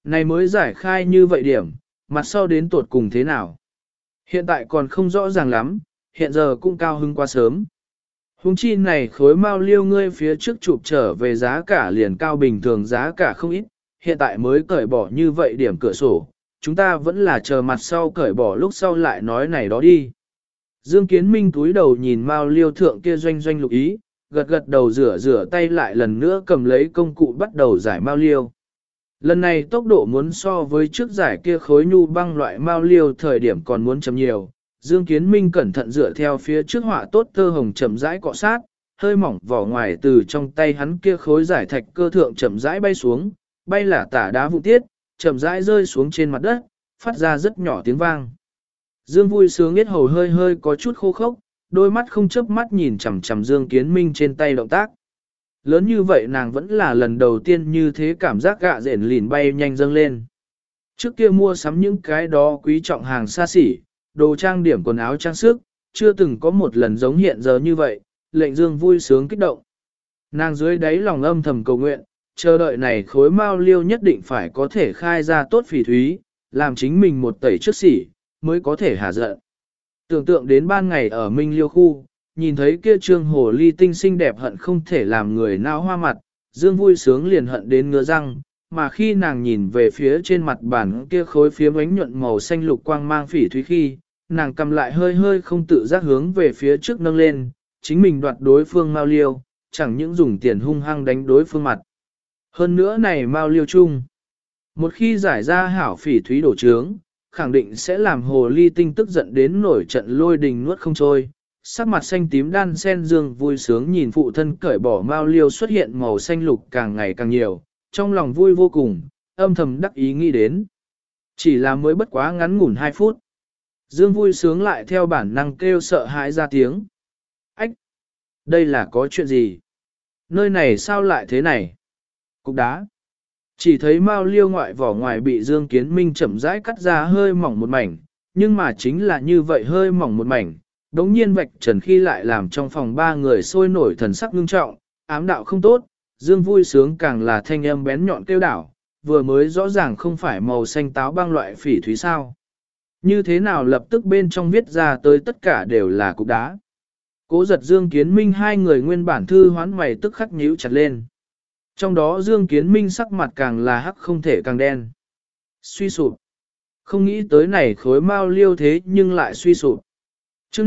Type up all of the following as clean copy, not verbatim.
Này mới giải khai như vậy điểm, mặt sau đến tuột cùng thế nào. Hiện tại còn không rõ ràng lắm, hiện giờ cũng cao hứng quá sớm. Hùng chi này khối mao liêu ngươi phía trước chụp trở về giá cả liền cao bình thường giá cả không ít, hiện tại mới cởi bỏ như vậy điểm cửa sổ, chúng ta vẫn là chờ mặt sau cởi bỏ lúc sau lại nói này đó đi. Dương Kiến Minh túi đầu nhìn mao liêu thượng kia doanh doanh lục ý, gật gật đầu rửa tay lại lần nữa cầm lấy công cụ bắt đầu giải mao liêu. Lần này tốc độ muốn so với trước giải kia khối nhu băng loại mao liêu thời điểm còn muốn chậm nhiều. Dương Kiến Minh cẩn thận dựa theo phía trước họa tốt tơ hồng chậm rãi cọ sát, hơi mỏng vỏ ngoài từ trong tay hắn kia khối giải thạch cơ thượng chậm rãi bay xuống, bay là tả đá vụ tiết, chậm rãi rơi xuống trên mặt đất, phát ra rất nhỏ tiếng vang. Dương vui sướng biết hầu hơi hơi có chút khô khốc, đôi mắt không chớp mắt nhìn chằm chằm Dương Kiến Minh trên tay động tác. Lớn như vậy nàng vẫn là lần đầu tiên như thế cảm giác gạ rển lìn bay nhanh dâng lên. Trước kia mua sắm những cái đó quý trọng hàng xa xỉ, đồ trang điểm quần áo trang sức, chưa từng có một lần giống hiện giờ như vậy, lệnh Dương vui sướng kích động. Nàng dưới đáy lòng âm thầm cầu nguyện, chờ đợi này khối mao liêu nhất định phải có thể khai ra tốt phỉ thúy, làm chính mình một tẩy trước xỉ, mới có thể hạ giận. Tưởng tượng đến ban ngày ở Minh Liêu khu, nhìn thấy kia trương hồ ly tinh xinh đẹp hận không thể làm người não hoa mặt, Dương vui sướng liền hận đến ngứa răng, mà khi nàng nhìn về phía trên mặt bàn kia khối phiếm ánh nhuận màu xanh lục quang mang phỉ thúy khi, nàng cầm lại hơi hơi không tự giác hướng về phía trước nâng lên, chính mình đoạt đối phương mao liêu, chẳng những dùng tiền hung hăng đánh đối phương mặt. Hơn nữa này mao liêu chung, một khi giải ra hảo phỉ thúy đổ trướng, khẳng định sẽ làm hồ ly tinh tức giận đến nổi trận lôi đình nuốt không trôi. Sắc mặt xanh tím đan sen Dương vui sướng nhìn phụ thân cởi bỏ mao liêu xuất hiện màu xanh lục càng ngày càng nhiều, trong lòng vui vô cùng, âm thầm đắc ý nghĩ đến. Chỉ là mới bất quá ngắn ngủn 2 phút. Dương vui sướng lại theo bản năng kêu sợ hãi ra tiếng. Ách! Đây là có chuyện gì? Nơi này sao lại thế này? Cục đá! Chỉ thấy mao liêu ngoại vỏ ngoài bị Dương Kiến Minh chậm rãi cắt ra hơi mỏng một mảnh, nhưng mà chính là như vậy hơi mỏng một mảnh, đống nhiên vạch trần khi lại làm trong phòng 3 người sôi nổi thần sắc ngưng trọng, ám đạo không tốt, Dương vui sướng càng là thanh âm bén nhọn kêu đảo, vừa mới rõ ràng không phải màu xanh táo băng loại phỉ thúy sao. Như thế nào lập tức bên trong viết ra tới tất cả đều là cục đá. Cố Giật Dương Kiến Minh hai người nguyên bản thư hoán mày tức khắc nhíu chặt lên. Trong đó Dương Kiến Minh sắc mặt càng là hắc không thể càng đen. Suy sụp. Không nghĩ tới này khối mao liêu thế nhưng lại suy sụp. Chương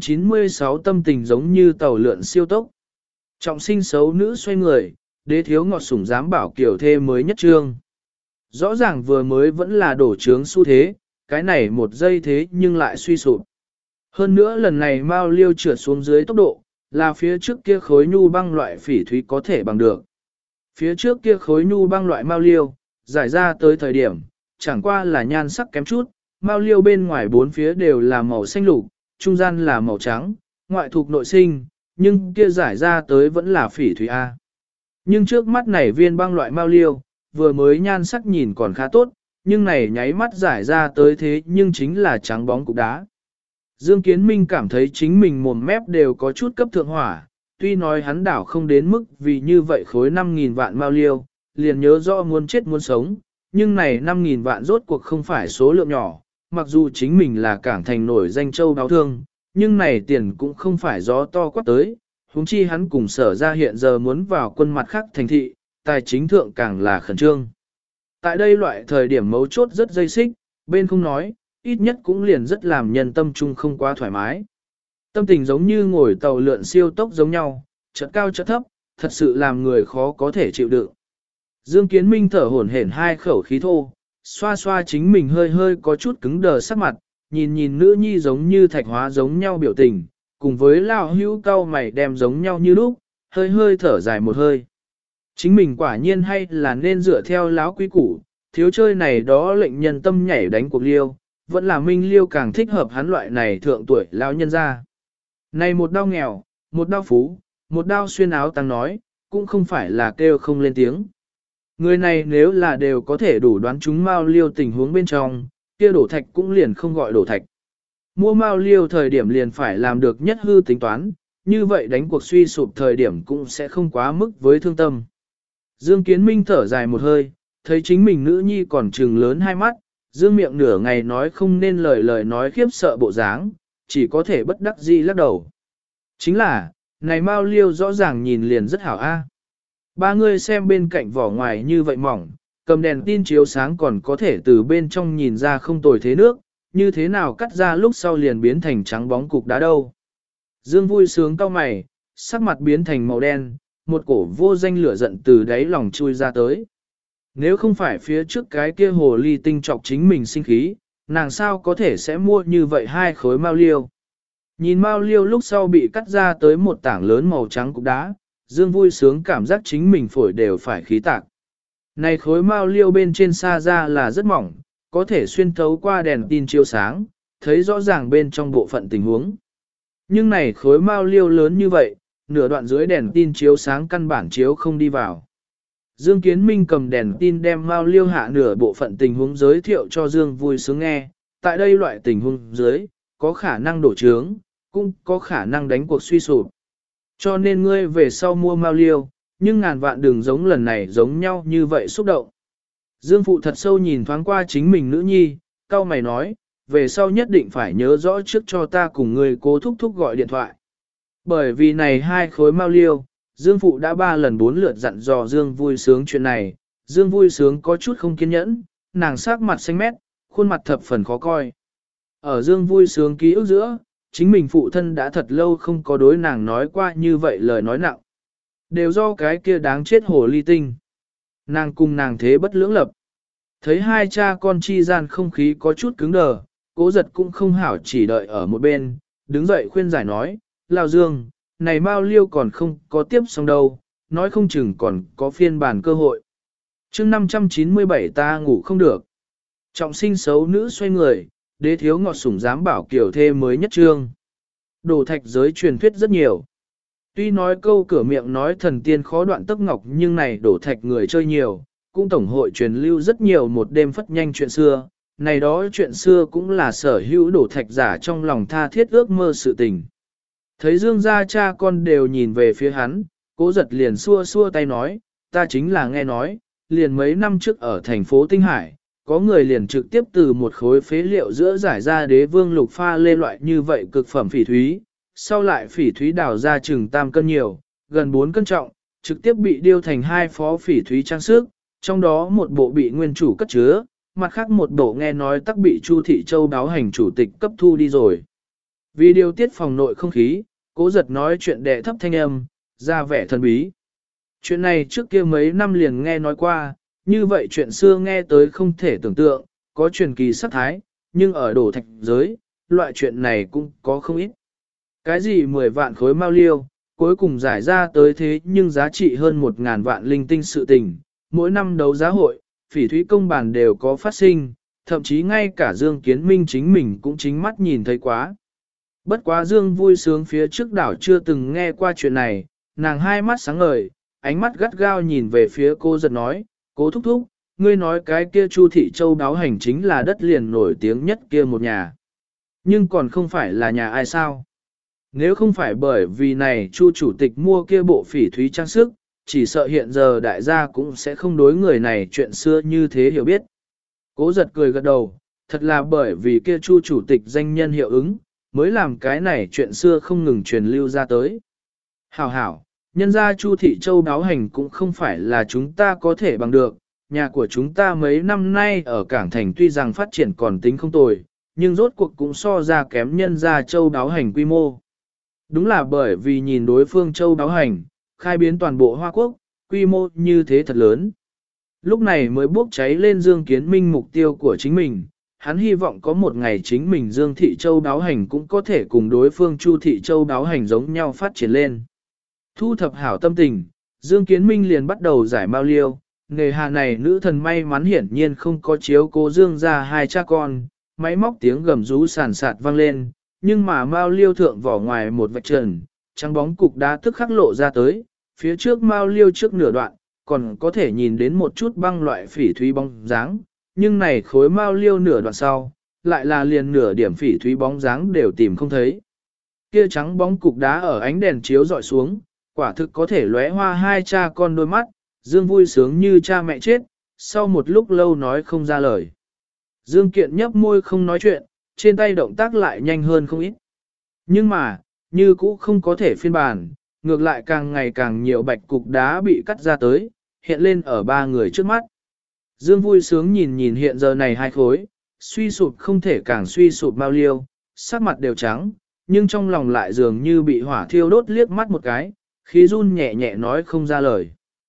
596 tâm tình giống như tàu lượn siêu tốc. Trọng sinh xấu nữ xoay người, đế thiếu ngọt sủng dám bảo kiểu thê mới nhất trương. Rõ ràng vừa mới vẫn là đổ trướng xu thế, cái này một giây thế nhưng lại suy sụp. Hơn nữa lần này mao liêu trượt xuống dưới tốc độ, là phía trước kia khối nhu băng loại phỉ thúy có thể bằng được. Phía trước kia khối nhu băng loại mao liêu, giải ra tới thời điểm, chẳng qua là nhan sắc kém chút, mao liêu bên ngoài 4 phía đều là màu xanh lục, trung gian là màu trắng, ngoại thuộc nội sinh, nhưng kia giải ra tới vẫn là phỉ thúy A. Nhưng trước mắt này viên băng loại mao liêu, vừa mới nhan sắc nhìn còn khá tốt, nhưng này nháy mắt giải ra tới thế nhưng chính là trắng bóng cục đá. Dương Kiến Minh cảm thấy chính mình mồm mép đều có chút cấp thượng hỏa, tuy nói hắn đảo không đến mức vì như vậy khối 5.000 vạn mao liêu, liền nhớ rõ muốn chết muốn sống, nhưng này 5.000 vạn rốt cuộc không phải số lượng nhỏ, mặc dù chính mình là cảng thành nổi danh châu đáo thương, nhưng này tiền cũng không phải gió to quát tới, huống chi hắn cùng sở ra hiện giờ muốn vào quân mặt khác thành thị, tài chính thượng càng là khẩn trương. Tại đây loại thời điểm mấu chốt rất dây xích, bên không nói, ít nhất cũng liền rất làm nhân tâm trung không quá thoải mái. Tâm tình giống như ngồi tàu lượn siêu tốc giống nhau, chợt cao chợt thấp, thật sự làm người khó có thể chịu đựng. Dương Kiến Minh thở hổn hển 2 khẩu khí thô, xoa xoa chính mình hơi hơi có chút cứng đờ sắc mặt, nhìn nhìn nữ nhi giống như thạch hóa giống nhau biểu tình, cùng với lão hữu cao mày đem giống nhau như lúc, hơi hơi thở dài một hơi. Chính mình quả nhiên hay là nên dựa theo láo quý củ, thiếu chơi này đó lệnh nhân tâm nhảy đánh cuộc liêu, vẫn là minh liêu càng thích hợp hắn loại này thượng tuổi lão nhân ra. Này một đau nghèo, một đau phú, một đau xuyên áo tăng nói, cũng không phải là kêu không lên tiếng. Người này nếu là đều có thể đủ đoán chúng Mao Liêu tình huống bên trong, kia đổ thạch cũng liền không gọi đổ thạch. Mua Mao Liêu thời điểm liền phải làm được nhất hư tính toán, như vậy đánh cuộc suy sụp thời điểm cũng sẽ không quá mức với thương tâm. Dương Kiến Minh thở dài một hơi, thấy chính mình nữ nhi còn trừng lớn hai mắt, dương miệng nửa ngày nói không nên lời nói khiếp sợ bộ dáng, chỉ có thể bất đắc dĩ lắc đầu. Chính là, này Mao Liêu rõ ràng nhìn liền rất hảo a. Ba người xem bên cạnh vỏ ngoài như vậy mỏng, cầm đèn tin chiếu sáng còn có thể từ bên trong nhìn ra không tồi thế nước, như thế nào cắt ra lúc sau liền biến thành trắng bóng cục đá đâu. Dương vui sướng cau mày, sắc mặt biến thành màu đen, một cổ vô danh lửa giận từ đáy lòng chui ra tới. Nếu không phải phía trước cái kia hồ ly tinh trọc chính mình sinh khí, nàng sao có thể sẽ mua như vậy hai khối mao liêu. Nhìn mao liêu lúc sau bị cắt ra tới một tảng lớn màu trắng cục đá, Dương vui sướng cảm giác chính mình phổi đều phải khí tạc. Này khối mao liêu bên trên xa ra là rất mỏng, có thể xuyên thấu qua đèn tin chiếu sáng, thấy rõ ràng bên trong bộ phận tình huống. Nhưng này khối mao liêu lớn như vậy, nửa đoạn dưới đèn tin chiếu sáng căn bản chiếu không đi vào. Dương Kiến Minh cầm đèn tin đem mao liêu hạ nửa bộ phận tình huống giới thiệu cho Dương vui sướng nghe. Tại đây loại tình huống dưới, có khả năng đổ trướng, cũng có khả năng đánh cuộc suy sụp. Cho nên ngươi về sau mua mao liêu, nhưng ngàn vạn đừng giống lần này giống nhau như vậy xúc động. Dương Phụ thật sâu nhìn thoáng qua chính mình nữ nhi, cau mày nói, về sau nhất định phải nhớ rõ trước cho ta cùng ngươi cố thúc thúc gọi điện thoại. Bởi vì này hai khối mao liêu, Dương Phụ đã 3 lần 4 lượt dặn dò Dương vui sướng chuyện này, Dương vui sướng có chút không kiên nhẫn, nàng sắc mặt xanh mét, khuôn mặt thập phần khó coi. Ở Dương vui sướng ký ức giữa, chính mình phụ thân đã thật lâu không có đối nàng nói qua như vậy lời nói nặng. Đều do cái kia đáng chết hồ ly tinh. Nàng cùng nàng thế bất lưỡng lập. Thấy hai cha con chi gian không khí có chút cứng đờ, Cố Giật cũng không hảo chỉ đợi ở một bên, đứng dậy khuyên giải nói, Lão Dương, này Mao Liêu còn không có tiếp xong đâu, nói không chừng còn có phiên bản cơ hội. chương 597 ta ngủ không được. Trọng sinh xấu nữ xoay người, đế thiếu ngọt sủng dám bảo kiểu thê mới nhất trương. Đồ thạch giới truyền thuyết rất nhiều. Tuy nói câu cửa miệng nói thần tiên khó đoạn tấc ngọc nhưng này đổ thạch người chơi nhiều, cũng tổng hội truyền lưu rất nhiều một đêm phất nhanh chuyện xưa, này đó chuyện xưa cũng là sở hữu đổ thạch giả trong lòng tha thiết ước mơ sự tình. Thấy Dương gia cha con đều nhìn về phía hắn, Cố Giật liền xua xua tay nói, ta chính là nghe nói, liền mấy năm trước ở thành phố Tinh Hải, có người liền trực tiếp từ một khối phế liệu giữa giải ra đế vương lục pha lê loại như vậy cực phẩm phỉ thúy, sau lại phỉ thúy đào ra chừng 3 cân nhiều, gần 4 cân trọng, trực tiếp bị điêu thành 2 phó phỉ thúy trang sức, trong đó một bộ bị nguyên chủ cất chứa, mặt khác một bộ nghe nói tắc bị Chu Thị Châu đáo hành chủ tịch cấp thu đi rồi. Vì điều tiết phòng nội không khí, Cố Giật nói chuyện đệ thấp thanh âm, ra vẻ thần bí. Chuyện này trước kia mấy năm liền nghe nói qua, như vậy chuyện xưa nghe tới không thể tưởng tượng, có truyền kỳ sắc thái, nhưng ở đổ thạch giới, loại chuyện này cũng có không ít. Cái gì 10 vạn khối mao liêu, cuối cùng giải ra tới thế nhưng giá trị hơn 1.000 vạn linh tinh sự tình, mỗi năm đấu giá hội, phỉ thúy công bàn đều có phát sinh, thậm chí ngay cả Dương Kiến Minh chính mình cũng chính mắt nhìn thấy quá. Bất quá Dương vui sướng phía trước đảo chưa từng nghe qua chuyện này, nàng hai mắt sáng ngời, ánh mắt gắt gao nhìn về phía Cô Giật nói, Cố thúc thúc, ngươi nói cái kia Chu Thị Châu đáo hành chính là đất liền nổi tiếng nhất kia một nhà. Nhưng còn không phải là nhà ai sao? Nếu không phải bởi vì này Chu chủ tịch mua kia bộ phỉ thúy trang sức, chỉ sợ hiện giờ đại gia cũng sẽ không đối người này chuyện xưa như thế hiểu biết. Cố Giật cười gật đầu, thật là bởi vì kia Chu chủ tịch danh nhân hiệu ứng, mới làm cái này chuyện xưa không ngừng truyền lưu ra tới. Hảo hảo, nhân gia Chu Thị Châu đáo hành cũng không phải là chúng ta có thể bằng được, nhà của chúng ta mấy năm nay ở Cảng Thành tuy rằng phát triển còn tính không tồi, nhưng rốt cuộc cũng so ra kém nhân gia Châu đáo hành quy mô. Đúng là bởi vì nhìn đối phương Châu đáo hành, khai biến toàn bộ Hoa Quốc, quy mô như thế thật lớn. Lúc này mới bốc cháy lên Dương Kiến Minh mục tiêu của chính mình, hắn hy vọng có một ngày chính mình Dương Thị Châu đáo hành cũng có thể cùng đối phương Chu Thị Châu đáo hành giống nhau phát triển lên. Thu thập hảo tâm tình, Dương Kiến Minh liền bắt đầu giải mao liêu, nghề hà này nữ thần may mắn hiển nhiên không có chiếu cố Dương ra hai cha con, máy móc tiếng gầm rú sàn sạt vang lên, nhưng mà mao liêu thượng vỏ ngoài một vạch trần, trắng bóng cục đá tức khắc lộ ra tới, phía trước mao liêu trước nửa đoạn, còn có thể nhìn đến một chút băng loại phỉ thúy bóng dáng, nhưng này khối mao liêu nửa đoạn sau, lại là liền nửa điểm phỉ thúy bóng dáng đều tìm không thấy. Kia trắng bóng cục đá ở ánh đèn chiếu dọi xuống, quả thực có thể lóe hoa hai cha con đôi mắt, Dương vui sướng như cha mẹ chết, sau một lúc lâu nói không ra lời. Dương Kiện nhấp môi không nói chuyện, trên tay động tác lại nhanh hơn không ít. Nhưng mà, như cũ không có thể phiên bản, ngược lại càng ngày càng nhiều bạch cục đá bị cắt ra tới, hiện lên ở ba người trước mắt. Dương vui sướng nhìn nhìn hiện giờ này hai khối, suy sụp không thể càng suy sụp bao liêu, sắc mặt đều trắng, nhưng trong lòng lại dường như bị hỏa thiêu đốt liếc mắt một cái, khí run nhẹ nhẹ nói không ra lời.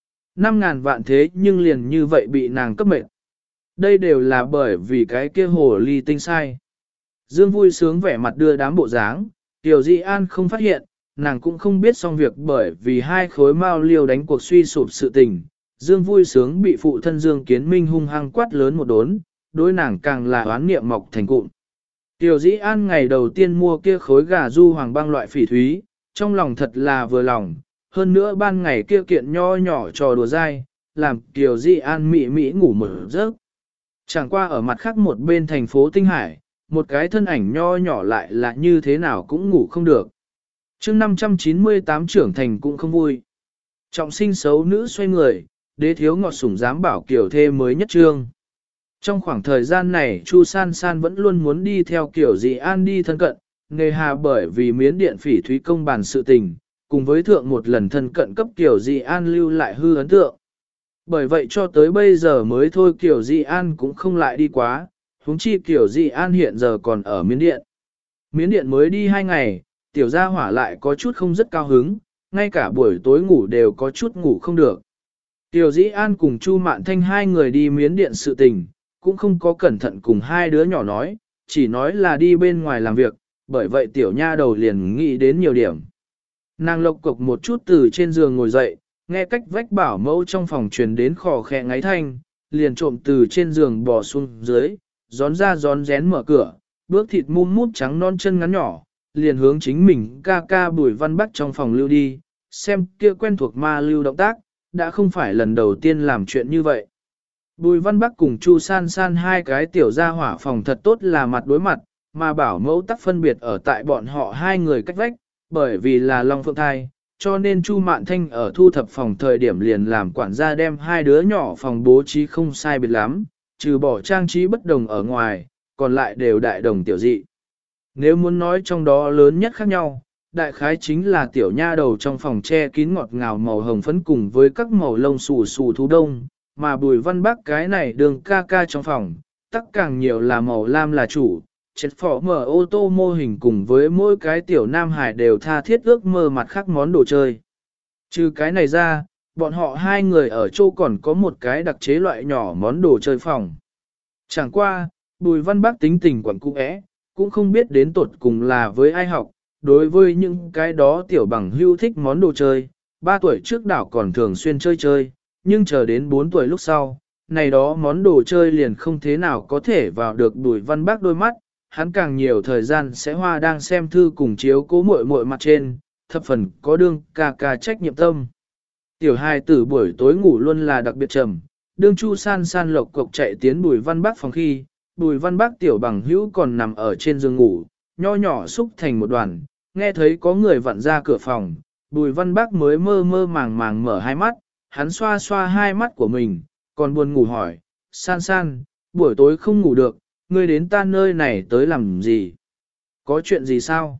5.000 vạn thế nhưng liền như vậy bị nàng cấp mệt. Đây đều là bởi vì cái kia hồ ly tinh sai. Dương vui sướng vẻ mặt đưa đám bộ dáng, Tiểu Di An không phát hiện, nàng cũng không biết xong việc bởi vì hai khối mao liêu đánh cuộc suy sụp sự tình. Dương vui sướng bị phụ thân Dương Kiến Minh hung hăng quát lớn một đốn, đối nàng càng là oán niệm mọc thành cụm. Tiểu Dĩ An ngày đầu tiên mua kia khối gà du hoàng băng loại phỉ thúy, trong lòng thật là vừa lòng, hơn nữa ban ngày kia kiện nho nhỏ trò đùa dai, làm Tiểu Dĩ An mị mị ngủ một giấc. Chẳng qua ở mặt khác một bên thành phố Tinh Hải, một cái thân ảnh nho nhỏ lại là như thế nào cũng ngủ không được. chương 598 trưởng thành cũng không vui. Trọng sinh xấu nữ xoay người, đế thiếu ngọt sủng dám bảo kiểu thê mới nhất trương. Trong khoảng thời gian này Chu San San vẫn luôn muốn đi theo kiểu Dĩ An đi thân cận, nghề hà bởi vì miến điện phỉ thúy công bàn sự tình, cùng với thượng một lần thân cận cấp kiểu Dĩ An lưu lại hư ấn tượng. Bởi vậy cho tới bây giờ mới thôi kiểu Dĩ An cũng không lại đi quá, huống chi kiểu Dĩ An hiện giờ còn ở miến điện. Miến điện mới đi 2 ngày, tiểu gia hỏa lại có chút không rất cao hứng, ngay cả buổi tối ngủ đều có chút ngủ không được. Tiểu Dĩ An cùng Chu Mạn Thanh hai người đi miến điện sự tình, cũng không có cẩn thận cùng hai đứa nhỏ nói, chỉ nói là đi bên ngoài làm việc, bởi vậy tiểu nha đầu liền nghĩ đến nhiều điểm. Nàng lộc cục một chút từ trên giường ngồi dậy, nghe cách vách bảo mẫu trong phòng truyền đến khò khẽ ngáy thanh, liền trộm từ trên giường bò xuống dưới, gión ra gión rén mở cửa, bước thịt mum mút trắng non chân ngắn nhỏ, liền hướng chính mình ca ca Bùi Văn Bắc trong phòng lưu đi, xem kia quen thuộc ma lưu động tác, đã không phải lần đầu tiên làm chuyện như vậy. Bùi Văn Bắc cùng Chu San San hai cái tiểu gia hỏa phòng thật tốt là mặt đối mặt, mà bảo mẫu tắc phân biệt ở tại bọn họ hai người cách vách, bởi vì là Long Phượng thai, cho nên Chu Mạn Thanh ở thu thập phòng thời điểm liền làm quản gia đem hai đứa nhỏ phòng bố trí không sai biệt lắm, trừ bỏ trang trí bất đồng ở ngoài, còn lại đều đại đồng tiểu dị. Nếu muốn nói trong đó lớn nhất khác nhau, đại khái chính là tiểu nha đầu trong phòng che kín ngọt ngào màu hồng phấn cùng với các màu lông xù xù thú đông, mà Bùi Văn Bắc cái này đường ca ca trong phòng, tất càng nhiều là màu lam là chủ, chết phỏ mở ô tô mô hình cùng với mỗi cái tiểu nam hải đều tha thiết ước mơ mặt khác món đồ chơi. Trừ cái này ra, bọn họ hai người ở châu còn có một cái đặc chế loại nhỏ món đồ chơi phòng. Chẳng qua, Bùi Văn Bắc tính tình quẩn cung cũng không biết đến tột cùng là với ai học, đối với những cái đó tiểu bằng hưu thích món đồ chơi, 3 tuổi trước đảo còn thường xuyên chơi, nhưng chờ đến 4 tuổi lúc sau, này đó món đồ chơi liền không thế nào có thể vào được Bùi Văn Bắc đôi mắt, hắn càng nhiều thời gian sẽ hoa đang xem thư cùng chiếu cố muội muội mặt trên, thập phần có đương ca ca trách nhiệm tâm. Tiểu hài tử buổi tối ngủ luôn là đặc biệt trầm, đương Chu San San lộc cộc chạy tiến Bùi Văn Bắc phòng khi, Bùi Văn Bắc tiểu bằng hữu còn nằm ở trên giường ngủ, nho nhỏ xúc thành một đoàn, nghe thấy có người vặn ra cửa phòng, Bùi Văn Bắc mới mơ mơ màng màng mở hai mắt, hắn xoa xoa hai mắt của mình, còn buồn ngủ hỏi, San San, buổi tối không ngủ được, ngươi đến ta nơi này tới làm gì? Có chuyện gì sao?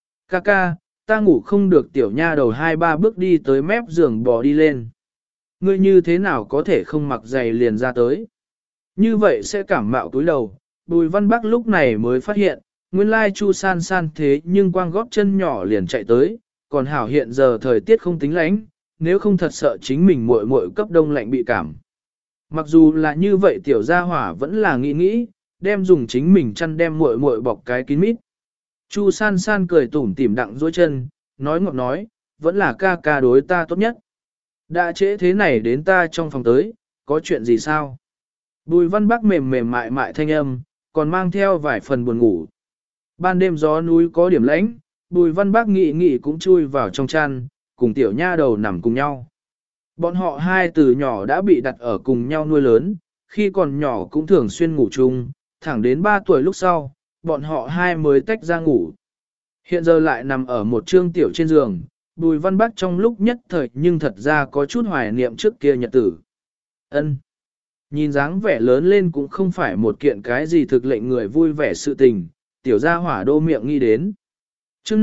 Ca, ta ngủ không được tiểu nha đầu 2-3 bước đi tới mép giường bò đi lên. Ngươi như thế nào có thể không mặc giày liền ra tới? Như vậy sẽ cảm mạo túi đầu. Bùi Văn Bắc lúc này mới phát hiện, nguyên lai Chu San San thế nhưng quang góp chân nhỏ liền chạy tới, còn hảo hiện giờ thời tiết không tính lạnh, nếu không thật sợ chính mình muội muội cấp đông lạnh bị cảm. Mặc dù là như vậy tiểu gia hỏa vẫn là nghĩ, đem dùng chính mình chăn đem muội muội bọc cái kín mít. Chu San San cười tủm tỉm đặng dối chân, nói ngọt nói, vẫn là ca ca đối ta tốt nhất. Đã trễ thế này đến ta trong phòng tới, có chuyện gì sao? Bùi Văn Bắc mềm mềm mại mại thanh âm, còn mang theo vài phần buồn ngủ. Ban đêm gió núi có điểm lãnh, Bùi Văn Bắc nghĩ cũng chui vào trong chăn, cùng tiểu nha đầu nằm cùng nhau. Bọn họ hai từ nhỏ đã bị đặt ở cùng nhau nuôi lớn, khi còn nhỏ cũng thường xuyên ngủ chung, thẳng đến 3 tuổi lúc sau, bọn họ hai mới tách ra ngủ. Hiện giờ lại nằm ở một trương tiểu trên giường, Bùi Văn Bắc trong lúc nhất thời nhưng thật ra có chút hoài niệm trước kia nhật tử. Ân, Nhìn dáng vẻ lớn lên cũng không phải một kiện cái gì thực lệnh người vui vẻ sự tình, tiểu gia hỏa đô miệng nghĩ đến. chương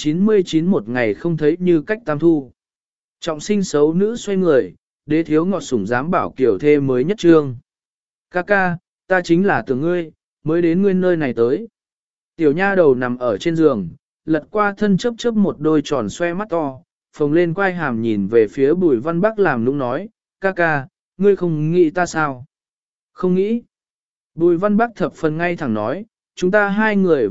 599 một ngày không thấy như cách tam thu. Trọng sinh xấu nữ xoay người, đế thiếu ngọt sủng dám bảo kiểu thê mới nhất trương. Ca ca, ta chính là tưởng ngươi, mới đến ngươi nơi này tới. Tiểu nha đầu nằm ở trên giường, lật qua thân chớp chớp một đôi tròn xoe mắt to, phồng lên quai hàm nhìn về phía Bùi Văn Bắc làm nũng nói, ca ca, ngươi không nghĩ ta sao? Không nghĩ. Bùi Văn Bắc thập phần ngay thẳng nói, chúng ta hai người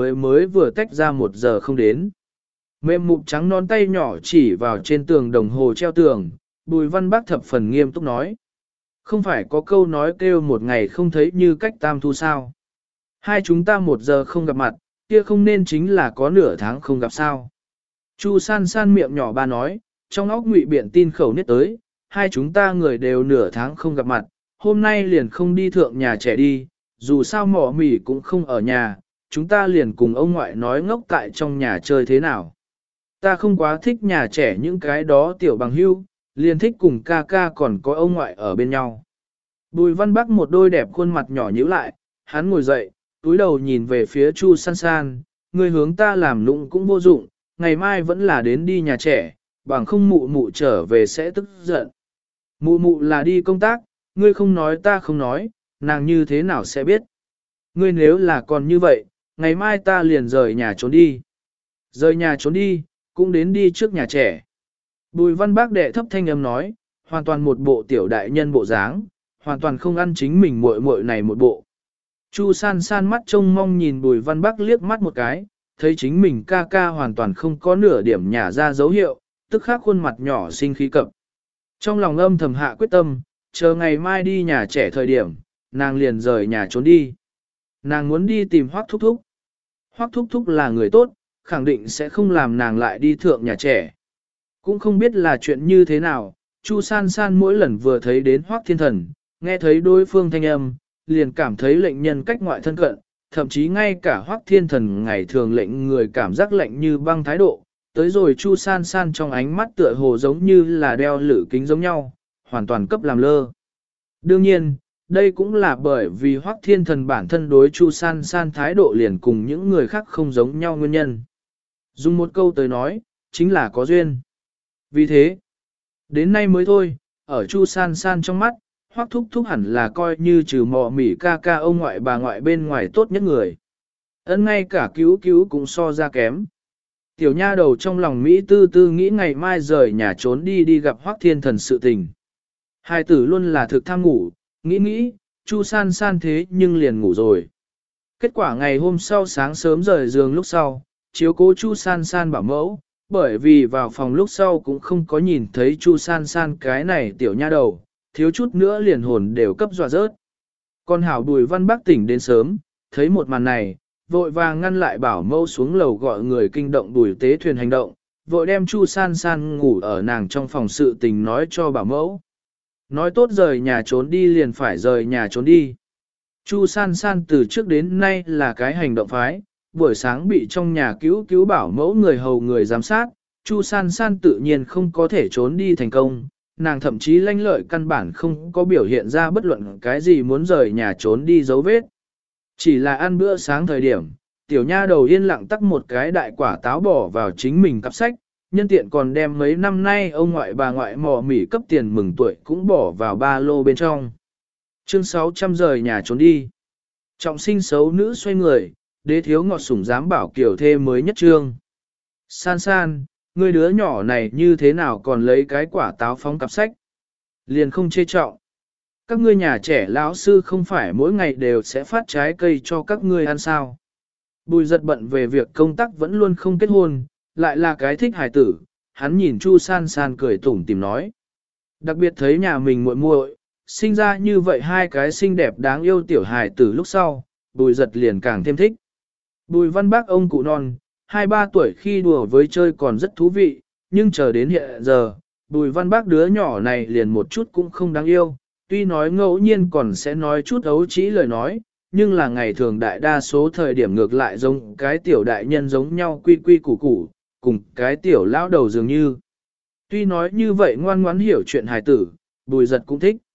vừa tách ra 1 giờ không đến. Mềm mụn trắng non tay nhỏ chỉ vào trên tường đồng hồ treo tường, Bùi Văn Bắc thập phần nghiêm túc nói. Không phải có câu nói kêu một ngày không thấy như cách tam thu sao. Hai chúng ta 1 giờ không gặp mặt, kia không nên chính là có nửa tháng không gặp sao. Chu san san miệng nhỏ ba nói, trong óc ngụy biện tin khẩu niết tới, hai chúng ta người đều nửa tháng không gặp mặt, hôm nay liền không đi thượng nhà trẻ đi, dù sao mỏ mỉ cũng không ở nhà, chúng ta liền cùng ông ngoại nói ngốc tại trong nhà chơi thế nào. Ta không quá thích nhà trẻ những cái đó tiểu bằng hưu, liền thích cùng ca ca còn có ông ngoại ở bên nhau. Bùi Văn Bắc một đôi đẹp khuôn mặt nhỏ nhíu lại, hắn ngồi dậy, túi đầu nhìn về phía Chu San San, người hướng ta làm lụng cũng vô dụng, ngày mai vẫn là đến đi nhà trẻ, bằng không mụ mụ trở về sẽ tức giận. Mụ mụ là đi công tác, ngươi không nói ta không nói, nàng như thế nào sẽ biết. Ngươi nếu là còn như vậy, ngày mai ta liền rời nhà trốn đi. Rời nhà trốn đi, cũng đến đi trước nhà trẻ. Bùi Văn Bác đệ thấp thanh âm nói, hoàn toàn một bộ tiểu đại nhân bộ dáng, hoàn toàn không ăn chính mình muội muội này một bộ. Chu San San mắt trông mong nhìn Bùi Văn Bác liếc mắt một cái, thấy chính mình ca ca hoàn toàn không có nửa điểm nhả ra dấu hiệu, tức khắc khuôn mặt nhỏ sinh khí cập. Trong lòng âm thầm hạ quyết tâm, chờ ngày mai đi nhà trẻ thời điểm, nàng liền rời nhà trốn đi. Nàng muốn đi tìm Hoắc Thúc Thúc. Hoắc Thúc Thúc là người tốt, khẳng định sẽ không làm nàng lại đi thượng nhà trẻ. Cũng không biết là chuyện như thế nào, Chu San San mỗi lần vừa thấy đến Hoắc Thiên Thần, nghe thấy đối phương thanh âm, liền cảm thấy lệnh nhân cách ngoại thân cận, thậm chí ngay cả Hoắc Thiên Thần ngày thường lệnh người cảm giác lạnh như băng thái độ, tới rồi Chu San San trong ánh mắt tựa hồ giống như là đeo lử kính giống nhau, hoàn toàn cấp làm lơ. Đương nhiên, đây cũng là bởi vì Hoắc Thiên Thần bản thân đối Chu San San thái độ liền cùng những người khác không giống nhau nguyên nhân. Dùng một câu tới nói, chính là có duyên. Vì thế, đến nay mới thôi, ở Chu San San trong mắt, Hoắc Thúc Thúc hẳn là coi như trừ mọ mỉ ca ca ông ngoại bà ngoại bên ngoài tốt nhất người. Ấn ngay cả cứu cứu cũng so ra kém. Tiểu nha đầu trong lòng Mỹ tư tư nghĩ ngày mai rời nhà trốn đi gặp Hoắc Thiên Thần sự tình. Hai tử luôn là thực tham ngủ, nghĩ, Chu San San thế nhưng liền ngủ rồi. Kết quả ngày hôm sau sáng sớm rời giường lúc sau, chiếu cố Chu San San bảo mẫu, bởi vì vào phòng lúc sau cũng không có nhìn thấy Chu San San cái này tiểu nha đầu, thiếu chút nữa liền hồn đều cấp dọa rớt. Con hảo Bùi Văn Bắc tỉnh đến sớm, thấy một màn này, vội vàng ngăn lại bảo mẫu xuống lầu gọi người kinh động Bùi tế thuyền hành động, vội đem Chu San San ngủ ở nàng trong phòng sự tình nói cho bảo mẫu. Nói tốt rời nhà trốn đi liền phải rời nhà trốn đi. Chu San San từ trước đến nay là cái hành động phái, buổi sáng bị trong nhà cứu bảo mẫu người hầu người giám sát, Chu San San tự nhiên không có thể trốn đi thành công, nàng thậm chí lanh lợi căn bản không có biểu hiện ra bất luận cái gì muốn rời nhà trốn đi dấu vết. Chỉ là ăn bữa sáng thời điểm, tiểu nha đầu yên lặng tắc một cái đại quả táo bỏ vào chính mình cặp sách, nhân tiện còn đem mấy năm nay ông ngoại bà ngoại mò mỉ cấp tiền mừng tuổi cũng bỏ vào ba lô bên trong. Chương 600 rời nhà trốn đi. Trọng sinh xấu nữ xoay người, đế thiếu ngọt sủng dám bảo kiểu thê mới nhất trương. San San, người đứa nhỏ này như thế nào còn lấy cái quả táo phóng cặp sách? Liền không chê trọng. Các ngươi nhà trẻ lão sư không phải mỗi ngày đều sẽ phát trái cây cho các ngươi ăn sao? Bùi giật bận về việc công tác vẫn luôn không kết hôn, lại là cái thích hài tử, hắn nhìn Chu San San cười tủm tìm nói. Đặc biệt thấy nhà mình muội muội sinh ra như vậy hai cái xinh đẹp đáng yêu tiểu hài tử lúc sau, bùi giật liền càng thêm thích. Bùi Văn Bác ông cụ non, 2-3 tuổi khi đùa với chơi còn rất thú vị, nhưng chờ đến hiện giờ, Bùi Văn Bác đứa nhỏ này liền một chút cũng không đáng yêu, tuy nói ngẫu nhiên còn sẽ nói chút ấu trĩ lời nói, nhưng là ngày thường đại đa số thời điểm ngược lại giống cái tiểu đại nhân giống nhau quy quy củ củ, cùng cái tiểu lão đầu dường như. Tuy nói như vậy ngoan ngoãn hiểu chuyện hài tử, Bùi giật cũng thích.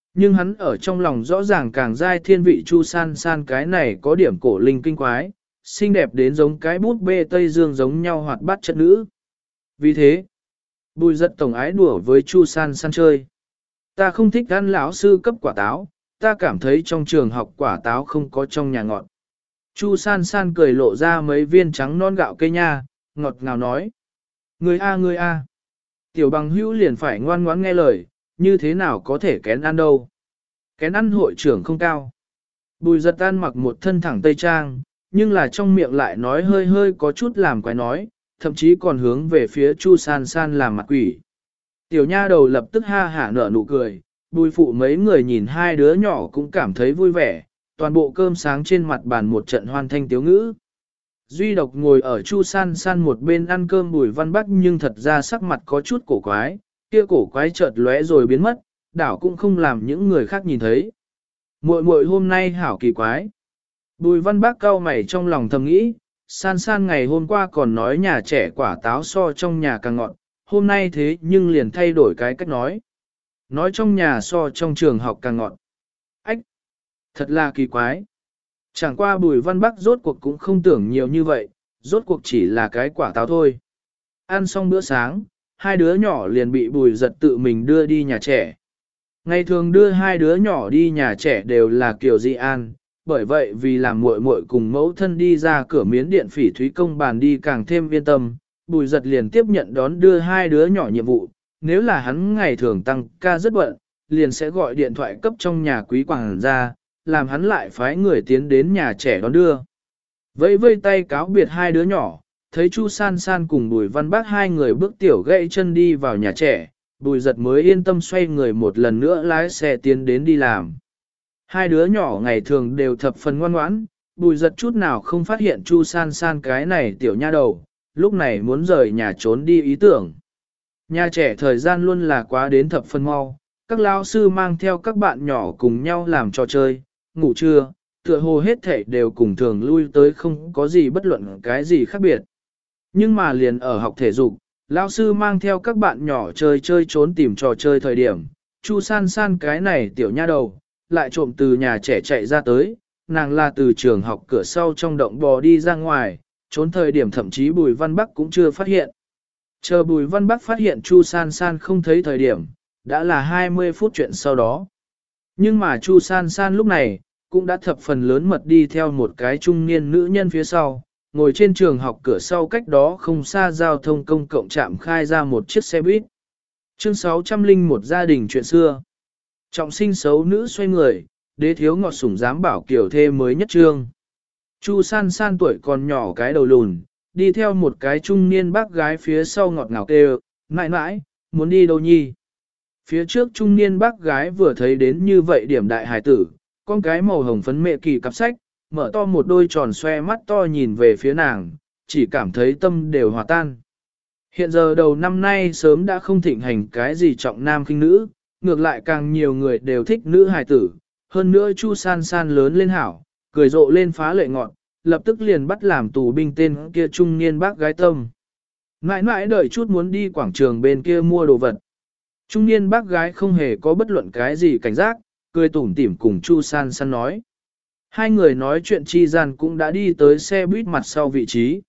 Nhưng hắn ở trong lòng rõ ràng càng dai thiên vị Chu San San cái này có điểm cổ linh kinh quái, xinh đẹp đến giống cái bút bê Tây Dương giống nhau hoạt bát chất nữ. Vì thế, Bùi Giật tổng ái đùa với Chu San San chơi. Ta không thích ăn lão sư cấp quả táo, ta cảm thấy trong trường học quả táo không có trong nhà ngọt. Chu San San cười lộ ra mấy viên trắng non gạo cây nha, ngọt ngào nói. Người a người a. Tiểu bằng hữu liền phải ngoan ngoãn nghe lời, như thế nào có thể kén ăn đâu. Kén ăn hội trưởng không cao. Bùi Giật ăn mặc một thân thẳng tây trang, nhưng là trong miệng lại nói hơi hơi có chút làm quái nói, thậm chí còn hướng về phía Chu San San làm mặt quỷ. Tiểu nha đầu lập tức ha hả nở nụ cười, Bùi phụ mấy người nhìn hai đứa nhỏ cũng cảm thấy vui vẻ, toàn bộ cơm sáng trên mặt bàn một trận hoan thanh tiếu ngữ. Duy độc ngồi ở Chu San San một bên ăn cơm Bùi Văn Bắc nhưng thật ra sắc mặt có chút cổ quái, kia cổ quái chợt lóe rồi biến mất, đảo cũng không làm những người khác nhìn thấy. Muội muội hôm nay hảo kỳ quái. Bùi Văn Bắc cau mày trong lòng thầm nghĩ, San San ngày hôm qua còn nói nhà trẻ quả táo so trong nhà càng ngọt, hôm nay thế nhưng liền thay đổi cái cách nói. Nói trong nhà so trong trường học càng ngọt. Ách! Thật là kỳ quái. Chẳng qua Bùi Văn Bắc rốt cuộc cũng không tưởng nhiều như vậy, rốt cuộc chỉ là cái quả táo thôi. Ăn xong bữa sáng, hai đứa nhỏ liền bị Bùi Giật tự mình đưa đi nhà trẻ. Ngày thường đưa hai đứa nhỏ đi nhà trẻ đều là kiểu dị an, bởi vậy vì làm muội muội cùng mẫu thân đi ra cửa miến điện Phỉ Thúy công bàn đi càng thêm yên tâm, Bùi Giật liền tiếp nhận đón đưa hai đứa nhỏ nhiệm vụ. Nếu là hắn ngày thường tăng ca rất bận, liền sẽ gọi điện thoại cấp trong nhà quý quảng ra, làm hắn lại phái người tiến đến nhà trẻ đón đưa. Vẫy vây tay cáo biệt hai đứa nhỏ, thấy Chu San San cùng Bùi Văn Bác hai người bước tiểu gãy chân đi vào nhà trẻ, Bùi Giật mới yên tâm xoay người một lần nữa lái xe tiến đến đi làm. Hai đứa nhỏ ngày thường đều thập phần ngoan ngoãn, Bùi Giật chút nào không phát hiện Chu San San cái này tiểu nha đầu, lúc này muốn rời nhà trốn đi ý tưởng. Nhà trẻ thời gian luôn là quá đến thập phần mau, các lao sư mang theo các bạn nhỏ cùng nhau làm trò chơi, ngủ trưa, tựa hồ hết thể đều cùng thường lui tới không có gì bất luận cái gì khác biệt. Nhưng mà liền ở học thể dục, lao sư mang theo các bạn nhỏ chơi chơi trốn tìm trò chơi thời điểm, Chu San San cái này tiểu nha đầu, lại trộm từ nhà trẻ chạy ra tới, nàng là từ trường học cửa sau trong động bò đi ra ngoài, trốn thời điểm thậm chí Bùi Văn Bắc cũng chưa phát hiện. Chờ Bùi Văn Bắc phát hiện Chu San San không thấy thời điểm, đã là 20 phút chuyện sau đó. Nhưng mà Chu San San lúc này, cũng đã thập phần lớn mật đi theo một cái trung niên nữ nhân phía sau, ngồi trên trường học cửa sau cách đó không xa giao thông công cộng trạm khai ra một chiếc xe buýt. Chương 601 gia đình chuyện xưa. Trọng sinh xấu nữ xoay người, đế thiếu ngọt sủng dám bảo kiểu thê mới nhất trương. Chu San San tuổi còn nhỏ cái đầu lùn, đi theo một cái trung niên bác gái phía sau ngọt ngào kêu, mãi mãi, muốn đi đâu nhi? Phía trước trung niên bác gái vừa thấy đến như vậy điểm đại hải tử, con cái màu hồng phấn mẹ kỳ cặp sách, mở to một đôi tròn xoe mắt to nhìn về phía nàng, chỉ cảm thấy tâm đều hòa tan. Hiện giờ đầu năm nay sớm đã không thịnh hành cái gì trọng nam khinh nữ, ngược lại càng nhiều người đều thích nữ hài tử, hơn nữa Chu San San lớn lên hảo, cười rộ lên phá lệ ngọn, lập tức liền bắt làm tù binh tên kia trung niên bác gái tâm. Mãi mãi đợi chút muốn đi quảng trường bên kia mua đồ vật. Trung niên bác gái không hề có bất luận cái gì cảnh giác, cười tủm tỉm cùng Chu San San nói. Hai người nói chuyện chi gian cũng đã đi tới xe buýt mặt sau vị trí.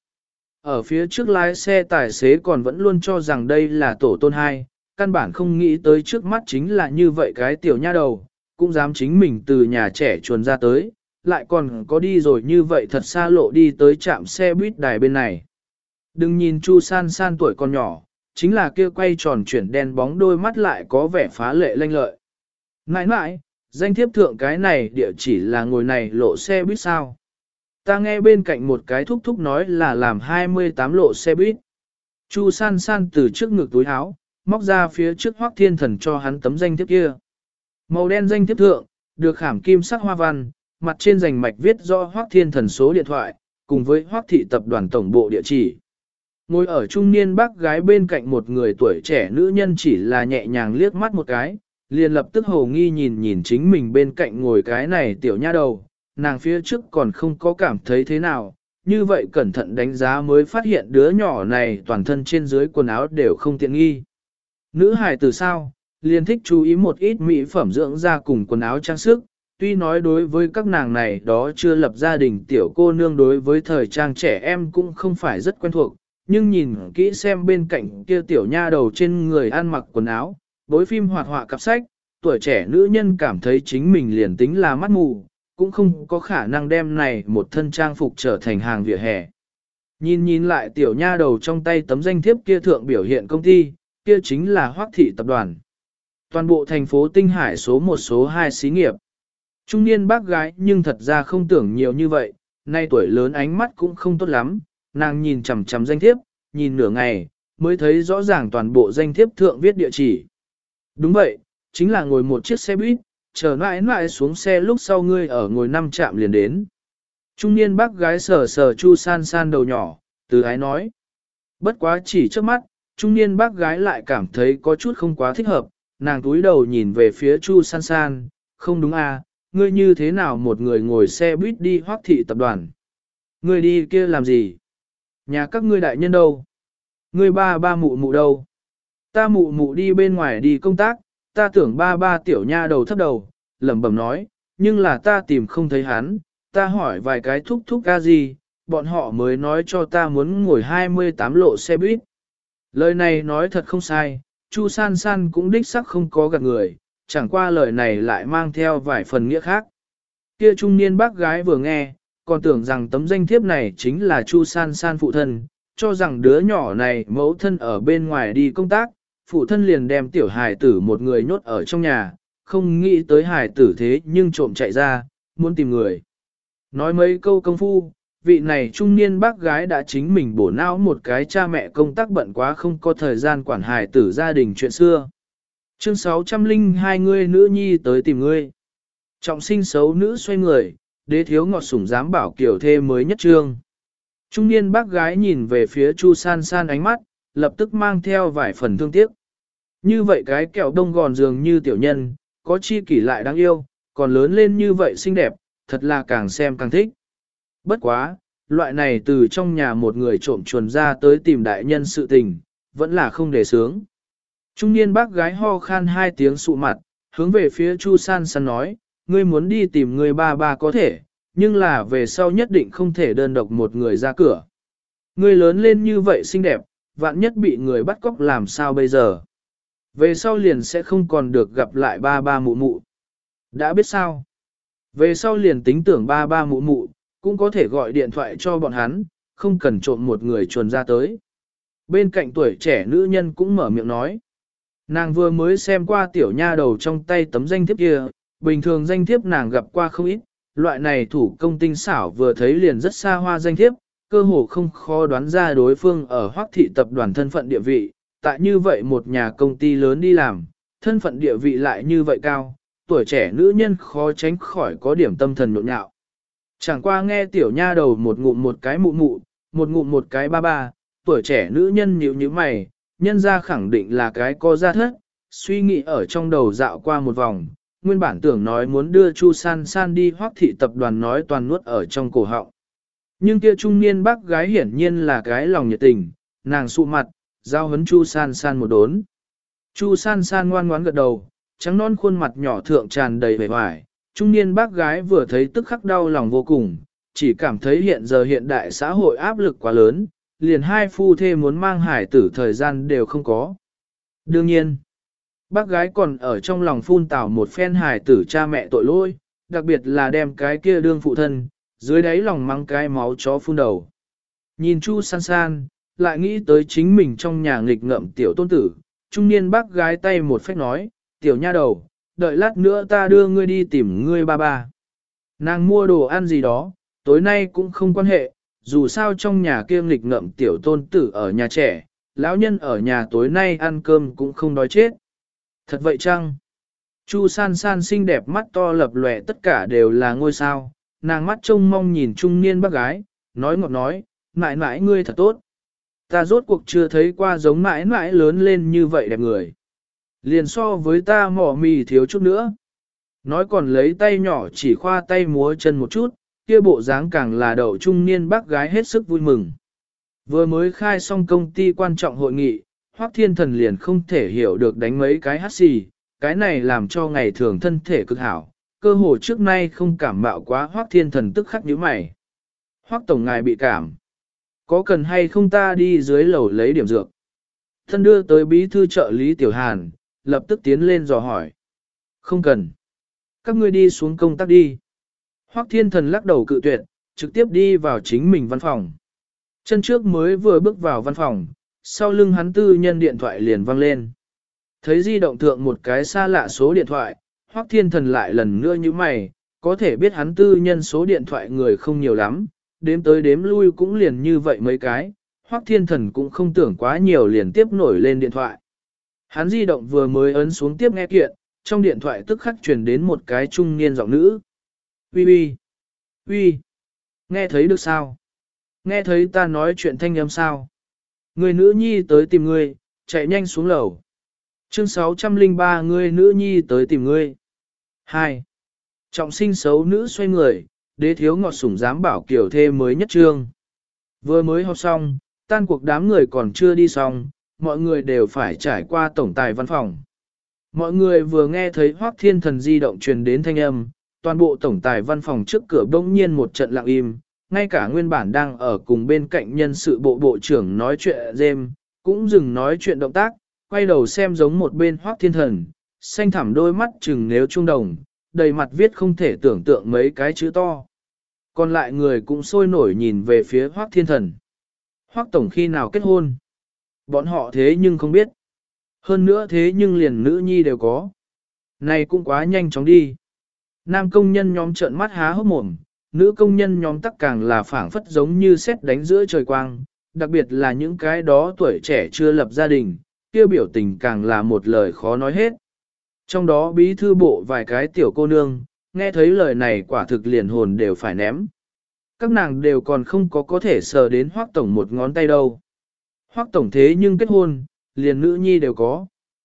Ở phía trước lái xe tài xế còn vẫn luôn cho rằng đây là tổ tôn hai, căn bản không nghĩ tới trước mắt chính là như vậy cái tiểu nha đầu, cũng dám chính mình từ nhà trẻ chuồn ra tới, lại còn có đi rồi như vậy thật xa lộ đi tới trạm xe buýt đài bên này. Đừng nhìn Chu San San tuổi còn nhỏ, chính là kia quay tròn chuyển đen bóng đôi mắt lại có vẻ phá lệ lanh lợi. Nãi nãi, danh thiếp thượng cái này địa chỉ là ngồi này lộ xe buýt sao? Ta nghe bên cạnh một cái thúc thúc nói là làm 28 lộ xe buýt. Chu San San từ trước ngực túi áo, móc ra phía trước Hoắc Thiên Thần cho hắn tấm danh thiếp kia. Màu đen danh thiếp thượng, được khảm kim sắc hoa văn, mặt trên rành mạch viết do Hoắc Thiên Thần số điện thoại, cùng với Hoắc thị tập đoàn tổng bộ địa chỉ. Ngồi ở trung niên bác gái bên cạnh một người tuổi trẻ nữ nhân chỉ là nhẹ nhàng liếc mắt một cái, liền lập tức hồ nghi nhìn nhìn chính mình bên cạnh ngồi cái này tiểu nha đầu, nàng phía trước còn không có cảm thấy thế nào, như vậy cẩn thận đánh giá mới phát hiện đứa nhỏ này toàn thân trên dưới quần áo đều không tiện nghi. Nữ hài từ sao, liền thích chú ý một ít mỹ phẩm dưỡng da cùng quần áo trang sức. Tuy nói đối với các nàng này đó chưa lập gia đình tiểu cô nương đối với thời trang trẻ em cũng không phải rất quen thuộc, nhưng nhìn kỹ xem bên cạnh kia tiểu nha đầu trên người ăn mặc quần áo, bối phim hoạt họa cặp sách, tuổi trẻ nữ nhân cảm thấy chính mình liền tính là mắt mù, cũng không có khả năng đem này một thân trang phục trở thành hàng vỉa hè. Nhìn lại tiểu nha đầu trong tay tấm danh thiếp kia thượng biểu hiện công ty, kia chính là Hoắc Thị Tập đoàn. Toàn bộ thành phố Tinh Hải số 1 số 2 xí nghiệp. Trung niên bác gái nhưng thật ra không tưởng nhiều như vậy, nay tuổi lớn ánh mắt cũng không tốt lắm, nàng nhìn chằm chằm danh thiếp, nhìn nửa ngày, mới thấy rõ ràng toàn bộ danh thiếp thượng viết địa chỉ. Đúng vậy, chính là ngồi một chiếc xe buýt, chờ mãi xuống xe lúc sau ngươi ở ngồi 5 trạm liền đến. Trung niên bác gái sờ sờ Chu San San đầu nhỏ, từ ái nói. Bất quá chỉ trước mắt, trung niên bác gái lại cảm thấy có chút không quá thích hợp, nàng túi đầu nhìn về phía Chu San San, không đúng à, ngươi như thế nào một người ngồi xe buýt đi Hoắc Thị Tập đoàn? Ngươi đi kia làm gì? Nhà các ngươi đại nhân đâu? Ngươi ba mụ đâu? Ta mụ đi bên ngoài đi công tác, ta tưởng ba tiểu nha đầu thấp đầu, lẩm bẩm nói, nhưng là ta tìm không thấy hắn, ta hỏi vài cái thúc ca gì, bọn họ mới nói cho ta muốn ngồi 28 lộ xe buýt. Lời này nói thật không sai, Chu San San cũng đích sắc không có gạt người, chẳng qua lời này lại mang theo vài phần nghĩa khác. Kia trung niên bác gái vừa nghe, còn tưởng rằng tấm danh thiếp này chính là Chu San San phụ thân, cho rằng đứa nhỏ này mẫu thân ở bên ngoài đi công tác, phụ thân liền đem tiểu hài tử một người nhốt ở trong nhà, không nghĩ tới hài tử thế nhưng trộm chạy ra, muốn tìm người. Nói mấy câu công phu, vị này trung niên bác gái đã chính mình bổ não một cái cha mẹ công tác bận quá không có thời gian quản hài tử gia đình chuyện xưa. Chương 602 ngươi nữ nhi tới tìm ngươi. Trọng sinh xấu nữ xoay người, đế thiếu ngọt sủng dám bảo kiểu thê mới nhất trương. Trung niên bác gái nhìn về phía Chu San San ánh mắt, lập tức mang theo vài phần thương tiếc. Như vậy cái kẹo đông gòn dường như tiểu nhân, có chi kỷ lại đáng yêu, còn lớn lên như vậy xinh đẹp, thật là càng xem càng thích. Bất quá, loại này từ trong nhà một người trộm chuồn ra tới tìm đại nhân sự tình, vẫn là không để sướng. Trung niên bác gái ho khan 2 tiếng sụ mặt, hướng về phía Chu San San nói, ngươi muốn đi tìm người ba có thể, nhưng là về sau nhất định không thể đơn độc một người ra cửa. Ngươi lớn lên như vậy xinh đẹp, vạn nhất bị người bắt cóc làm sao bây giờ. Về sau liền sẽ không còn được gặp lại ba mụ. Đã biết sao? Về sau liền tính tưởng ba mụ, cũng có thể gọi điện thoại cho bọn hắn, không cần trộm một người chuồn ra tới. Bên cạnh tuổi trẻ nữ nhân cũng mở miệng nói. Nàng vừa mới xem qua tiểu nha đầu trong tay tấm danh thiếp kia, bình thường danh thiếp nàng gặp qua không ít, loại này thủ công tinh xảo vừa thấy liền rất xa hoa danh thiếp, cơ hồ không khó đoán ra đối phương ở Hoắc Thị Tập đoàn thân phận địa vị, tại như vậy một nhà công ty lớn đi làm, thân phận địa vị lại như vậy cao, tuổi trẻ nữ nhân khó tránh khỏi có điểm tâm thần nhộn nhạo. Chẳng qua nghe tiểu nha đầu một ngụm một cái mụ, một ngụm một cái ba, tuổi trẻ nữ nhân nhíu nhíu mày, nhân ra khẳng định là cái có gia thất, suy nghĩ ở trong đầu dạo qua một vòng, nguyên bản tưởng nói muốn đưa Chu San San đi Hoắc Thị Tập đoàn nói toàn nuốt ở trong cổ họng. Nhưng kia trung niên bác gái hiển nhiên là cái lòng nhiệt tình, nàng sụ mặt, giao hấn Chu San San một đốn. Chu San San ngoan ngoãn gật đầu, trắng non khuôn mặt nhỏ thượng tràn đầy vẻ vải, trung niên bác gái vừa thấy tức khắc đau lòng vô cùng, chỉ cảm thấy hiện giờ hiện đại xã hội áp lực quá lớn, liền hai phu thê muốn mang hải tử thời gian đều không có. Đương nhiên, bác gái còn ở trong lòng phun tảo một phen hải tử cha mẹ tội lỗi, đặc biệt là đem cái kia đương phụ thân, dưới đáy lòng mang cái máu chó phun đầu. Nhìn Chu San San, lại nghĩ tới chính mình trong nhà nghịch ngợm tiểu tôn tử, trung niên bác gái tay một phách nói, tiểu nha đầu, đợi lát nữa ta đưa ngươi đi tìm ngươi ba. Nàng mua đồ ăn gì đó, tối nay cũng không quan hệ, dù sao trong nhà kia nghịch ngợm tiểu tôn tử ở nhà trẻ, lão nhân ở nhà tối nay ăn cơm cũng không đói chết. Thật vậy chăng? Chu San San xinh đẹp mắt to lập lòe tất cả đều là ngôi sao, nàng mắt trông mong nhìn trung niên bác gái, nói ngọt nói, mãi mãi ngươi thật tốt. Ta rốt cuộc chưa thấy qua giống mãi mãi lớn lên như vậy đẹp người. Liền so với ta mỏ mì thiếu chút nữa. Nói còn lấy tay nhỏ chỉ khoa tay múa chân một chút, kia bộ dáng càng là đậu trung niên bác gái hết sức vui mừng. Vừa mới khai xong công ty quan trọng hội nghị, Hoắc Thiên Thần liền không thể hiểu được đánh mấy cái hắt xì, cái này làm cho ngày thường thân thể cực hảo, cơ hồ trước nay không cảm mạo quá Hoắc Thiên Thần tức khắc nhíu mày. Hoắc tổng ngài bị cảm, có cần hay không ta đi dưới lầu lấy điểm dược? Thân đưa tới bí thư trợ lý Tiểu Hàn, lập tức tiến lên dò hỏi. Không cần. Các ngươi đi xuống công tác đi. Hoắc Thiên Thần lắc đầu cự tuyệt, trực tiếp đi vào chính mình văn phòng. Chân trước mới vừa bước vào văn phòng, sau lưng hắn tư nhân điện thoại liền vang lên. Thấy di động thượng một cái xa lạ số điện thoại, Hoắc Thiên Thần lại lần nữa như mày, có thể biết hắn tư nhân số điện thoại người không nhiều lắm, đếm tới đếm lui cũng liền như vậy mấy cái, Hoắc Thiên Thần cũng không tưởng quá nhiều liền tiếp nổi lên điện thoại. Hắn di động vừa mới ấn xuống tiếp nghe kiện, trong điện thoại tức khắc truyền đến một cái trung niên giọng nữ. Uy uy, uy, nghe thấy được sao? Nghe thấy ta nói chuyện thanh âm sao? Người nữ nhi tới tìm ngươi, chạy nhanh xuống lầu. Chương 603 ngươi nữ nhi tới tìm ngươi. 2. Trọng sinh xấu nữ xoay người, đế thiếu ngọt sủng dám bảo kiểu thê mới nhất trương. Vừa mới học xong, tan cuộc đám người còn chưa đi xong, mọi người đều phải trải qua tổng tài văn phòng. Mọi người vừa nghe thấy Hoắc Thiên Thần di động truyền đến thanh âm, toàn bộ tổng tài văn phòng trước cửa bỗng nhiên một trận lặng im, ngay cả nguyên bản đang ở cùng bên cạnh nhân sự bộ bộ trưởng nói chuyện dêm, cũng dừng nói chuyện động tác, quay đầu xem giống một bên Hoắc Thiên Thần, xanh thẳm đôi mắt chừng nếu trung đồng, đầy mặt viết không thể tưởng tượng mấy cái chữ to. Còn lại người cũng sôi nổi nhìn về phía Hoắc Thiên Thần. Hoắc tổng khi nào kết hôn? Bọn họ thế nhưng không biết. Hơn nữa thế nhưng liền nữ nhi đều có. Này cũng quá nhanh chóng đi. Nam công nhân nhóm trợn mắt há hốc mồm, nữ công nhân nhóm tắc càng là phảng phất giống như sét đánh giữa trời quang, đặc biệt là những cái đó tuổi trẻ chưa lập gia đình, kia biểu tình càng là một lời khó nói hết. Trong đó bí thư bộ vài cái tiểu cô nương, nghe thấy lời này quả thực liền hồn đều phải ném. Các nàng đều còn không có thể sờ đến Hoắc tổng một ngón tay đâu. Hoắc tổng thế nhưng kết hôn, liền nữ nhi đều có.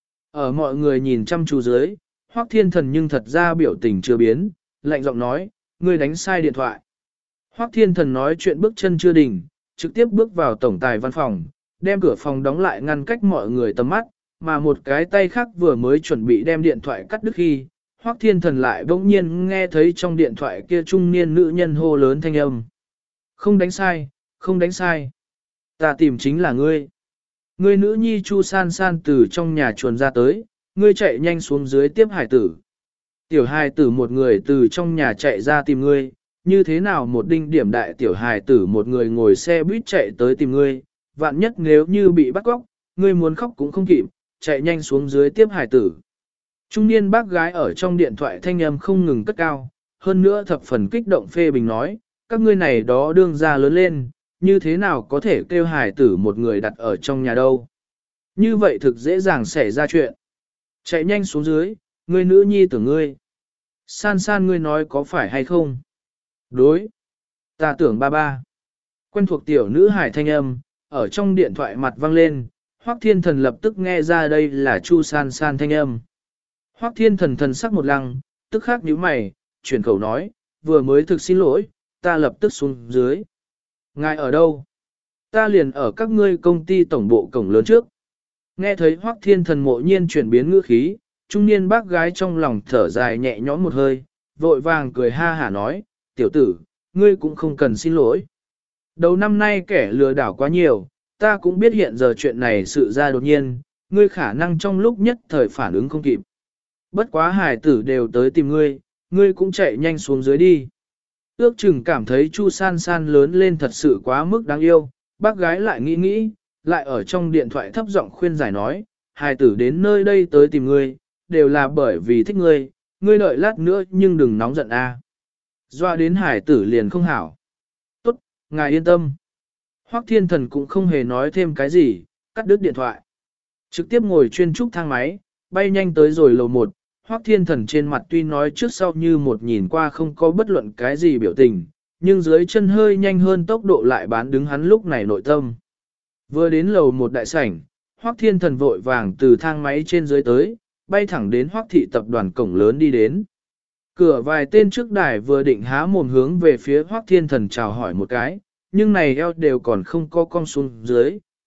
Ở mọi người nhìn chăm chú dưới, Hoắc Thiên Thần nhưng thật ra biểu tình chưa biến, lạnh giọng nói, ngươi đánh sai điện thoại. Hoắc Thiên Thần nói chuyện bước chân chưa đỉnh, trực tiếp bước vào tổng tài văn phòng, đem cửa phòng đóng lại ngăn cách mọi người tầm mắt, mà một cái tay khác vừa mới chuẩn bị đem điện thoại cắt đứt khi, Hoắc Thiên Thần lại bỗng nhiên nghe thấy trong điện thoại kia trung niên nữ nhân hô lớn thanh âm. Không đánh sai, không đánh sai. Ta tìm chính là ngươi. Ngươi nữ nhi Chu San San từ trong nhà chuồn ra tới, ngươi chạy nhanh xuống dưới tiếp hải tử. Tiểu hài tử một người từ trong nhà chạy ra tìm ngươi, như thế nào một đinh điểm đại tiểu hài tử một người ngồi xe buýt chạy tới tìm ngươi, vạn nhất nếu như bị bắt cóc, ngươi muốn khóc cũng không kịp, chạy nhanh xuống dưới tiếp hài tử. Trung niên bác gái ở trong điện thoại thanh âm không ngừng cất cao, hơn nữa thập phần kích động phê bình nói, các ngươi này đó đương ra lớn lên, như thế nào có thể kêu hài tử một người đặt ở trong nhà đâu. Như vậy thực dễ dàng xảy ra chuyện. Chạy nhanh xuống dưới, ngươi nữ nhi tưởng ngươi. San San ngươi nói có phải hay không? Đối. Ta tưởng ba ba. Quen thuộc tiểu nữ hải thanh âm, ở trong điện thoại mặt vang lên, Hoắc Thiên Thần lập tức nghe ra đây là Chu San San thanh âm. Hoắc Thiên Thần thần sắc một lăng, tức khắc nhíu mày, chuyển khẩu nói, vừa mới thực xin lỗi, ta lập tức xuống dưới. Ngài ở đâu? Ta liền ở các ngươi công ty tổng bộ cổng lớn trước. Nghe thấy Hoắc Thiên Thần mộ nhiên chuyển biến ngữ khí, trung niên bác gái trong lòng thở dài nhẹ nhõm một hơi, vội vàng cười ha hả nói, tiểu tử, ngươi cũng không cần xin lỗi. Đầu năm nay kẻ lừa đảo quá nhiều, ta cũng biết hiện giờ chuyện này sự ra đột nhiên, ngươi khả năng trong lúc nhất thời phản ứng không kịp. Bất quá hải tử đều tới tìm ngươi, ngươi cũng chạy nhanh xuống dưới đi. Ước chừng cảm thấy Chu San San lớn lên thật sự quá mức đáng yêu, bác gái lại nghĩ nghĩ, lại ở trong điện thoại thấp giọng khuyên giải nói, hài tử đến nơi đây tới tìm ngươi, đều là bởi vì thích ngươi, ngươi đợi lát nữa nhưng đừng nóng giận a. Doa đến hải tử liền không hảo. Tốt, ngài yên tâm. Hoắc Thiên Thần cũng không hề nói thêm cái gì, cắt đứt điện thoại. Trực tiếp ngồi chuyên trúc thang máy, bay nhanh tới rồi lầu 1, Hoắc Thiên Thần trên mặt tuy nói trước sau như một nhìn qua không có bất luận cái gì biểu tình, nhưng dưới chân hơi nhanh hơn tốc độ lại bán đứng hắn lúc này nội tâm. Vừa đến lầu 1 đại sảnh, Hoắc Thiên Thần vội vàng từ thang máy trên dưới tới, bay thẳng đến Hoắc thị tập đoàn cổng lớn đi đến. Cửa vài tên trước đài vừa định há mồm hướng về phía Hoắc Thiên Thần chào hỏi một cái, nhưng này eo đều còn không có cong xuống dưới,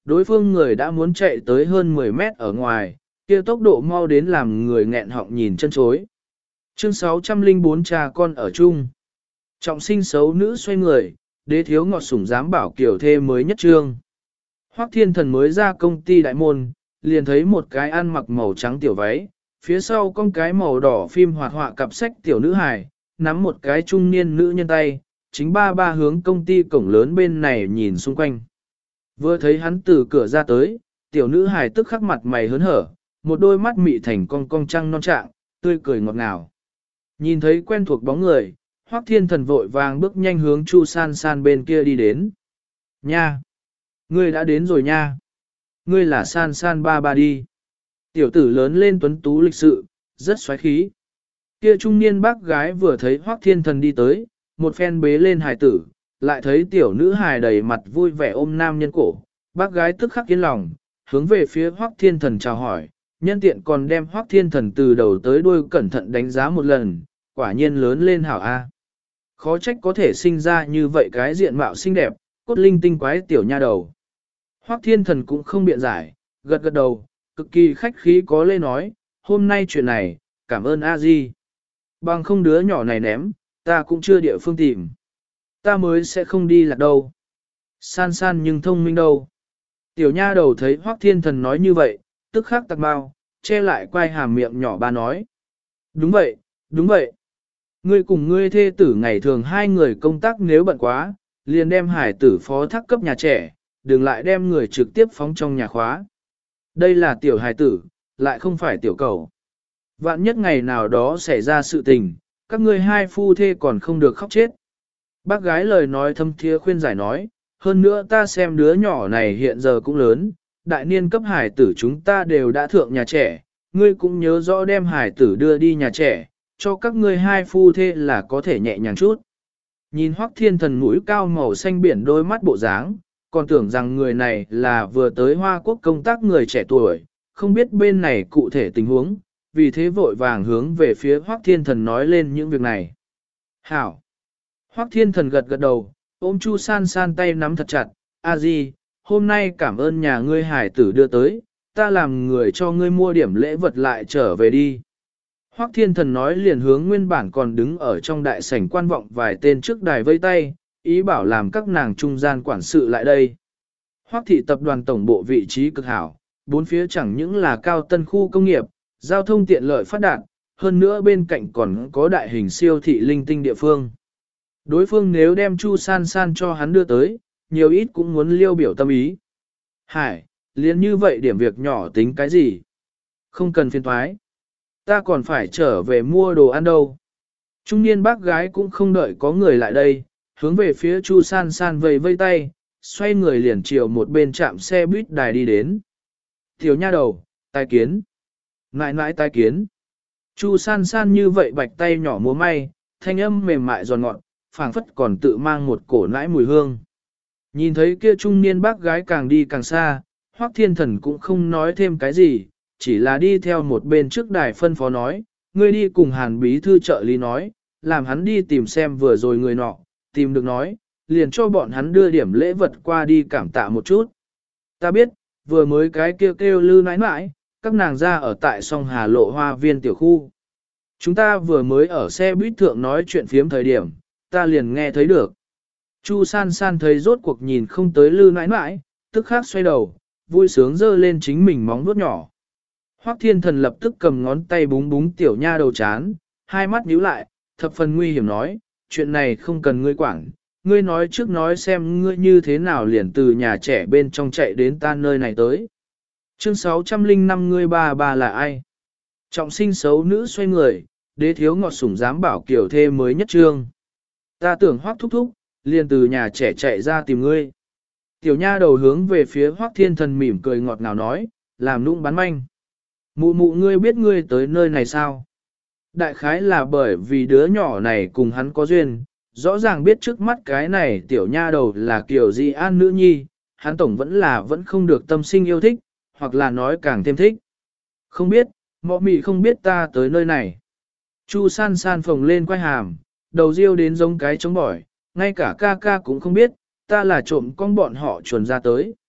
đối phương người đã muốn chạy tới hơn 10 mét ở ngoài, kia tốc độ mau đến làm người nghẹn họng nhìn chân chối. Chương 604 cha con ở chung. Trọng sinh xấu nữ xoay người, đế thiếu ngọt sủng dám bảo kiểu thê mới nhất trương. Hoắc Thiên Thần mới ra công ty đại môn, liền thấy một cái ăn mặc màu trắng tiểu váy, phía sau con cái màu đỏ phim hoạt họa cặp sách tiểu nữ hài, nắm một cái trung niên nữ nhân tay, chính ba hướng công ty cổng lớn bên này nhìn xung quanh. Vừa thấy hắn từ cửa ra tới, tiểu nữ hài tức khắc mặt mày hớn hở, một đôi mắt mị thành cong trăng non trạng, tươi cười ngọt ngào. Nhìn thấy quen thuộc bóng người, Hoắc Thiên Thần vội vàng bước nhanh hướng Chu San San bên kia đi đến. Nha! Ngươi đã đến rồi nha! Ngươi là San San ba đi. Tiểu tử lớn lên tuấn tú lịch sự, rất xoáy khí. Kia trung niên bác gái vừa thấy Hoắc Thiên Thần đi tới, một phen bế lên hài tử, lại thấy tiểu nữ hài đầy mặt vui vẻ ôm nam nhân cổ. Bác gái tức khắc yên lòng, hướng về phía Hoắc Thiên Thần chào hỏi, nhân tiện còn đem Hoắc Thiên Thần từ đầu tới đuôi cẩn thận đánh giá một lần, quả nhiên lớn lên hảo A. Khó trách có thể sinh ra như vậy cái diện mạo xinh đẹp, cốt linh tinh quái tiểu nha đầu. Hoắc Thiên Thần cũng không biện giải, gật gật đầu, cực kỳ khách khí có lê nói, hôm nay chuyện này, cảm ơn A Di. Bằng không đứa nhỏ này ném, ta cũng chưa địa phương tìm. Ta mới sẽ không đi lạc đâu. San San nhưng thông minh đâu. Tiểu nha đầu thấy Hoắc Thiên Thần nói như vậy, tức khắc tặc bao, che lại quai hàm miệng nhỏ ba nói. Đúng vậy, đúng vậy. Ngươi cùng ngươi thê tử ngày thường hai người công tác nếu bận quá, liền đem hải tử phó thác cấp nhà trẻ, đừng lại đem người trực tiếp phóng trong nhà khóa. Đây là tiểu hải tử, lại không phải tiểu cầu. Vạn nhất ngày nào đó xảy ra sự tình, các ngươi hai phu thê còn không được khóc chết. Bác gái lời nói thâm thiế khuyên giải nói, hơn nữa ta xem đứa nhỏ này hiện giờ cũng lớn, đại niên cấp hải tử chúng ta đều đã thượng nhà trẻ, ngươi cũng nhớ rõ đem hải tử đưa đi nhà trẻ, cho các ngươi hai phu thê là có thể nhẹ nhàng chút. Nhìn Hoắc Thiên Thần mũi cao màu xanh biển đôi mắt bộ dáng, còn tưởng rằng người này là vừa tới Hoa Quốc công tác người trẻ tuổi, không biết bên này cụ thể tình huống, vì thế vội vàng hướng về phía Hoắc Thiên Thần nói lên những việc này. Hảo! Hoắc Thiên Thần gật gật đầu, ôm Chu San San tay nắm thật chặt, A Di, hôm nay cảm ơn nhà ngươi hải tử đưa tới, ta làm người cho ngươi mua điểm lễ vật lại trở về đi. Hoắc Thiên Thần nói liền hướng nguyên bản còn đứng ở trong đại sảnh quan vọng vài tên trước đài vây tay, ý bảo làm các nàng trung gian quản sự lại đây. Hoắc thị tập đoàn tổng bộ vị trí cực hảo, bốn phía chẳng những là cao tân khu công nghiệp, giao thông tiện lợi phát đạt, hơn nữa bên cạnh còn có đại hình siêu thị linh tinh địa phương. Đối phương nếu đem Chu San San cho hắn đưa tới, nhiều ít cũng muốn liêu biểu tâm ý. Hải, liền như vậy điểm việc nhỏ tính cái gì? Không cần phiền thoái. Ta còn phải trở về mua đồ ăn đâu. Trung niên bác gái cũng không đợi có người lại đây, hướng về phía Chu San San vây vây tay, xoay người liền chiều một bên trạm xe buýt đài đi đến. Tiểu nha đầu, tai kiến. Ngại ngại tai kiến. Chu San San như vậy bạch tay nhỏ múa may, thanh âm mềm mại giòn ngọt, phảng phất còn tự mang một cổ nãi mùi hương. Nhìn thấy kia trung niên bác gái càng đi càng xa, Hoắc Thiên Thần cũng không nói thêm cái gì, chỉ là đi theo một bên trước đài phân phó nói, ngươi đi cùng Hàn bí thư trợ lý nói, làm hắn đi tìm xem vừa rồi người nọ, tìm được nói, liền cho bọn hắn đưa điểm lễ vật qua đi cảm tạ một chút. Ta biết, vừa mới cái kêu lư nãi nãi, các nàng ra ở tại sông Hà Lộ Hoa Viên tiểu khu. Chúng ta vừa mới ở xe buýt thượng nói chuyện phiếm thời điểm, ta liền nghe thấy được. Chu San San thấy rốt cuộc nhìn không tới lư nãi nãi, tức khắc xoay đầu, vui sướng giơ lên chính mình móng vuốt nhỏ. Hoắc Thiên Thần lập tức cầm ngón tay búng búng tiểu nha đầu chán, hai mắt nhíu lại, thập phần nguy hiểm nói, chuyện này không cần ngươi quản, ngươi nói trước nói xem ngươi như thế nào liền từ nhà trẻ bên trong chạy đến ta nơi này tới. Chương 605 ngươi ba là ai? Trọng sinh xấu nữ xoay người, đế thiếu ngọt sủng dám bảo kiểu thê mới nhất trương. Ta tưởng Hoắc thúc thúc, liền từ nhà trẻ chạy ra tìm ngươi. Tiểu nha đầu hướng về phía Hoắc Thiên Thần mỉm cười ngọt ngào nói, làm nũng bán manh. Mụ mụ ngươi biết ngươi tới nơi này sao? Đại khái là bởi vì đứa nhỏ này cùng hắn có duyên, rõ ràng biết trước mắt cái này tiểu nha đầu là kiểu gì an nữ nhi, hắn tổng vẫn không được tâm sinh yêu thích, hoặc là nói càng thêm thích. Không biết, mọ mị không biết ta tới nơi này. Chu San San phồng lên quay hàm, đầu riêu đến giống cái trống bỏi, ngay cả ca ca cũng không biết, ta là trộm con bọn họ chuồn ra tới.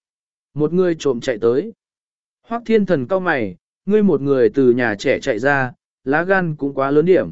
Một người trộm chạy tới. Hoắc Thiên Thần cau mày, ngươi một người từ nhà trẻ chạy ra, lá gan cũng quá lớn điểm.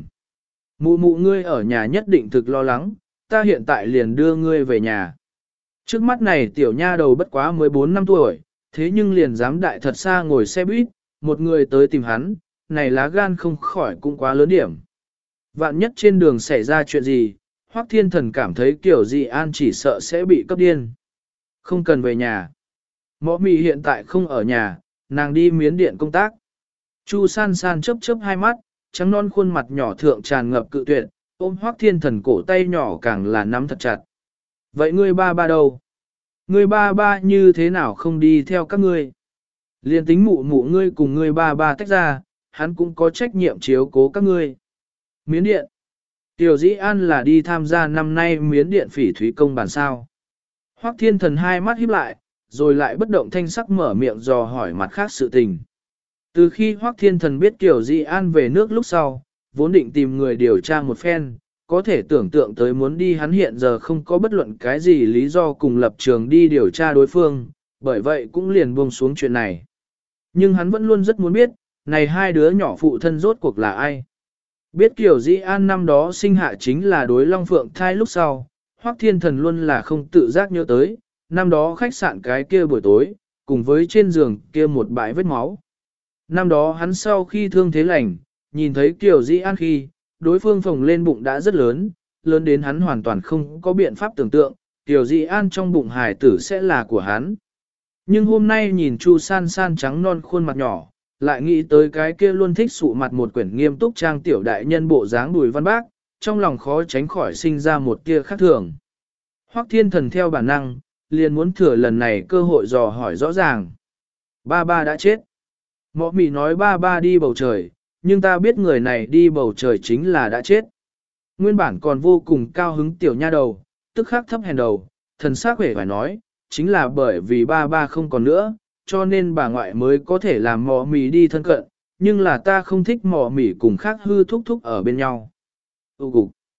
Mụ mụ ngươi ở nhà nhất định thực lo lắng, ta hiện tại liền đưa ngươi về nhà. Trước mắt này tiểu nha đầu bất quá 14 năm tuổi, thế nhưng liền dám đại thật xa ngồi xe buýt, một người tới tìm hắn, này lá gan không khỏi cũng quá lớn điểm. Vạn nhất trên đường xảy ra chuyện gì, Hoắc Thiên Thần cảm thấy kiểu gì An chỉ sợ sẽ bị cấp điên. Không cần về nhà. Mõ mì hiện tại không ở nhà, nàng đi miến điện công tác. Chu san san chớp chớp hai mắt, trắng non khuôn mặt nhỏ thượng tràn ngập cự tuyệt, ôm Hoắc Thiên Thần cổ tay nhỏ càng là nắm thật chặt. Vậy ngươi ba ba đâu? Ngươi ba ba như thế nào không đi theo các ngươi? Liên tính mụ mụ ngươi cùng ngươi ba ba tách ra, hắn cũng có trách nhiệm chiếu cố các ngươi. Miến điện. Tiểu Dĩ An là đi tham gia năm nay miến điện phỉ thúy công bản sao. Hoắc Thiên Thần hai mắt híp lại, rồi lại bất động thanh sắc mở miệng dò hỏi mặt khác sự tình. Từ khi Hoắc Thiên Thần biết Tiểu Dĩ An về nước lúc sau, vốn định tìm người điều tra một phen, có thể tưởng tượng tới muốn đi hắn hiện giờ không có bất luận cái gì lý do cùng lập trường đi điều tra đối phương, bởi vậy cũng liền buông xuống chuyện này. Nhưng hắn vẫn luôn rất muốn biết, này hai đứa nhỏ phụ thân rốt cuộc là ai. Biết Kiều Dĩ An năm đó sinh hạ chính là đối Long Phượng thai lúc sau, Hoắc Thiên Thần luôn là không tự giác nhớ tới, năm đó khách sạn cái kia buổi tối, cùng với trên giường kia một bãi vết máu. Năm đó hắn sau khi thương thế lành, nhìn thấy Kiều Dĩ An khi, đối phương phồng lên bụng đã rất lớn, lớn đến hắn hoàn toàn không có biện pháp tưởng tượng, Kiều Dĩ An trong bụng hài tử sẽ là của hắn. Nhưng hôm nay nhìn Chu San San trắng non khuôn mặt nhỏ, lại nghĩ tới cái kia luôn thích sụ mặt một quyển nghiêm túc trang tiểu đại nhân bộ dáng Bùi Văn Bác, trong lòng khó tránh khỏi sinh ra một tia khác thường. Hoắc Thiên Thần theo bản năng, liền muốn thừa lần này cơ hội dò hỏi rõ ràng. Ba ba đã chết. Mọ mì nói ba ba đi bầu trời, nhưng ta biết người này đi bầu trời chính là đã chết. Nguyên bản còn vô cùng cao hứng tiểu nha đầu, tức khắc thấp hèn đầu, thần sắc vẻ phải nói, chính là bởi vì ba ba không còn nữa, cho nên bà ngoại mới có thể làm mỏ mì đi thân cận, nhưng là ta không thích mỏ mì cùng khác hư thúc thúc ở bên nhau. U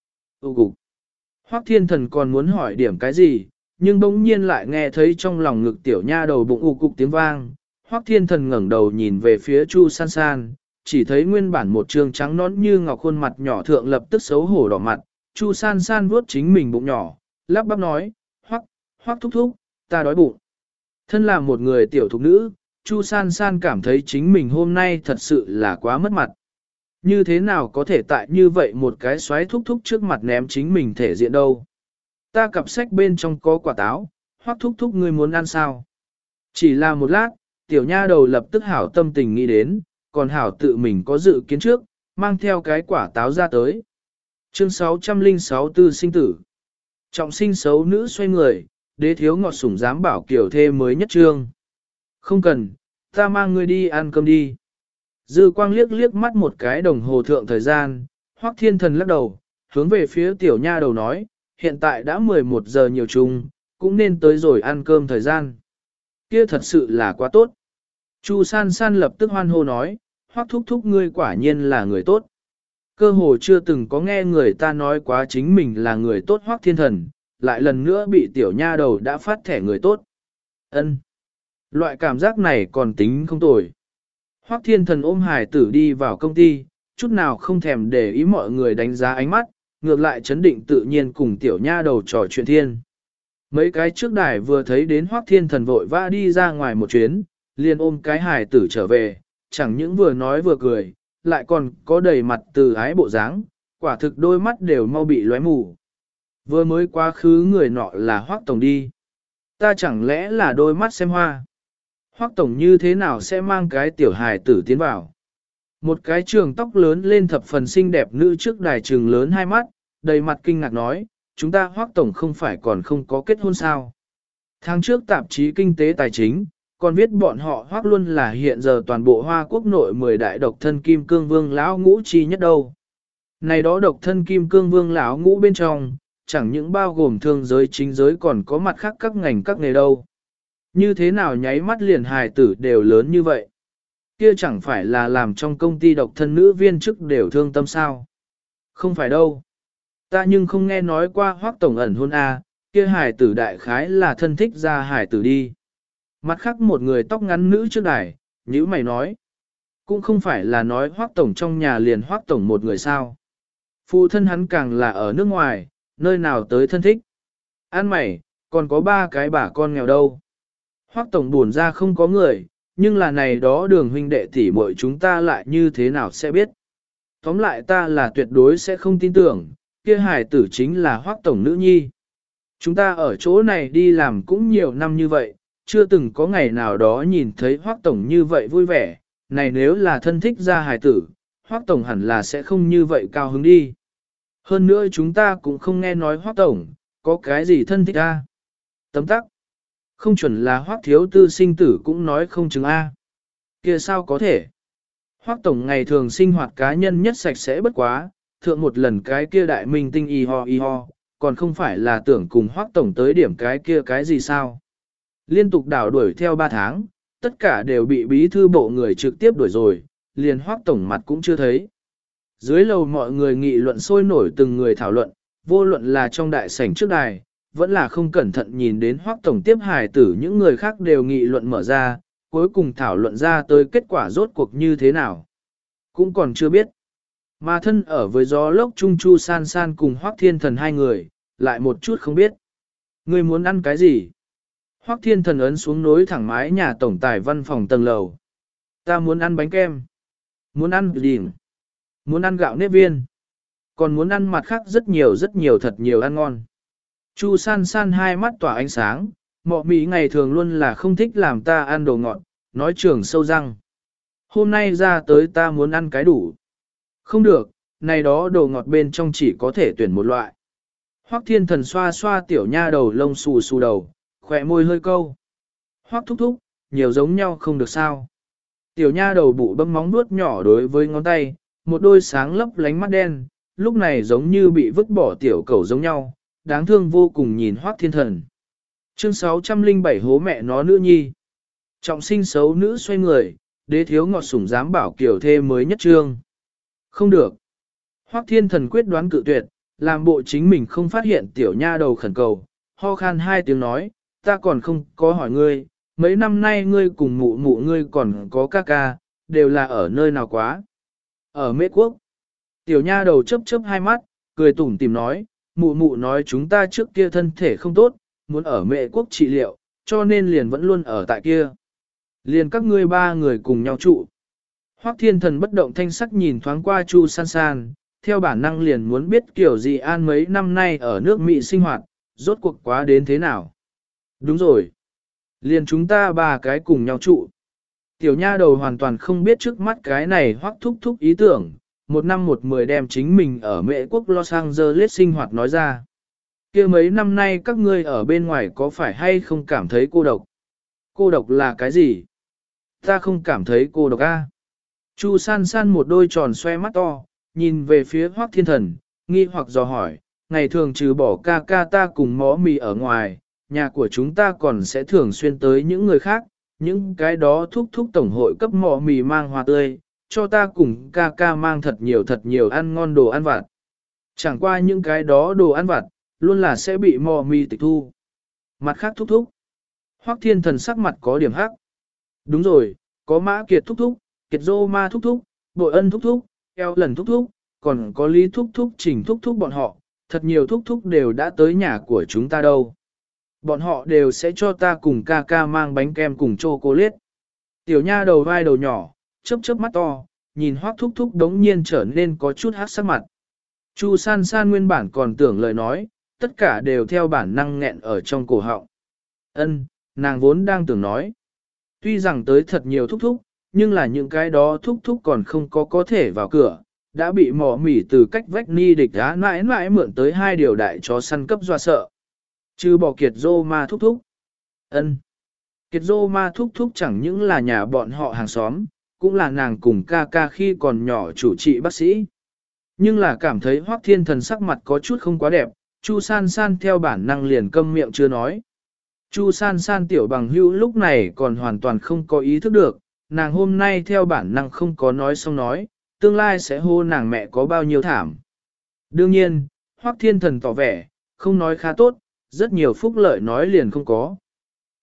cục. Hoắc Thiên Thần còn muốn hỏi điểm cái gì, nhưng bỗng nhiên lại nghe thấy trong lòng ngực tiểu nha đầu bụng u cục tiếng vang. Hoắc Thiên Thần ngẩng đầu nhìn về phía Chu San San, chỉ thấy nguyên bản một trường trắng nõn như ngọc khuôn mặt nhỏ thượng lập tức xấu hổ đỏ mặt. Chu San San vuốt chính mình bụng nhỏ, lắp bắp nói, Hoắc thúc thúc, ta đói bụng. Thân là một người tiểu thục nữ, Chu San San cảm thấy chính mình hôm nay thật sự là quá mất mặt. Như thế nào có thể tại như vậy một cái xoáy thúc thúc trước mặt ném chính mình thể diện đâu. Ta cặp sách bên trong có quả táo, Hoắc thúc thúc ngươi muốn ăn sao? Chỉ là một lát, tiểu nha đầu lập tức hảo tâm tình nghĩ đến, còn hảo tự mình có dự kiến trước, mang theo cái quả táo ra tới. Chương 606 Tư sinh tử. Trọng sinh xấu nữ xoay người, đế thiếu ngọt sủng dám bảo kiểu thê mới nhất trương. Không cần, ta mang ngươi đi ăn cơm đi. Dư quang liếc liếc mắt một cái đồng hồ thượng thời gian, Hoắc Thiên Thần lắc đầu, hướng về phía tiểu nha đầu nói, hiện tại đã 11 giờ nhiều chung, cũng nên tới rồi ăn cơm thời gian. Kia thật sự là quá tốt. Chu San San lập tức hoan hô nói, Hoắc thúc thúc ngươi quả nhiên là người tốt. Cơ hồ chưa từng có nghe người ta nói quá chính mình là người tốt Hoắc Thiên Thần, lại lần nữa bị tiểu nha đầu đã phát thẻ người tốt. Ân, loại cảm giác này còn tính không tồi. Hoắc Thiên Thần ôm hài tử đi vào công ty, chút nào không thèm để ý mọi người đánh giá ánh mắt, ngược lại chấn định tự nhiên cùng tiểu nha đầu trò chuyện thiên. Mấy cái trước đài vừa thấy đến Hoắc Thiên Thần vội vã đi ra ngoài một chuyến, liền ôm cái hài tử trở về, chẳng những vừa nói vừa cười, lại còn có đầy mặt từ ái bộ dáng, quả thực đôi mắt đều mau bị lóe mù. Vừa mới quá khứ người nọ là Hoắc Tổng đi. Ta chẳng lẽ là đôi mắt xem hoa. Hoắc Tổng như thế nào sẽ mang cái tiểu hài tử tiến vào. Một cái trường tóc lớn lên thập phần xinh đẹp nữ trước đài trường lớn hai mắt, đầy mặt kinh ngạc nói, chúng ta Hoắc Tổng không phải còn không có kết hôn sao. Tháng trước tạp chí Kinh tế Tài chính, còn viết bọn họ Hoắc luôn là hiện giờ toàn bộ Hoa Quốc nội 10 đại độc thân kim cương vương lão ngũ chi nhất đâu. Này đó độc thân kim cương vương lão ngũ bên trong, chẳng những bao gồm thương giới chính giới còn có mặt khác các ngành các nghề đâu. Như thế nào nháy mắt liền hài tử đều lớn như vậy? Kia chẳng phải là làm trong công ty độc thân nữ viên chức đều thương tâm sao? Không phải đâu. Ta nhưng không nghe nói qua Hoắc Tổng ẩn hôn a, kia hài tử đại khái là thân thích ra hài tử đi. Mặt khác một người tóc ngắn nữ trước đài, nhữ mày nói. Cũng không phải là nói Hoắc tổng trong nhà liền Hoắc tổng một người sao. Phụ thân hắn càng là ở nước ngoài, nơi nào tới thân thích. An mày, còn có 3 cái bà con nghèo đâu. Hoắc tổng buồn ra không có người, nhưng là này đó Đường huynh đệ tỷ muội chúng ta lại như thế nào sẽ biết. Tóm lại ta là tuyệt đối sẽ không tin tưởng, kia hải tử chính là Hoắc tổng nữ nhi. Chúng ta ở chỗ này đi làm cũng nhiều năm như vậy, chưa từng có ngày nào đó nhìn thấy Hoắc tổng như vậy vui vẻ, này nếu là thân thích ra hải tử, Hoắc tổng hẳn là sẽ không như vậy cao hứng đi. Hơn nữa chúng ta cũng không nghe nói Hoắc tổng, có cái gì thân thích a? Tấm tắc. Không chuẩn là Hoắc thiếu tư sinh tử cũng nói không chứng a. Kia sao có thể? Hoắc tổng ngày thường sinh hoạt cá nhân nhất sạch sẽ bất quá, thượng một lần cái kia đại minh tinh y ho, còn không phải là tưởng cùng Hoắc tổng tới điểm cái kia cái gì sao? Liên tục đảo đuổi theo 3 tháng, tất cả đều bị bí thư bộ người trực tiếp đuổi rồi, liền Hoắc tổng mặt cũng chưa thấy. Dưới lầu mọi người nghị luận sôi nổi từng người thảo luận, vô luận là trong đại sảnh trước đài, vẫn là không cẩn thận nhìn đến Hoắc tổng tiếp hài tử những người khác đều nghị luận mở ra, cuối cùng thảo luận ra tới kết quả rốt cuộc như thế nào. Cũng còn chưa biết. Mà thân ở với gió lốc Trung Chu San San cùng Hoắc Thiên Thần hai người, lại một chút không biết. Người muốn ăn cái gì? Hoắc Thiên Thần ấn xuống nối thẳng mái nhà tổng tài văn phòng tầng lầu. Ta muốn ăn bánh kem. Muốn ăn đỉnh. Muốn ăn gạo nếp viên. Còn muốn ăn mặt khác rất nhiều thật nhiều ăn ngon. Chu San San hai mắt tỏa ánh sáng, mọ mị ngày thường luôn là không thích làm ta ăn đồ ngọt, nói trường sâu răng. Hôm nay ra tới ta muốn ăn cái đủ. Không được, này đó đồ ngọt bên trong chỉ có thể tuyển một loại. Hoắc Thiên Thần xoa xoa tiểu nha đầu lông xù xù đầu, khỏe môi hơi câu. Hoắc thúc thúc, nhiều giống nhau không được sao. Tiểu nha đầu bụ bấm móng vuốt nhỏ đối với ngón tay, một đôi sáng lấp lánh mắt đen, lúc này giống như bị vứt bỏ tiểu cẩu giống nhau, đáng thương vô cùng nhìn Hoắc Thiên Thần. Chương 607 hố mẹ nó nữ nhi. Trọng sinh xấu nữ xoay người, đế thiếu ngọt sủng dám bảo kiểu thê mới nhất trương. Không được. Hoắc Thiên Thần quyết đoán cự tuyệt, làm bộ chính mình không phát hiện tiểu nha đầu khẩn cầu, ho khan 2 tiếng nói, ta còn không có hỏi ngươi, mấy năm nay ngươi cùng mụ mụ ngươi còn có ca ca, đều là ở nơi nào quá. Ở Mễ Quốc. Tiểu nha đầu chớp chớp hai mắt, cười tủm tỉm nói, mụ mụ nói chúng ta trước kia thân thể không tốt, muốn ở Mễ Quốc trị liệu, cho nên liền vẫn luôn ở tại kia. Liền các ngươi 3 người cùng nhau trụ. Hoắc Thiên Thần bất động thanh sắc nhìn thoáng qua Chu San San, theo bản năng liền muốn biết kiểu gì An mấy năm nay ở nước Mỹ sinh hoạt, rốt cuộc quá đến thế nào. Đúng rồi. Liền chúng ta 3 cái cùng nhau trụ. Tiểu nha đầu hoàn toàn không biết trước mắt cái này Hoắc thúc thúc ý tưởng, một năm một mười đem chính mình ở Mễ Quốc Los Angeles sinh hoạt nói ra. Kia mấy năm nay các ngươi ở bên ngoài có phải hay không cảm thấy cô độc? Cô độc là cái gì? Ta không cảm thấy cô độc a. Chu San San một đôi tròn xoe mắt to, nhìn về phía Hoắc Thiên Thần, nghi hoặc dò hỏi, ngày thường trừ bỏ ca ca ta cùng mõ mì ở ngoài, nhà của chúng ta còn sẽ thường xuyên tới những người khác, những cái đó thúc thúc tổng hội cấp mõ mì mang hoa tươi, cho ta cùng ca ca mang thật nhiều ăn ngon đồ ăn vặt. Chẳng qua những cái đó đồ ăn vặt, luôn là sẽ bị mõ mì tịch thu. Mặt khác thúc thúc. Hoắc Thiên Thần sắc mặt có điểm hắc. Đúng rồi, có Mã Kiệt thúc thúc, Kiệt Dô Ma thúc thúc, Bội Ân thúc thúc, Eo Lần thúc thúc, còn có Lý thúc thúc, Trình thúc thúc bọn họ, thật nhiều thúc thúc đều đã tới nhà của chúng ta đâu. Bọn họ đều sẽ cho ta cùng ca ca mang bánh kem cùng chocolate. Tiểu nha đầu vai đầu nhỏ, chớp chớp mắt to, nhìn Hoắc thúc thúc đống nhiên trở nên có chút hắc sắc mặt. Chu San San nguyên bản còn tưởng lời nói, tất cả đều theo bản năng nghẹn ở trong cổ họng. Ân, nàng vốn đang tưởng nói. Tuy rằng tới thật nhiều thúc thúc, nhưng là những cái đó thúc thúc còn không có thể vào cửa, đã bị mỏ mỉ từ cách vách ni địch á mãi mãi mượn tới 2 điều đại chó săn cấp doa sợ. Chứ bỏ Kiệt Dô Ma thúc thúc. Ân. Kiệt Dô Ma thúc thúc chẳng những là nhà bọn họ hàng xóm, cũng là nàng cùng ca ca khi còn nhỏ chủ trị bác sĩ. Nhưng là cảm thấy Hoắc Thiên Thần sắc mặt có chút không quá đẹp, Chu San San theo bản năng liền câm miệng chưa nói. Chu San San tiểu bằng hữu lúc này còn hoàn toàn không có ý thức được, nàng hôm nay theo bản năng không có nói xong nói, tương lai sẽ hô nàng mẹ có bao nhiêu thảm. Đương nhiên, Hoắc Thiên Thần tỏ vẻ, không nói khá tốt, rất nhiều phúc lợi nói liền không có.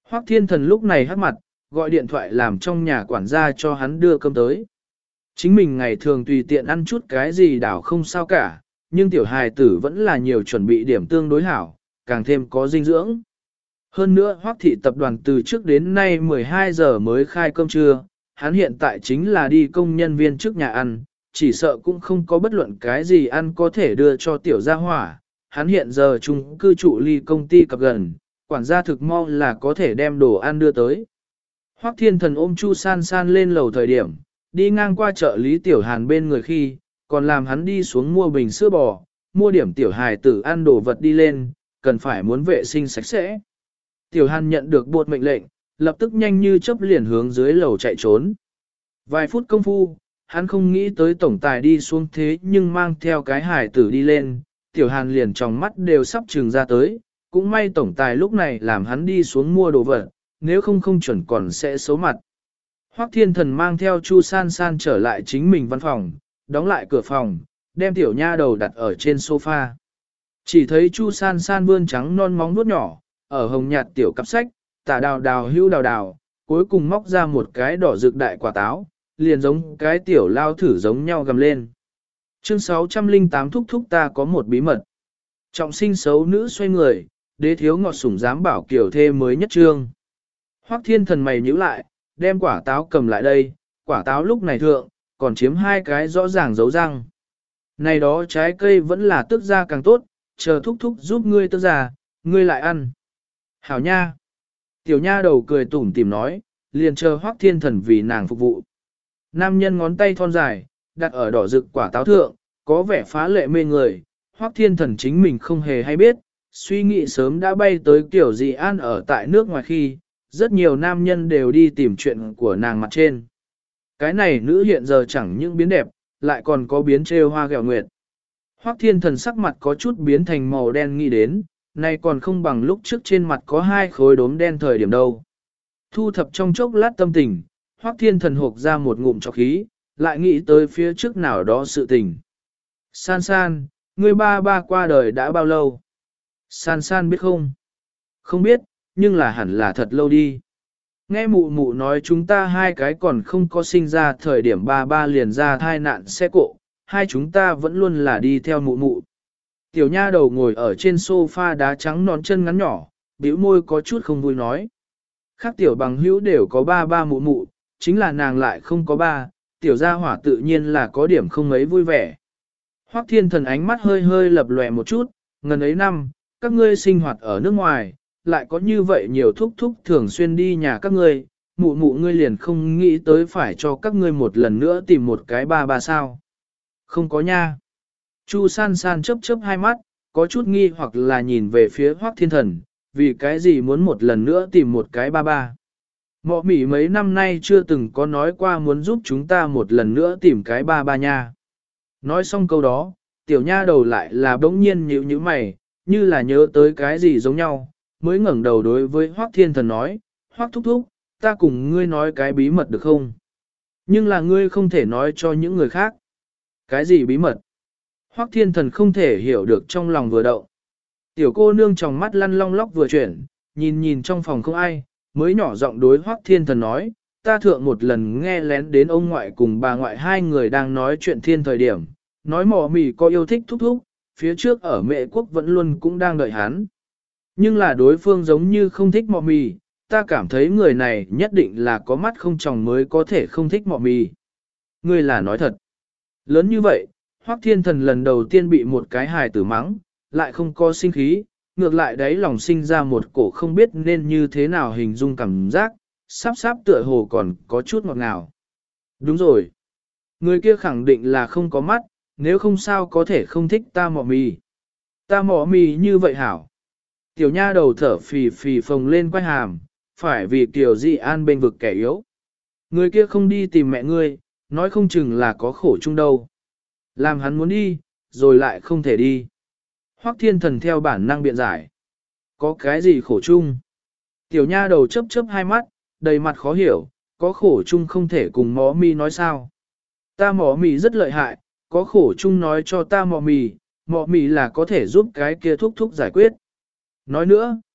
Hoắc Thiên Thần lúc này hắc mặt, gọi điện thoại làm trong nhà quản gia cho hắn đưa cơm tới. Chính mình ngày thường tùy tiện ăn chút cái gì đảo không sao cả, nhưng tiểu hài tử vẫn là nhiều chuẩn bị điểm tương đối hảo, càng thêm có dinh dưỡng. Hơn nữa Hoắc thị tập đoàn từ trước đến nay 12 giờ mới khai cơm trưa, hắn hiện tại chính là đi công nhân viên trước nhà ăn, chỉ sợ cũng không có bất luận cái gì ăn có thể đưa cho tiểu gia hỏa. Hắn hiện giờ chung cư trụ ly công ty cập gần, quản gia thực mau là có thể đem đồ ăn đưa tới. Hoắc Thiên Thần ôm Chu San San lên lầu thời điểm, đi ngang qua chợ Lý Tiểu Hàn bên người khi, còn làm hắn đi xuống mua bình sữa bò, mua điểm tiểu hài tử ăn đồ vật đi lên, cần phải muốn vệ sinh sạch sẽ. Tiểu Hàn nhận được bột mệnh lệnh, lập tức nhanh như chớp liền hướng dưới lầu chạy trốn. Vài phút công phu, hắn không nghĩ tới tổng tài đi xuống thế nhưng mang theo cái hài tử đi lên, Tiểu Hàn liền trong mắt đều sắp trừng ra tới, cũng may tổng tài lúc này làm hắn đi xuống mua đồ vật, nếu không không chuẩn còn sẽ xấu mặt. Hoắc Thiên Thần mang theo Chu San San trở lại chính mình văn phòng, đóng lại cửa phòng, đem tiểu nha đầu đặt ở trên sofa. Chỉ thấy Chu San San vươn trắng non móng nuốt nhỏ, ở hồng nhạt tiểu cặp sách, tả đào đào hưu đào đào, cuối cùng móc ra một cái đỏ rực đại quả táo, liền giống cái tiểu lao thử giống nhau gầm lên. Chương 608 thúc thúc ta có một bí mật. Trọng sinh xấu nữ xoay người, đế thiếu ngọt sủng dám bảo kiểu thê mới nhất trương. Hoắc Thiên Thần mày nhíu lại, đem quả táo cầm lại đây, quả táo lúc này thượng, còn chiếm hai cái rõ ràng dấu răng. Này đó trái cây vẫn là tước ra càng tốt, chờ thúc thúc giúp ngươi tước ra, ngươi lại ăn. Hảo nha! Tiểu nha đầu cười tủm tỉm nói, liền chờ Hoắc Thiên Thần vì nàng phục vụ. Nam nhân ngón tay thon dài, đặt ở đỏ rực quả táo thượng, có vẻ phá lệ mê người, Hoắc Thiên Thần chính mình không hề hay biết, suy nghĩ sớm đã bay tới kiểu gì an ở tại nước ngoài khi, rất nhiều nam nhân đều đi tìm chuyện của nàng mặt trên. Cái này nữ hiện giờ chẳng những biến đẹp, lại còn có biến trêu hoa gẹo nguyệt. Hoắc Thiên Thần sắc mặt có chút biến thành màu đen nghĩ đến, nay còn không bằng lúc trước trên mặt có hai khối đốm đen thời điểm đâu. Thu thập trong chốc lát tâm tình, Hoắc Thiên Thần hộc ra một ngụm trọc khí, lại nghĩ tới phía trước nào đó sự tình. San San, ngươi ba ba qua đời đã bao lâu? San San biết không? Không biết, nhưng là hẳn là thật lâu đi. Nghe mụ mụ nói chúng ta hai cái còn không có sinh ra thời điểm ba ba liền ra thai nạn xe cộ, hai chúng ta vẫn luôn là đi theo mụ mụ. Tiểu nha đầu ngồi ở trên sofa đá trắng nón chân ngắn nhỏ, bĩu môi có chút không vui nói. Khác tiểu bằng hữu đều có ba ba mụ mụ, chính là nàng lại không có ba, tiểu gia hỏa tự nhiên là có điểm không mấy vui vẻ. Hoắc Thiên Thần ánh mắt hơi hơi lập lòe một chút, ngần ấy năm, các ngươi sinh hoạt ở nước ngoài, lại có như vậy nhiều thúc thúc thường xuyên đi nhà các ngươi, mụ mụ ngươi liền không nghĩ tới phải cho các ngươi một lần nữa tìm một cái ba ba sao. Không có nha. Chu San San chớp chớp hai mắt, có chút nghi hoặc là nhìn về phía Hoắc Thiên Thần, vì cái gì muốn một lần nữa tìm một cái ba ba. Mọ mỉ mấy năm nay chưa từng có nói qua muốn giúp chúng ta một lần nữa tìm cái ba ba nha. Nói xong câu đó, tiểu nha đầu lại là bỗng nhiên nhíu nhíu mày, như là nhớ tới cái gì giống nhau, mới ngẩng đầu đối với Hoắc Thiên Thần nói, Hoắc thúc thúc, ta cùng ngươi nói cái bí mật được không? Nhưng là ngươi không thể nói cho những người khác. Cái gì bí mật? Hoắc Thiên Thần không thể hiểu được trong lòng vừa động. Tiểu cô nương trong mắt lăn long lóc vừa chuyển, nhìn nhìn trong phòng không ai, mới nhỏ giọng đối Hoắc Thiên Thần nói, ta thượng một lần nghe lén đến ông ngoại cùng bà ngoại hai người đang nói chuyện thiên thời điểm, nói mỏ mì có yêu thích thúc thúc, phía trước ở mẹ quốc vẫn luôn cũng đang đợi hắn. Nhưng là đối phương giống như không thích mọ mì, ta cảm thấy người này nhất định là có mắt không tròng mới có thể không thích mọ mì. Ngươi là nói thật. Lớn như vậy, Hoắc Thiên Thần lần đầu tiên bị một cái hài tử mắng, lại không có sinh khí, ngược lại đấy lòng sinh ra một cổ không biết nên như thế nào hình dung cảm giác, sắp tựa hồ còn có chút ngọt ngào. Đúng rồi. Người kia khẳng định là không có mắt, nếu không sao có thể không thích ta mọ mì. Ta mọ mì như vậy hảo. Tiểu nha đầu thở phì phì phồng lên quay hàm, phải vì Tiểu Dị An bên vực kẻ yếu. Người kia không đi tìm mẹ ngươi, nói không chừng là có khổ chung đâu. Làm hắn muốn đi, rồi lại không thể đi. Hoắc Thiên Thần theo bản năng biện giải. Có cái gì khổ chung? Tiểu nha đầu chớp chớp hai mắt, đầy mặt khó hiểu, có khổ chung không thể cùng mỏ mì nói sao? Ta mỏ mì rất lợi hại, có khổ chung nói cho ta mỏ mì là có thể giúp cái kia thúc thúc giải quyết. Nói nữa,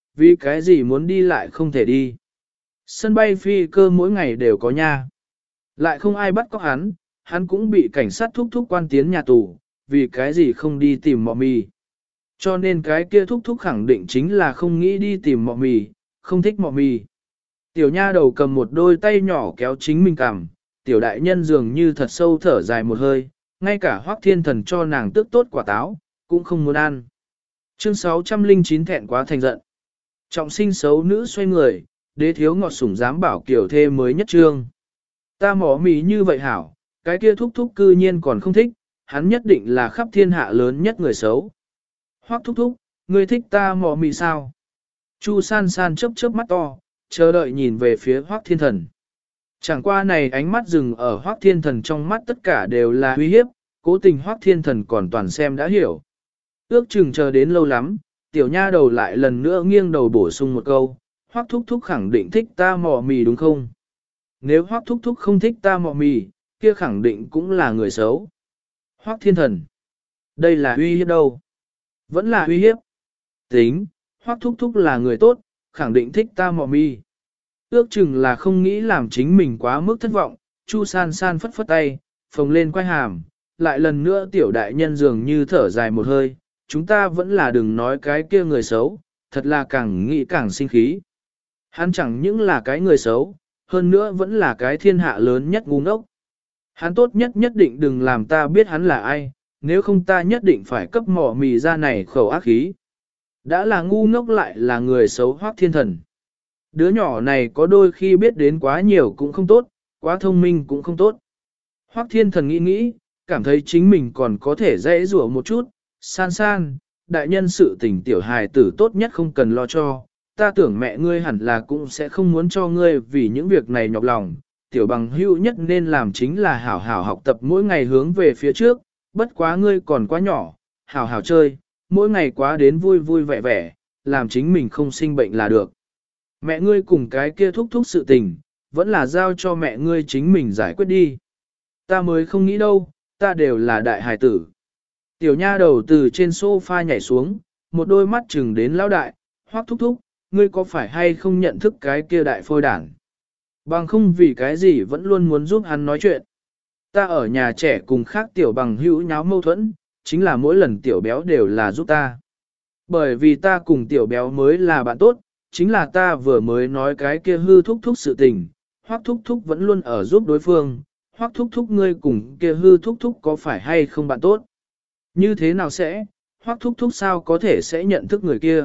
Vì cái gì muốn đi lại không thể đi. Sân bay phi cơ mỗi ngày đều có nha. Lại không ai bắt cóc hắn cũng bị cảnh sát thúc thúc quan tiến nhà tù, vì cái gì không đi tìm mọ mì. Cho nên cái kia thúc thúc khẳng định chính là không nghĩ đi tìm mọ mì, không thích mọ mì. Tiểu nha đầu cầm một đôi tay nhỏ kéo chính mình cằm, tiểu đại nhân dường như thật sâu thở dài một hơi, ngay cả Hoắc Thiên Thần cho nàng tước tốt quả táo, cũng không muốn ăn. Chương 609 thẹn quá thành giận. Trọng sinh xấu nữ xoay người, đế thiếu ngọt sủng dám bảo kiểu thê mới nhất trương. Ta mỏ mì như vậy hảo, cái kia thúc thúc cư nhiên còn không thích, hắn nhất định là khắp thiên hạ lớn nhất người xấu. Hoắc thúc thúc, ngươi thích ta mỏ mì sao? Chu san san chớp chớp mắt to, chờ đợi nhìn về phía Hoắc Thiên Thần. Chẳng qua này ánh mắt dừng ở Hoắc Thiên Thần trong mắt tất cả đều là uy hiếp, cố tình Hoắc Thiên Thần còn toàn xem đã hiểu. Ước chừng chờ đến lâu lắm, tiểu nha đầu lại lần nữa nghiêng đầu bổ sung một câu, Hoắc thúc thúc khẳng định thích ta mỏ mì đúng không? Nếu Hoắc thúc thúc không thích ta mỏ mì, kia khẳng định cũng là người xấu. Hoắc Thiên Thần, đây là uy hiếp đâu? Vẫn là uy hiếp. Tính, Hoắc thúc thúc là người tốt, khẳng định thích ta mỏ mì. Ước chừng là không nghĩ làm chính mình quá mức thất vọng, Chu san san phất phất tay, phồng lên quay hàm, lại lần nữa tiểu đại nhân dường như thở dài một hơi, chúng ta vẫn là đừng nói cái kia người xấu, thật là càng nghĩ càng sinh khí. Hắn chẳng những là cái người xấu, hơn nữa vẫn là cái thiên hạ lớn nhất ngu ngốc. Hắn tốt nhất nhất định đừng làm ta biết hắn là ai, nếu không ta nhất định phải cấp mỏ mì ra này khẩu ác khí. Đã là ngu ngốc lại là người xấu Hoắc Thiên Thần. Đứa nhỏ này có đôi khi biết đến quá nhiều cũng không tốt, quá thông minh cũng không tốt. Hoắc Thiên Thần nghĩ, cảm thấy chính mình còn có thể dễ dụa một chút, san san, đại nhân sự tình tiểu hài tử tốt nhất không cần lo cho, ta tưởng mẹ ngươi hẳn là cũng sẽ không muốn cho ngươi vì những việc này nhọc lòng, tiểu bằng hữu nhất nên làm chính là hảo hảo học tập mỗi ngày hướng về phía trước, bất quá ngươi còn quá nhỏ, hảo hảo chơi, mỗi ngày quá đến vui vui vẻ vẻ, làm chính mình không sinh bệnh là được. Mẹ ngươi cùng cái kia thúc thúc sự tình, vẫn là giao cho mẹ ngươi chính mình giải quyết đi. Ta mới không nghĩ đâu, ta đều là đại hài tử. Tiểu nha đầu từ trên sofa nhảy xuống, một đôi mắt chừng đến lão đại, Hoắc thúc thúc, ngươi có phải hay không nhận thức cái kia đại phôi đản? Bằng không vì cái gì vẫn luôn muốn giúp hắn nói chuyện. Ta ở nhà trẻ cùng khác tiểu bằng hữu nháo mâu thuẫn, chính là mỗi lần tiểu béo đều là giúp ta. Bởi vì ta cùng tiểu béo mới là bạn tốt, chính là ta vừa mới nói cái kia hư thúc thúc sự tình, Hoắc thúc thúc vẫn luôn ở giúp đối phương, Hoắc thúc thúc ngươi cùng kia hư thúc thúc có phải hay không bạn tốt? Như thế nào sẽ, Hoắc thúc thúc sao có thể sẽ nhận thức người kia?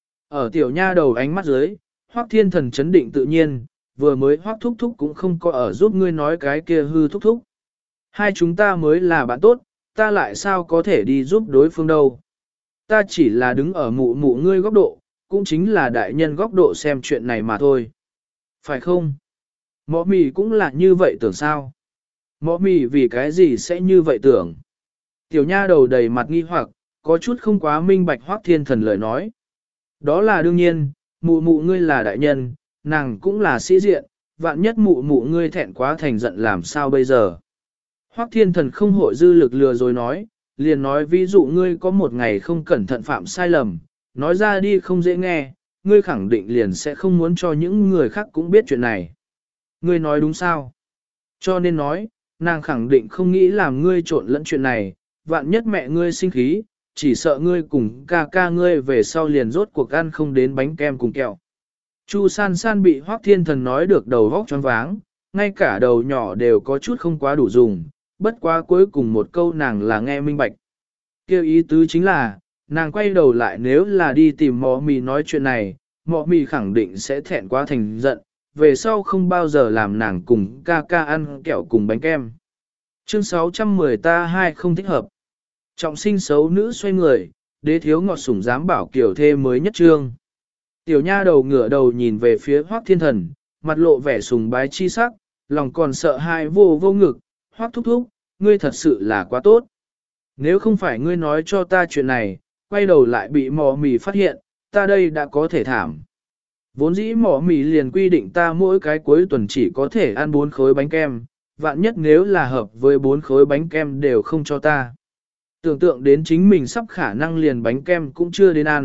Ở tiểu nha đầu ánh mắt dưới, Hoắc Thiên Thần chấn định tự nhiên, vừa mới Hoắc thúc thúc cũng không có ở giúp ngươi nói cái kia hư thúc thúc. Hai chúng ta mới là bạn tốt, ta lại sao có thể đi giúp đối phương đâu? Ta chỉ là đứng ở mụ mụ ngươi góc độ, cũng chính là đại nhân góc độ xem chuyện này mà thôi. Phải không? Mọ mì cũng là như vậy tưởng sao? Mọ mì vì cái gì sẽ như vậy tưởng? Tiểu nha đầu đầy mặt nghi hoặc, có chút không quá minh bạch Hoắc Thiên Thần lời nói. Đó là đương nhiên, mụ mụ ngươi là đại nhân, nàng cũng là sĩ diện, vạn nhất mụ mụ ngươi thẹn quá thành giận làm sao bây giờ? Hoắc Thiên Thần không hội dư lực lừa rồi nói, liền nói ví dụ ngươi có một ngày không cẩn thận phạm sai lầm, nói ra đi không dễ nghe, ngươi khẳng định liền sẽ không muốn cho những người khác cũng biết chuyện này. Ngươi nói đúng sao? Cho nên nói, nàng khẳng định không nghĩ làm ngươi trộn lẫn chuyện này, vạn nhất mẹ ngươi sinh khí, chỉ sợ ngươi cùng ca ca ngươi về sau liền rốt cuộc ăn không đến bánh kem cùng kẹo. Chu san san bị Hoắc Thiên Thần nói được đầu vóc choáng váng, ngay cả đầu nhỏ đều có chút không quá đủ dùng, bất quá cuối cùng một câu nàng là nghe minh bạch. Kêu ý tứ chính là, nàng quay đầu lại nếu là đi tìm mọ mì nói chuyện này, mọ mì khẳng định sẽ thẹn quá thành giận, về sau không bao giờ làm nàng cùng ca ca ăn kẹo cùng bánh kem. Chương 610 ta hai không thích hợp. Trọng sinh xấu nữ xoay người, đế thiếu ngọt sủng dám bảo kiểu thê mới nhất trương. Tiểu nha đầu ngửa đầu nhìn về phía Hoắc Thiên Thần, mặt lộ vẻ sùng bái chi sắc, lòng còn sợ hãi vô vô ngực, Hoắc thúc thúc, ngươi thật sự là quá tốt. Nếu không phải ngươi nói cho ta chuyện này, quay đầu lại bị mỏ mì phát hiện, ta đây đã có thể thảm. Vốn dĩ mỏ mì liền quy định ta mỗi cái cuối tuần chỉ có thể ăn 4 khối bánh kem, vạn nhất nếu là hợp với 4 khối bánh kem đều không cho ta. Tưởng tượng đến chính mình sắp khả năng liền bánh kem cũng chưa đến ăn,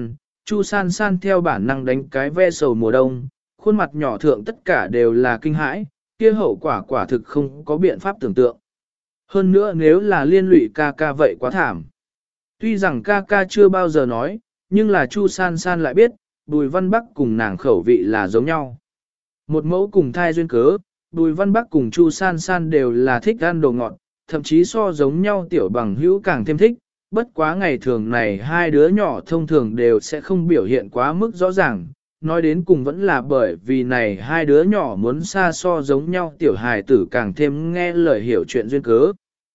Chu san san theo bản năng đánh cái ve sầu mùa đông, khuôn mặt nhỏ thượng tất cả đều là kinh hãi, kia hậu quả quả thực không có biện pháp tưởng tượng. Hơn nữa nếu là liên lụy ca ca vậy quá thảm. Tuy rằng ca ca chưa bao giờ nói, nhưng là Chu san san lại biết, Bùi Văn Bắc cùng nàng khẩu vị là giống nhau. Một mẫu cùng thai duyên cớ, Bùi Văn Bắc cùng Chu san san đều là thích ăn đồ ngọt, thậm chí so giống nhau tiểu bằng hữu càng thêm thích. Bất quá ngày thường này hai đứa nhỏ thông thường đều sẽ không biểu hiện quá mức rõ ràng, nói đến cùng vẫn là bởi vì này hai đứa nhỏ muốn xa so giống nhau tiểu hài tử càng thêm nghe lời hiểu chuyện duyên cớ.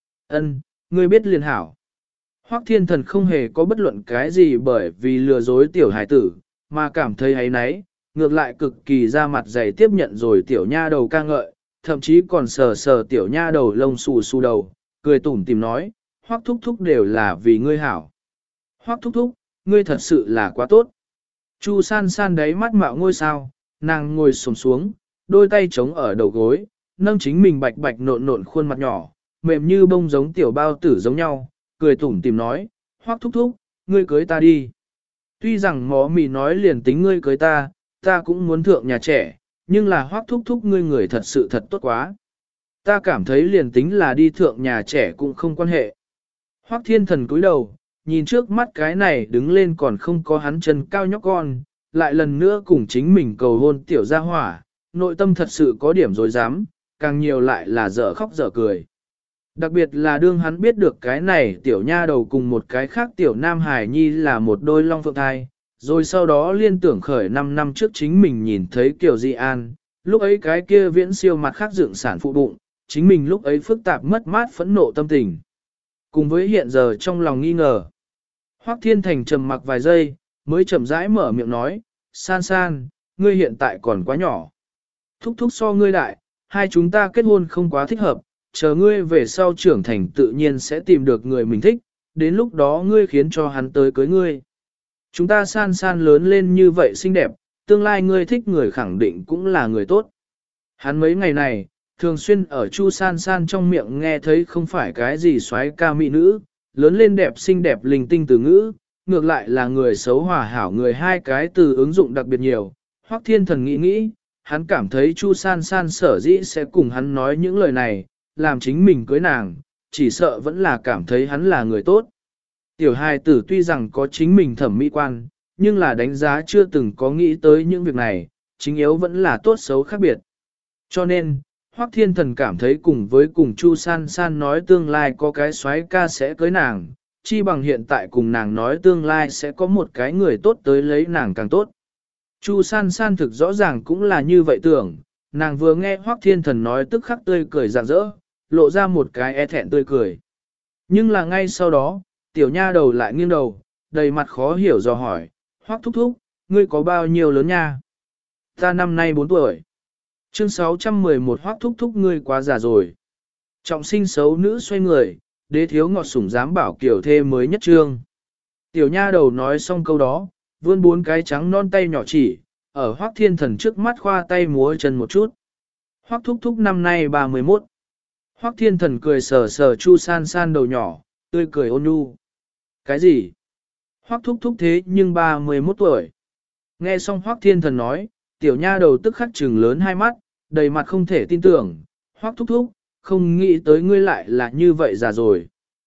Ân, ngươi biết liền hảo. Hoắc Thiên Thần không hề có bất luận cái gì bởi vì lừa dối tiểu hài tử, mà cảm thấy ấy nấy, ngược lại cực kỳ ra mặt dày tiếp nhận rồi tiểu nha đầu ca ngợi, thậm chí còn sờ sờ tiểu nha đầu lông xù xù đầu, cười tủm tìm nói, Hoắc thúc thúc đều là vì ngươi hảo. Hoắc thúc thúc, ngươi thật sự là quá tốt. Chu san san đáy mắt mạo ngôi sao, nàng ngồi xổm xuống, đôi tay chống ở đầu gối, nâng chính mình bạch bạch nộn nộn khuôn mặt nhỏ, mềm như bông giống tiểu bao tử giống nhau, cười tủm tìm nói, Hoắc thúc thúc, ngươi cưới ta đi. Tuy rằng mó mì nói liền tính ngươi cưới ta, ta cũng muốn thượng nhà trẻ, nhưng là Hoắc thúc thúc ngươi người thật sự thật tốt quá. Ta cảm thấy liền tính là đi thượng nhà trẻ cũng không quan hệ. Hoắc Thiên Thần cúi đầu, nhìn trước mắt cái này đứng lên còn không có hắn chân cao nhóc con, lại lần nữa cùng chính mình cầu hôn tiểu gia hỏa, nội tâm thật sự có điểm dối dám, càng nhiều lại là dở khóc dở cười. Đặc biệt là đương hắn biết được cái này tiểu nha đầu cùng một cái khác tiểu nam hải nhi là một đôi long phượng thai, rồi sau đó liên tưởng khởi 5 năm trước chính mình nhìn thấy Kiều Di An, lúc ấy cái kia viễn siêu mặt khác dựng sản phụ bụng, chính mình lúc ấy phức tạp mất mát phẫn nộ tâm tình. Cùng với hiện giờ trong lòng nghi ngờ. Hoắc Thiên Thành trầm mặc vài giây, mới chậm rãi mở miệng nói, san san, ngươi hiện tại còn quá nhỏ. Thúc thúc so ngươi đại, hai chúng ta kết hôn không quá thích hợp, chờ ngươi về sau trưởng thành tự nhiên sẽ tìm được người mình thích, đến lúc đó ngươi khiến cho hắn tới cưới ngươi. Chúng ta san san lớn lên như vậy xinh đẹp, tương lai ngươi thích người khẳng định cũng là người tốt. Hắn mấy ngày này, thường xuyên ở Chu san san trong miệng nghe thấy không phải cái gì xoáy ca mỹ nữ, lớn lên đẹp xinh đẹp linh tinh từ ngữ, ngược lại là người xấu hòa hảo người hai cái từ ứng dụng đặc biệt nhiều. Hoắc Thiên Thần nghĩ, hắn cảm thấy Chu san san sở dĩ sẽ cùng hắn nói những lời này, làm chính mình cưới nàng, chỉ sợ vẫn là cảm thấy hắn là người tốt. Tiểu hài tử tuy rằng có chính mình thẩm mỹ quan, nhưng là đánh giá chưa từng có nghĩ tới những việc này, chính yếu vẫn là tốt xấu khác biệt. Cho nên, Hoắc Thiên Thần cảm thấy cùng với cùng Chu san san nói tương lai có cái soái ca sẽ cưới nàng, chi bằng hiện tại cùng nàng nói tương lai sẽ có một cái người tốt tới lấy nàng càng tốt. Chu san san thực rõ ràng cũng là như vậy tưởng, nàng vừa nghe Hoắc Thiên Thần nói tức khắc tươi cười rạng rỡ, lộ ra một cái e thẹn tươi cười. Nhưng là ngay sau đó, tiểu nha đầu lại nghiêng đầu, đầy mặt khó hiểu dò hỏi, Hoắc thúc thúc, ngươi có bao nhiêu lớn nha? Ta năm nay 4 tuổi. Chương 611 Hoắc thúc thúc ngươi quá già rồi. Trọng sinh xấu nữ xoay người, đế thiếu ngọt sủng dám bảo kiểu thê mới nhất trương. Tiểu nha đầu nói xong câu đó, vươn 4 cái trắng non tay nhỏ chỉ, ở Hoắc Thiên Thần trước mắt khoa tay múa chân một chút. Hoắc thúc thúc năm nay 31. Hoắc Thiên Thần cười sờ sờ Chu san san đầu nhỏ, tươi cười ôn nhu. Cái gì? Hoắc thúc thúc thế nhưng 31 tuổi. Nghe xong Hoắc Thiên Thần nói, tiểu nha đầu tức khắc trừng lớn hai mắt, đầy mặt không thể tin tưởng. Hoắc thúc thúc, không nghĩ tới ngươi lại là như vậy già rồi.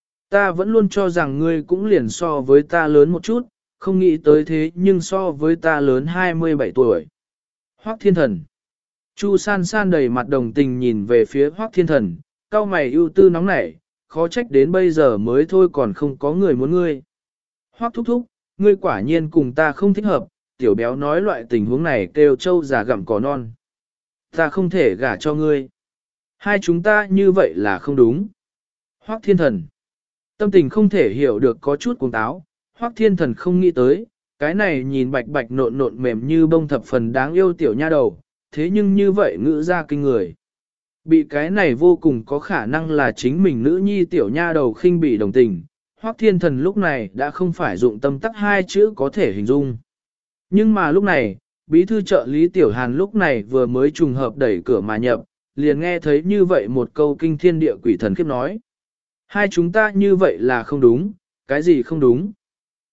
Ta vẫn luôn cho rằng ngươi cũng liền so với ta lớn một chút, không nghĩ tới thế nhưng so với ta lớn 27 tuổi. Hoắc Thiên Thần. Chu san san đầy mặt đồng tình nhìn về phía Hoắc Thiên Thần, cau mày ưu tư nóng nảy, khó trách đến bây giờ mới thôi còn không có người muốn ngươi. Hoắc thúc thúc, ngươi quả nhiên cùng ta không thích hợp, tiểu béo nói loại tình huống này kêu trâu già gặm cỏ non. Ta không thể gả cho ngươi. Hai chúng ta như vậy là không đúng. Hoắc Thiên Thần. Tâm tình không thể hiểu được có chút cuồng táo, Hoắc Thiên Thần không nghĩ tới, cái này nhìn bạch bạch nộn nộn mềm như bông thập phần đáng yêu tiểu nha đầu, thế nhưng như vậy ngữ ra kinh người. Bị cái này vô cùng có khả năng là chính mình nữ nhi tiểu nha đầu khinh bị đồng tình, Hoắc Thiên Thần lúc này đã không phải dụng tâm tắc hai chữ có thể hình dung. Nhưng mà lúc này, bí thư trợ lý Tiểu Hàn lúc này vừa mới trùng hợp đẩy cửa mà nhập, liền nghe thấy như vậy một câu kinh thiên địa quỷ thần khiếp nói. Hai chúng ta như vậy là không đúng, cái gì không đúng?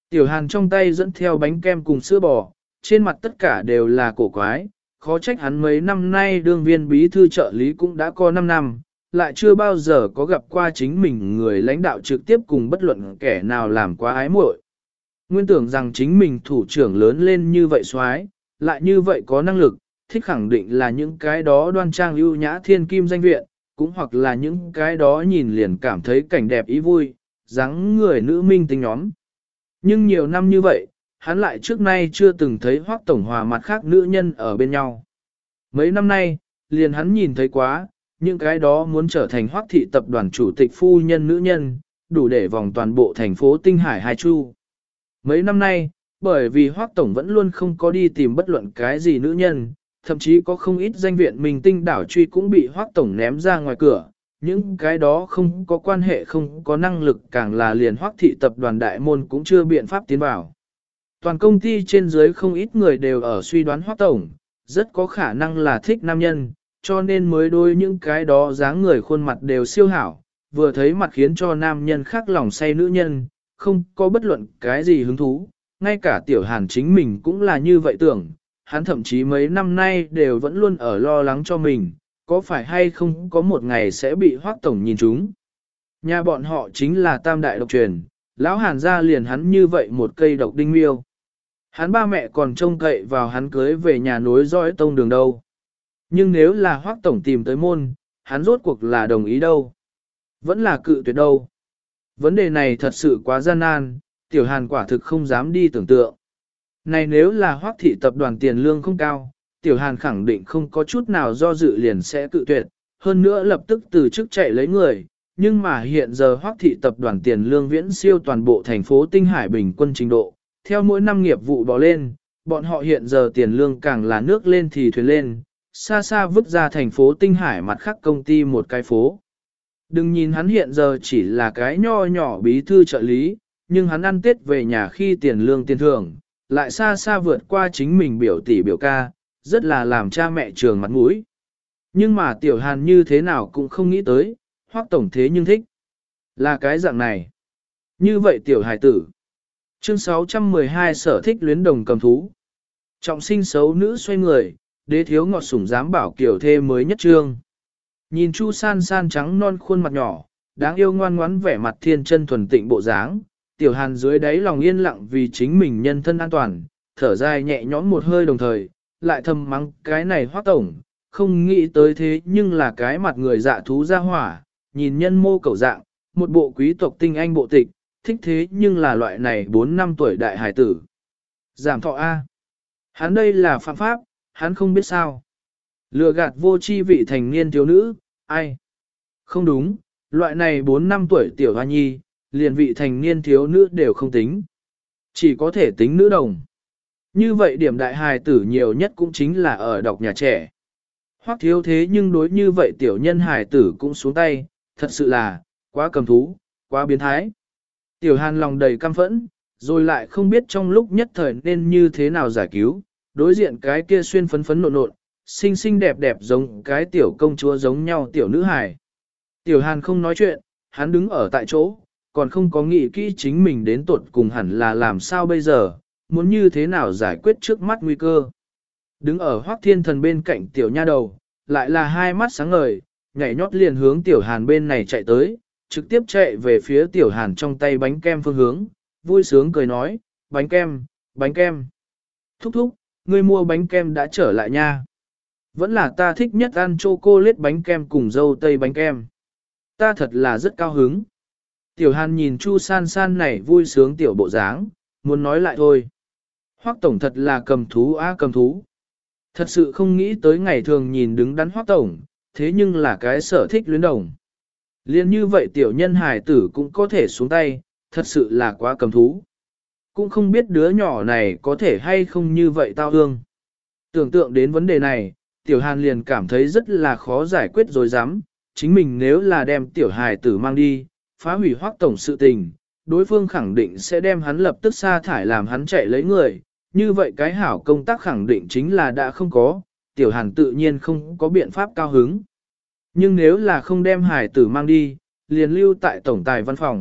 Tiểu Hàn trong tay dẫn theo bánh kem cùng sữa bò, trên mặt tất cả đều là cổ quái, khó trách hắn mấy năm nay đương viên bí thư trợ lý cũng đã có 5 năm, lại chưa bao giờ có gặp qua chính mình người lãnh đạo trực tiếp cùng bất luận kẻ nào làm quá ái muội. Nguyên tưởng rằng chính mình thủ trưởng lớn lên như vậy xoái, lại như vậy có năng lực, thích khẳng định là những cái đó đoan trang ưu nhã thiên kim danh viện, cũng hoặc là những cái đó nhìn liền cảm thấy cảnh đẹp ý vui, dáng người nữ minh tinh nhóm. Nhưng nhiều năm như vậy, hắn lại trước nay chưa từng thấy Hoắc Tổng Hòa mặt khác nữ nhân ở bên nhau. Mấy năm nay, liền hắn nhìn thấy quá, những cái đó muốn trở thành Hoắc thị tập đoàn chủ tịch phu nhân nữ nhân, đủ để vòng toàn bộ thành phố Tinh Hải hai chu. Mấy năm nay, bởi vì Hoắc Tổng vẫn luôn không có đi tìm bất luận cái gì nữ nhân, thậm chí có không ít danh viện mình tinh đảo truy cũng bị Hoắc Tổng ném ra ngoài cửa, những cái đó không có quan hệ không có năng lực càng là liền Hoắc thị tập đoàn đại môn cũng chưa biện pháp tiến vào. Toàn công ty trên dưới không ít người đều ở suy đoán Hoắc Tổng, rất có khả năng là thích nam nhân, cho nên mới đôi những cái đó dáng người khuôn mặt đều siêu hảo, vừa thấy mặt khiến cho nam nhân khác lòng say nữ nhân, không có bất luận cái gì hứng thú, ngay cả Tiểu Hàn chính mình cũng là như vậy tưởng, hắn thậm chí mấy năm nay đều vẫn luôn ở lo lắng cho mình, có phải hay không có một ngày sẽ bị Hoắc Tổng nhìn trúng. Nhà bọn họ chính là tam đại độc truyền, lão Hàn gia liền hắn như vậy một cây độc đinh miêu. Hắn ba mẹ còn trông cậy vào hắn cưới về nhà nối dõi tông đường đâu. Nhưng nếu là Hoắc Tổng tìm tới môn, hắn rốt cuộc là đồng ý đâu. Vẫn là cự tuyệt đâu. Vấn đề này thật sự quá gian nan, Tiểu Hàn quả thực không dám đi tưởng tượng. Này nếu là Hoắc thị tập đoàn tiền lương không cao, Tiểu Hàn khẳng định không có chút nào do dự liền sẽ cự tuyệt, hơn nữa lập tức từ chức chạy lấy người. Nhưng mà hiện giờ Hoắc thị tập đoàn tiền lương viễn siêu toàn bộ thành phố Tinh Hải bình quân trình độ, theo mỗi năm nghiệp vụ bò lên, bọn họ hiện giờ tiền lương càng là nước lên thì thuyền lên, xa xa vứt ra thành phố Tinh Hải mặt khác công ty một cái phố. Đừng nhìn hắn hiện giờ chỉ là cái nho nhỏ bí thư trợ lý, nhưng hắn ăn Tết về nhà khi tiền lương tiền thưởng, lại xa xa vượt qua chính mình biểu tỷ biểu ca, rất là làm cha mẹ trường mặt mũi. Nhưng mà Tiểu Hàn như thế nào cũng không nghĩ tới, Hoắc Tổng thế nhưng thích. Là cái dạng này. Như vậy Tiểu Hải tử. Chương 612 sở thích luyến đồng cầm thú. Trọng sinh xấu nữ xoay người, đế thiếu ngọt sủng dám bảo kiểu thê mới nhất trương. Nhìn Chu San San trắng non khuôn mặt nhỏ, đáng yêu ngoan ngoãn vẻ mặt thiên chân thuần tịnh bộ dáng, Tiểu Hàn dưới đáy lòng yên lặng vì chính mình nhân thân an toàn, thở dài nhẹ nhõm một hơi đồng thời, lại thầm mắng cái này Hoắc Tổng, không nghĩ tới thế nhưng là cái mặt người dạ thú ra hỏa, nhìn nhân mô cầu dạng, một bộ quý tộc tinh anh bộ tịch, thích thế nhưng là loại này 4 năm tuổi đại hải tử. Giảm thọ A. Hắn đây là phạm pháp, hắn không biết sao. Lừa gạt vô chi vị thành niên thiếu nữ, ai? Không đúng, loại này 4 năm tuổi tiểu hoa nhi, liền vị thành niên thiếu nữ đều không tính. Chỉ có thể tính nữ đồng. Như vậy điểm đại hài tử nhiều nhất cũng chính là ở đọc nhà trẻ. Hoặc thiếu thế nhưng đối như vậy tiểu nhân hài tử cũng xuống tay, thật sự là, quá cầm thú, quá biến thái. Tiểu Hàn lòng đầy căm phẫn, rồi lại không biết trong lúc nhất thời nên như thế nào giải cứu, đối diện cái kia xuyên phấn phấn nộn nộn, xinh xinh đẹp đẹp giống cái tiểu công chúa giống nhau tiểu nữ hài. Tiểu Hàn không nói chuyện, hắn đứng ở tại chỗ, còn không có nghĩ kỹ chính mình đến tuột cùng hẳn là làm sao bây giờ, muốn như thế nào giải quyết trước mắt nguy cơ. Đứng ở Hoắc Thiên Thần bên cạnh tiểu nha đầu, lại là hai mắt sáng ngời, nhảy nhót liền hướng tiểu Hàn bên này chạy tới, trực tiếp chạy về phía tiểu Hàn trong tay bánh kem phương hướng, vui sướng cười nói, bánh kem, bánh kem. Thúc thúc, ngươi mua bánh kem đã trở lại nha. Vẫn là ta thích nhất ăn chocolate bánh kem cùng dâu tây bánh kem. Ta thật là rất cao hứng. Tiểu Hàn nhìn Chu San San này vui sướng tiểu bộ dáng, muốn nói lại thôi. Hoắc Tổng thật là cầm thú á cầm thú. Thật sự không nghĩ tới ngày thường nhìn đứng đắn Hoắc Tổng, thế nhưng là cái sở thích luyến đồng. Liên như vậy tiểu nhân hài tử cũng có thể xuống tay, thật sự là quá cầm thú. Cũng không biết đứa nhỏ này có thể hay không như vậy tao hương. Tưởng tượng đến vấn đề này, tiểu Hàn liền cảm thấy rất là khó giải quyết rồi dám. Chính mình nếu là đem tiểu hài tử mang đi, phá hủy Hoắc Tổng sự tình, đối phương khẳng định sẽ đem hắn lập tức sa thải làm hắn chạy lấy người. Như vậy cái hảo công tác khẳng định chính là đã không có, tiểu Hàn tự nhiên không có biện pháp cao hứng. Nhưng nếu là không đem hài tử mang đi, liền lưu tại tổng tài văn phòng,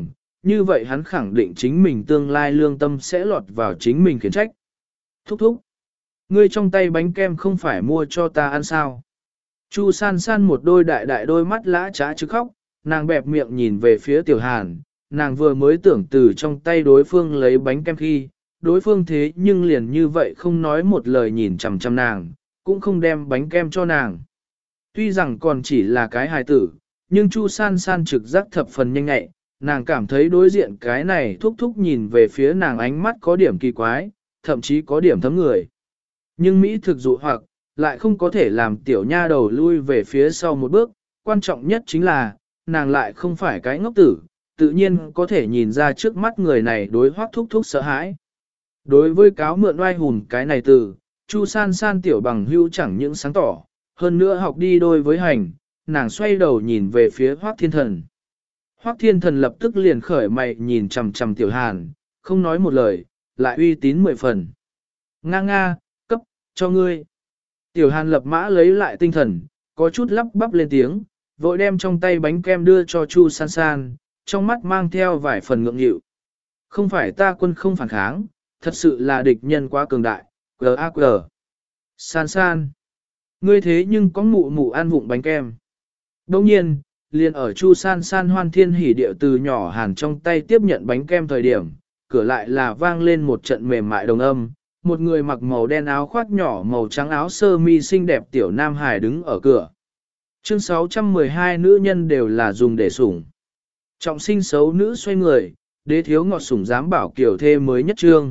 như vậy hắn khẳng định chính mình tương lai lương tâm sẽ lọt vào chính mình khiển trách. Thúc thúc, ngươi trong tay bánh kem không phải mua cho ta ăn sao? Chu san san một đôi đại đôi mắt lã trá chứ khóc, nàng bẹp miệng nhìn về phía tiểu hàn, nàng vừa mới tưởng từ trong tay đối phương lấy bánh kem khi, đối phương thế nhưng liền như vậy không nói một lời nhìn chằm chằm nàng, cũng không đem bánh kem cho nàng. Tuy rằng còn chỉ là cái hài tử, nhưng Chu san san trực giác thập phần nhanh nhạy, nàng cảm thấy đối diện cái này thúc thúc nhìn về phía nàng ánh mắt có điểm kỳ quái, thậm chí có điểm thấm người. Nhưng Mỹ thực dụ hoặc, lại không có thể làm tiểu nha đầu lui về phía sau một bước, quan trọng nhất chính là, nàng lại không phải cái ngốc tử, tự nhiên có thể nhìn ra trước mắt người này đối Hoắc thúc thúc sợ hãi. Đối với cáo mượn oai hùn cái này từ, Chu san san tiểu bằng hưu chẳng những sáng tỏ, hơn nữa học đi đôi với hành, nàng xoay đầu nhìn về phía Hoắc Thiên Thần. Hoắc Thiên Thần lập tức liền khởi mày nhìn chằm chằm tiểu hàn, không nói một lời, lại uy tín 10 phần. Nga nga, cấp, cho ngươi. Tiểu hàn lập mã lấy lại tinh thần, có chút lắp bắp lên tiếng, vội đem trong tay bánh kem đưa cho Chu san san, trong mắt mang theo vài phần ngượng nghịu. Không phải ta quân không phản kháng, thật sự là địch nhân quá cường đại, G.A.G. San san. Ngươi thế nhưng có mụ mụ ăn vụng bánh kem. Đồng nhiên, liền ở Chu san san hoan thiên hỉ điệu từ nhỏ hàn trong tay tiếp nhận bánh kem thời điểm, cửa lại là vang lên một trận mềm mại đồng âm, một người mặc màu đen áo khoác nhỏ màu trắng áo sơ mi xinh đẹp tiểu nam hài đứng ở cửa. Chương 612 nữ nhân đều là dùng để sủng. Trọng sinh xấu nữ xoay người, đế thiếu ngọt sủng dám bảo kiểu thê mới nhất trương.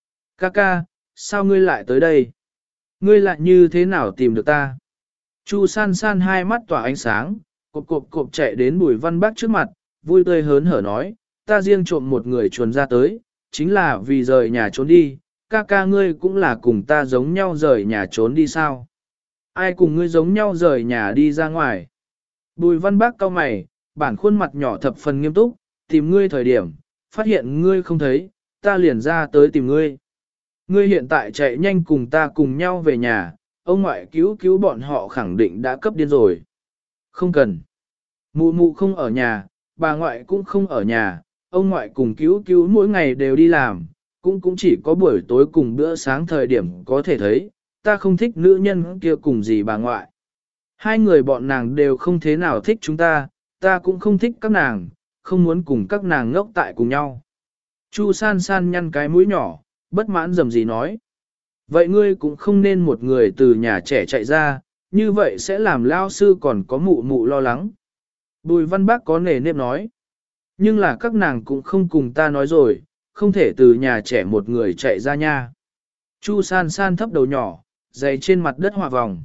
Ca, sao ngươi lại tới đây? Ngươi lại như thế nào tìm được ta? Chu san san hai mắt tỏa ánh sáng, cộp chạy đến Bùi Văn Bác trước mặt, vui tươi hớn hở nói, ta riêng trộm một người chuồn ra tới, chính là vì rời nhà trốn đi, ca ngươi cũng là cùng ta giống nhau rời nhà trốn đi sao? Ai cùng ngươi giống nhau rời nhà đi ra ngoài? Bùi Văn Bác cau mày, bản khuôn mặt nhỏ thập phần nghiêm túc, tìm ngươi thời điểm, phát hiện ngươi không thấy, ta liền ra tới tìm ngươi. Ngươi hiện tại chạy nhanh cùng ta cùng nhau về nhà, ông ngoại cứu bọn họ khẳng định đã cấp điên rồi. Không cần. Mụ mụ không ở nhà, bà ngoại cũng không ở nhà, ông ngoại cùng cứu mỗi ngày đều đi làm, cũng chỉ có buổi tối cùng bữa sáng thời điểm có thể thấy, ta không thích nữ nhân kia cùng gì bà ngoại. Hai người bọn nàng đều không thế nào thích chúng ta cũng không thích các nàng, không muốn cùng các nàng ngốc tại cùng nhau. Chu san san nhăn cái mũi nhỏ, bất mãn dầm gì nói. Vậy ngươi cũng không nên một người từ nhà trẻ chạy ra, như vậy sẽ làm lao sư còn có mụ mụ lo lắng. Bùi Văn Bác có nề nếp nói. Nhưng là các nàng cũng không cùng ta nói rồi, không thể từ nhà trẻ một người chạy ra nha. Chu san san thấp đầu nhỏ, dày trên mặt đất hòa vòng.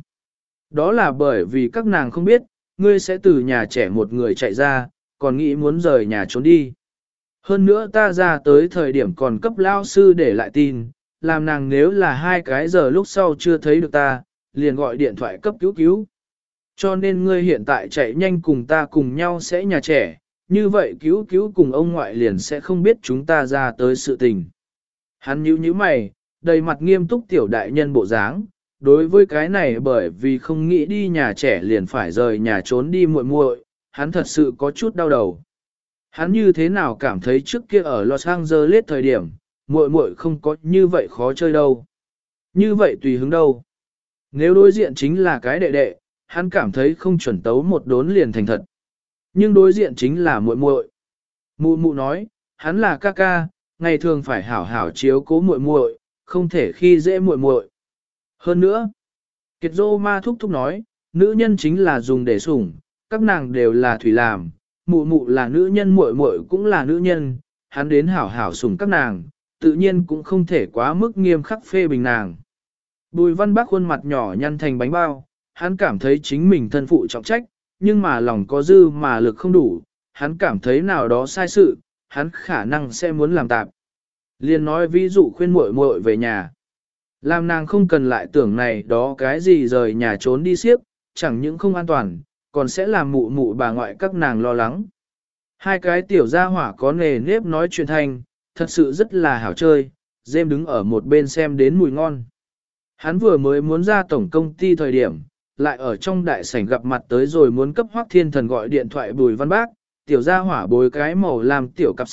Đó là bởi vì các nàng không biết, ngươi sẽ từ nhà trẻ một người chạy ra, còn nghĩ muốn rời nhà trốn đi. Hơn nữa ta ra tới thời điểm còn cấp lao sư để lại tin, làm nàng nếu là 2 cái giờ lúc sau chưa thấy được ta, liền gọi điện thoại cấp cứu. Cho nên ngươi hiện tại chạy nhanh cùng ta cùng nhau sẽ nhà trẻ, như vậy cứu cùng ông ngoại liền sẽ không biết chúng ta ra tới sự tình. Hắn nhíu mày, đầy mặt nghiêm túc tiểu đại nhân bộ dáng, đối với cái này bởi vì không nghĩ đi nhà trẻ liền phải rời nhà trốn đi muội, hắn thật sự có chút đau đầu. Hắn như thế nào cảm thấy trước kia ở Los Angeles thời điểm, muội không có như vậy khó chơi đâu. Như vậy tùy hứng đâu. Nếu đối diện chính là cái đệ, hắn cảm thấy không chuẩn tấu một đốn liền thành thật. Nhưng đối diện chính là muội. Mụ nói, hắn là ca, ngày thường phải hảo hảo chiếu cố muội, không thể khi dễ muội. Hơn nữa, Kiệt Dô Ma thúc nói, nữ nhân chính là dùng để sủng, các nàng đều là thủy làm, mụ là nữ nhân muội cũng là nữ nhân, hắn đến hảo hảo sủng các nàng, tự nhiên cũng không thể quá mức nghiêm khắc phê bình nàng. Bùi Văn Bác khuôn mặt nhỏ nhăn thành bánh bao, hắn cảm thấy chính mình thân phụ trọng trách, nhưng mà lòng có dư mà lực không đủ, hắn cảm thấy nào đó sai sự, hắn khả năng sẽ muốn làm tạp. Liên nói ví dụ khuyên muội về nhà. Làm nàng không cần lại tưởng này đó cái gì rời nhà trốn đi xiếc, chẳng những không an toàn, còn sẽ làm mụ bà ngoại các nàng lo lắng. Hai cái tiểu gia hỏa có nề nếp nói chuyện thành, thật sự rất là hảo chơi, dêm đứng ở một bên xem đến mùi ngon. Hắn vừa mới muốn ra tổng công ty thời điểm, lại ở trong đại sảnh gặp mặt tới rồi muốn cấp Hoắc Thiên Thần gọi điện thoại Bùi Văn Bác, tiểu gia hỏa bồi cái màu làm tiểu cặp sách,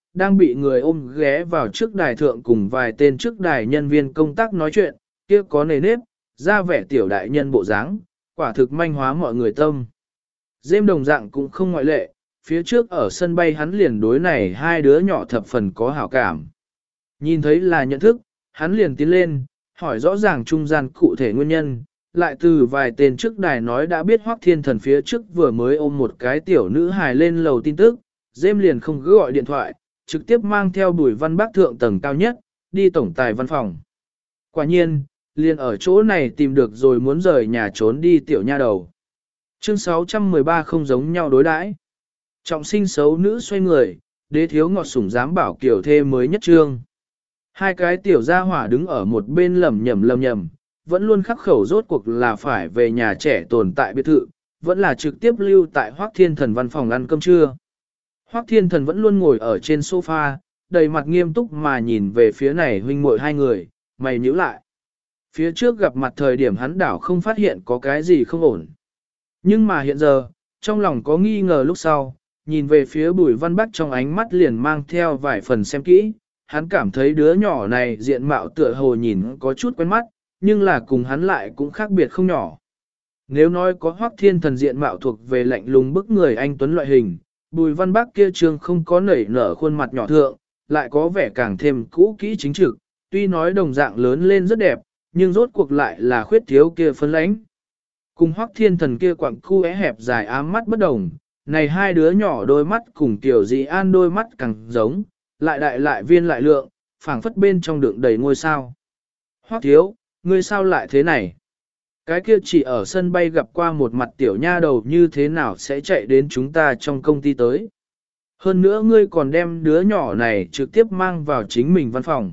đang bị người ôm ghé vào trước đài thượng cùng vài tên trước đài nhân viên công tác nói chuyện, kia có nề nếp, ra vẻ tiểu đại nhân bộ dáng, quả thực manh hóa mọi người tâm. Dêm đồng dạng cũng không ngoại lệ, phía trước ở sân bay hắn liền đối này hai đứa nhỏ thập phần có hảo cảm. Nhìn thấy là nhận thức, hắn liền tiến lên, hỏi rõ ràng trung gian cụ thể nguyên nhân, lại từ vài tên trước đài nói đã biết Hoắc Thiên Thần phía trước vừa mới ôm một cái tiểu nữ hài lên lầu tin tức, Dêm liền không cứ gọi điện thoại, trực tiếp mang theo Bùi Văn Bác thượng tầng cao nhất, đi tổng tài văn phòng. Quả nhiên, liền ở chỗ này tìm được rồi muốn rời nhà trốn đi tiểu nha đầu. Chương 613 không giống nhau đối đãi. Trọng sinh xấu nữ xoay người, đế thiếu ngọt sủng dám bảo kiểu thê mới nhất trương. Hai cái tiểu gia hỏa đứng ở một bên lầm nhầm, vẫn luôn khắc khẩu rốt cuộc là phải về nhà trẻ tồn tại biệt thự, vẫn là trực tiếp lưu tại Hoắc Thiên Thần văn phòng ăn cơm trưa. Hoắc Thiên Thần vẫn luôn ngồi ở trên sofa, đầy mặt nghiêm túc mà nhìn về phía này huynh muội hai người, mày nhíu lại. Phía trước gặp mặt thời điểm hắn đảo không phát hiện có cái gì không ổn. Nhưng mà hiện giờ, trong lòng có nghi ngờ lúc sau, nhìn về phía Bùi Văn Bắc trong ánh mắt liền mang theo vài phần xem kỹ, hắn cảm thấy đứa nhỏ này diện mạo tựa hồ nhìn có chút quen mắt, nhưng là cùng hắn lại cũng khác biệt không nhỏ. Nếu nói có Hoắc Thiên Thần diện mạo thuộc về lạnh lùng bức người anh tuấn loại hình, Bùi Văn Bắc kia trương không có nảy nở khuôn mặt nhỏ thượng, lại có vẻ càng thêm cũ kỹ chính trực, tuy nói đồng dạng lớn lên rất đẹp, nhưng rốt cuộc lại là khuyết thiếu kia phấn lãnh. Cùng Hoắc Thiên Thần kia quặng cu é hẹp dài ám mắt bất đồng, này hai đứa nhỏ đôi mắt cùng Tiểu Dị An đôi mắt càng giống, lại đại lại viên lại lượng, phảng phất bên trong đựng đầy ngôi sao. Hoắc thiếu, ngươi sao lại thế này? Cái kia chỉ ở sân bay gặp qua một mặt tiểu nha đầu như thế nào sẽ chạy đến chúng ta trong công ty tới? Hơn nữa ngươi còn đem đứa nhỏ này trực tiếp mang vào chính mình văn phòng.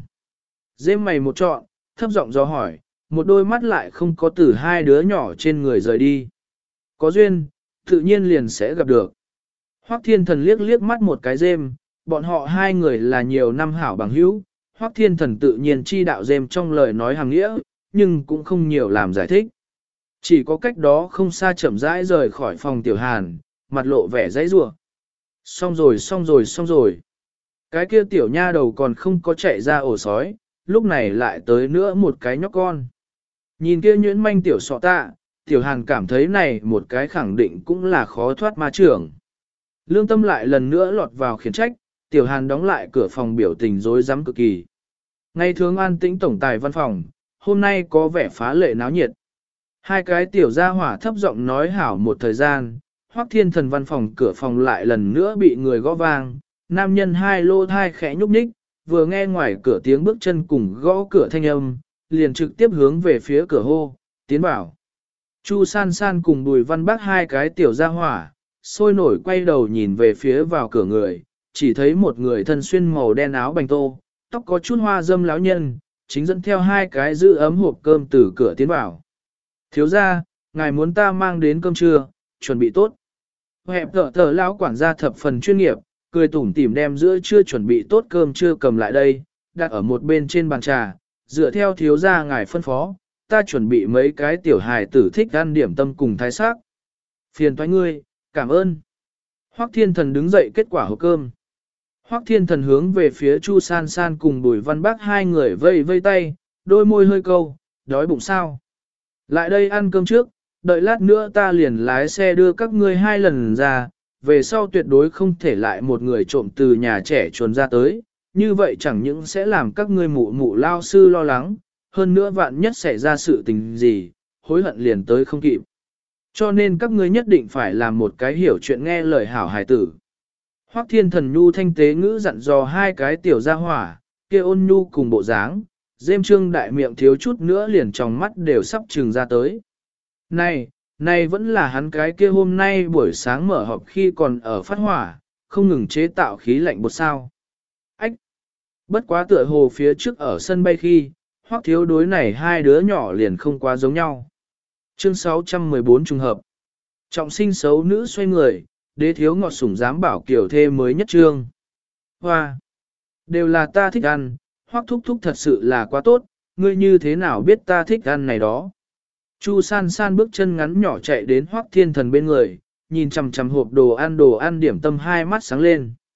Dêm mày một trọn, thấp giọng do hỏi, một đôi mắt lại không có từ hai đứa nhỏ trên người rời đi. Có duyên, tự nhiên liền sẽ gặp được. Hoắc Thiên Thần liếc liếc mắt một cái Dêm, bọn họ hai người là nhiều năm hảo bằng hữu. Hoắc Thiên Thần tự nhiên chi đạo Dêm trong lời nói hàng nghĩa, nhưng cũng không nhiều làm giải thích. Chỉ có cách đó không xa chậm rãi rời khỏi phòng Tiểu Hàn, mặt lộ vẻ dãy rủa. Xong rồi. Cái kia tiểu nha đầu còn không có chạy ra ổ sói, lúc này lại tới nữa một cái nhóc con. Nhìn kia nhuyễn manh tiểu sọ tạ, Tiểu Hàn cảm thấy này một cái khẳng định cũng là khó thoát ma trưởng. Lương Tâm lại lần nữa lọt vào khiển trách, Tiểu Hàn đóng lại cửa phòng biểu tình rối rắm cực kỳ. Ngày thường an tĩnh tổng tài văn phòng, hôm nay có vẻ phá lệ náo nhiệt. Hai cái tiểu gia hỏa thấp giọng nói hảo một thời gian, Hoắc Thiên Thần văn phòng cửa phòng lại lần nữa bị người gõ vang, nam nhân hai lô thai khẽ nhúc nhích, vừa nghe ngoài cửa tiếng bước chân cùng gõ cửa thanh âm, liền trực tiếp hướng về phía cửa hô, tiến bảo. Chu San San cùng Bùi Văn Bác hai cái tiểu gia hỏa, sôi nổi quay đầu nhìn về phía vào cửa người, chỉ thấy một người thân xuyên màu đen áo bành tô, tóc có chút hoa dâm lão nhân, chính dẫn theo hai cái giữ ấm hộp cơm từ cửa tiến vào. Thiếu gia, ngài muốn ta mang đến cơm trưa, chuẩn bị tốt. Hẹp thở lão quản gia thập phần chuyên nghiệp, cười tủm tỉm đem giữa trưa chuẩn bị tốt cơm trưa cầm lại đây, đặt ở một bên trên bàn trà, dựa theo thiếu gia ngài phân phó, ta chuẩn bị mấy cái tiểu hài tử thích ăn điểm tâm cùng thái sắc. Phiền toái ngươi, cảm ơn. Hoắc Thiên Thần đứng dậy kết quả hộp cơm. Hoắc Thiên Thần hướng về phía Chu San San cùng Bùi Văn Bác hai người vây vây tay, đôi môi hơi câu, đói bụng sao. Lại đây ăn cơm trước, đợi lát nữa ta liền lái xe đưa các ngươi hai lần ra, về sau tuyệt đối không thể lại một người trộm từ nhà trẻ chuồn ra tới, như vậy chẳng những sẽ làm các ngươi mụ mụ lao sư lo lắng, hơn nữa vạn nhất xảy ra sự tình gì, hối hận liền tới không kịp. Cho nên các ngươi nhất định phải làm một cái hiểu chuyện nghe lời hảo hài tử. Hoắc Thiên Thần nhu thanh tế ngữ dặn dò hai cái tiểu gia hỏa, kia ôn nhu cùng bộ dáng, Dêm Trương đại miệng thiếu chút nữa liền trong mắt đều sắp trừng ra tới. Này vẫn là hắn cái kia hôm nay buổi sáng mở họp khi còn ở phát hỏa, không ngừng chế tạo khí lạnh bột sao. Ách! Bất quá tựa hồ phía trước ở sân bay khi, Hoắc thiếu đối này hai đứa nhỏ liền không quá giống nhau. Chương 614 trùng hợp. Trọng sinh xấu nữ xoay người, đế thiếu ngọt sủng dám bảo kiểu thê mới nhất trương. Hoa! Đều là ta thích ăn, Hoắc thúc thúc thật sự là quá tốt, ngươi như thế nào biết ta thích ăn này đó. Chu San San bước chân ngắn nhỏ chạy đến Hoắc Thiên Thần bên người, nhìn chằm chằm hộp đồ ăn điểm tâm hai mắt sáng lên.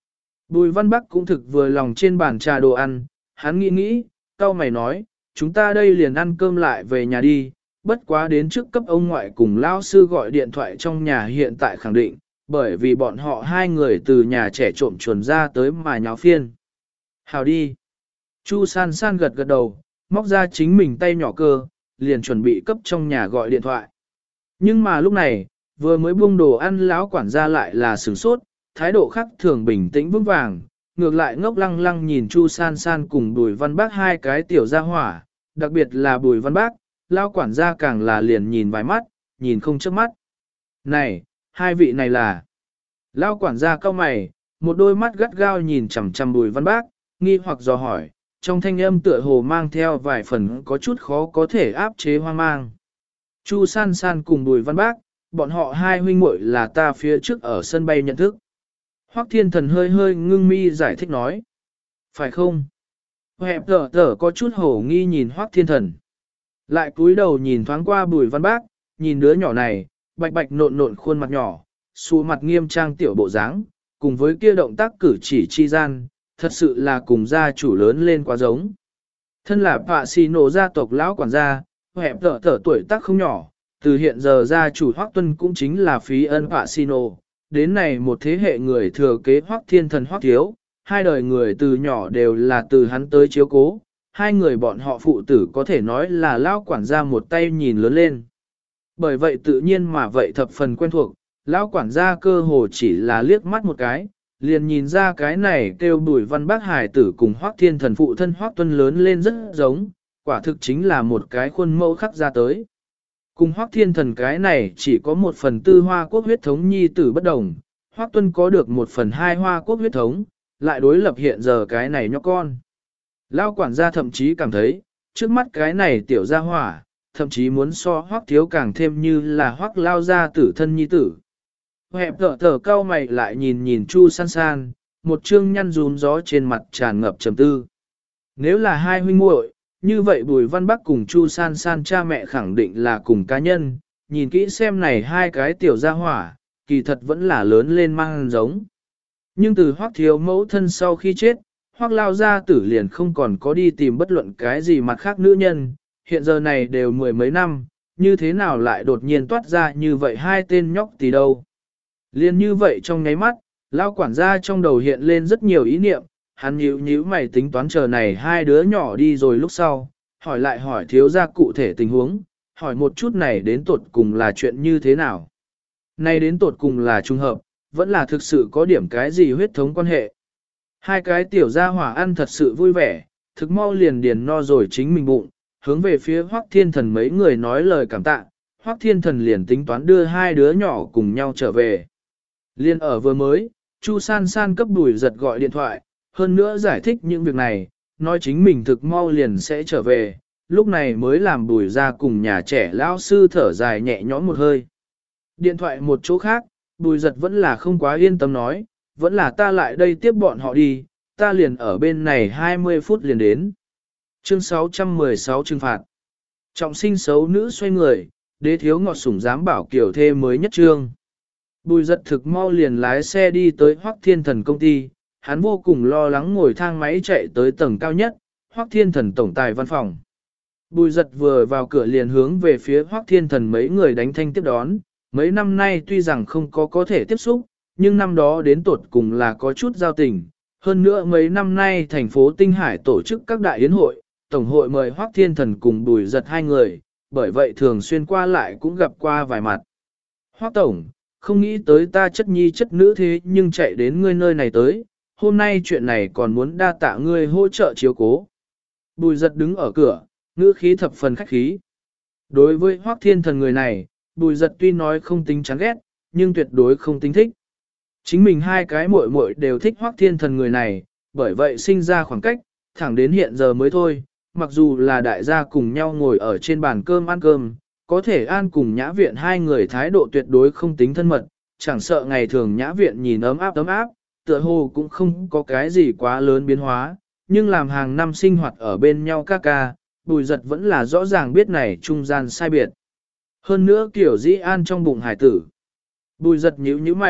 Bùi Văn Bắc cũng thực vừa lòng trên bàn trà đồ ăn, hắn nghĩ nghĩ, cau mày nói, chúng ta đây liền ăn cơm lại về nhà đi, bất quá đến trước cấp ông ngoại cùng lao sư gọi điện thoại trong nhà hiện tại khẳng định, bởi vì bọn họ hai người từ nhà trẻ trộm chuồn ra tới mà nháo phiên. Hào đi. Chu san san gật gật đầu, móc ra chính mình tay nhỏ cơ, liền chuẩn bị cấp trong nhà gọi điện thoại. Nhưng mà lúc này, vừa mới buông đồ ăn lão quản gia lại là sửng sốt, thái độ khác thường bình tĩnh vững vàng, ngược lại ngốc lăng lăng nhìn Chu san san cùng Bùi Văn Bác hai cái tiểu gia hỏa, đặc biệt là Bùi Văn Bác, lão quản gia càng là liền nhìn vài mắt, nhìn không chớp mắt. Này, hai vị này là... Lão quản gia cau mày, một đôi mắt gắt gao nhìn chằm chằm Bùi Văn Bác, nghi hoặc dò hỏi, trong thanh âm tựa hồ mang theo vài phần có chút khó có thể áp chế hoang mang. Chu san san cùng Bùi Văn Bác, bọn họ hai huynh muội là ta phía trước ở sân bay nhận thức. Hoắc Thiên Thần hơi hơi ngưng mi giải thích nói. Phải không? Hẹp tở có chút hổ nghi nhìn Hoắc Thiên Thần. Lại cúi đầu nhìn thoáng qua Bùi Văn Bác, nhìn đứa nhỏ này, bạch bạch nộn nộn khuôn mặt nhỏ, xù mặt nghiêm trang tiểu bộ dáng, cùng với kia động tác cử chỉ chi gian, thật sự là cùng gia chủ lớn lên quá giống. Thân là Pạ Xì Nổ gia tộc lão quản gia, hẹp tở tuổi tác không nhỏ, từ hiện giờ gia chủ Hoắc Tuân cũng chính là phí ân Pạ Xì Nổ, đến này một thế hệ người thừa kế Hoắc Thiên Thần Hoắc Thiếu, hai đời người từ nhỏ đều là từ hắn tới chiếu cố, hai người bọn họ phụ tử có thể nói là lão quản gia một tay nhìn lớn lên. Bởi vậy tự nhiên mà vậy thập phần quen thuộc, lão quản gia cơ hồ chỉ là liếc mắt một cái, liền nhìn ra cái này kêu Bùi Văn Bác hải tử cùng Hoắc Thiên Thần phụ thân Hoắc Tuân lớn lên rất giống, quả thực chính là một cái khuôn mẫu khắc ra tới. Cùng Hoắc Thiên Thần cái này chỉ có 1/4 Hoa Quốc huyết thống nhi tử bất đồng, Hoắc Tuân có được 1/2 Hoa Quốc huyết thống, lại đối lập hiện giờ cái này nhóc con. Lão quản gia thậm chí cảm thấy, trước mắt cái này tiểu gia hỏa, thậm chí muốn so Hoắc Thiếu càng thêm như là Hoắc lao gia tử thân nhi tử. Hẹp thở cau mày lại nhìn nhìn Chu san san, một trương nhăn rún gió trên mặt tràn ngập trầm tư. Nếu là hai huynh muội, như vậy Bùi Văn Bắc cùng Chu san san cha mẹ khẳng định là cùng cá nhân, nhìn kỹ xem này hai cái tiểu gia hỏa, kỳ thật vẫn là lớn lên mang giống. Nhưng từ Hoắc Thiếu mẫu thân sau khi chết, Hoắc lao gia tử liền không còn có đi tìm bất luận cái gì mặt khác nữ nhân, hiện giờ này đều 10 mấy năm, như thế nào lại đột nhiên toát ra như vậy hai tên nhóc tí đâu. Liên như vậy trong nháy mắt, lao quản gia trong đầu hiện lên rất nhiều ý niệm, hắn nhíu mày tính toán chờ này hai đứa nhỏ đi rồi lúc sau, hỏi lại hỏi thiếu gia cụ thể tình huống, hỏi một chút này đến tột cùng là chuyện như thế nào. Này đến tột cùng là trùng hợp, vẫn là thực sự có điểm cái gì huyết thống quan hệ. Hai cái tiểu gia hỏa ăn thật sự vui vẻ, thực mau liền điền no rồi chính mình bụng, hướng về phía Hoắc Thiên Thần mấy người nói lời cảm tạ, Hoắc Thiên Thần liền tính toán đưa hai đứa nhỏ cùng nhau trở về. Liên ở vừa mới, Chu san san cấp Bùi Giật gọi điện thoại, hơn nữa giải thích những việc này, nói chính mình thực mau liền sẽ trở về, lúc này mới làm Bùi ra cùng nhà trẻ lão sư thở dài nhẹ nhõm một hơi. Điện thoại một chỗ khác, Bùi Giật vẫn là không quá yên tâm nói, vẫn là ta lại đây tiếp bọn họ đi, ta liền ở bên này 20 phút liền đến. Chương 616 trừng phạt. Trọng sinh xấu nữ xoay người, đế thiếu ngọt sủng dám bảo kiểu thê mới nhất trương. Bùi Giật thực mau liền lái xe đi tới Hoắc Thiên Thần công ty, hắn vô cùng lo lắng ngồi thang máy chạy tới tầng cao nhất, Hoắc Thiên Thần tổng tài văn phòng. Bùi Giật vừa vào cửa liền hướng về phía Hoắc Thiên Thần mấy người đánh thanh tiếp đón, mấy năm nay tuy rằng không có thể tiếp xúc, nhưng năm đó đến tột cùng là có chút giao tình. Hơn nữa mấy năm nay thành phố Tinh Hải tổ chức các đại yến hội, tổng hội mời Hoắc Thiên Thần cùng Bùi Giật hai người, bởi vậy thường xuyên qua lại cũng gặp qua vài mặt. Hoắc tổng, không nghĩ tới ta chất nhi chất nữ thế nhưng chạy đến ngươi nơi này tới, hôm nay chuyện này còn muốn đa tạ ngươi hỗ trợ chiếu cố. Bùi Giật đứng ở cửa, ngữ khí thập phần khách khí. Đối với Hoắc Thiên Thần người này, Bùi Giật tuy nói không tính chán ghét, nhưng tuyệt đối không tính thích. Chính mình hai cái muội muội đều thích Hoắc Thiên Thần người này, bởi vậy sinh ra khoảng cách, thẳng đến hiện giờ mới thôi, mặc dù là đại gia cùng nhau ngồi ở trên bàn cơm ăn cơm, có thể An cùng Nhã Viện hai người thái độ tuyệt đối không tính thân mật, chẳng sợ ngày thường Nhã Viện nhìn ấm áp, tựa hồ cũng không có cái gì quá lớn biến hóa, nhưng làm hàng năm sinh hoạt ở bên nhau ca, Bùi Giật vẫn là rõ ràng biết này trung gian sai biệt. Hơn nữa kiểu dĩ an trong bụng hải tử. Bùi Giật nhíu mày,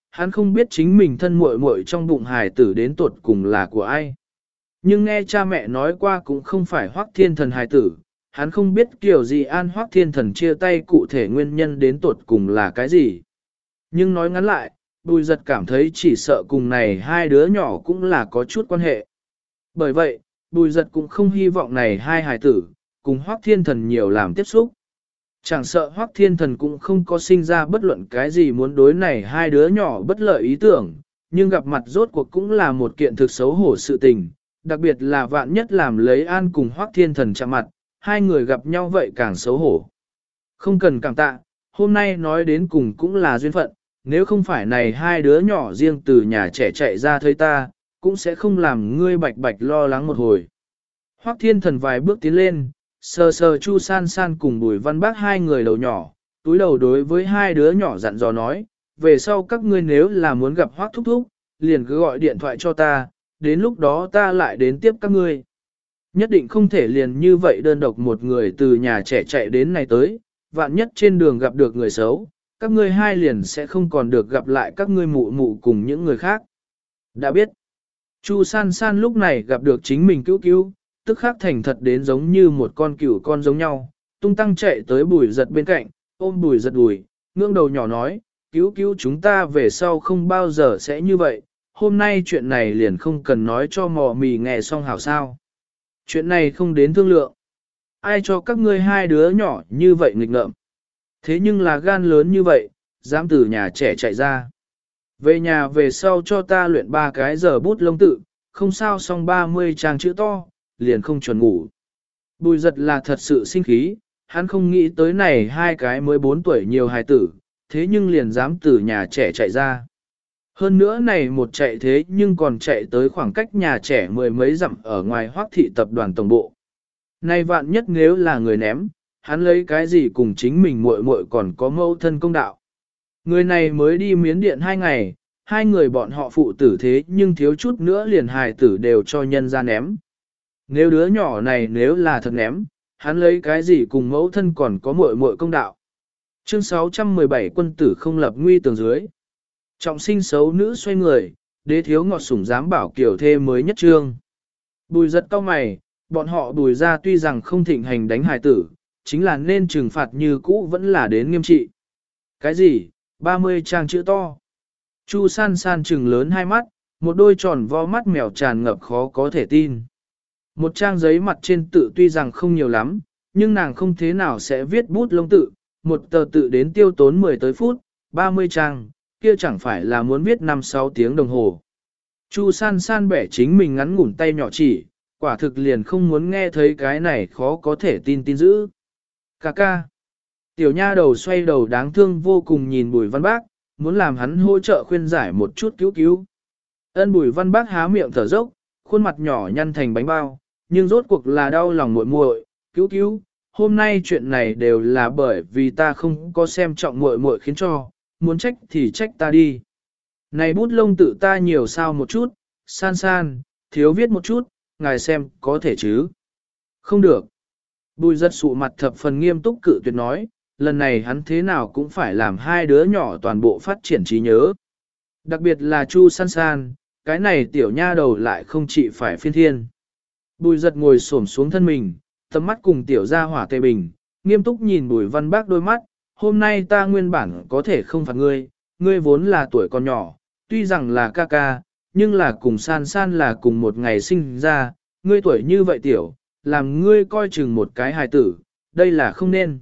hắn không biết chính mình thân muội muội trong bụng hài tử đến tuột cùng là của ai. Nhưng nghe cha mẹ nói qua cũng không phải Hoắc Thiên Thần hài tử, hắn không biết kiểu gì An Hoắc Thiên Thần chia tay cụ thể nguyên nhân đến tuột cùng là cái gì. Nhưng nói ngắn lại, Bùi Giật cảm thấy chỉ sợ cùng này hai đứa nhỏ cũng là có chút quan hệ. Bởi vậy, Bùi Giật cũng không hy vọng này hai hài tử, cùng Hoắc Thiên Thần nhiều làm tiếp xúc. Chẳng sợ Hoắc Thiên Thần cũng không có sinh ra bất luận cái gì muốn đối này hai đứa nhỏ bất lợi ý tưởng, nhưng gặp mặt rốt cuộc cũng là một kiện thực xấu hổ sự tình, đặc biệt là vạn nhất làm lấy An cùng Hoắc Thiên Thần chạm mặt, hai người gặp nhau vậy càng xấu hổ. Không cần cảm tạ, hôm nay nói đến cùng cũng là duyên phận, nếu không phải này hai đứa nhỏ riêng từ nhà trẻ chạy ra thấy ta, cũng sẽ không làm ngươi bạch bạch lo lắng một hồi. Hoắc Thiên Thần vài bước tiến lên, sờ sờ Chu San San cùng Bùi Văn Bác hai người đầu nhỏ, túi đầu đối với hai đứa nhỏ dặn dò nói, về sau các ngươi nếu là muốn gặp Hoắc thúc thúc, liền cứ gọi điện thoại cho ta, đến lúc đó ta lại đến tiếp các ngươi. Nhất định không thể liền như vậy đơn độc một người từ nhà trẻ chạy đến này tới, vạn nhất trên đường gặp được người xấu, các ngươi hai liền sẽ không còn được gặp lại các ngươi mụ mụ cùng những người khác. Đã biết, Chu San San lúc này gặp được chính mình cứu cứu, tức khắc thành thật đến giống như một con cừu con giống nhau, tung tăng chạy tới Bùi Giật bên cạnh, ôm Bùi Giật đùi, ngưỡng đầu nhỏ nói, cứu cứu chúng ta về sau không bao giờ sẽ như vậy, hôm nay chuyện này liền không cần nói cho mò mì nghe xong hảo sao. Chuyện này không đến thương lượng. Ai cho các ngươi hai đứa nhỏ như vậy nghịch ngợm. Thế nhưng là gan lớn như vậy, dám từ nhà trẻ chạy ra. Về nhà về sau cho ta luyện 3 cái giờ bút lông tự, không sao xong 30 trang chữ to, liền không chuẩn ngủ. Bùi Giật là thật sự sinh khí, hắn không nghĩ tới này hai cái mới 4 tuổi nhiều hài tử, thế nhưng liền dám từ nhà trẻ chạy ra. Hơn nữa này một chạy thế nhưng còn chạy tới khoảng cách nhà trẻ mười mấy dặm ở ngoài Hoắc thị tập đoàn tổng bộ. Này vạn nhất nếu là người ném, hắn lấy cái gì cùng chính mình muội muội còn có mâu thân công đạo. Người này mới đi Miến Điện 2 ngày, hai người bọn họ phụ tử thế nhưng thiếu chút nữa liền hài tử đều cho nhân ra ném. Nếu đứa nhỏ này nếu là thật ném, hắn lấy cái gì cùng mẫu thân còn có muội muội công đạo. Chương 617 quân tử không lập nguy tường dưới. Trọng sinh xấu nữ xoay người, đế thiếu ngọt sủng dám bảo kiểu thê mới nhất trương. Bùi Giật cau mày, bọn họ Bùi ra tuy rằng không thịnh hành đánh hài tử, chính là nên trừng phạt như cũ vẫn là đến nghiêm trị. Cái gì? 30 trang chữ to. Chu San San trừng lớn hai mắt, một đôi tròn vo mắt mèo tràn ngập khó có thể tin. Một trang giấy mặt trên tự tuy rằng không nhiều lắm, nhưng nàng không thế nào sẽ viết bút lông tự, một tờ tự đến tiêu tốn 10 tới phút, 30 trang, kia chẳng phải là muốn viết 5-6 tiếng đồng hồ. Chu San San bẻ chính mình ngắn ngủn tay nhỏ chỉ, quả thực liền không muốn nghe thấy cái này khó có thể tin dữ. Cà ca. Tiểu nha đầu xoay đầu đáng thương vô cùng nhìn Bùi Văn Bác, muốn làm hắn hỗ trợ khuyên giải một chút cứu. Ân Bùi Văn Bác há miệng thở dốc, khuôn mặt nhỏ nhăn thành bánh bao, nhưng rốt cuộc là đau lòng muội muội, cứu, hôm nay chuyện này đều là bởi vì ta không có xem trọng muội muội khiến cho, muốn trách thì trách ta đi. Này bút lông tự ta nhiều sao một chút, San San, thiếu viết một chút, ngài xem có thể chứ. Không được. Bùi Giật sụ mặt thập phần nghiêm túc cự tuyệt nói, lần này hắn thế nào cũng phải làm hai đứa nhỏ toàn bộ phát triển trí nhớ. Đặc biệt là Chu San San, cái này tiểu nha đầu lại không chỉ phải phiên thiên. Bùi Giật ngồi xổm xuống thân mình, tầm mắt cùng tiểu gia hỏa tề bình, nghiêm túc nhìn Bùi Văn Bác đôi mắt, hôm nay ta nguyên bản có thể không phạt ngươi, ngươi vốn là tuổi còn nhỏ, tuy rằng là ca ca, nhưng là cùng San San là cùng một ngày sinh ra, ngươi tuổi như vậy tiểu, làm ngươi coi chừng một cái hài tử, đây là không nên.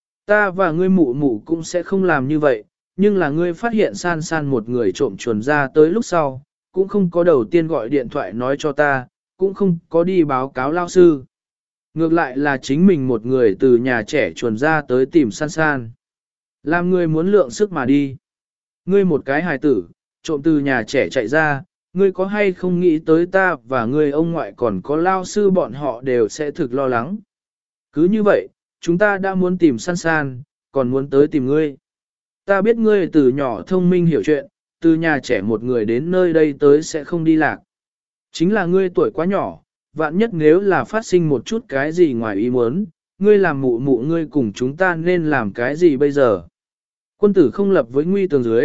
Ta và ngươi mụ mụ cũng sẽ không làm như vậy, nhưng là ngươi phát hiện San San một người trộm chuồn ra tới lúc sau, cũng không có đầu tiên gọi điện thoại nói cho ta, cũng không có đi báo cáo lao sư. Ngược lại là chính mình một người từ nhà trẻ chuồn ra tới tìm San San. Làm ngươi muốn lượng sức mà đi. Ngươi một cái hài tử, trộm từ nhà trẻ chạy ra, ngươi có hay không nghĩ tới ta và ngươi ông ngoại còn có lao sư bọn họ đều sẽ thực lo lắng. Cứ như vậy, chúng ta đã muốn tìm San San, còn muốn tới tìm ngươi. Ta biết ngươi từ nhỏ thông minh hiểu chuyện, từ nhà trẻ một người đến nơi đây tới sẽ không đi lạc. Chính là ngươi tuổi quá nhỏ, vạn nhất nếu là phát sinh một chút cái gì ngoài ý muốn, ngươi làm mụ mụ ngươi cùng chúng ta nên làm cái gì bây giờ. Quân tử không lập với nguy tường dưới,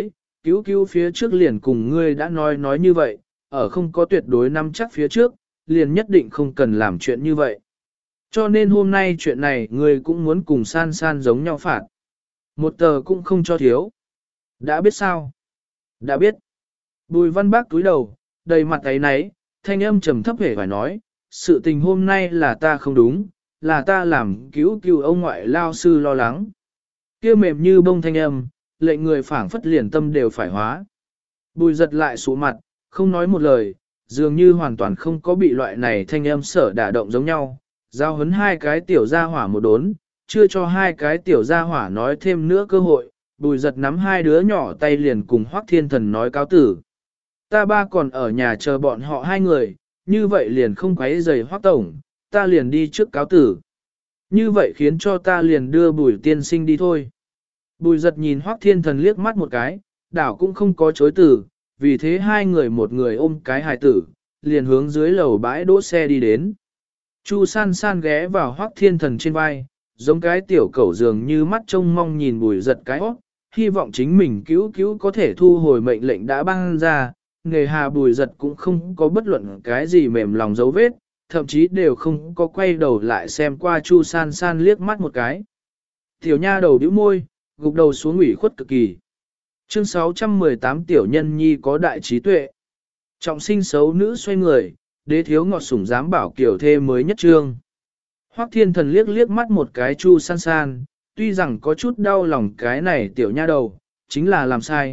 cứu cứu phía trước liền cùng ngươi đã nói như vậy, ở không có tuyệt đối nắm chắc phía trước, liền nhất định không cần làm chuyện như vậy. Cho nên hôm nay chuyện này ngươi cũng muốn cùng san san giống nhau phạt. Một tờ cũng không cho thiếu. Đã biết sao? Đã biết. Bùi văn bác túi đầu, đầy mặt ấy náy, thanh âm trầm thấp hề phải nói, sự tình hôm nay là ta không đúng, là ta làm cứu cứu ông ngoại lao sư lo lắng. Kia mềm như bông thanh âm, lệnh người phảng phất liền tâm đều phải hóa. Bùi giật lại sụ mặt, không nói một lời, dường như hoàn toàn không có bị loại này thanh âm sở đả động giống nhau. Giao hấn hai cái tiểu gia hỏa một đốn, chưa cho hai cái tiểu gia hỏa nói thêm nữa cơ hội, bùi giật nắm hai đứa nhỏ tay liền cùng Hoắc Thiên Thần nói cáo tử. Ta ba còn ở nhà chờ bọn họ hai người, như vậy liền không quấy rầy Hoắc Tổng, ta liền đi trước cáo tử. Như vậy khiến cho ta liền đưa bùi tiên sinh đi thôi. Bùi giật nhìn Hoắc Thiên Thần liếc mắt một cái, đảo cũng không có chối từ, vì thế hai người một người ôm cái hài tử, liền hướng dưới lầu bãi đỗ xe đi đến. Chu san san ghé vào Hoắc Thiên Thần trên vai, giống cái tiểu cẩu dường như mắt trông mong nhìn bùi giật cái hót, hy vọng chính mình cứu cứu có thể thu hồi mệnh lệnh đã ban ra, nghề hà bùi giật cũng không có bất luận cái gì mềm lòng dấu vết, thậm chí đều không có quay đầu lại xem qua Chu san san liếc mắt một cái. Tiểu nha đầu bĩu môi, gục đầu xuống ủy khuất cực kỳ. Chương 618 tiểu nhân nhi có đại trí tuệ. Trọng sinh xấu nữ xoay người, đế thiếu ngọt sủng dám bảo kiểu thê mới nhất trương. Hoắc Thiên Thần liếc liếc mắt một cái Chu san san, tuy rằng có chút đau lòng cái này tiểu nha đầu, chính là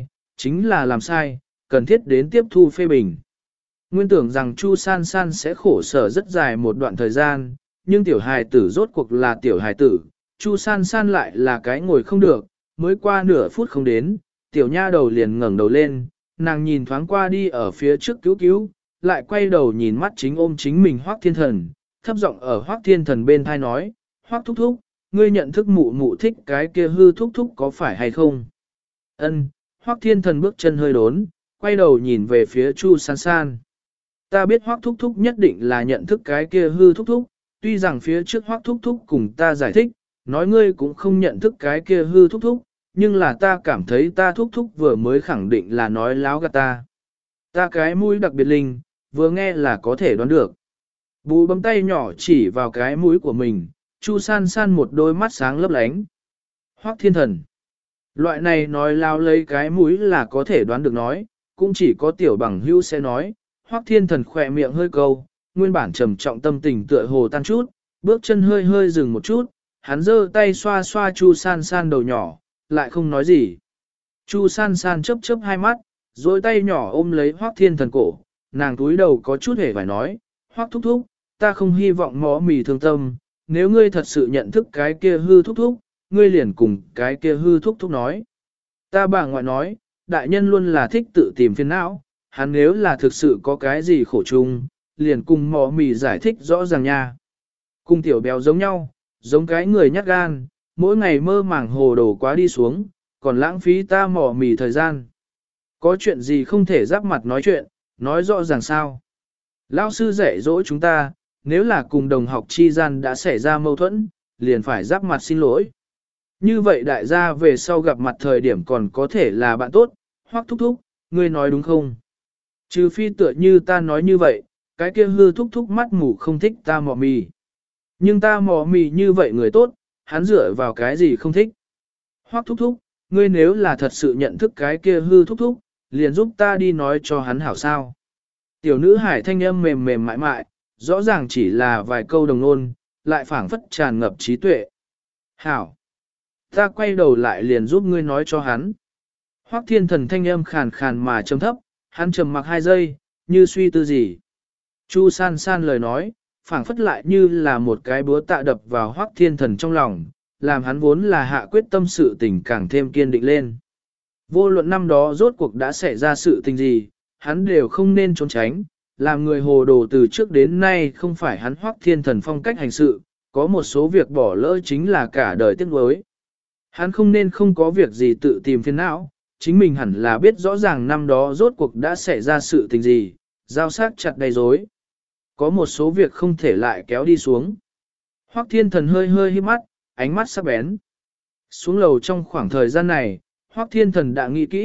làm sai, cần thiết đến tiếp thu phê bình. Nguyên tưởng rằng Chu san san sẽ khổ sở rất dài một đoạn thời gian, nhưng tiểu hài tử rốt cuộc là tiểu hài tử, Chu san san lại là cái ngồi không được, mới qua nửa phút không đến, tiểu nha đầu liền ngẩng đầu lên, nàng nhìn thoáng qua đi ở phía trước cứu cứu, lại quay đầu nhìn mắt chính ôm chính mình Hoắc Thiên Thần, thấp giọng ở Hoắc Thiên Thần bên thai nói, Hoắc thúc thúc, ngươi nhận thức mụ mụ thích cái kia hư thúc thúc có phải hay không? Ân. Hoắc Thiên Thần bước chân hơi đốn, quay đầu nhìn về phía Chu san san. Ta biết Hoắc thúc thúc nhất định là nhận thức cái kia hư thúc thúc, tuy rằng phía trước Hoắc thúc thúc cùng ta giải thích, nói ngươi cũng không nhận thức cái kia hư thúc thúc, nhưng là ta cảm thấy ta thúc thúc vừa mới khẳng định là nói láo gạt ta. Ta cái mũi đặc biệt linh, vừa nghe là có thể đoán được. Bùi bấm tay nhỏ chỉ vào cái mũi của mình, Chu san san một đôi mắt sáng lấp lánh. Hoắc Thiên Thần. Loại này nói lao lấy cái mũi là có thể đoán được nói, cũng chỉ có tiểu bằng hữu sẽ nói. Hoắc Thiên Thần khỏe miệng hơi câu, nguyên bản trầm trọng tâm tình tựa hồ tan chút, bước chân hơi hơi dừng một chút, hắn giơ tay xoa xoa Chu san san đầu nhỏ, lại không nói gì. Chu san san chớp chớp hai mắt, rồi tay nhỏ ôm lấy Hoắc Thiên Thần cổ, nàng túi đầu có chút hề phải nói, Hoắc thúc thúc, ta không hy vọng mó mì thương tâm, nếu ngươi thật sự nhận thức cái kia hư thúc thúc, ngươi liền cùng cái kia hư thúc thúc nói. Ta bà ngoại nói, đại nhân luôn là thích tự tìm phiền não, hắn nếu là thực sự có cái gì khổ chung, liền cùng mỏ mì giải thích rõ ràng nha. Cùng tiểu béo giống nhau, giống cái người nhát gan, mỗi ngày mơ màng hồ đồ quá đi xuống, còn lãng phí ta mỏ mì thời gian. Có chuyện gì không thể giáp mặt nói chuyện, nói rõ ràng sao. Lão sư dạy dỗ chúng ta, nếu là cùng đồng học chi gian đã xảy ra mâu thuẫn, liền phải giáp mặt xin lỗi. Như vậy đại gia về sau gặp mặt thời điểm còn có thể là bạn tốt, Hoắc thúc thúc, ngươi nói đúng không? Trừ phi tựa như ta nói như vậy, cái kia hư thúc thúc mắt mù không thích ta mỏ mì. Nhưng ta mỏ mì như vậy người tốt, hắn dựa vào cái gì không thích? Hoắc thúc thúc, ngươi nếu là thật sự nhận thức cái kia hư thúc thúc, liền giúp ta đi nói cho hắn hảo sao. Tiểu nữ hải thanh âm mềm mềm mại mại, rõ ràng chỉ là vài câu đồng ngôn, lại phảng phất tràn ngập trí tuệ. Hảo! Ta quay đầu lại liền giúp ngươi nói cho hắn. Hoắc Thiên Thần thanh âm khàn khàn mà trầm thấp, hắn trầm mặc 2 giây, như suy tư gì. Chu san san lời nói, phảng phất lại như là một cái búa tạ đập vào Hoắc Thiên Thần trong lòng, làm hắn vốn là hạ quyết tâm sự tình càng thêm kiên định lên. Vô luận năm đó rốt cuộc đã xảy ra sự tình gì, hắn đều không nên trốn tránh, làm người hồ đồ từ trước đến nay không phải hắn Hoắc Thiên Thần phong cách hành sự, có một số việc bỏ lỡ chính là cả đời tiếc nuối. Hắn không nên không có việc gì tự tìm phiền não, chính mình hẳn là biết rõ ràng năm đó rốt cuộc đã xảy ra sự tình gì, giao sát chặt đầy rối. Có một số việc không thể lại kéo đi xuống. Hoắc Thiên Thần hơi hơi híp mắt, ánh mắt sắc bén. Xuống lầu trong khoảng thời gian này, Hoắc Thiên Thần đã nghĩ kỹ,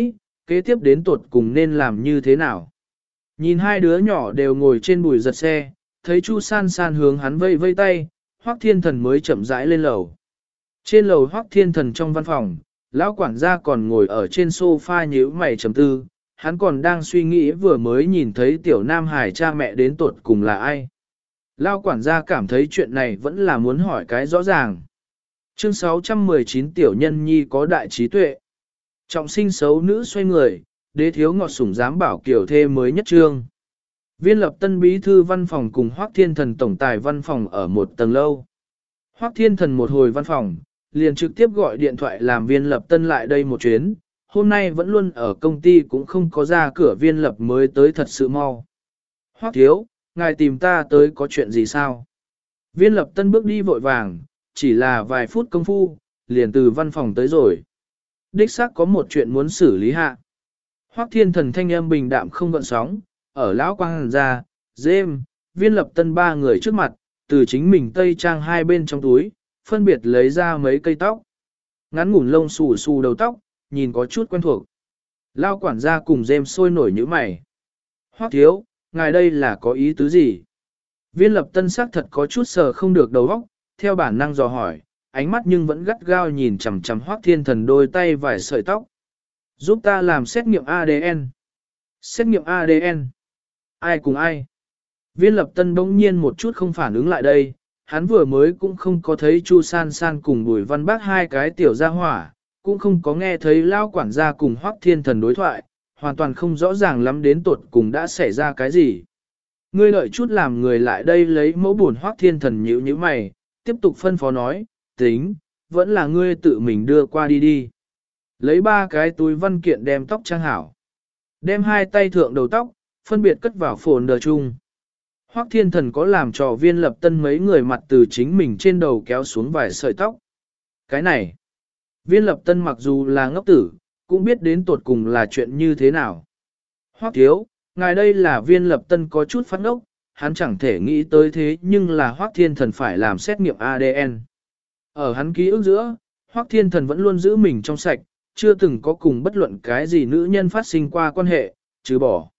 kế tiếp đến tuột cùng nên làm như thế nào. Nhìn hai đứa nhỏ đều ngồi trên bùi giật xe, thấy Chu San San hướng hắn vây vây tay, Hoắc Thiên Thần mới chậm rãi lên lầu. Trên lầu Hoắc Thiên Thần trong văn phòng, lão quản gia còn ngồi ở trên sofa nhíu mày trầm tư, hắn còn đang suy nghĩ vừa mới nhìn thấy tiểu Nam Hải cha mẹ đến tuột cùng là ai. Lão quản gia cảm thấy chuyện này vẫn là muốn hỏi cái rõ ràng. Chương 619 tiểu nhân nhi có đại trí tuệ. Trọng sinh xấu nữ xoay người, đế thiếu ngọt sủng dám bảo kiểu thê mới nhất trương. Viên lập tân bí thư văn phòng cùng Hoắc Thiên Thần tổng tài văn phòng ở một tầng lâu. Hoắc Thiên Thần một hồi văn phòng, liền trực tiếp gọi điện thoại làm viên lập tân lại đây một chuyến. Hôm nay vẫn luôn ở công ty cũng không có ra cửa, viên lập mới tới thật sự mau. Hoắc thiếu, ngài tìm ta tới có chuyện gì sao? Viên lập tân bước đi vội vàng, chỉ là vài phút công phu, liền từ văn phòng tới rồi. Đích xác có một chuyện muốn xử lý hạ. Hoắc Thiên Thần thanh âm bình đạm không gợn sóng, ở lão quang ra, Dêm, viên lập tân ba người trước mặt, từ chính mình tây trang hai bên trong túi, phân biệt lấy ra mấy cây tóc. Ngắn ngủn lông xù xù đầu tóc, nhìn có chút quen thuộc. Lão quản gia cùng Dêm sôi nổi nhíu mày. Hoắc thiếu, ngài đây là có ý tứ gì? Viên lập tân sắc thật có chút sờ không được đầu óc, theo bản năng dò hỏi, ánh mắt nhưng vẫn gắt gao nhìn chằm chằm Hoắc Thiên Thần đôi tay vài sợi tóc. Giúp ta làm xét nghiệm ADN. Xét nghiệm ADN. Ai cùng ai? Viên lập tân bỗng nhiên một chút không phản ứng lại đây, hắn vừa mới cũng không có thấy Chu San San cùng Bùi Văn Bác hai cái tiểu gia hỏa, cũng không có nghe thấy lao quản gia cùng Hoắc Thiên Thần đối thoại, hoàn toàn không rõ ràng lắm đến tột cùng đã xảy ra cái gì. Ngươi đợi chút làm người lại đây lấy mẫu buồn. Hoắc Thiên Thần nhíu nhíu mày, tiếp tục phân phó nói, tính, vẫn là ngươi tự mình đưa qua đi đi. Lấy ba cái túi văn kiện đem tóc trang hảo. Đem hai tay thượng đầu tóc, phân biệt cất vào phồn đờ chung. Hoắc Thiên Thần có làm trò viên lập tân mấy người mặt từ chính mình trên đầu kéo xuống vài sợi tóc. Cái này, viên lập tân mặc dù là ngốc tử, cũng biết đến tột cùng là chuyện như thế nào. Hoắc thiếu, ngài đây là viên lập tân có chút phát ngốc, hắn chẳng thể nghĩ tới thế nhưng là Hoắc Thiên Thần phải làm xét nghiệm ADN. Ở hắn ký ức giữa, Hoắc Thiên Thần vẫn luôn giữ mình trong sạch, chưa từng có cùng bất luận cái gì nữ nhân phát sinh qua quan hệ, trừ bỏ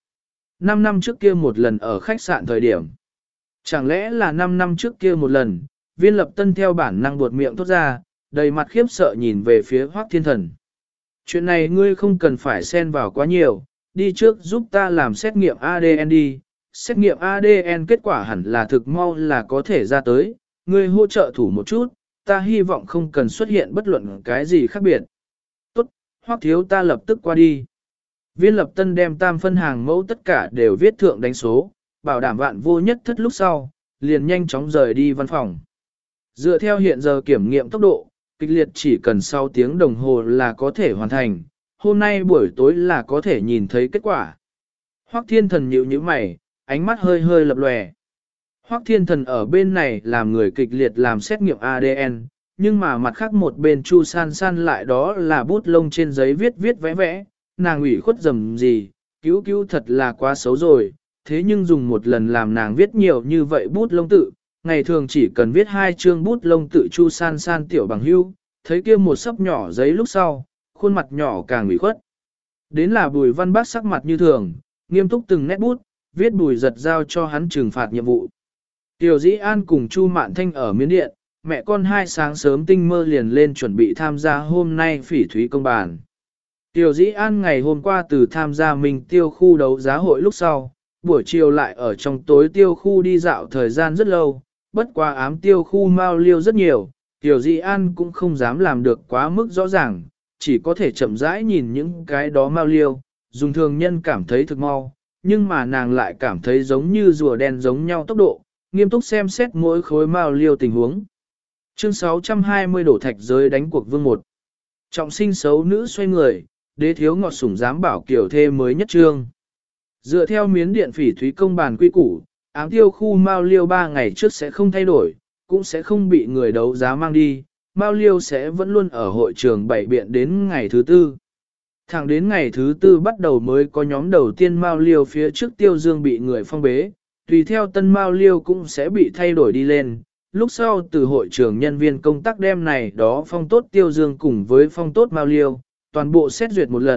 5 năm trước kia một lần ở khách sạn thời điểm. Chẳng lẽ là 5 năm trước kia một lần, viên lập tân theo bản năng buột miệng thốt ra, đầy mặt khiếp sợ nhìn về phía Hoắc Thiên Thần. Chuyện này ngươi không cần phải xen vào quá nhiều, đi trước giúp ta làm xét nghiệm ADN đi. Xét nghiệm ADN kết quả hẳn là thực mau là có thể ra tới, ngươi hỗ trợ thủ một chút, ta hy vọng không cần xuất hiện bất luận cái gì khác biệt. Tốt, Hoắc thiếu, ta lập tức qua đi. Viên lập tân đem tam phân hàng mẫu tất cả đều viết thượng đánh số, bảo đảm vạn vô nhất thất lúc sau, liền nhanh chóng rời đi văn phòng. Dựa theo hiện giờ kiểm nghiệm tốc độ, kịch liệt chỉ cần sau tiếng đồng hồ là có thể hoàn thành, hôm nay buổi tối là có thể nhìn thấy kết quả. Hoắc Thiên Thần nhíu nhíu mày, ánh mắt hơi hơi lập lòe. Hoắc Thiên Thần ở bên này làm người kịch liệt làm xét nghiệm ADN, nhưng mà mặt khác một bên Chu San San lại đó là bút lông trên giấy viết viết vẽ vẽ, nàng ủy khuất dầm gì, cứu cứu thật là quá xấu rồi, thế nhưng dùng một lần làm nàng viết nhiều như vậy bút lông tự, ngày thường chỉ cần viết 2 chương bút lông tự. Chu San San tiểu bằng hưu, thấy kia một sấp nhỏ giấy lúc sau, khuôn mặt nhỏ càng ủy khuất. Đến là Bùi Văn Bác sắc mặt như thường, nghiêm túc từng nét bút, viết Bùi Giật giao cho hắn trừng phạt nhiệm vụ. Tiểu Dĩ An cùng Chu Mạn Thanh ở miến điện, mẹ con hai sáng sớm tinh mơ liền lên chuẩn bị tham gia hôm nay phỉ thúy công bàn. Tiểu Dĩ An ngày hôm qua từ tham gia mình tiêu khu đấu giá hội lúc sau, buổi chiều lại ở trong tối tiêu khu đi dạo thời gian rất lâu, bất quá ám tiêu khu mau liêu rất nhiều, Tiểu Dĩ An cũng không dám làm được quá mức rõ ràng, chỉ có thể chậm rãi nhìn những cái đó mau liêu, dùng thường nhân cảm thấy thực mau, nhưng mà nàng lại cảm thấy giống như rùa đen giống nhau tốc độ, nghiêm túc xem xét mỗi khối mau liêu tình huống. Chương 620 đổ thạch giới đánh cuộc vương 1. Trọng sinh xấu nữ xoay người, đế thiếu ngọt sủng dám bảo kiểu thê mới nhất trương. Dựa theo miến điện phỉ thúy công bàn quy củ, ám tiêu khu mao liêu 3 ngày trước sẽ không thay đổi, cũng sẽ không bị người đấu giá mang đi, mao liêu sẽ vẫn luôn ở hội trường bày biện đến ngày thứ 4. Thẳng đến ngày thứ 4 bắt đầu mới có nhóm đầu tiên mao liêu phía trước tiêu dương bị người phong bế, tùy theo tân mao liêu cũng sẽ bị thay đổi đi lên. Lúc sau từ hội trường nhân viên công tác đem này đó phong tốt tiêu dương cùng với phong tốt mao liêu, toàn bộ xét duyệt một lần,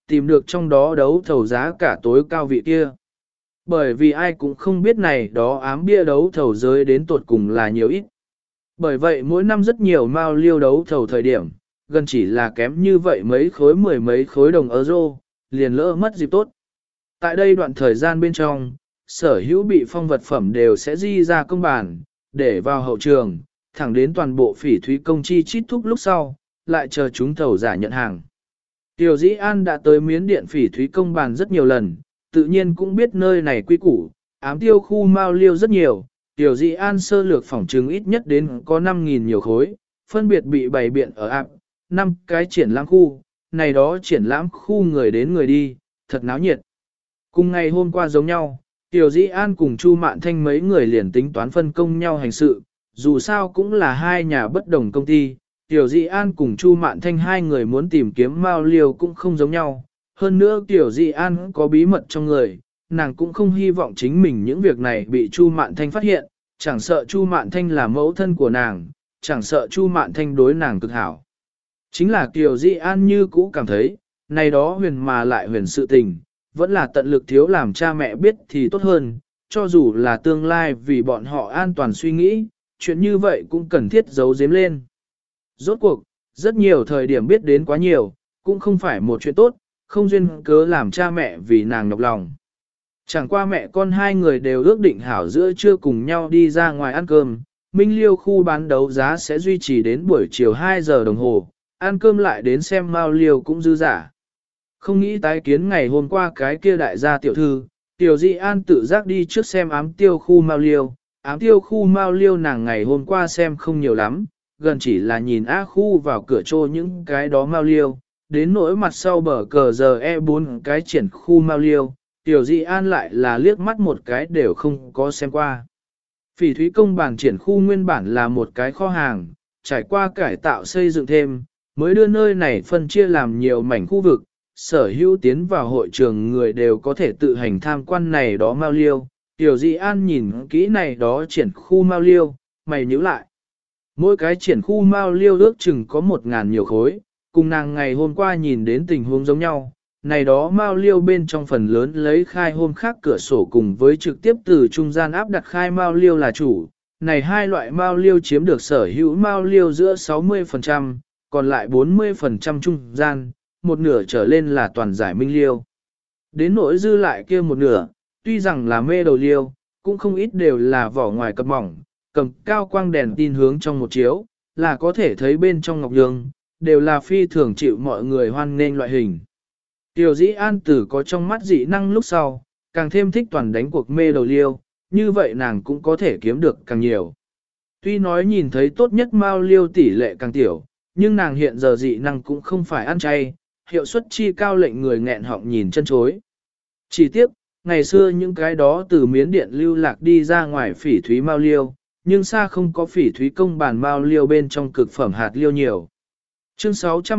tìm được trong đó đấu thầu giá cả tối cao vị kia. Bởi vì ai cũng không biết này đó ám bia đấu thầu giới đến tuột cùng là nhiều ít. Bởi vậy mỗi năm rất nhiều mao liêu đấu thầu thời điểm, gần chỉ là kém như vậy mấy khối mười mấy khối đồng euro, liền lỡ mất dịp tốt. Tại đây đoạn thời gian bên trong, sở hữu bị phong vật phẩm đều sẽ di ra công bản, để vào hậu trường, thẳng đến toàn bộ phỉ thúy công chi chít thúc lúc sau, lại chờ chúng thầu giả nhận hàng. Tiểu Dĩ An đã tới Miến Điện phỉ thúy công bàn rất nhiều lần, tự nhiên cũng biết nơi này quy củ, ám tiêu khu mao liêu rất nhiều. Tiểu Dĩ An sơ lược phỏng chứng ít nhất đến có 5.000 nhiều khối, phân biệt bị bày biện ở áp, 5 cái triển lãm khu, này đó triển lãm khu người đến người đi, thật náo nhiệt. Cùng ngày hôm qua giống nhau, Tiểu Dĩ An cùng Chu Mạn Thanh mấy người liền tính toán phân công nhau hành sự, dù sao cũng là hai nhà bất đồng công ty. Tiểu Dĩ An cùng Chu Mạn Thanh hai người muốn tìm kiếm mao liêu cũng không giống nhau. Hơn nữa Tiểu Dĩ An có bí mật trong người, nàng cũng không hy vọng chính mình những việc này bị Chu Mạn Thanh phát hiện, chẳng sợ Chu Mạn Thanh là mẫu thân của nàng, chẳng sợ Chu Mạn Thanh đối nàng cực hảo. Chính là Tiểu Dĩ An như cũ cảm thấy, này đó huyền mà lại huyền sự tình, vẫn là tận lực thiếu làm cha mẹ biết thì tốt hơn, cho dù là tương lai vì bọn họ an toàn suy nghĩ, chuyện như vậy cũng cần thiết giấu giếm lên. Rốt cuộc, rất nhiều thời điểm biết đến quá nhiều, cũng không phải một chuyện tốt, không duyên cớ làm cha mẹ vì nàng nhọc lòng. Chẳng qua mẹ con hai người đều ước định hảo giữa trưa cùng nhau đi ra ngoài ăn cơm, Minh Liêu khu bán đấu giá sẽ duy trì đến buổi chiều 2 giờ đồng hồ, ăn cơm lại đến xem Mao Liêu cũng dư giả. Không nghĩ tái kiến ngày hôm qua cái kia đại gia tiểu thư, Tiểu Dĩ An tự giác đi trước xem ám tiêu khu Mao Liêu. Ám tiêu khu Mao Liêu nàng ngày hôm qua xem không nhiều lắm, gần chỉ là nhìn A khu vào cửa trô những cái đó Mao Liêu, đến nỗi mặt sau bờ cờ giờ E4 cái triển khu Mao Liêu, Tiểu Dĩ An lại là liếc mắt một cái đều không có xem qua. Phỉ thúy công bản triển khu nguyên bản là một cái kho hàng, trải qua cải tạo xây dựng thêm, mới đưa nơi này phân chia làm nhiều mảnh khu vực, sở hữu tiến vào hội trường người đều có thể tự hành tham quan này đó Mao Liêu. Tiểu Dĩ An nhìn kỹ này đó triển khu Mao Liêu, mày nhíu lại. Mỗi cái triển khu Mao Liêu ước chừng có 1.000 nhiều khối, cùng nàng ngày hôm qua nhìn đến tình huống giống nhau. Này đó Mao Liêu bên trong phần lớn lấy khai hôm khác cửa sổ cùng với trực tiếp từ trung gian áp đặt khai Mao Liêu là chủ. Này hai loại Mao Liêu chiếm được sở hữu Mao Liêu giữa 60%, còn lại 40% trung gian, một nửa trở lên là toàn giải Minh Liêu. Đến nỗi dư lại kia một nửa, tuy rằng là mê đầu liêu, cũng không ít đều là vỏ ngoài cập mỏng, cầm cao quang đèn tin hướng trong một chiếu, là có thể thấy bên trong ngọc nhương, đều là phi thường chịu mọi người hoan nghênh loại hình. Tiểu Dĩ An tử có trong mắt dị năng lúc sau, càng thêm thích toàn đánh cuộc mê đầu liêu, như vậy nàng cũng có thể kiếm được càng nhiều. Tuy nói nhìn thấy tốt nhất Mao Liêu tỷ lệ càng tiểu, nhưng nàng hiện giờ dị năng cũng không phải ăn chay, hiệu suất chi cao lệnh người nghẹn họng nhìn chân chối. Chỉ tiếc, ngày xưa những cái đó từ Miến Điện lưu lạc đi ra ngoài phỉ thúy Mao Liêu, nhưng xa không có phỉ thúy công bản Mao Liêu bên trong cực phẩm hạt liêu nhiều. Chương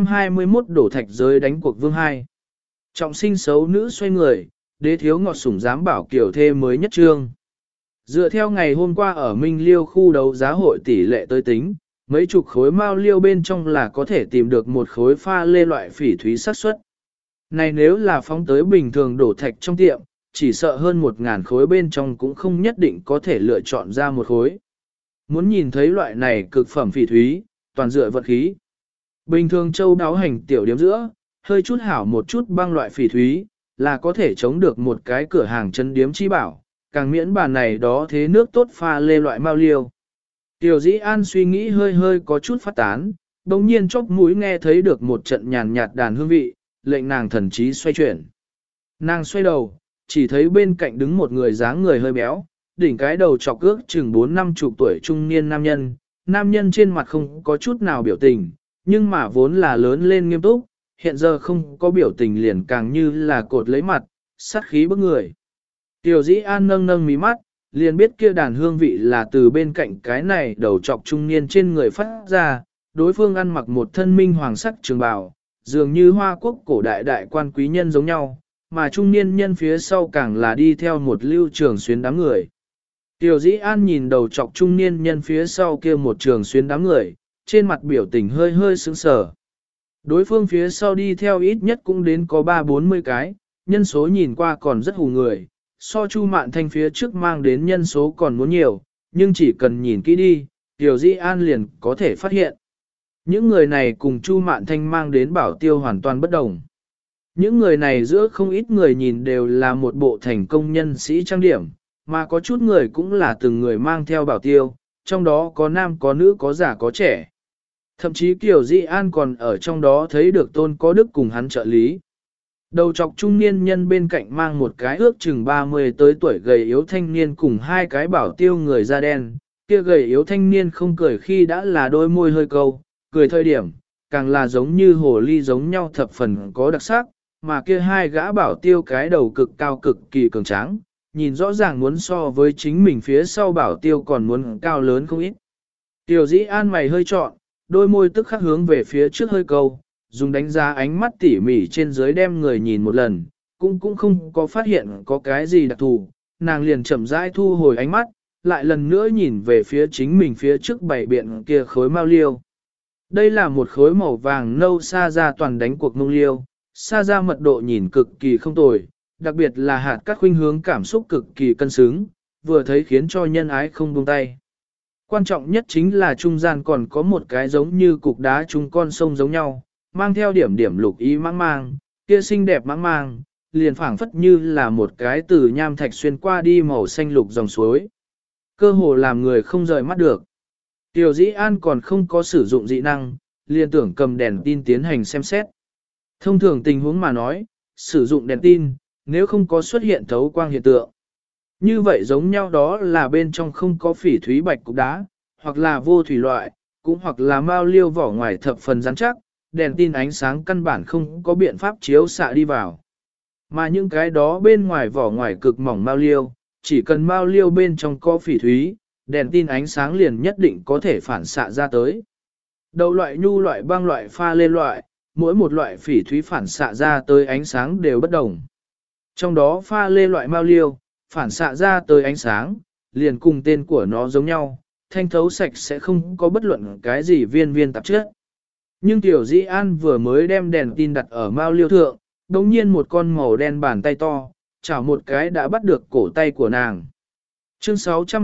621 đổ thạch giới đánh cuộc vương 2. Trọng sinh xấu nữ xoay người, đế thiếu ngọt sủng dám bảo kiểu thê mới nhất trương. Dựa theo ngày hôm qua ở Minh Liêu khu đấu giá hội tỷ lệ tới tính, mấy chục khối Mao Liêu bên trong là có thể tìm được một khối pha lê loại phỉ thúy xác suất. Này nếu là phóng tới bình thường đổ thạch trong tiệm, chỉ sợ hơn 1.000 khối bên trong cũng không nhất định có thể lựa chọn ra một khối. Muốn nhìn thấy loại này cực phẩm phỉ thúy, toàn dựa vật khí. Bình thường châu đáo hành tiểu điếm giữa, hơi chút hảo một chút băng loại phỉ thúy, là có thể chống được một cái cửa hàng chân điếm chi bảo, càng miễn bàn này đó thế nước tốt pha lê loại Mao Liêu. Tiểu Dĩ An suy nghĩ hơi hơi có chút phát tán, đồng nhiên chốc mũi nghe thấy được một trận nhàn nhạt đàn hương vị, lệnh nàng thần trí xoay chuyển. Nàng xoay đầu, chỉ thấy bên cạnh đứng một người dáng người hơi béo, đỉnh cái đầu chọc ước chừng 4-50 tuổi trung niên nam nhân. Nam nhân trên mặt không có chút nào biểu tình, nhưng mà vốn là lớn lên nghiêm túc, hiện giờ không có biểu tình liền càng như là cột lấy mặt, sát khí bức người. Tiểu Dĩ An nâng nâng mí mắt, liền biết kia đàn hương vị là từ bên cạnh cái này đầu chọc trung niên trên người phát ra, đối phương ăn mặc một thân minh hoàng sắc trường bào, dường như Hoa Quốc cổ đại đại quan quý nhân giống nhau, mà trung niên nhân phía sau càng là đi theo một lưu trường xuyến đám người. Tiểu Dĩ An nhìn đầu chọc trung niên nhân phía sau kia một trường xuyến đám người, trên mặt biểu tình hơi hơi sững sờ. Đối phương phía sau đi theo ít nhất cũng đến có 3-40 cái, nhân số nhìn qua còn rất hù người, so Chu Mạn Thanh phía trước mang đến nhân số còn muốn nhiều, nhưng chỉ cần nhìn kỹ đi, Tiểu Dĩ An liền có thể phát hiện. Những người này cùng Chu Mạn Thanh mang đến bảo tiêu hoàn toàn bất đồng. Những người này giữa không ít người nhìn đều là một bộ thành công nhân sĩ trang điểm, mà có chút người cũng là từng người mang theo bảo tiêu, trong đó có nam có nữ có già có trẻ. Thậm chí Kiều Dĩ An còn ở trong đó thấy được Tôn Có Đức cùng hắn trợ lý. Đầu trọc trung niên nhân bên cạnh mang một cái ước chừng 30 tới tuổi gầy yếu thanh niên cùng hai cái bảo tiêu người da đen, kia gầy yếu thanh niên không cười khi đã là đôi môi hơi câu, cười thời điểm, càng là giống như hồ ly giống nhau thập phần có đặc sắc, mà kia hai gã bảo tiêu cái đầu cực cao cực kỳ cường tráng, nhìn rõ ràng muốn so với chính mình phía sau bảo tiêu còn muốn cao lớn không ít. Tiểu Dĩ An mày hơi trọn, đôi môi tức khắc hướng về phía trước hơi câu, dùng đánh giá ánh mắt tỉ mỉ trên dưới đem người nhìn một lần, cũng không có phát hiện có cái gì đặc thù, nàng liền chậm rãi thu hồi ánh mắt, lại lần nữa nhìn về phía chính mình phía trước bảy biện kia khối mao liêu. Đây là một khối màu vàng nâu sa ra toàn đánh cuộc mông liêu, sa ra mật độ nhìn cực kỳ không tồi, đặc biệt là hạt các khuynh hướng cảm xúc cực kỳ cân xứng, vừa thấy khiến cho nhân ái không buông tay. Quan trọng nhất chính là trung gian còn có một cái giống như cục đá trung con sông giống nhau, mang theo điểm điểm lục ý mãng mang, kia xinh đẹp mãng mang, liền phảng phất như là một cái từ nham thạch xuyên qua đi màu xanh lục dòng suối. Cơ hồ làm người không rời mắt được. Tiểu Dĩ An còn không có sử dụng dị năng, liền tưởng cầm đèn tin tiến hành xem xét. Thông thường tình huống mà nói, sử dụng đèn tin, nếu không có xuất hiện thấu quang hiện tượng. Như vậy giống nhau đó là bên trong không có phỉ thúy bạch cục đá, hoặc là vô thủy loại, cũng hoặc là mao liêu vỏ ngoài thập phần rắn chắc, đèn tin ánh sáng căn bản không có biện pháp chiếu xạ đi vào. Mà những cái đó bên ngoài vỏ ngoài cực mỏng mao liêu, chỉ cần mao liêu bên trong có phỉ thúy, đèn tin ánh sáng liền nhất định có thể phản xạ ra tới. Đậu loại nhu loại băng loại pha lê loại, mỗi một loại phỉ thúy phản xạ ra tới ánh sáng đều bất đồng. Trong đó pha lê loại mao liêu, phản xạ ra tới ánh sáng, liền cùng tên của nó giống nhau, thanh thấu sạch sẽ không có bất luận cái gì viên viên tạp chất. Nhưng Tiểu Dĩ An vừa mới đem đèn tin đặt ở mao liêu thượng, đồng nhiên một con màu đen bàn tay to, chảo một cái đã bắt được cổ tay của nàng. Chương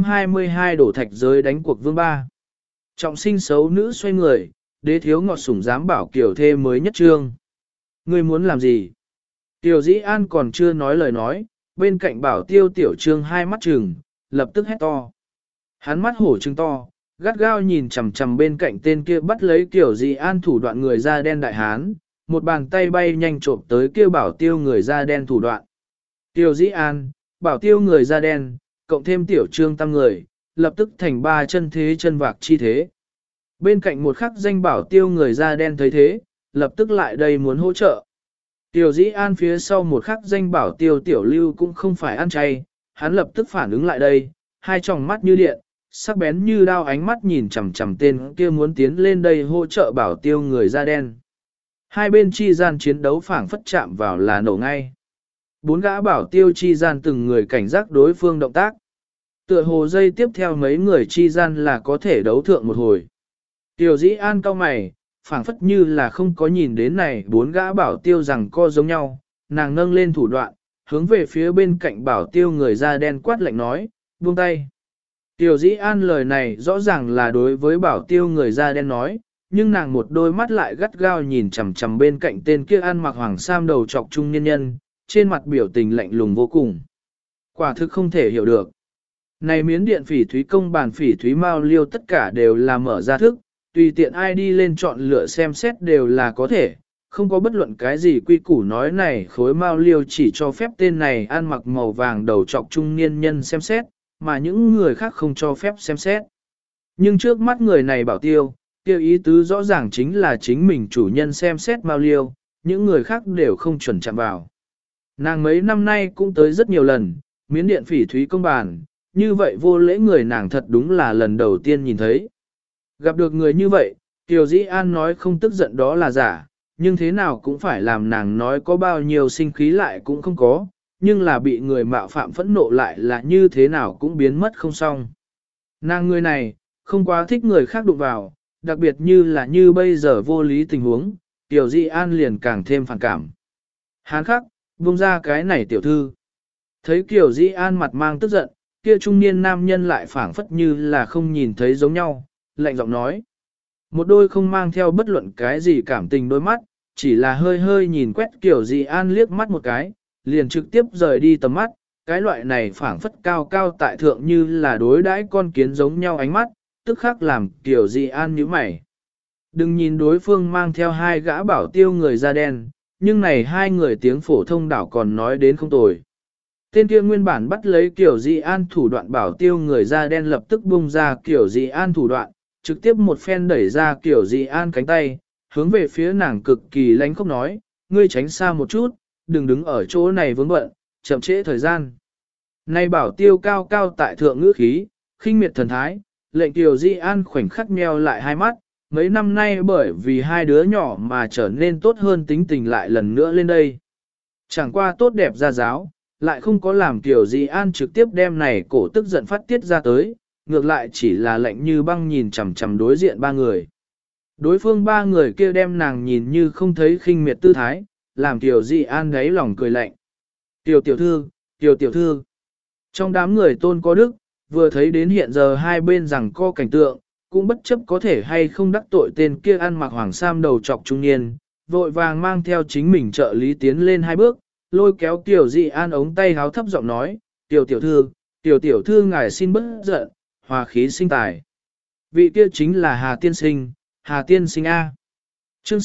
622 đổ thạch giới đánh cuộc vương ba. Trọng sinh xấu nữ xoay người, đế thiếu ngọt sủng dám bảo kiểu thê mới nhất trương. Ngươi muốn làm gì? Tiểu Dĩ An còn chưa nói lời nói, bên cạnh bảo tiêu tiểu trương hai mắt trừng, lập tức hét to. Hắn mắt hổ trừng to, gắt gao nhìn chằm chằm bên cạnh tên kia bắt lấy Tiểu Dĩ An thủ đoạn người da đen đại hán, một bàn tay bay nhanh trộm tới kia bảo tiêu người da đen thủ đoạn. Tiểu Dĩ An, bảo tiêu người da đen, cộng thêm tiểu trương tăng người, lập tức thành ba chân thế chân vạc chi thế. Bên cạnh một khắc danh bảo tiêu người da đen thấy thế, lập tức lại đây muốn hỗ trợ. Tiểu Dĩ An phía sau một khắc danh bảo tiêu tiểu lưu cũng không phải ăn chay, hắn lập tức phản ứng lại đây, hai tròng mắt như điện, sắc bén như đao ánh mắt nhìn chằm chằm tên kia muốn tiến lên đây hỗ trợ bảo tiêu người da đen. Hai bên chi gian chiến đấu phảng phất chạm vào là nổ ngay. Bốn gã bảo tiêu chi gian từng người cảnh giác đối phương động tác. Tựa hồ dây tiếp theo mấy người chi gian là có thể đấu thượng một hồi. Tiểu Dĩ An cau mày, phảng phất như là không có nhìn đến này bốn gã bảo tiêu rằng co giống nhau, nàng nâng lên thủ đoạn, hướng về phía bên cạnh bảo tiêu người da đen quát lạnh nói, buông tay. Tiểu Dĩ An lời này rõ ràng là đối với bảo tiêu người da đen nói, nhưng nàng một đôi mắt lại gắt gao nhìn chằm chằm bên cạnh tên kia ăn mặc hoàng sam đầu trọc trung niên nhân, trên mặt biểu tình lạnh lùng vô cùng. Quả thực không thể hiểu được. Này miến điện phỉ thúy công bàn phỉ thúy mao liêu tất cả đều là mở ra thức, tùy tiện ai đi lên chọn lựa xem xét đều là có thể, không có bất luận cái gì quy củ nói này khối mao liêu chỉ cho phép tên này ăn mặc màu vàng đầu trọc trung niên nhân xem xét, mà những người khác không cho phép xem xét. Nhưng trước mắt người này bảo tiêu, tiêu ý tứ rõ ràng chính là chính mình chủ nhân xem xét mao liêu, những người khác đều không chuẩn chạm vào. Nàng mấy năm nay cũng tới rất nhiều lần, miến điện phỉ thúy công bàn, như vậy vô lễ người nàng thật đúng là lần đầu tiên nhìn thấy. Gặp được người như vậy, Tiểu Dĩ An nói không tức giận đó là giả, nhưng thế nào cũng phải làm nàng nói có bao nhiêu sinh khí lại cũng không có, nhưng là bị người mạo phạm phẫn nộ lại là như thế nào cũng biến mất không xong. Nàng người này, không quá thích người khác đụng vào, đặc biệt như là như bây giờ vô lý tình huống, Tiểu Di An liền càng thêm phản cảm. Hán khắc, buông ra cái này tiểu thư. Thấy Kiều Di An mặt mang tức giận, kia trung niên nam nhân lại phảng phất như là không nhìn thấy giống nhau, lạnh giọng nói. Một đôi không mang theo bất luận cái gì cảm tình đôi mắt, chỉ là hơi hơi nhìn quét Kiều Di An liếc mắt một cái, liền trực tiếp rời đi tầm mắt, cái loại này phảng phất cao cao tại thượng như là đối đãi con kiến giống nhau ánh mắt, tức khắc làm Kiều Di An nhíu mày. Đừng nhìn đối phương mang theo hai gã bảo tiêu người da đen, nhưng này hai người tiếng phổ thông đảo còn nói đến không tồi. Tên kia nguyên bản bắt lấy Kiều Di An thủ đoạn bảo tiêu người da đen lập tức bung ra Kiều Di An thủ đoạn, trực tiếp một phen đẩy ra Kiều Di An cánh tay, hướng về phía nàng cực kỳ lánh khóc nói, ngươi tránh xa một chút, đừng đứng ở chỗ này vướng bận, chậm trễ thời gian. Nay bảo tiêu cao cao tại thượng ngữ khí, khinh miệt thần thái, lệnh Kiều Di An khoảnh khắc nheo lại hai mắt, mấy năm nay bởi vì hai đứa nhỏ mà trở nên tốt hơn tính tình lại lần nữa lên đây. Chẳng qua tốt đẹp ra giáo, lại không có làm Kiều Di An trực tiếp đem này cổ tức giận phát tiết ra tới, ngược lại chỉ là lạnh như băng nhìn chằm chằm đối diện ba người. Đối phương ba người kia đem nàng nhìn như không thấy khinh miệt tư thái, làm Kiều Di An gáy lòng cười lạnh. Tiểu tiểu thư, tiểu tiểu thư. Trong đám người Tôn Có Đức, vừa thấy đến hiện giờ hai bên rằng co cảnh tượng, cũng bất chấp có thể hay không đắc tội tên kia ăn mặc hoàng sam đầu trọc trung niên, vội vàng mang theo chính mình trợ lý tiến lên hai bước, lôi kéo Kiều Di An ống tay háo thấp giọng nói, tiểu tiểu thư ngài xin bớt giận, hòa khí sinh tài. Vị kia chính là Hà Tiên Sinh A. Chương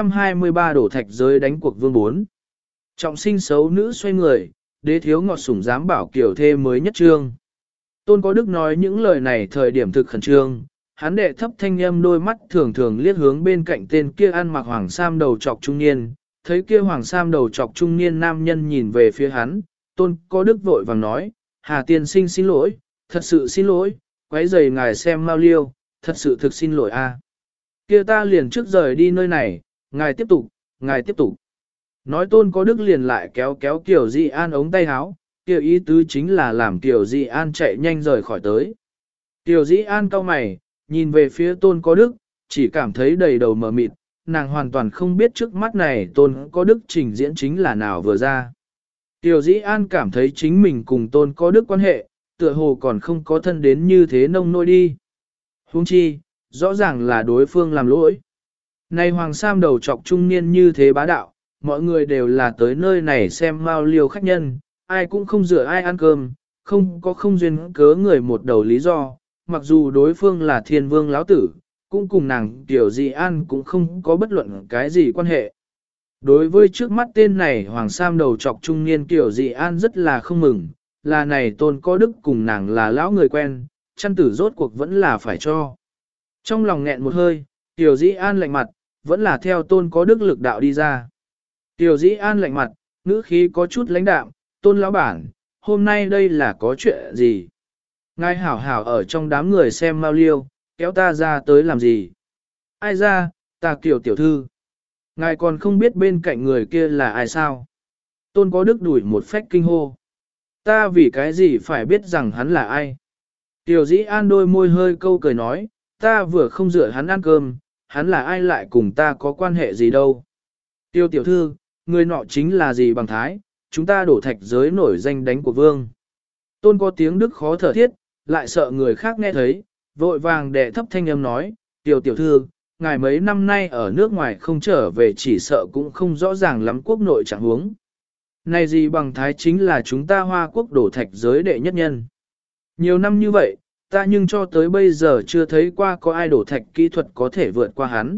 623 đổ thạch giới đánh cuộc vương 4. Trọng sinh xấu nữ xoay người, đế thiếu ngọt sủng dám bảo kiểu thê mới nhất trương. Tôn Có Đức nói những lời này thời điểm thực khẩn trương, hắn đệ thấp thanh âm đôi mắt thường thường liếc hướng bên cạnh tên kia ăn mặc hoàng sam đầu trọc trung niên, thấy kia hoàng sam đầu trọc trung niên nam nhân nhìn về phía hắn, Tôn Có Đức vội vàng nói, Hà Tiên Sinh xin lỗi, thật sự xin lỗi, quấy rầy ngài xem mau liêu, thật sự thực xin lỗi a. Kia ta liền trước rời đi nơi này, ngài tiếp tục. Nói Tôn Có Đức liền lại kéo Kiều Di An ống tay áo, kia ý tứ chính là làm Kiều Di An chạy nhanh rời khỏi tới. Kiều Di An cau mày, nhìn về phía Tôn Có Đức, chỉ cảm thấy đầy đầu mờ mịt, nàng hoàn toàn không biết trước mắt này Tôn Có Đức trình diễn chính là nào vừa ra. Kiều Di An cảm thấy chính mình cùng Tôn Có Đức quan hệ, tựa hồ còn không có thân đến như thế nông nỗi đi. Huống chi, rõ ràng là đối phương làm lỗi. Này hoàng sam đầu trọc trung niên như thế bá đạo, mọi người đều là tới nơi này xem mao liêu khách nhân, ai cũng không rửa ai ăn cơm, không có không duyên cớ người một đầu lý do, mặc dù đối phương là thiên vương lão tử, cũng cùng nàng Tiểu Di An cũng không có bất luận cái gì quan hệ. Đối với trước mắt tên này hoàng sam đầu trọc trung niên Tiểu Di An rất là không mừng, là này Tôn Có Đức cùng nàng là lão người quen, chăn tử rốt cuộc vẫn là phải cho. Trong lòng nghẹn một hơi, Tiểu Di An lạnh mặt, vẫn là theo Tôn Có Đức lực đạo đi ra. Tiểu Di An lạnh mặt, ngữ khí có chút lãnh đạm, Tôn lão bản, hôm nay đây là có chuyện gì? Ngài hảo hảo ở trong đám người xem mau liêu, kéo ta ra tới làm gì? Ai ra, ta Kiều tiểu thư. Ngài còn không biết bên cạnh người kia là ai sao? Tôn Có Đức đuổi một phách kinh hô. Ta vì cái gì phải biết rằng hắn là ai? Tiểu Dĩ An đôi môi hơi câu cười nói, ta vừa không rửa hắn ăn cơm, hắn là ai lại cùng ta có quan hệ gì đâu. Tiêu tiểu thư, người nọ chính là gì bằng thái, chúng ta đổ thạch giới nổi danh đánh của vương. Tôn có tiếng Đức khó thở thiết, lại sợ người khác nghe thấy, vội vàng đệ thấp thanh âm nói, tiểu tiểu thư, ngài mấy năm nay ở nước ngoài không trở về chỉ sợ cũng không rõ ràng lắm quốc nội trạng huống. Này gì bằng thái chính là chúng ta Hoa Quốc đổ thạch giới đệ nhất nhân. Nhiều năm như vậy, ta nhưng cho tới bây giờ chưa thấy qua có ai đổ thạch kỹ thuật có thể vượt qua hắn.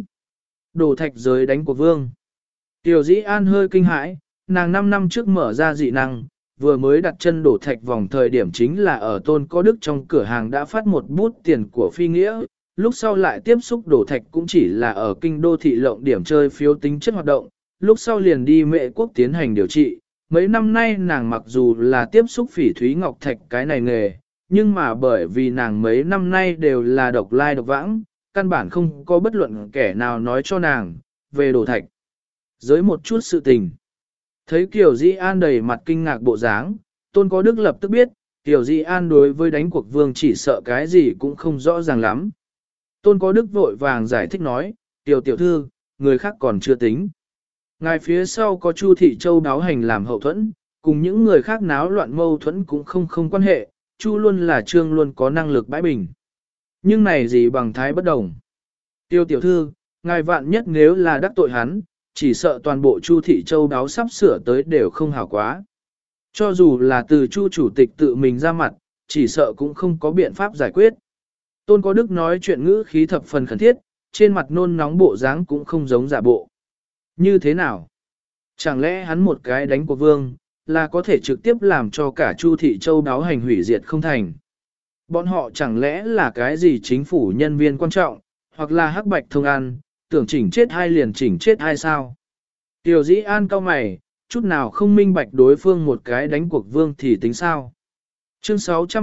Đổ thạch giới đánh của vương. Tiểu Dĩ An hơi kinh hãi, nàng 5 năm trước mở ra dị năng, vừa mới đặt chân đổ thạch vòng thời điểm chính là ở Tôn Có Đức trong cửa hàng đã phát một bút tiền của phi nghĩa, lúc sau lại tiếp xúc đổ thạch cũng chỉ là ở kinh đô thị lộng điểm chơi phiếu tính chất hoạt động, lúc sau liền đi Mệ Quốc tiến hành điều trị. Mấy năm nay nàng mặc dù là tiếp xúc phỉ thúy ngọc thạch cái này nghề, nhưng mà bởi vì nàng mấy năm nay đều là độc lai độc vãng, căn bản không có bất luận kẻ nào nói cho nàng về đổ thạch. Giới một chút sự tình. Thấy Kiều Dĩ An đầy mặt kinh ngạc bộ dáng, Tôn Có Đức lập tức biết, Kiều Dĩ An đối với đánh cuộc vương chỉ sợ cái gì cũng không rõ ràng lắm. Tôn Có Đức vội vàng giải thích nói, Tiểu tiểu thư, người khác còn chưa tính. Ngài phía sau có Chu Thị Châu đáo hành làm hậu thuẫn, cùng những người khác náo loạn mâu thuẫn cũng không quan hệ, Chu luôn là trương luôn có năng lực bãi bình. Nhưng này gì bằng thái bất đồng. Tiêu tiểu thư, ngài vạn nhất nếu là đắc tội hắn, chỉ sợ toàn bộ Chu Thị Châu đáo sắp sửa tới đều không hảo quá. Cho dù là từ Chu chủ tịch tự mình ra mặt, chỉ sợ cũng không có biện pháp giải quyết. Tôn Có Đức nói chuyện ngữ khí thập phần khẩn thiết, trên mặt nôn nóng bộ dáng cũng không giống giả bộ. Như thế nào? Chẳng lẽ hắn một cái đánh của vương, là có thể trực tiếp làm cho cả Chu Thị Châu đáo hành hủy diệt không thành? Bọn họ chẳng lẽ là cái gì chính phủ nhân viên quan trọng, hoặc là hắc bạch thông an, tưởng chỉnh chết hai liền chỉnh chết hai sao? Tiểu Dĩ An cau mày, chút nào không minh bạch đối phương một cái đánh cuộc vương thì tính sao? Chương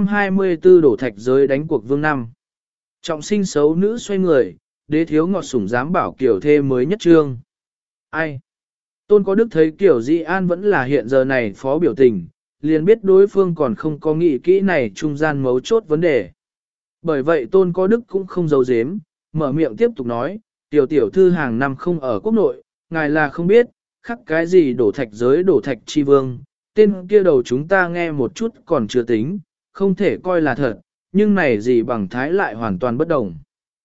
624 đổ thạch giới đánh cuộc vương 5. Trọng sinh xấu nữ xoay người, đế thiếu ngọt sủng dám bảo kiểu thê mới nhất trương. Ai? Tôn Có Đức thấy kiểu Dĩ An vẫn là hiện giờ này phó biểu tình, liền biết đối phương còn không có nghĩ kỹ này trung gian mấu chốt vấn đề. Bởi vậy Tôn Có Đức cũng không giấu giếm, mở miệng tiếp tục nói, tiểu thư hàng năm không ở quốc nội, ngài là không biết, khắc cái gì đổ thạch giới đổ thạch chi vương, tên kia đầu chúng ta nghe một chút còn chưa tính, không thể coi là thật, nhưng này gì bằng thái lại hoàn toàn bất đồng.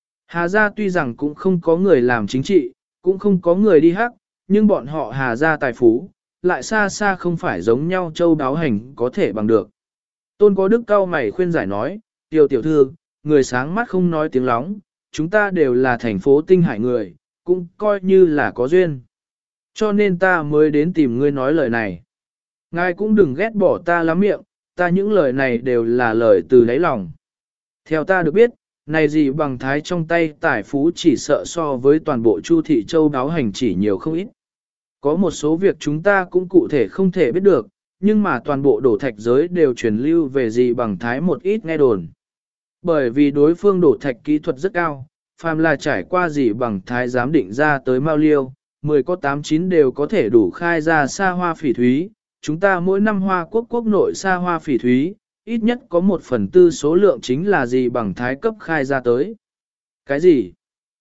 Hà gia tuy rằng cũng không có người làm chính trị, cũng không có người đi hắc, nhưng bọn họ Hà gia tài phú, lại xa xa không phải giống nhau châu đáo hành có thể bằng được. Tôn Có Đức cao mày khuyên giải nói, tiểu thư, người sáng mắt không nói tiếng lóng, chúng ta đều là thành phố tinh hải người, cũng coi như là có duyên. Cho nên ta mới đến tìm ngươi nói lời này. Ngài cũng đừng ghét bỏ ta lắm miệng, ta những lời này đều là lời từ đáy lòng. Theo ta được biết, này gì bằng thái trong tay tài phú chỉ sợ so với toàn bộ Chu Thị Châu đáo hành chỉ nhiều không ít. Có một số việc chúng ta cũng cụ thể không thể biết được, nhưng mà toàn bộ đổ thạch giới đều truyền lưu về gì bằng thái một ít nghe đồn. Bởi vì đối phương đổ thạch kỹ thuật rất cao, phàm là trải qua gì bằng thái giám định ra tới mao liêu, 10 có 8-9 đều có thể đủ khai ra xa hoa phỉ thúy. Chúng ta mỗi năm Hoa quốc nội xa hoa phỉ thúy, ít nhất có 1/4 số lượng chính là gì bằng thái cấp khai ra tới. Cái gì?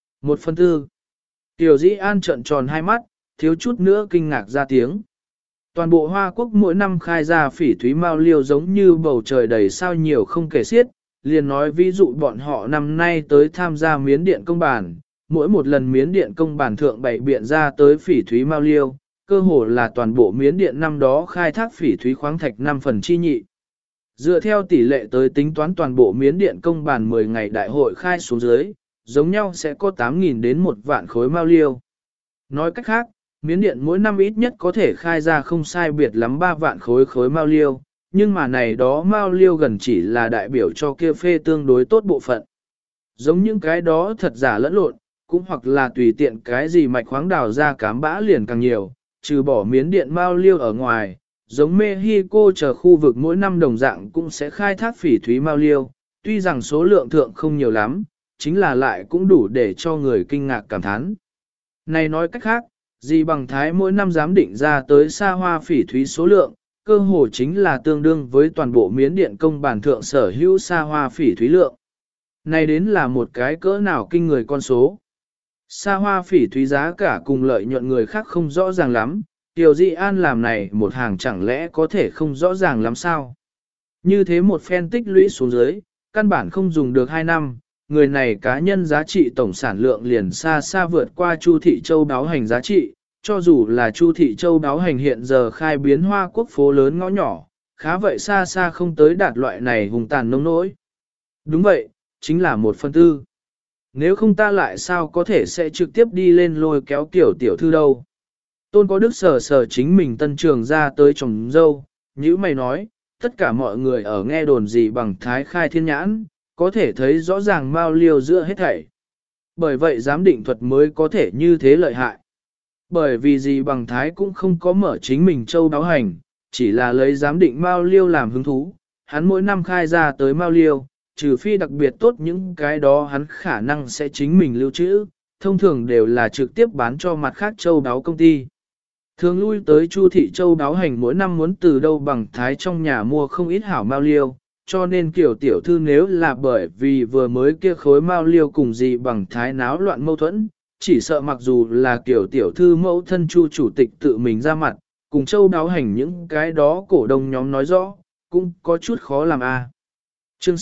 1/4? Tiểu Dĩ An trợn tròn hai mắt, thiếu chút nữa kinh ngạc ra tiếng. Toàn bộ Hoa Quốc mỗi năm khai ra phỉ thúy mao liêu giống như bầu trời đầy sao nhiều không kể xiết, liền nói ví dụ bọn họ năm nay tới tham gia miến điện công bản, mỗi một lần miến điện công bản thượng bày biện ra tới phỉ thúy mao liêu, cơ hồ là toàn bộ miến điện năm đó khai thác phỉ thúy khoáng thạch 5/2. Dựa theo tỷ lệ tới tính toán toàn bộ miến điện công bản 10 ngày đại hội khai xuống dưới, giống nhau sẽ có 8.000 đến 1 vạn khối mao liêu. Nói cách khác, miến điện mỗi năm ít nhất có thể khai ra không sai biệt lắm 3 vạn khối mao liêu, nhưng mà này đó mao liêu gần chỉ là đại biểu cho kia phê tương đối tốt bộ phận. Giống những cái đó thật giả lẫn lộn, cũng hoặc là tùy tiện cái gì mạch khoáng đào ra cám bã liền càng nhiều, trừ bỏ miến điện mao liêu ở ngoài, giống Mexico chờ khu vực mỗi năm đồng dạng cũng sẽ khai thác phỉ thúy mao liêu, tuy rằng số lượng thượng không nhiều lắm, chính là lại cũng đủ để cho người kinh ngạc cảm thán. Này nói cách khác, gì bằng thái mỗi năm giám định ra tới xa hoa phỉ thúy số lượng, cơ hồ chính là tương đương với toàn bộ miến điện công bản thượng sở hữu xa hoa phỉ thúy lượng. Này đến là một cái cỡ nào kinh người con số. Xa hoa phỉ thúy giá cả cùng lợi nhuận người khác không rõ ràng lắm, Tiểu Dĩ An làm này một hàng chẳng lẽ có thể không rõ ràng lắm sao? Như thế một phen tích lũy xuống dưới, căn bản không dùng được 2 năm, người này cá nhân giá trị tổng sản lượng liền xa xa vượt qua Chu Thị Châu đáo hành giá trị, cho dù là Chu Thị Châu đáo hành hiện giờ khai biến Hoa Quốc phố lớn ngõ nhỏ, khá vậy xa xa không tới đạt loại này hùng tàn nông nỗi. Đúng vậy, chính là 1/4. Nếu không ta lại sao có thể sẽ trực tiếp đi lên lôi kéo tiểu thư đâu. Tôn Có Đức sờ chính mình tân trường ra tới trồng dâu, như mày nói, tất cả mọi người ở nghe đồn gì bằng thái khai thiên nhãn, có thể thấy rõ ràng mao liêu giữa hết thảy. Bởi vậy giám định thuật mới có thể như thế lợi hại. Bởi vì gì bằng thái cũng không có mở chính mình châu đáo hành, chỉ là lấy giám định mao liêu làm hứng thú, hắn mỗi năm khai ra tới mao liêu, trừ phi đặc biệt tốt những cái đó hắn khả năng sẽ chính mình lưu trữ, thông thường đều là trực tiếp bán cho mặt khác châu đáo công ty. Thường lui tới Chu Thị Châu đáo hành mỗi năm muốn từ đâu bằng thái trong nhà mua không ít hảo mao liêu, cho nên kiểu tiểu thư nếu là bởi vì vừa mới kia khối mao liêu cùng gì bằng thái náo loạn mâu thuẫn, chỉ sợ mặc dù là kiểu tiểu thư mẫu thân Chu chủ tịch tự mình ra mặt, cùng châu đáo hành những cái đó cổ đông nhóm nói rõ, cũng có chút khó làm a. Chương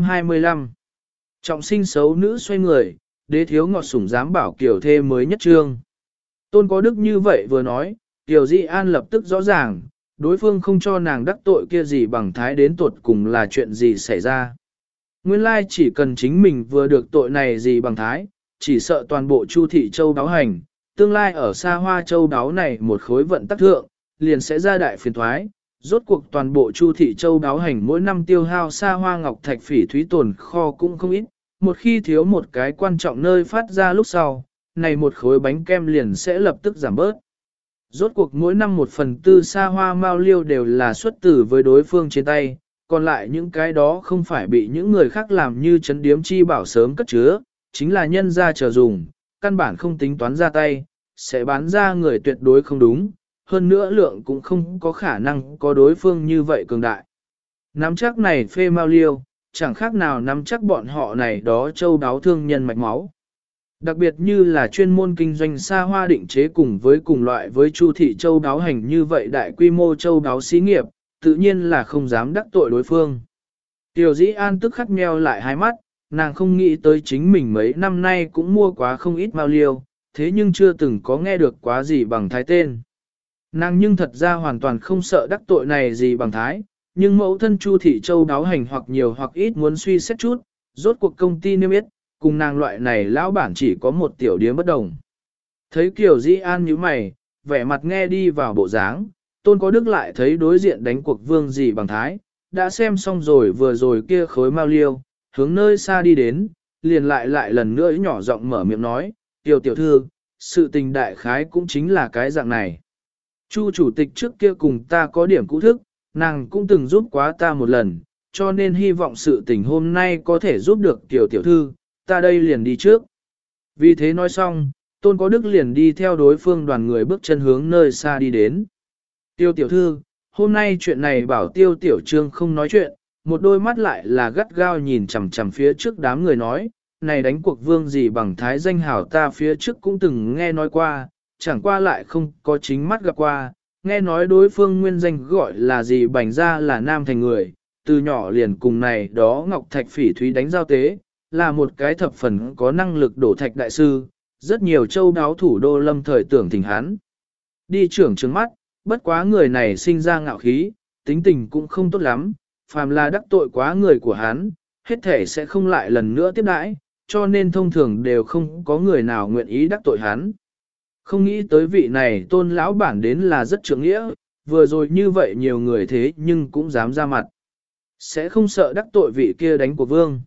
625 Trọng sinh xấu nữ xoay người, đế thiếu ngọt sủng dám bảo kiểu thê mới nhất trương. Tôn có đức như vậy vừa nói, Tiểu Di An lập tức rõ ràng, đối phương không cho nàng đắc tội kia gì bằng thái đến tuột cùng là chuyện gì xảy ra. Nguyên lai chỉ cần chính mình vừa được tội này gì bằng thái, chỉ sợ toàn bộ Chu thị châu đáo hành, tương lai ở xa hoa châu đáo này một khối vận tắc thượng, liền sẽ ra đại phiền thoái. Rốt cuộc toàn bộ Chu thị châu đáo hành mỗi năm tiêu hao xa hoa ngọc thạch phỉ thúy tồn kho cũng không ít, một khi thiếu một cái quan trọng nơi phát ra lúc sau, này một khối bánh kem liền sẽ lập tức giảm bớt. Rốt cuộc mỗi năm 1/4 xa hoa mao liêu đều là xuất tử với đối phương trên tay, còn lại những cái đó không phải bị những người khác làm như chấn điếm chi bảo sớm cất chứa, chính là nhân ra chờ dùng, căn bản không tính toán ra tay, sẽ bán ra người tuyệt đối không đúng, hơn nữa lượng cũng không có khả năng có đối phương như vậy cường đại. Nắm chắc này phê mao liêu, chẳng khác nào nắm chắc bọn họ này đó châu đáo thương nhân mạch máu. Đặc biệt như là chuyên môn kinh doanh xa hoa định chế cùng với cùng loại với Chu thị châu đáo hành như vậy đại quy mô châu đáo xí nghiệp, tự nhiên là không dám đắc tội đối phương. Tiểu Dĩ An tức khắc nheo lại hai mắt, nàng không nghĩ tới chính mình mấy năm nay cũng mua quá không ít mao liêu, thế nhưng chưa từng có nghe được quá gì bằng thái tên. Nàng nhưng thật ra hoàn toàn không sợ đắc tội này gì bằng thái, nhưng mẫu thân Chu thị châu đáo hành hoặc nhiều hoặc ít muốn suy xét chút, rốt cuộc công ty niêm yết, cùng nàng loại này lão bản chỉ có một tiểu điếm bất đồng. Thấy Kiều Dĩ An như mày, vẻ mặt nghe đi vào bộ dáng, Tôn có đức lại thấy đối diện đánh cuộc vương gì bằng thái, đã xem xong rồi vừa rồi kia khối mao liêu, hướng nơi xa đi đến, liền lại lần nữa nhỏ giọng mở miệng nói, tiểu thư, sự tình đại khái cũng chính là cái dạng này. Chu chủ tịch trước kia cùng ta có điểm cũ thức, nàng cũng từng giúp quá ta một lần, cho nên hy vọng sự tình hôm nay có thể giúp được tiểu thư, ta đây liền đi trước. Vì thế nói xong, Tôn có đức liền đi theo đối phương đoàn người bước chân hướng nơi xa đi đến. Tiểu thư, hôm nay chuyện này bảo tiểu trương không nói chuyện, một đôi mắt lại là gắt gao nhìn chằm chằm phía trước đám người nói, này đánh cuộc vương gì bằng thái danh hảo ta phía trước cũng từng nghe nói qua, chẳng qua lại không có chính mắt gặp qua, nghe nói đối phương nguyên danh gọi là gì bành ra là nam thành người, từ nhỏ liền cùng này đó ngọc thạch phỉ thúy đánh giao tế, là một cái thập phần có năng lực đổ thạch đại sư, rất nhiều châu đáo thủ đô lâm thời tưởng thỉnh hắn. Đi trưởng trứng mắt, bất quá người này sinh ra ngạo khí, tính tình cũng không tốt lắm, phàm là đắc tội quá người của hắn, hết thể sẽ không lại lần nữa tiếp đãi, cho nên thông thường đều không có người nào nguyện ý đắc tội hắn. Không nghĩ tới vị này Tôn lão bản đến là rất trưởng nghĩa, vừa rồi như vậy nhiều người thế nhưng cũng dám ra mặt. Sẽ không sợ đắc tội vị kia đánh của vương.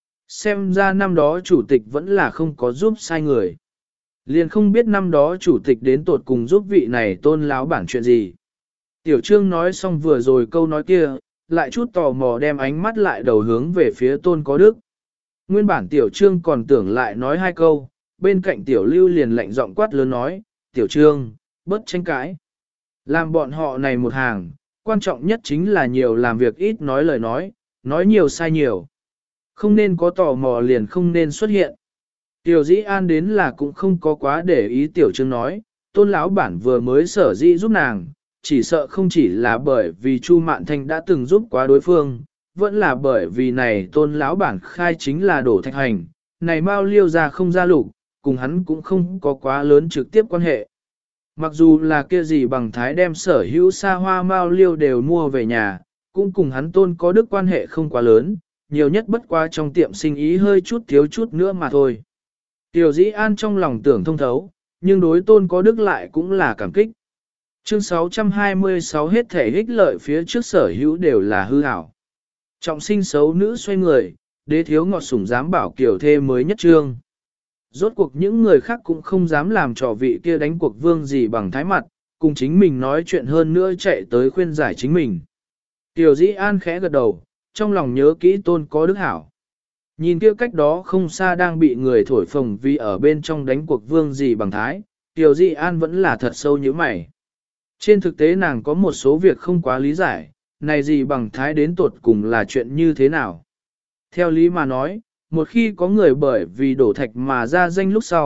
Xem ra năm đó chủ tịch vẫn là không có giúp sai người. Liền không biết năm đó chủ tịch đến tột cùng giúp vị này Tôn lão bản chuyện gì. Tiểu Trương nói xong vừa rồi câu nói kia, lại chút tò mò đem ánh mắt lại đầu hướng về phía Tôn có đức. Nguyên bản Tiểu Trương còn tưởng lại nói hai câu, bên cạnh Tiểu Lưu liền lạnh giọng quát lớn nói, Tiểu Trương, bớt tranh cãi. Làm bọn họ này một hàng, quan trọng nhất chính là nhiều làm việc ít nói lời nói nhiều sai nhiều. Không nên có tò mò liền không nên xuất hiện. Tiểu Dĩ An đến là cũng không có quá để ý Tiểu Trương nói, Tôn lão bản vừa mới sở dĩ giúp nàng, chỉ sợ không chỉ là bởi vì Chu Mạn Thanh đã từng giúp quá đối phương, vẫn là bởi vì này Tôn lão bản khai chính là đổ thạch hành, này mau liêu ra không ra lục, cùng hắn cũng không có quá lớn trực tiếp quan hệ. Mặc dù là kia gì bằng thái đem sở hữu xa hoa mao liêu đều mua về nhà, cũng cùng hắn Tôn có đức quan hệ không quá lớn, nhiều nhất bất qua trong tiệm sinh ý hơi chút thiếu chút nữa mà thôi. Tiểu Dĩ An trong lòng tưởng thông thấu, nhưng đối Tôn có đức lại cũng là cảm kích. Chương 626 hết thể ích lợi phía trước sở hữu đều là hư ảo. Trọng sinh xấu nữ xoay người, đế thiếu ngọt sủng dám bảo kiểu thê mới nhất trương. Rốt cuộc những người khác cũng không dám làm trò vị kia đánh cuộc vương gì bằng thái mặt, cùng chính mình nói chuyện hơn nữa chạy tới khuyên giải chính mình. Tiểu Dĩ An khẽ gật đầu, trong lòng nhớ kỹ Tôn có đức hảo. Nhìn kia cách đó không xa đang bị người thổi phồng vì ở bên trong đánh cuộc vương gì bằng thái, Tiểu Dĩ An vẫn là thật sâu như mày. Trên thực tế nàng có một số việc không quá lý giải, này gì bằng thái đến tột cùng là chuyện như thế nào. Theo lý mà nói, một khi có người bởi vì đổ thạch mà ra danh lúc sau,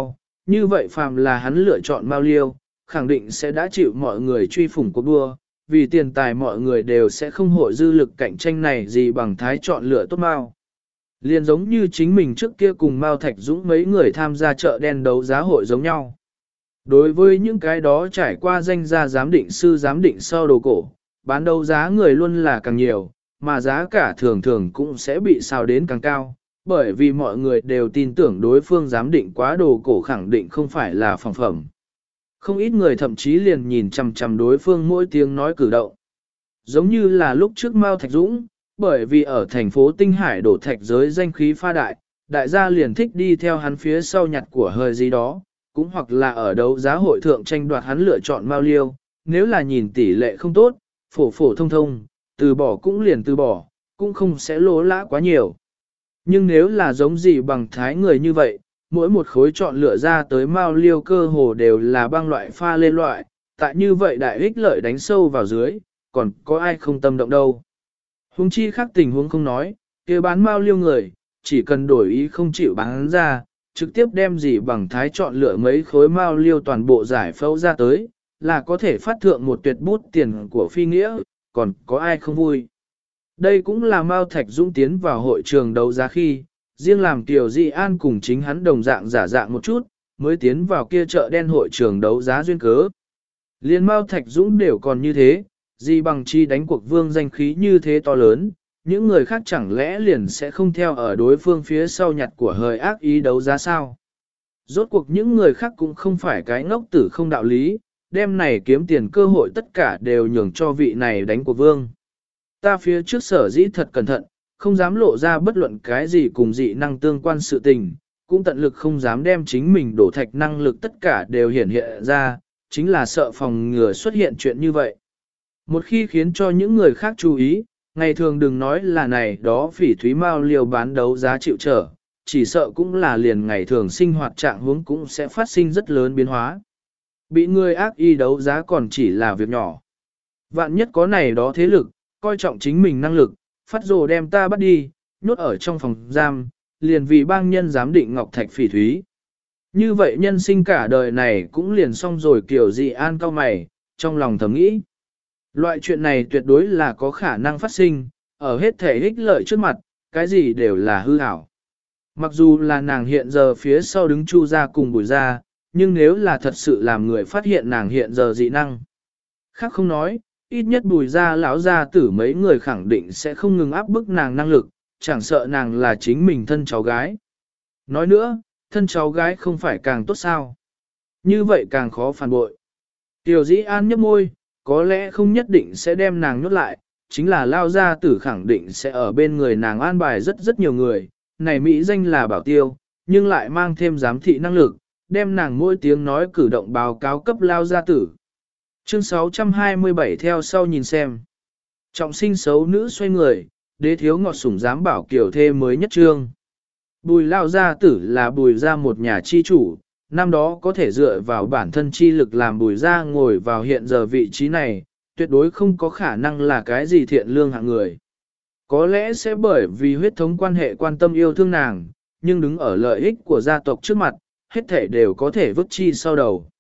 Như vậy phàm là hắn lựa chọn Mao Liêu, khẳng định sẽ đã chịu mọi người truy phủng cuộc đua, vì tiền tài mọi người đều sẽ không hội dư lực cạnh tranh này gì bằng thái chọn lựa tốt Mao. Liền giống như chính mình trước kia cùng Mao Thạch Dũng mấy người tham gia chợ đen đấu giá hội giống nhau. Đối với những cái đó trải qua danh gia giám định sư giám định sau đồ cổ, bán đấu giá người luôn là càng nhiều, mà giá cả thường thường cũng sẽ bị xào đến càng cao, bởi vì mọi người đều tin tưởng đối phương giám định quá đồ cổ khẳng định không phải là phẳng phẩm. Không ít người thậm chí liền nhìn chằm chằm đối phương mỗi tiếng nói cử động. Giống như là lúc trước Mao Thạch Dũng, bởi vì ở thành phố Tinh Hải đổ thạch giới danh khí pha đại, đại gia liền thích đi theo hắn phía sau nhặt của hơi gì đó, cũng hoặc là ở đấu giá hội thượng tranh đoạt hắn lựa chọn Mao Liêu, nếu là nhìn tỷ lệ không tốt, phổ phổ thông thông, từ bỏ cũng liền từ bỏ, cũng không sẽ lỗ lã quá nhiều. Nhưng nếu là giống gì bằng thái người như vậy, mỗi một khối chọn lựa ra tới Mao Liêu cơ hồ đều là băng loại pha lên loại, tại như vậy đại ích lợi đánh sâu vào dưới, còn có ai không tâm động đâu. Huống chi khác tình huống không nói, kia bán Mao Liêu người, chỉ cần đổi ý không chịu bán ra, trực tiếp đem gì bằng thái chọn lựa mấy khối Mao Liêu toàn bộ giải phẫu ra tới, là có thể phát thượng một tuyệt bút tiền của phi nghĩa, còn có ai không vui. Đây cũng là Mao Thạch Dũng tiến vào hội trường đấu giá khi, riêng làm Tiểu Di An cùng chính hắn đồng dạng giả dạng một chút, mới tiến vào kia chợ đen hội trường đấu giá duyên cớ. Liên Mao Thạch Dũng đều còn như thế, Di bằng chi đánh cuộc vương danh khí như thế to lớn, những người khác chẳng lẽ liền sẽ không theo ở đối phương phía sau nhặt của hời ác ý đấu giá sao. Rốt cuộc những người khác cũng không phải cái ngốc tử không đạo lý, đem này kiếm tiền cơ hội tất cả đều nhường cho vị này đánh cuộc vương. Ta phía trước sở dĩ thật cẩn thận, không dám lộ ra bất luận cái gì cùng dị năng tương quan sự tình, cũng tận lực không dám đem chính mình đổ thạch năng lực tất cả đều hiển hiện ra, chính là sợ phòng ngừa xuất hiện chuyện như vậy. Một khi khiến cho những người khác chú ý, ngày thường đừng nói là này đó phỉ thúy mao liều bán đấu giá chịu trở, chỉ sợ cũng là liền ngày thường sinh hoạt trạng huống cũng sẽ phát sinh rất lớn biến hóa. Bị người ác ý đấu giá còn chỉ là việc nhỏ. Vạn nhất có này đó thế lực, coi trọng chính mình năng lực, phát rồ đem ta bắt đi, nhốt ở trong phòng giam, liền vì bang nhân giám định ngọc thạch phỉ thúy. Như vậy nhân sinh cả đời này cũng liền xong rồi kiểu gì an cao mày, trong lòng thầm nghĩ. Loại chuyện này tuyệt đối là có khả năng phát sinh, ở hết thể ích lợi trước mặt, cái gì đều là hư ảo. Mặc dù là nàng hiện giờ phía sau đứng Chu ra cùng Bùi ra, nhưng nếu là thật sự làm người phát hiện nàng hiện giờ dị năng. Khác không nói, ít nhất Bùi ra lão gia tử mấy người khẳng định sẽ không ngừng áp bức nàng năng lực, chẳng sợ nàng là chính mình thân cháu gái. Nói nữa, thân cháu gái không phải càng tốt sao. Như vậy càng khó phản bội. Tiểu Dĩ An nhấp môi, có lẽ không nhất định sẽ đem nàng nhốt lại, chính là lao gia tử khẳng định sẽ ở bên người nàng an bài rất nhiều người, này Mỹ danh là bảo tiêu, nhưng lại mang thêm giám thị năng lực, đem nàng mỗi tiếng nói cử động báo cáo cấp lao gia tử. Chương 627 theo sau nhìn xem. Trọng sinh xấu nữ xoay người, đế thiếu ngọt sủng dám bảo kiểu thê mới nhất trương. Bùi lao gia tử là bùi ra một nhà chi chủ, năm đó có thể dựa vào bản thân chi lực làm bùi ra ngồi vào hiện giờ vị trí này, tuyệt đối không có khả năng là cái gì thiện lương hạng người. Có lẽ sẽ bởi vì huyết thống quan hệ quan tâm yêu thương nàng, nhưng đứng ở lợi ích của gia tộc trước mặt, hết thể đều có thể vứt chi sau đầu.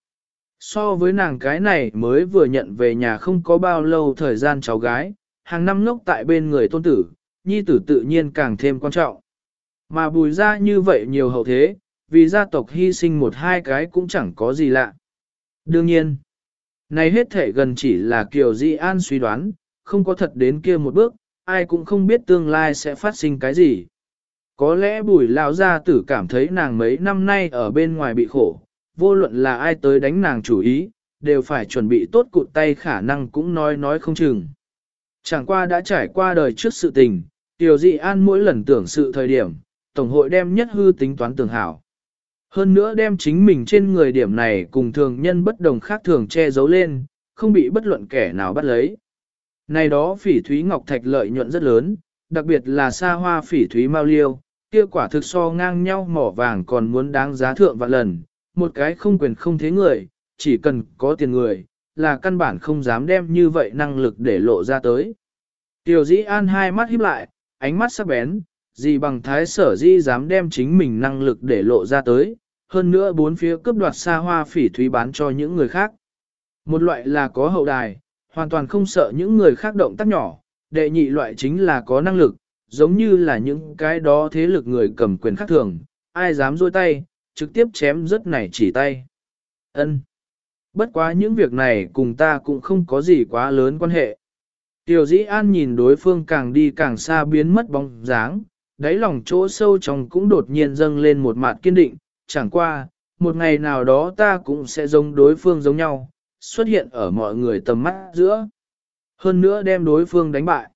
So với nàng cái này mới vừa nhận về nhà không có bao lâu thời gian cháu gái, hàng năm ngốc tại bên người tôn tử, nhi tử tự nhiên càng thêm quan trọng. Mà bùi ra như vậy nhiều hậu thế, vì gia tộc hy sinh một hai cái cũng chẳng có gì lạ. Đương nhiên, này hết thể gần chỉ là Kiều Di An suy đoán, không có thật đến kia một bước, ai cũng không biết tương lai sẽ phát sinh cái gì. Có lẽ bùi lão gia tử cảm thấy nàng mấy năm nay ở bên ngoài bị khổ, vô luận là ai tới đánh nàng chủ ý, đều phải chuẩn bị tốt cụt tay khả năng cũng nói không chừng. Chẳng qua đã trải qua đời trước sự tình, Tiểu Dị An mỗi lần tưởng sự thời điểm, Tổng hội đem nhất hư tính toán tường hảo. Hơn nữa đem chính mình trên người điểm này cùng thường nhân bất đồng khác thường che giấu lên, không bị bất luận kẻ nào bắt lấy. Này đó phỉ thúy ngọc thạch lợi nhuận rất lớn, đặc biệt là xa hoa phỉ thúy mao liêu, kia quả thực so ngang nhau mỏ vàng còn muốn đáng giá thượng vạn lần, một cái không quyền không thế người, chỉ cần có tiền người, là căn bản không dám đem như vậy năng lực để lộ ra tới. Tiểu Dĩ An hai mắt híp lại, ánh mắt sắc bén, gì bằng thái sở di dám đem chính mình năng lực để lộ ra tới, hơn nữa bốn phía cướp đoạt xa hoa phỉ thúy bán cho những người khác. Một loại là có hậu đài, hoàn toàn không sợ những người khác động tác nhỏ, đệ nhị loại chính là có năng lực, giống như là những cái đó thế lực người cầm quyền khác thường, ai dám dôi tay, trực tiếp chém rất này chỉ tay. Ân. Bất quá những việc này cùng ta cũng không có gì quá lớn quan hệ. Tiểu Dĩ An nhìn đối phương càng đi càng xa biến mất bóng dáng, đáy lòng chỗ sâu trong cũng đột nhiên dâng lên một mặt kiên định, chẳng qua, một ngày nào đó ta cũng sẽ giống đối phương giống nhau, xuất hiện ở mọi người tầm mắt giữa. Hơn nữa đem đối phương đánh bại.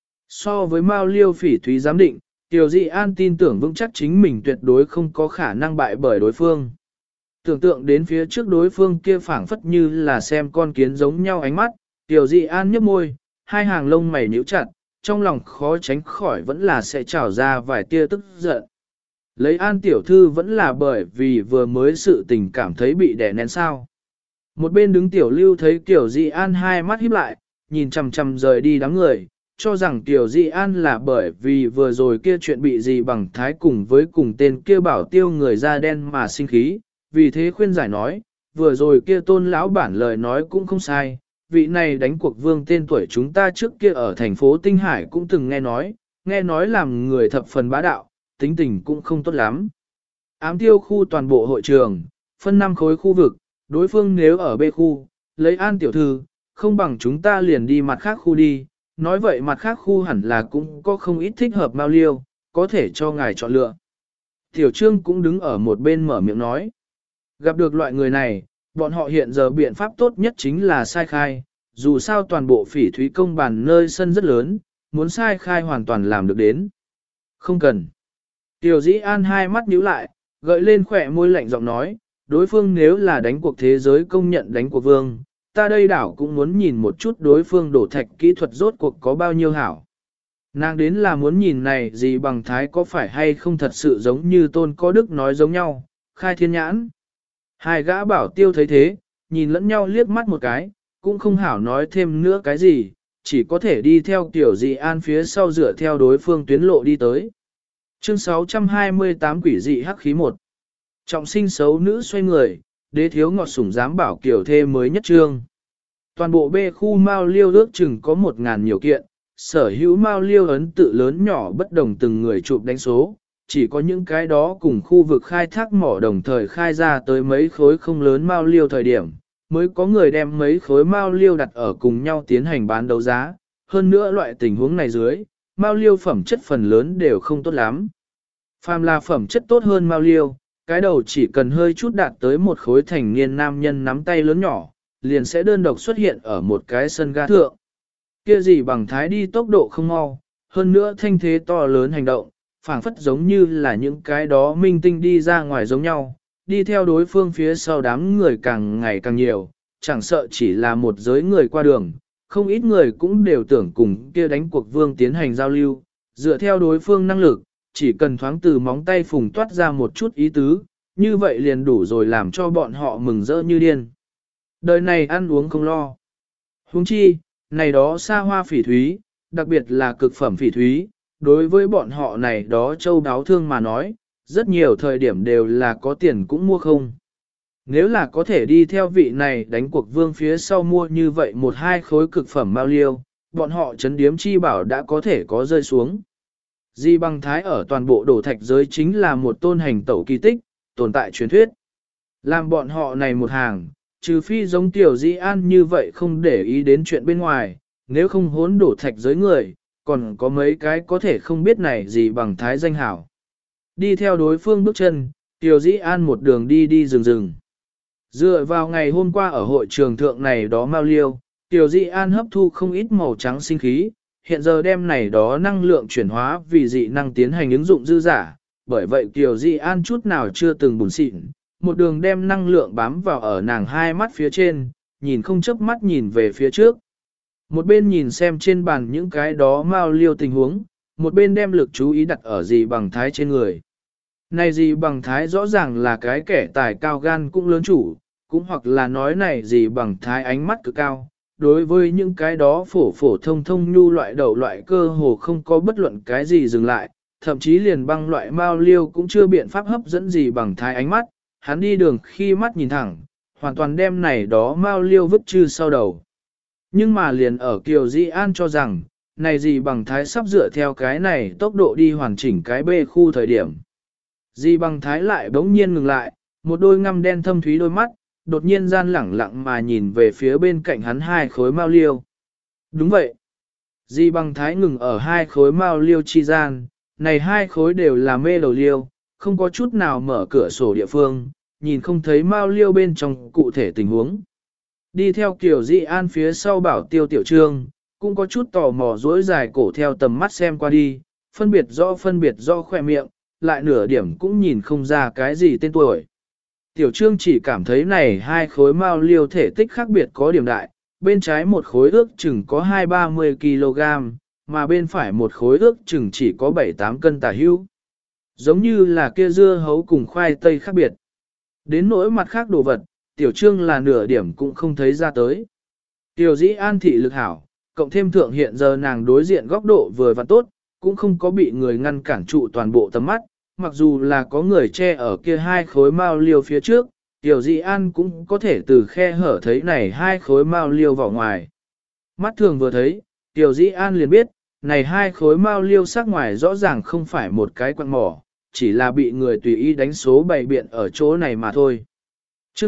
So với Mao Liêu Phỉ Thúy giám định, Tiểu Dĩ An tin tưởng vững chắc chính mình tuyệt đối không có khả năng bại bởi đối phương. Tưởng tượng đến phía trước đối phương kia phảng phất như là xem con kiến giống nhau ánh mắt, Tiểu Dĩ An nhếch môi, hai hàng lông mày nhíu chặt, trong lòng khó tránh khỏi vẫn là sẽ trào ra vài tia tức giận. Lấy An tiểu thư vẫn là bởi vì vừa mới sự tình cảm thấy bị đè nén sao. Một bên đứng Tiểu Lưu thấy Tiểu Dĩ An hai mắt híp lại, nhìn chằm chằm rời đi đám người, cho rằng Tiểu Dĩ An là bởi vì vừa rồi kia chuyện bị gì bằng thái cùng với cùng tên kia bảo tiêu người da đen mà sinh khí, vì thế khuyên giải nói, vừa rồi kia Tôn lão bản lời nói cũng không sai, vị này đánh cuộc vương tên tuổi chúng ta trước kia ở thành phố Tinh Hải cũng từng nghe nói làm người thập phần bá đạo, tính tình cũng không tốt lắm. Ám tiêu khu toàn bộ hội trường, phân 5 khối khu vực, đối phương nếu ở B khu, lấy An tiểu thư, không bằng chúng ta liền đi mặt khác khu đi, nói vậy mặt khác khu hẳn là cũng có không ít thích hợp Mao Liêu, có thể cho ngài chọn lựa. Tiểu Trương cũng đứng ở một bên mở miệng nói. Gặp được loại người này, bọn họ hiện giờ biện pháp tốt nhất chính là sai khai, dù sao toàn bộ Phỉ Thúy công bàn nơi sân rất lớn, muốn sai khai hoàn toàn làm được đến. Không cần. Tiểu Dĩ An hai mắt nhíu lại, gợi lên khỏe môi lạnh giọng nói, đối phương nếu là đánh cuộc thế giới công nhận đánh cuộc vương, ta đây đảo cũng muốn nhìn một chút đối phương đổ thạch kỹ thuật rốt cuộc có bao nhiêu hảo. Nàng đến là muốn nhìn này gì bằng thái có phải hay không thật sự giống như Tôn Có Đức nói giống nhau, khai thiên nhãn. Hai gã bảo tiêu thấy thế, nhìn lẫn nhau liếc mắt một cái, cũng không hảo nói thêm nữa cái gì, chỉ có thể đi theo Tiểu Dĩ An phía sau dựa theo đối phương tuyến lộ đi tới. Chương 628 Quỷ dị hắc khí 1. Trọng sinh xấu nữ xoay người, đế thiếu ngọt sủng dám bảo kiểu thê mới nhất trương. Toàn bộ B khu Mao Liêu ước chừng có 1.000 nhiều kiện, sở hữu Mao Liêu ấn tự lớn nhỏ bất đồng từng người chụp đánh số, chỉ có những cái đó cùng khu vực khai thác mỏ đồng thời khai ra tới mấy khối không lớn Mao Liêu thời điểm, mới có người đem mấy khối Mao Liêu đặt ở cùng nhau tiến hành bán đấu giá. Hơn nữa loại tình huống này dưới, Mao Liêu phẩm chất phần lớn đều không tốt lắm. Phàm là phẩm chất tốt hơn Mao Liêu, cái đầu chỉ cần hơi chút đạt tới một khối thành niên nam nhân nắm tay lớn nhỏ, liền sẽ đơn độc xuất hiện ở một cái sân ga thượng. Kia gì bằng thái đi tốc độ không mau, hơn nữa thanh thế to lớn hành động, phảng phất giống như là những cái đó minh tinh đi ra ngoài giống nhau, đi theo đối phương phía sau đám người càng ngày càng nhiều, chẳng sợ chỉ là một giới người qua đường, không ít người cũng đều tưởng cùng kia đánh cuộc vương tiến hành giao lưu, dựa theo đối phương năng lực, chỉ cần thoáng từ móng tay phùng toát ra một chút ý tứ, như vậy liền đủ rồi làm cho bọn họ mừng rỡ như điên. Đời này ăn uống không lo. Huống chi, này đó xa hoa phỉ thúy, đặc biệt là cực phẩm phỉ thúy, đối với bọn họ này đó châu đáo thương mà nói, rất nhiều thời điểm đều là có tiền cũng mua không. Nếu là có thể đi theo vị này đánh cuộc vương phía sau mua như vậy một hai khối cực phẩm Mao Liêu, bọn họ chấn điếm chi bảo đã có thể có rơi xuống. Di Bằng Thái ở toàn bộ đổ thạch giới chính là một tôn hành tẩu kỳ tích, tồn tại truyền thuyết. Làm bọn họ này một hàng, trừ phi giống Tiểu Dĩ An như vậy không để ý đến chuyện bên ngoài, nếu không hốn đổ thạch giới người, còn có mấy cái có thể không biết này gì bằng Thái danh hảo. Đi theo đối phương bước chân, Tiểu Dĩ An một đường đi rừng. Dựa vào ngày hôm qua ở hội trường thượng này đó Mao Liêu, Tiểu Dĩ An hấp thu không ít màu trắng sinh khí, hiện giờ đem này đó năng lượng chuyển hóa vì dị năng tiến hành ứng dụng dư giả, bởi vậy Tiểu Dĩ An chút nào chưa từng buồn xịn, một đường đem năng lượng bám vào ở nàng hai mắt phía trên, nhìn không chớp mắt nhìn về phía trước. Một bên nhìn xem trên bàn những cái đó Mao Liêu tình huống, một bên đem lực chú ý đặt ở gì bằng thái trên người. Này gì bằng thái rõ ràng là cái kẻ tài cao gan cũng lớn chủ, cũng hoặc là nói này gì bằng thái ánh mắt cực cao. Đối với những cái đó phổ thông nhu loại đậu loại cơ hồ không có bất luận cái gì dừng lại, thậm chí liền băng loại Mao Liêu cũng chưa biện pháp hấp dẫn gì bằng thái ánh mắt, hắn đi đường khi mắt nhìn thẳng, hoàn toàn đem này đó mao liêu vứt chư sau đầu. Nhưng mà liền ở Kiều Di An cho rằng, này gì bằng thái sắp dựa theo cái này tốc độ đi hoàn chỉnh cái bê khu thời điểm. Di bằng thái lại bỗng nhiên ngừng lại, một đôi ngăm đen thâm thúy đôi mắt, đột nhiên gian lẳng lặng mà nhìn về phía bên cạnh hắn hai khối mao liêu. Đúng vậy. Di bằng thái ngừng ở hai khối mao liêu chi gian, này hai khối đều là mê đầu liêu, không có chút nào mở cửa sổ địa phương, nhìn không thấy mao liêu bên trong cụ thể tình huống. Đi theo Kiều Di An phía sau Bảo Tiêu Tiểu Trương, cũng có chút tò mò dối dài cổ theo tầm mắt xem qua đi, phân biệt rõ khoe miệng, lại nửa điểm cũng nhìn không ra cái gì tên tuổi. Tiểu Trương chỉ cảm thấy này hai khối mao liêu thể tích khác biệt có điểm đại, bên trái một khối ước chừng có 2-30 kg, mà bên phải một khối ước chừng chỉ có 7-8 cân tả hữu. Giống như là kia dưa hấu cùng khoai tây khác biệt. Đến nỗi mặt khác đồ vật, Tiểu Trương là nửa điểm cũng không thấy ra tới. Tiểu Dĩ An thị lực hảo, cộng thêm thượng hiện giờ nàng đối diện góc độ vừa và tốt, cũng không có bị người ngăn cản trụ toàn bộ tầm mắt, mặc dù là có người che ở kia hai khối mao liêu phía trước, Tiểu Dĩ An cũng có thể từ khe hở thấy này hai khối mao liêu vào ngoài. Mắt thường vừa thấy, Tiểu Dĩ An liền biết, này hai khối mao liêu sắc ngoài rõ ràng không phải một cái quặng mỏ, chỉ là bị người tùy ý đánh số bày biện ở chỗ này mà thôi. Chương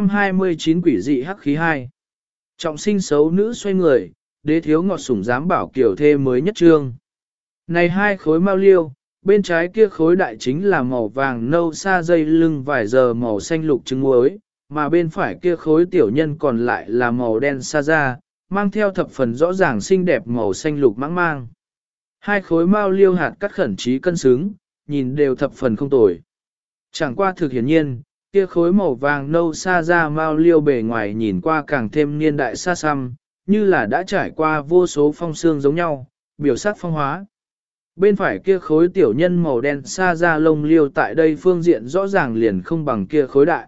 629 quỷ dị hắc khí 2. Trọng sinh xấu nữ xoay người, đế thiếu ngọt sủng dám bảo kiểu thê mới nhất trương. Này hai khối mao liêu, bên trái kia khối đại chính là màu vàng nâu sa dây lưng vài giờ màu xanh lục trứng muối, mà bên phải kia khối tiểu nhân còn lại là màu đen sa da, mang theo thập phần rõ ràng xinh đẹp màu xanh lục mãng mang. Hai khối mao liêu hạt cắt khẩn trí cân xứng, nhìn đều thập phần không tồi. Chẳng qua thực hiển nhiên, kia khối màu vàng nâu sa da mao liêu bề ngoài nhìn qua càng thêm niên đại xa xăm, như là đã trải qua vô số phong xương giống nhau, biểu sắc phong hóa. Bên phải kia khối tiểu nhân màu đen sa da lông liêu tại đây phương diện rõ ràng liền không bằng kia khối đại.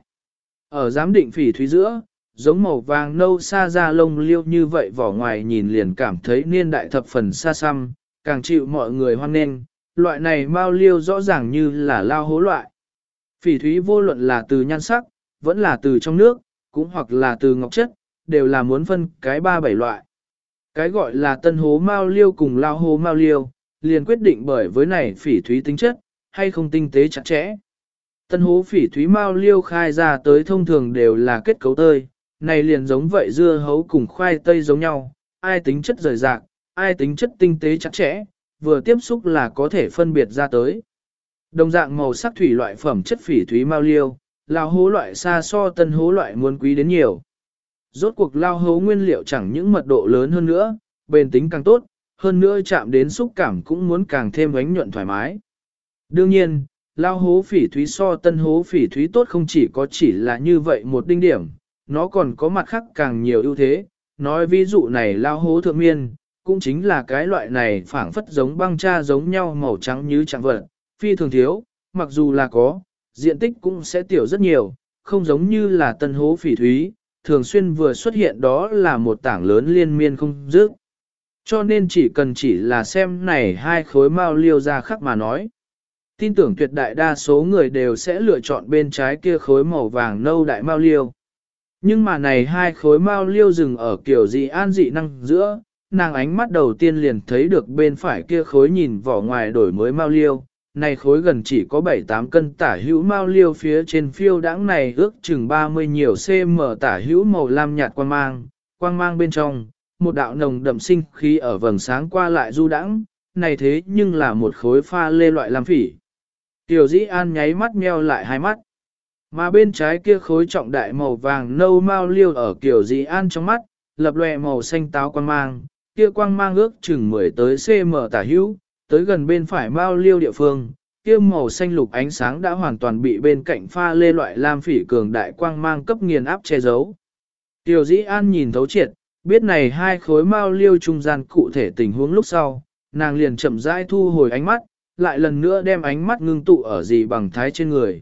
Ở giám định phỉ thúy giữa, giống màu vàng nâu sa da lông liêu như vậy vỏ ngoài nhìn liền cảm thấy niên đại thập phần xa xăm, càng chịu mọi người hoan nghênh, loại này mao liêu rõ ràng như là lao hố loại. Phỉ thúy vô luận là từ nhan sắc, vẫn là từ trong nước, cũng hoặc là từ ngọc chất, đều là muốn phân cái 3-7 loại. Cái gọi là tân hố mao liêu cùng lao hố mao liêu, liền quyết định bởi với này phỉ thúy tính chất, hay không tinh tế chặt chẽ. Tân hố phỉ thúy mao liêu khai ra tới thông thường đều là kết cấu tơi, này liền giống vậy dưa hấu cùng khoai tây giống nhau, ai tính chất rời rạc, ai tính chất tinh tế chặt chẽ, vừa tiếp xúc là có thể phân biệt ra tới. Đồng dạng màu sắc thủy loại phẩm chất phỉ thúy mao liêu, lao hố loại xa so tân hố loại muốn quý đến nhiều. Rốt cuộc lao hố nguyên liệu chẳng những mật độ lớn hơn nữa, bền tính càng tốt, hơn nữa chạm đến xúc cảm cũng muốn càng thêm ánh nhuận thoải mái. Đương nhiên, lao hố phỉ thúy so tân hố phỉ thúy tốt không chỉ là như vậy một đinh điểm, nó còn có mặt khác càng nhiều ưu thế. Nói ví dụ này lao hố thượng miên, cũng chính là cái loại này phảng phất giống băng cha giống nhau màu trắng như trạng vật, phi thường thiếu, mặc dù là có, diện tích cũng sẽ tiểu rất nhiều, không giống như là tân hố phỉ thúy, thường xuyên vừa xuất hiện đó là một tảng lớn liên miên không dứt. Cho nên chỉ là xem này hai khối mao liêu ra khắc mà nói. Tin tưởng tuyệt đại đa số người đều sẽ lựa chọn bên trái kia khối màu vàng nâu đại mao liêu. Nhưng mà này hai khối mao liêu dừng ở kiểu dị an dị năng giữa, nàng ánh mắt đầu tiên liền thấy được bên phải kia khối nhìn vỏ ngoài đổi mới mao liêu. Này khối gần chỉ có 7-8 cân tả hữu mao liêu phía trên phiêu đãng này ước chừng 30 nhiều cm tả hữu màu lam nhạt quang mang bên trong, một đạo nồng đậm sinh khí ở vầng sáng qua lại du đãng, này thế nhưng là một khối pha lê loại lam phỉ. Tiểu Dĩ An nháy mắt nheo lại hai mắt, mà bên trái kia khối trọng đại màu vàng nâu mao liêu ở Tiểu Dĩ An trong mắt, lập lòe màu xanh táo quang mang, kia quang mang ước chừng 10 tới cm tả hữu, tới gần bên phải mao liêu địa phương, kia màu xanh lục ánh sáng đã hoàn toàn bị bên cạnh pha lê loại lam phỉ cường đại quang mang cấp nghiền áp che giấu. Tiểu Dĩ An nhìn thấu triệt, biết này hai khối mao liêu trung gian cụ thể tình huống lúc sau, nàng liền chậm rãi thu hồi ánh mắt, lại lần nữa đem ánh mắt ngưng tụ ở dì bằng thái trên người.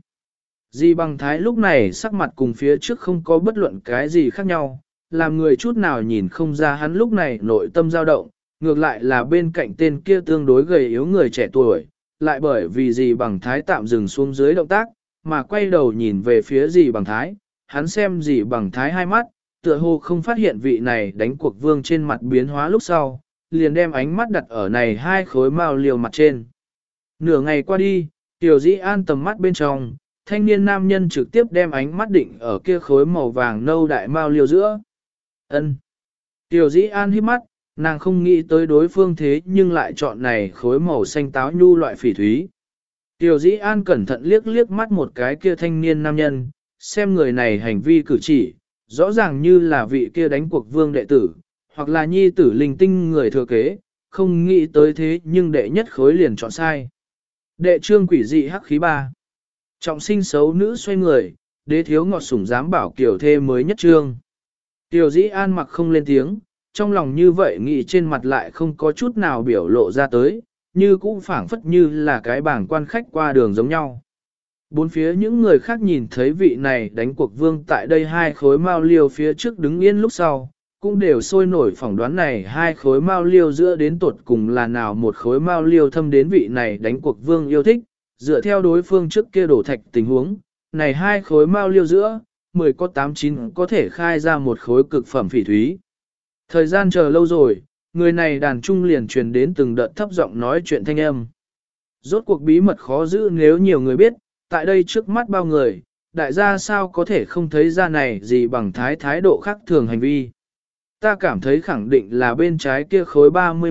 Dì bằng thái lúc này sắc mặt cùng phía trước không có bất luận cái gì khác nhau, làm người chút nào nhìn không ra hắn lúc này nội tâm dao động, ngược lại là bên cạnh tên kia tương đối gầy yếu người trẻ tuổi, lại bởi vì dì bằng thái tạm dừng xuống dưới động tác, mà quay đầu nhìn về phía dì bằng thái, hắn xem dì bằng thái hai mắt, tựa hồ không phát hiện vị này đánh cuộc vương trên mặt biến hóa lúc sau, liền đem ánh mắt đặt ở này hai khối mao liêu mặt trên. Nửa ngày qua đi, Tiểu Dĩ An tầm mắt bên trong, thanh niên nam nhân trực tiếp đem ánh mắt định ở kia khối màu vàng nâu đại mao liêu giữa. Ân. Tiểu Dĩ An hít mắt, nàng không nghĩ tới đối phương thế nhưng lại chọn này khối màu xanh táo nhu loại phỉ thúy. Tiểu Dĩ An cẩn thận liếc liếc mắt một cái kia thanh niên nam nhân, xem người này hành vi cử chỉ, rõ ràng như là vị kia đánh cuộc vương đệ tử, hoặc là nhi tử linh tinh người thừa kế, không nghĩ tới thế nhưng đệ nhất khối liền chọn sai. Đệ trương quỷ dị hắc khí 3. Trọng sinh xấu nữ xoay người, đế thiếu ngọt sủng dám bảo kiểu thê mới nhất trương. Tiểu Dĩ An mặc không lên tiếng, trong lòng như vậy nghĩ trên mặt lại không có chút nào biểu lộ ra tới, như cũng phảng phất như là cái bảng quan khách qua đường giống nhau. Bốn phía những người khác nhìn thấy vị này đánh cuộc vương tại đây hai khối mao liêu phía trước đứng yên lúc sau, cũng đều sôi nổi phỏng đoán này hai khối mao liêu giữa đến tột cùng là nào một khối mao liêu thâm đến vị này đánh cuộc vương yêu thích, dựa theo đối phương trước kia đổ thạch tình huống, này hai khối mao liêu giữa, 10 có 8-9 có thể khai ra một khối cực phẩm phỉ thúy. Thời gian chờ lâu rồi, người này đàn trung liền truyền đến từng đợt thấp giọng nói chuyện thanh âm. Rốt cuộc bí mật khó giữ nếu nhiều người biết, tại đây trước mắt bao người, đại gia sao có thể không thấy ra này gì bằng thái độ khác thường hành vi. Ta cảm thấy khẳng định là bên trái kia khối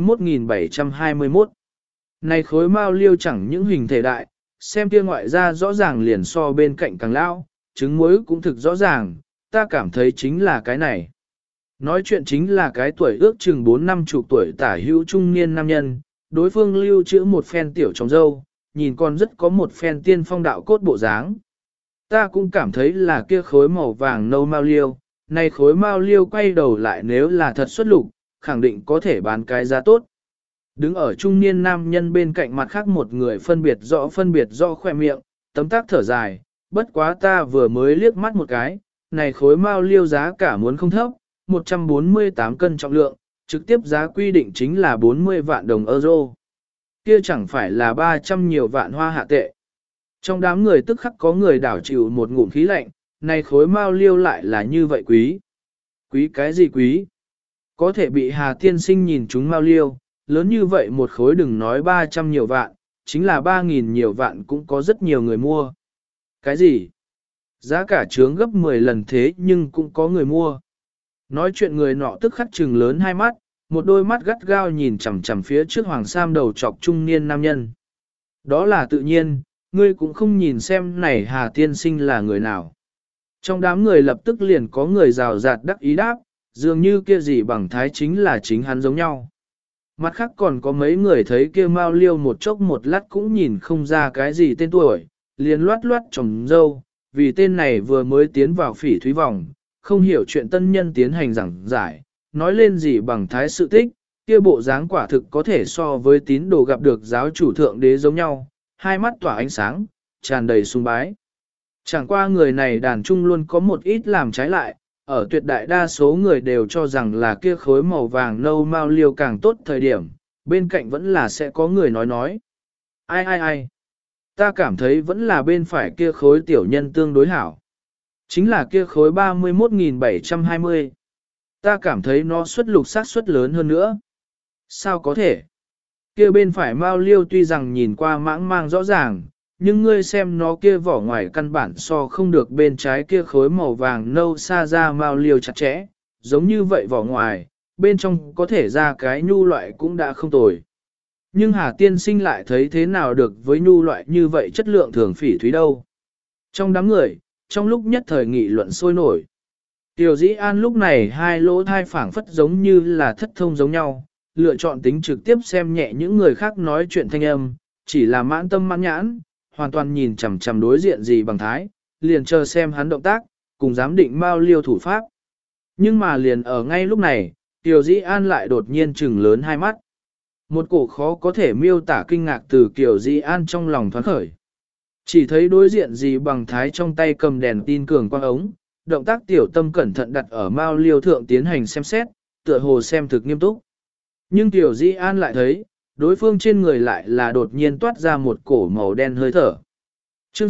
31.721. Này khối mao liêu chẳng những hình thể đại, xem kia ngoại ra rõ ràng liền so bên cạnh càng lão, trứng muối cũng thực rõ ràng, ta cảm thấy chính là cái này. Nói chuyện chính là cái tuổi ước chừng 4-50 tuổi tả hữu trung niên nam nhân, đối phương lưu trữ một phen tiểu trong dâu, nhìn còn rất có một phen tiên phong đạo cốt bộ dáng. Ta cũng cảm thấy là kia khối màu vàng nâu mao liêu, này khối mao liêu quay đầu lại nếu là thật xuất lục, khẳng định có thể bán cái giá tốt. Đứng ở trung niên nam nhân bên cạnh mặt khác một người phân biệt rõ khoe miệng, tấm tác thở dài, bất quá ta vừa mới liếc mắt một cái, này khối mao liêu giá cả muốn không thấp, 148 cân trọng lượng, trực tiếp giá quy định chính là 40 vạn đồng euro. Kia chẳng phải là 300 nhiều vạn hoa hạ tệ. Trong đám người tức khắc có người đảo chịu một ngụm khí lạnh, này khối mao liêu lại là như vậy quý. Quý cái gì quý? Có thể bị Hà Tiên Sinh nhìn chúng mao liêu, lớn như vậy một khối đừng nói 300 nhiều vạn, chính là 3.000 nhiều vạn cũng có rất nhiều người mua. Cái gì? Giá cả trướng gấp 10 lần thế nhưng cũng có người mua. Nói chuyện người nọ tức khắc trừng lớn hai mắt, một đôi mắt gắt gao nhìn chằm chằm phía trước hoàng sam đầu trọc trung niên nam nhân. Đó là tự nhiên, ngươi cũng không nhìn xem này Hà Tiên Sinh là người nào. Trong đám người lập tức liền có người rào rạt đắc ý đáp, dường như kia gì bằng thái chính là chính hắn giống nhau. Mặt khác còn có mấy người thấy kia mao liêu một chốc một lát cũng nhìn không ra cái gì tên tuổi, liền loát loát trồng dâu, vì tên này vừa mới tiến vào phỉ thúy vòng, không hiểu chuyện tân nhân tiến hành giảng giải, nói lên gì bằng thái sự tích, kia bộ dáng quả thực có thể so với tín đồ gặp được giáo chủ thượng đế giống nhau, hai mắt tỏa ánh sáng, tràn đầy sùng bái. Chẳng qua người này đàn trung luôn có một ít làm trái lại, ở tuyệt đại đa số người đều cho rằng là kia khối màu vàng nâu mao liêu càng tốt thời điểm, bên cạnh vẫn là sẽ có người nói. Ai, ta cảm thấy vẫn là bên phải kia khối tiểu nhân tương đối hảo. Chính là kia khối 31.720. Ta cảm thấy nó xuất lục sát suất lớn hơn nữa. Sao có thể? Kia bên phải mao liêu tuy rằng nhìn qua mãng mang rõ ràng, nhưng ngươi xem nó kia vỏ ngoài căn bản so không được bên trái kia khối màu vàng nâu xa ra mao liêu chặt chẽ, giống như vậy vỏ ngoài, bên trong có thể ra cái nhu loại cũng đã không tồi. Nhưng Hà Tiên Sinh lại thấy thế nào được với nhu loại như vậy chất lượng thường phỉ thúy đâu. Trong đám người, trong lúc nhất thời nghị luận sôi nổi. Tiểu Dĩ An lúc này hai lỗ thai phảng phất giống như là thất thông giống nhau, lựa chọn tính trực tiếp xem nhẹ những người khác nói chuyện thanh âm, chỉ là mãn tâm mãn nhãn, hoàn toàn nhìn chằm chằm đối diện gì bằng thái, liền chờ xem hắn động tác, cùng giám định mao liêu thủ pháp. Nhưng mà liền ở ngay lúc này, Tiểu Dĩ An lại đột nhiên trừng lớn hai mắt. Một cổ khó có thể miêu tả kinh ngạc từ Tiểu Dĩ An trong lòng thoáng khởi. Chỉ thấy đối diện gì bằng thái trong tay cầm đèn tin cường quang ống, động tác tiểu tâm cẩn thận đặt ở mao liêu thượng tiến hành xem xét, tựa hồ xem thực nghiêm túc. Nhưng Tiểu Dĩ An lại thấy, đối phương trên người lại là đột nhiên toát ra một cổ màu đen hơi thở. Chương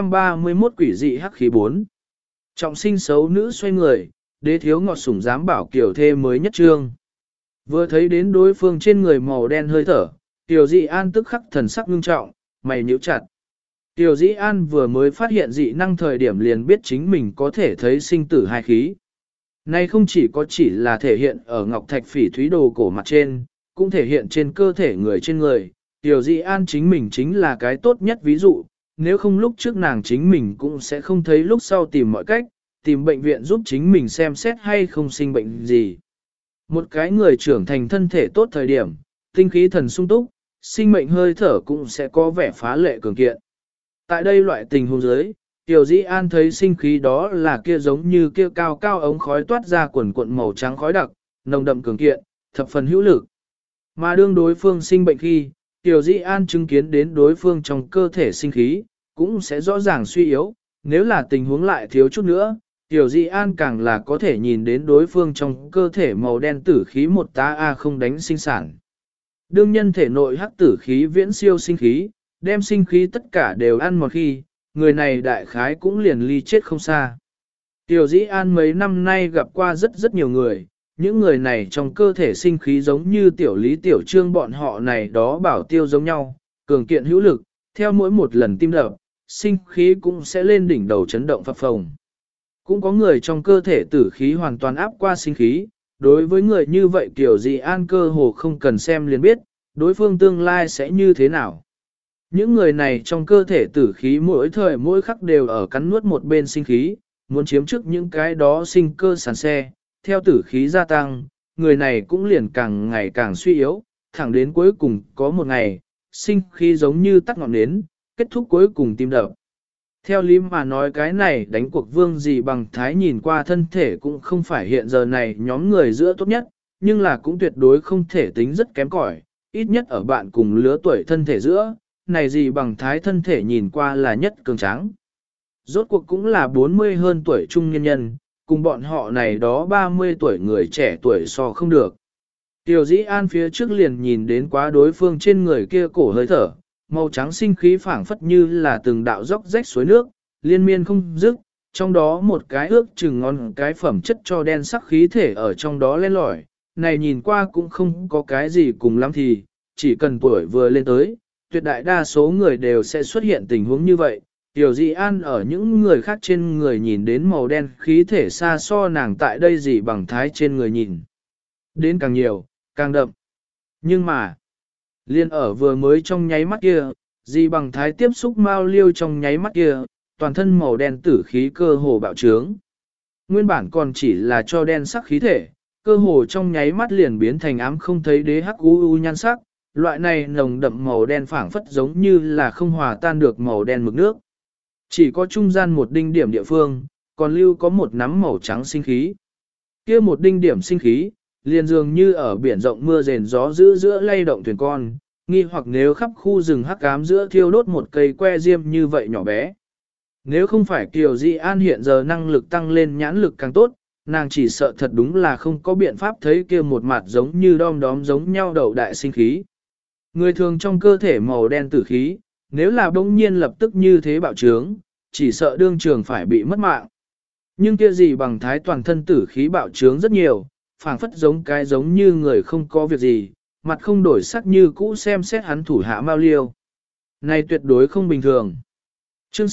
631 quỷ dị hắc khí 4. Trọng sinh xấu nữ xoay người, đế thiếu ngọt sủng dám bảo kiểu thê mới nhất trương. Vừa thấy đến đối phương trên người màu đen hơi thở, Tiểu Dị An tức khắc thần sắc nghiêm trọng, mày nhíu chặt. Tiểu Dị An vừa mới phát hiện dị năng thời điểm liền biết chính mình có thể thấy sinh tử hai khí. Nay không chỉ là thể hiện ở ngọc thạch phỉ thúy đồ cổ mặt trên, cũng thể hiện trên cơ thể người trên người. Tiểu Dị An chính mình chính là cái tốt nhất ví dụ, nếu không lúc trước nàng chính mình cũng sẽ không thấy lúc sau tìm mọi cách, tìm bệnh viện giúp chính mình xem xét hay không sinh bệnh gì. Một cái người trưởng thành thân thể tốt thời điểm, tinh khí thần sung túc, sinh mệnh hơi thở cũng sẽ có vẻ phá lệ cường kiện. Tại đây loại tình huống dưới, Tiểu Dĩ An thấy sinh khí đó là kia giống như kia cao cao ống khói toát ra quần cuộn màu trắng khói đặc, nồng đậm cường kiện, thập phần hữu lực. Mà đương đối phương sinh bệnh khi, Tiểu Dĩ An chứng kiến đến đối phương trong cơ thể sinh khí, cũng sẽ rõ ràng suy yếu, nếu là tình huống lại thiếu chút nữa, Tiểu Dĩ An càng là có thể nhìn đến đối phương trong cơ thể màu đen tử khí một tá A không đánh sinh sản. Đương nhân thể nội hắc tử khí viễn siêu sinh khí, đem sinh khí tất cả đều ăn một khi, người này đại khái cũng liền ly chết không xa. Tiểu Dĩ An mấy năm nay gặp qua rất nhiều người, những người này trong cơ thể sinh khí giống như tiểu lý tiểu trương bọn họ này đó bảo tiêu giống nhau, cường kiện hữu lực, theo mỗi một lần tim đập, sinh khí cũng sẽ lên đỉnh đầu chấn động phập phồng. Cũng có người trong cơ thể tử khí hoàn toàn áp qua sinh khí, đối với người như vậy Tiểu Dĩ An cơ hồ không cần xem liền biết, đối phương tương lai sẽ như thế nào. Những người này trong cơ thể tử khí mỗi thời mỗi khắc đều ở cắn nuốt một bên sinh khí, muốn chiếm trước những cái đó sinh cơ sản xe, theo tử khí gia tăng, người này cũng liền càng ngày càng suy yếu, thẳng đến cuối cùng có một ngày, sinh khí giống như tắt ngọn nến, kết thúc cuối cùng tim đập. Theo lý mà nói cái này đánh cuộc Vương Dị Bằng Thái nhìn qua thân thể cũng không phải hiện giờ này nhóm người giữa tốt nhất, nhưng là cũng tuyệt đối không thể tính rất kém cỏi, ít nhất ở bạn cùng lứa tuổi thân thể giữa, này Dị Bằng Thái thân thể nhìn qua là nhất cường tráng. Rốt cuộc cũng là 40 hơn tuổi trung nhân nhân, cùng bọn họ này đó 30 tuổi người trẻ tuổi so không được. Tiểu Dĩ An phía trước liền nhìn đến quá đối phương trên người kia cổ hơi thở, màu trắng sinh khí phảng phất như là từng đạo dốc rách suối nước, liên miên không dứt, trong đó một cái ước chừng ngon cái phẩm chất cho đen sắc khí thể ở trong đó lên lỏi, này nhìn qua cũng không có cái gì cùng lắm thì, chỉ cần tuổi vừa lên tới, tuyệt đại đa số người đều sẽ xuất hiện tình huống như vậy. Tiểu Dị An ở những người khác trên người nhìn đến màu đen khí thể xa so nàng tại đây Dị Bằng Thái trên người nhìn. Đến càng nhiều, càng đậm. Nhưng mà, liên ở vừa mới trong nháy mắt kia, Dị Bằng Thái tiếp xúc Mao Liêu trong nháy mắt kia, toàn thân màu đen tử khí cơ hồ bạo trướng. Nguyên bản còn chỉ là cho đen sắc khí thể, cơ hồ trong nháy mắt liền biến thành ám không thấy đế hắc u nhan sắc, loại này nồng đậm màu đen phảng phất giống như là không hòa tan được màu đen mực nước. Chỉ có trung gian một đinh điểm địa phương, còn lưu có một nắm màu trắng sinh khí. Kia một đinh điểm sinh khí, liền dường như ở biển rộng mưa rền gió dữ giữa lay động thuyền con, nghi hoặc nếu khắp khu rừng hắc ám giữa thiêu đốt một cây que diêm như vậy nhỏ bé. Nếu không phải Kiều Dị An hiện giờ năng lực tăng lên nhãn lực càng tốt, nàng chỉ sợ thật đúng là không có biện pháp thấy kia một mặt giống như đom đóm giống nhau đầu đại sinh khí. Người thường trong cơ thể màu đen tử khí, nếu là bỗng nhiên lập tức như thế bạo trướng, chỉ sợ đương trường phải bị mất mạng. Nhưng kia Dị Bằng Thái toàn thân tử khí bạo trướng rất nhiều, phảng phất giống như người không có việc gì, mặt không đổi sắc như cũ xem xét hắn thủ hạ Mao Liêu. Này tuyệt đối không bình thường. Chương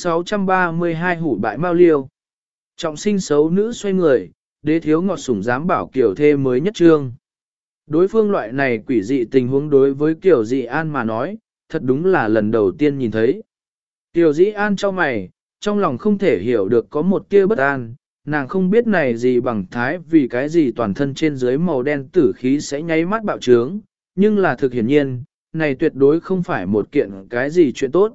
632 hủ bại Mao Liêu. Trọng sinh xấu nữ xoay người, đế thiếu ngọt sủng dám bảo kiểu thê mới nhất trương. Đối phương loại này quỷ dị tình huống đối với Kiều Dị An mà nói, thật đúng là lần đầu tiên nhìn thấy. Kiều Dị An cho mày, trong lòng không thể hiểu được có một tia bất an, nàng không biết này Dị Bằng Thái vì cái gì toàn thân trên dưới màu đen tử khí sẽ nháy mắt bạo trướng, nhưng là thực hiển nhiên, này tuyệt đối không phải một kiện cái gì chuyện tốt.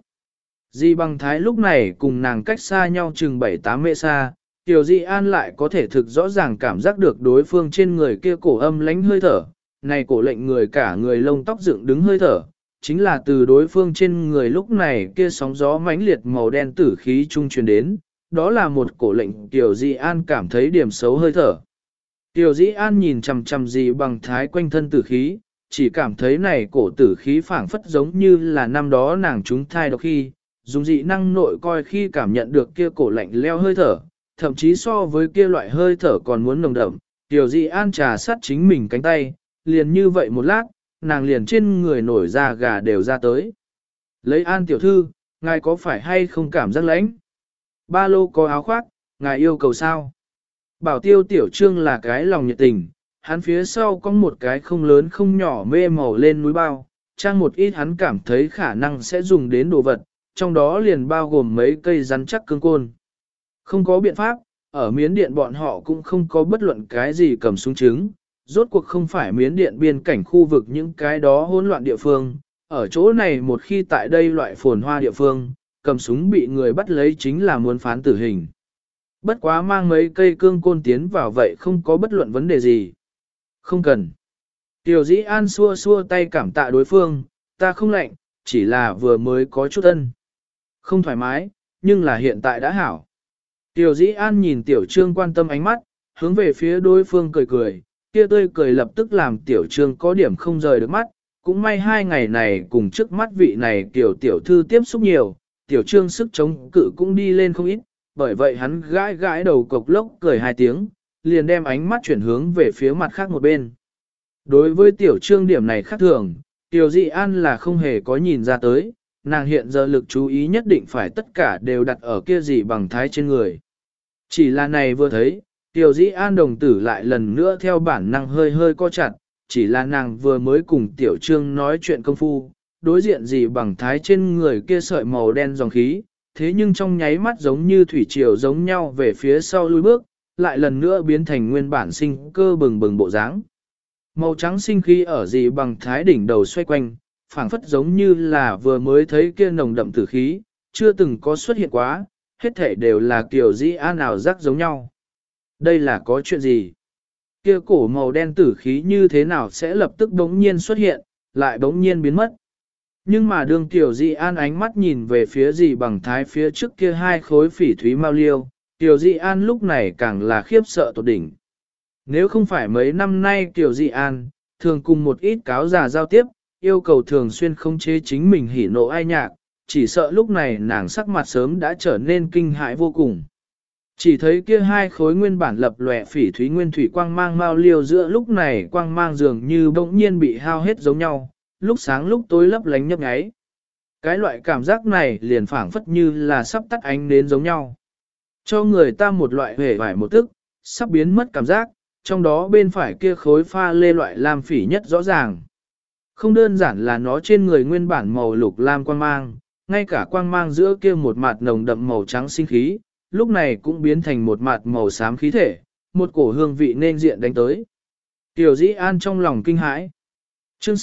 Dị Bằng Thái lúc này cùng nàng cách xa nhau chừng 7-8 mệ xa, Tiểu Dị An lại có thể thực rõ ràng cảm giác được đối phương trên người kia cổ âm lánh hơi thở, này cổ lệnh người cả người lông tóc dựng đứng hơi thở, chính là từ đối phương trên người lúc này kia sóng gió mãnh liệt màu đen tử khí trung truyền đến, đó là một cổ lệnh Tiểu Dị An cảm thấy điểm xấu hơi thở. Tiểu Dị An nhìn chằm chằm Dị Bằng Thái quanh thân tử khí, chỉ cảm thấy này cổ tử khí phảng phất giống như là năm đó nàng trúng thai độc khi, dùng dị năng nội coi khi cảm nhận được kia cổ lạnh leo hơi thở, thậm chí so với kia loại hơi thở còn muốn nồng đậm. Tiểu dị an trà sát chính mình cánh tay, liền như vậy một lát, nàng liền trên người nổi da gà đều ra tới. Lấy an tiểu thư, ngài có phải hay không cảm giác lãnh? Ba lô có áo khoác, ngài yêu cầu sao? Bảo tiêu tiểu trương là cái lòng nhiệt tình, hắn phía sau có một cái không lớn không nhỏ mê màu lên núi bao, trang một ít hắn cảm thấy khả năng sẽ dùng đến đồ vật, trong đó liền bao gồm mấy cây rắn chắc cương côn. Không có biện pháp, ở Miến Điện bọn họ cũng không có bất luận cái gì cầm súng trứng, rốt cuộc không phải Miến Điện biên cảnh khu vực những cái đó hỗn loạn địa phương, ở chỗ này một khi tại đây loại phồn hoa địa phương, cầm súng bị người bắt lấy chính là muốn phán tử hình. Bất quá mang mấy cây cương côn tiến vào vậy không có bất luận vấn đề gì. Không cần. Tiểu dĩ an xua xua tay cảm tạ đối phương, ta không lạnh, chỉ là vừa mới có chút ân. Không thoải mái, nhưng là hiện tại đã hảo. Tiểu dĩ an nhìn tiểu trương quan tâm ánh mắt, hướng về phía đối phương cười cười, kia tươi cười lập tức làm tiểu trương có điểm không rời được mắt. Cũng may 2 ngày này cùng trước mắt vị này tiểu thư tiếp xúc nhiều, tiểu trương sức chống cự cũng đi lên không ít, bởi vậy hắn gãi gãi đầu cộc lốc cười 2 tiếng, liền đem ánh mắt chuyển hướng về phía mặt khác một bên. Đối với tiểu trương điểm này khác thường, tiểu dị an là không hề có nhìn ra tới, nàng hiện giờ lực chú ý nhất định phải tất cả đều đặt ở kia gì bằng thái trên người. Chỉ là này vừa thấy, tiểu dị an đồng tử lại lần nữa theo bản năng hơi hơi co chặt, chỉ là nàng vừa mới cùng tiểu trương nói chuyện công phu, đối diện gì bằng thái trên người kia sợi màu đen dòng khí, thế nhưng trong nháy mắt giống như thủy triều giống nhau về phía sau lui bước, lại lần nữa biến thành nguyên bản sinh cơ bừng bừng bộ dáng. Màu trắng sinh khí ở gì bằng thái đỉnh đầu xoay quanh, phảng phất giống như là vừa mới thấy kia nồng đậm tử khí, chưa từng có xuất hiện quá, hết thể đều là kiểu dĩ an ảo giác giống nhau. Đây là có chuyện gì? Kia cổ màu đen tử khí như thế nào sẽ lập tức bỗng nhiên xuất hiện, lại bỗng nhiên biến mất. Nhưng mà đương tiểu dị an ánh mắt nhìn về phía gì bằng thái phía trước kia 2 khối phỉ thúy mao liêu, tiểu dị an lúc này càng là khiếp sợ tột đỉnh. Nếu không phải mấy năm nay tiểu dị an, thường cùng một ít cáo già giao tiếp, yêu cầu thường xuyên khống chế chính mình hỉ nộ ai nhạc, chỉ sợ lúc này nàng sắc mặt sớm đã trở nên kinh hãi vô cùng. Chỉ thấy kia 2 khối nguyên bản lập lòe phỉ thúy nguyên thủy quang mang mao liêu giữa lúc này quang mang dường như bỗng nhiên bị hao hết giống nhau, lúc sáng lúc tối lấp lánh nhấp nháy. Cái loại cảm giác này liền phảng phất như là sắp tắt ánh đến giống nhau. Cho người ta một loại hề vải một tức, sắp biến mất cảm giác, trong đó bên phải kia khối pha lê loại lam phỉ nhất rõ ràng. Không đơn giản là nó trên người nguyên bản màu lục lam quang mang, ngay cả quang mang giữa kia một mặt nồng đậm màu trắng sinh khí, lúc này cũng biến thành một mặt màu xám khí thể, một cổ hương vị nên diện đánh tới. Tiểu dĩ an trong lòng kinh hãi. Chương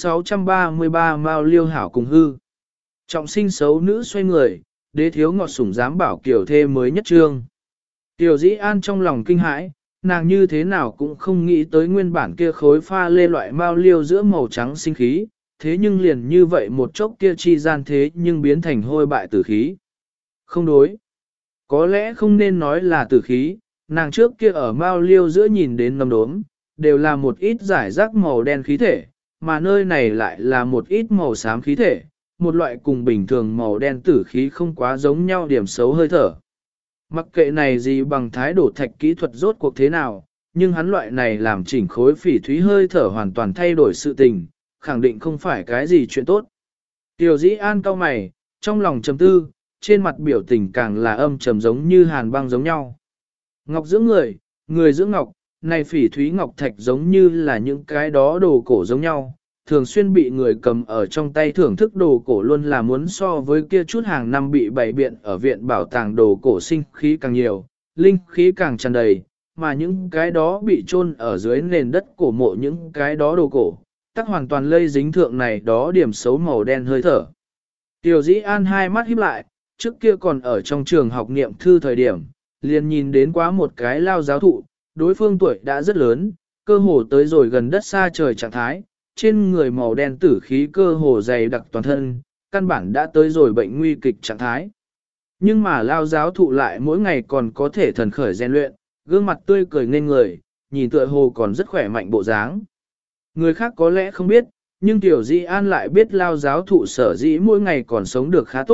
633 Mao Liêu hảo cùng hư. Trọng sinh xấu nữ xoay người, đế thiếu ngọt sủng dám bảo kiểu thê mới nhất trương. Tiểu dĩ an trong lòng kinh hãi, nàng như thế nào cũng không nghĩ tới nguyên bản kia khối pha lê loại Mao Liêu giữa màu trắng sinh khí, thế nhưng liền như vậy một chốc kia chi gian thế nhưng biến thành hôi bại tử khí. Không đối. Có lẽ không nên nói là tử khí, nàng trước kia ở Mao Liêu giữa nhìn đến nấm đốm, đều là một ít giải rác màu đen khí thể, mà nơi này lại là một ít màu xám khí thể, một loại cùng bình thường màu đen tử khí không quá giống nhau điểm xấu hơi thở. Mặc kệ này gì bằng thái đổ thạch kỹ thuật rốt cuộc thế nào, nhưng hắn loại này làm chỉnh khối phỉ thúy hơi thở hoàn toàn thay đổi sự tình, khẳng định không phải cái gì chuyện tốt. Tiểu dĩ an cau mày, trong lòng trầm tư, trên mặt biểu tình càng là âm trầm giống như hàn băng giống nhau. Ngọc dưỡng người, người dưỡng ngọc, này phỉ thúy ngọc thạch giống như là những cái đó đồ cổ giống nhau, thường xuyên bị người cầm ở trong tay thưởng thức đồ cổ luôn là muốn so với kia chút hàng năm bị bày biện ở viện bảo tàng đồ cổ sinh khí càng nhiều, linh khí càng tràn đầy, mà những cái đó bị chôn ở dưới nền đất cổ mộ những cái đó đồ cổ, tắc hoàn toàn lây dính thượng này đó điểm xấu màu đen hơi thở. Tiểu dĩ an 2 mắt híp lại, trước kia còn ở trong trường học niệm thư thời điểm, liền nhìn đến quá một cái lao giáo thụ, đối phương tuổi đã rất lớn, cơ hồ tới rồi gần đất xa trời trạng thái, trên người màu đen tử khí cơ hồ dày đặc toàn thân, căn bản đã tới rồi bệnh nguy kịch trạng thái. Nhưng mà lao giáo thụ lại mỗi ngày còn có thể thần khởi rèn luyện, gương mặt tươi cười nên người, nhìn tựa hồ còn rất khỏe mạnh bộ dáng. Người khác có lẽ không biết, nhưng Tiểu Dĩ An lại biết lao giáo thụ sở dĩ mỗi ngày còn sống được khá tốt,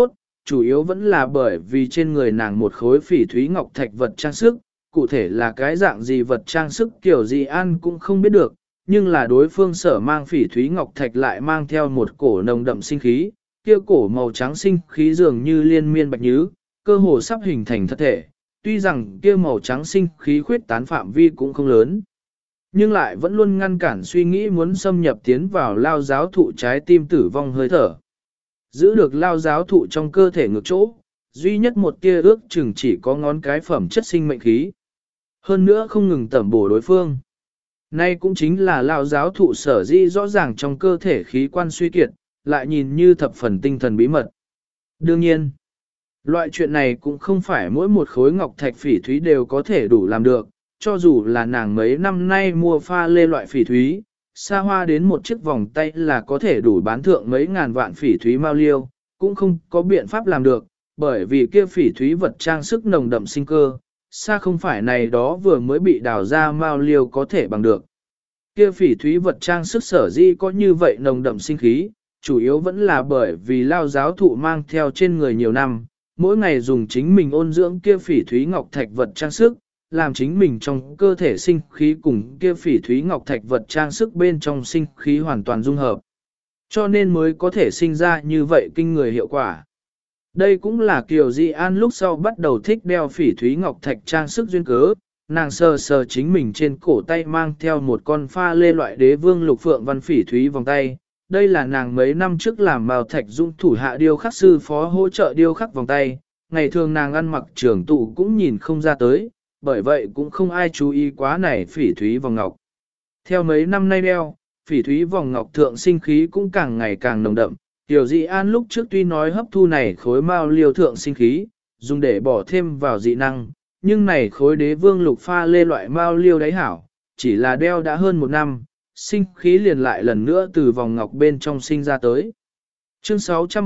chủ yếu vẫn là bởi vì trên người nàng một khối phỉ thúy ngọc thạch vật trang sức, cụ thể là cái dạng gì vật trang sức kiểu gì An cũng không biết được, nhưng là đối phương sở mang phỉ thúy ngọc thạch lại mang theo một cổ nồng đậm sinh khí, kia cổ màu trắng sinh khí dường như liên miên bạch nhứ, cơ hồ sắp hình thành thật thể, tuy rằng kia màu trắng sinh khí khuyết tán phạm vi cũng không lớn, nhưng lại vẫn luôn ngăn cản suy nghĩ muốn xâm nhập tiến vào lao giáo thụ trái tim tử vong hơi thở. Giữ được lao giáo thụ trong cơ thể ngược chỗ, duy nhất một tia ước chừng chỉ có ngón cái phẩm chất sinh mệnh khí. Hơn nữa không ngừng tẩm bổ đối phương. Nay cũng chính là lao giáo thụ sở di rõ ràng trong cơ thể khí quan suy kiệt, lại nhìn như thập phần tinh thần bí mật. Đương nhiên, loại chuyện này cũng không phải mỗi một khối ngọc thạch phỉ thúy đều có thể đủ làm được, cho dù là nàng mấy năm nay mua pha lê loại phỉ thúy, xa hoa đến một chiếc vòng tay là có thể đủ bán thượng mấy ngàn vạn phỉ thúy mao liêu, cũng không có biện pháp làm được, bởi vì kia phỉ thúy vật trang sức nồng đậm sinh cơ, xa không phải này đó vừa mới bị đào ra mao liêu có thể bằng được. Kia phỉ thúy vật trang sức sở di có như vậy nồng đậm sinh khí, chủ yếu vẫn là bởi vì lao giáo thụ mang theo trên người nhiều năm, mỗi ngày dùng chính mình ôn dưỡng kia phỉ thúy ngọc thạch vật trang sức, làm chính mình trong cơ thể sinh khí cùng kia phỉ thúy ngọc thạch vật trang sức bên trong sinh khí hoàn toàn dung hợp. Cho nên mới có thể sinh ra như vậy kinh người hiệu quả. Đây cũng là Kiều Di An lúc sau bắt đầu thích đeo phỉ thúy ngọc thạch trang sức duyên cớ, nàng sờ sờ chính mình trên cổ tay mang theo một con pha lê loại đế vương lục phượng văn phỉ thúy vòng tay. Đây là nàng mấy năm trước làm màu thạch dung thủ hạ điêu khắc sư phó hỗ trợ điêu khắc vòng tay, ngày thường nàng ăn mặc trưởng tụ cũng nhìn không ra tới, bởi vậy cũng không ai chú ý quá này phỉ thúy vòng ngọc. Theo mấy năm nay đeo, phỉ thúy vòng ngọc thượng sinh khí cũng càng ngày càng nồng đậm. Tiểu dị an lúc trước tuy nói hấp thu này khối mao liêu thượng sinh khí, dùng để bỏ thêm vào dị năng, nhưng này khối đế vương lục pha lê loại mao liêu đáy hảo, chỉ là đeo đã hơn một năm, sinh khí liền lại lần nữa từ vòng ngọc bên trong sinh ra tới. Chương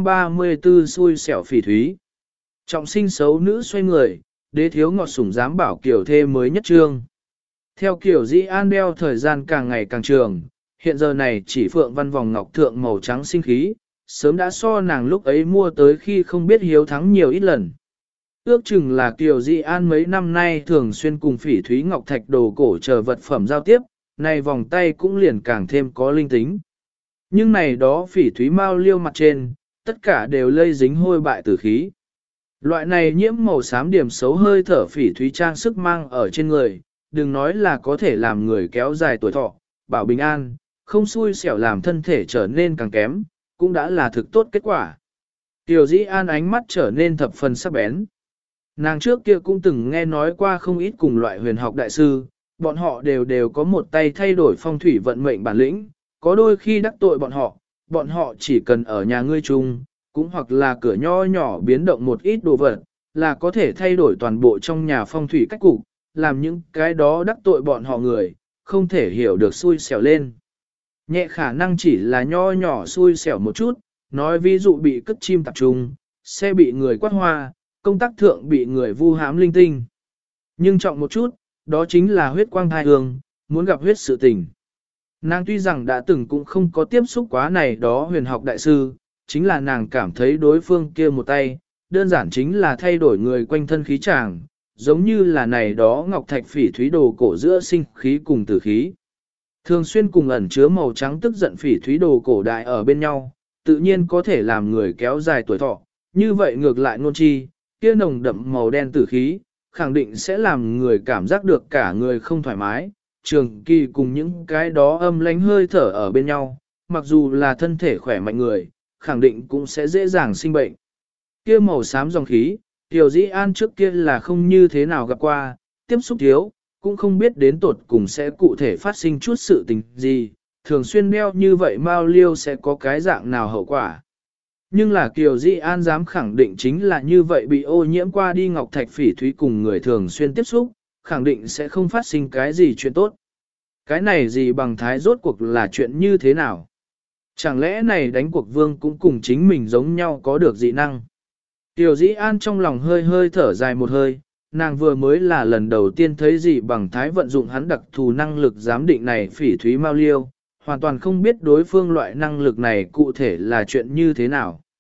634 xui xẻo phỉ thúy. Trọng sinh xấu nữ xoay người, đế thiếu ngọt sủng dám bảo kiểu thê mới nhất trương. Theo kiểu dĩ an đeo thời gian càng ngày càng trường, hiện giờ này chỉ phượng văn vòng ngọc thượng màu trắng sinh khí, sớm đã so nàng lúc ấy mua tới khi không biết hiếu thắng nhiều ít lần. Ước chừng là Kiều Di An mấy năm nay thường xuyên cùng phỉ thúy ngọc thạch đồ cổ chờ vật phẩm giao tiếp, này vòng tay cũng liền càng thêm có linh tính. Nhưng này đó phỉ thúy mao liêu mặt trên, tất cả đều lây dính hôi bại tử khí. Loại này nhiễm màu xám điểm xấu hơi thở phỉ thúy trang sức mang ở trên người, đừng nói là có thể làm người kéo dài tuổi thọ, bảo bình an, không xui xẻo làm thân thể trở nên càng kém, cũng đã là thực tốt kết quả. Tiểu Dĩ An ánh mắt trở nên thập phần sắc bén. Nàng trước kia cũng từng nghe nói qua không ít cùng loại huyền học đại sư, bọn họ đều có một tay thay đổi phong thủy vận mệnh bản lĩnh, có đôi khi đắc tội bọn họ chỉ cần ở nhà ngươi chung, cũng hoặc là cửa nho nhỏ biến động một ít đồ vật, là có thể thay đổi toàn bộ trong nhà phong thủy cách cục, làm những cái đó đắc tội bọn họ người, không thể hiểu được xui xẻo lên. Nhẹ khả năng chỉ là nho nhỏ xui xẻo một chút, nói ví dụ bị cất chim tập trung, xe bị người quát hoa, công tác thượng bị người vu hãm linh tinh. Nhưng trọng một chút, đó chính là huyết quang thai hương, muốn gặp huyết sự tình. Nàng tuy rằng đã từng cũng không có tiếp xúc quá này đó huyền học đại sư, chính là nàng cảm thấy đối phương kia một tay, đơn giản chính là thay đổi người quanh thân khí tràng, giống như là này đó ngọc thạch phỉ thúy đồ cổ giữa sinh khí cùng tử khí. Thường xuyên cùng ẩn chứa màu trắng tức giận phỉ thúy đồ cổ đại ở bên nhau, tự nhiên có thể làm người kéo dài tuổi thọ, như vậy ngược lại ngôn chi, kia nồng đậm màu đen tử khí, khẳng định sẽ làm người cảm giác được cả người không thoải mái, trường kỳ cùng những cái đó âm lánh hơi thở ở bên nhau, mặc dù là thân thể khỏe mạnh người, khẳng định cũng sẽ dễ dàng sinh bệnh. Kia màu xám dòng khí, Tiểu Dĩ An trước kia là không như thế nào gặp qua, tiếp xúc thiếu, cũng không biết đến tột cùng sẽ cụ thể phát sinh chút sự tình gì, thường xuyên đeo như vậy mao liêu sẽ có cái dạng nào hậu quả. Nhưng là Kiều Dĩ An dám khẳng định chính là như vậy bị ô nhiễm qua đi ngọc thạch phỉ thúy cùng người thường xuyên tiếp xúc, khẳng định sẽ không phát sinh cái gì chuyện tốt. Cái này gì bằng thái rốt cuộc là chuyện như thế nào? Chẳng lẽ này đánh cuộc vương cũng cùng chính mình giống nhau có được dị năng? Tiểu Dĩ An trong lòng hơi hơi thở dài một hơi, nàng vừa mới là lần đầu tiên thấy gì bằng thái vận dụng hắn đặc thù năng lực giám định này phỉ thúy mao liêu, hoàn toàn không biết đối phương loại năng lực này cụ thể là chuyện như thế nào.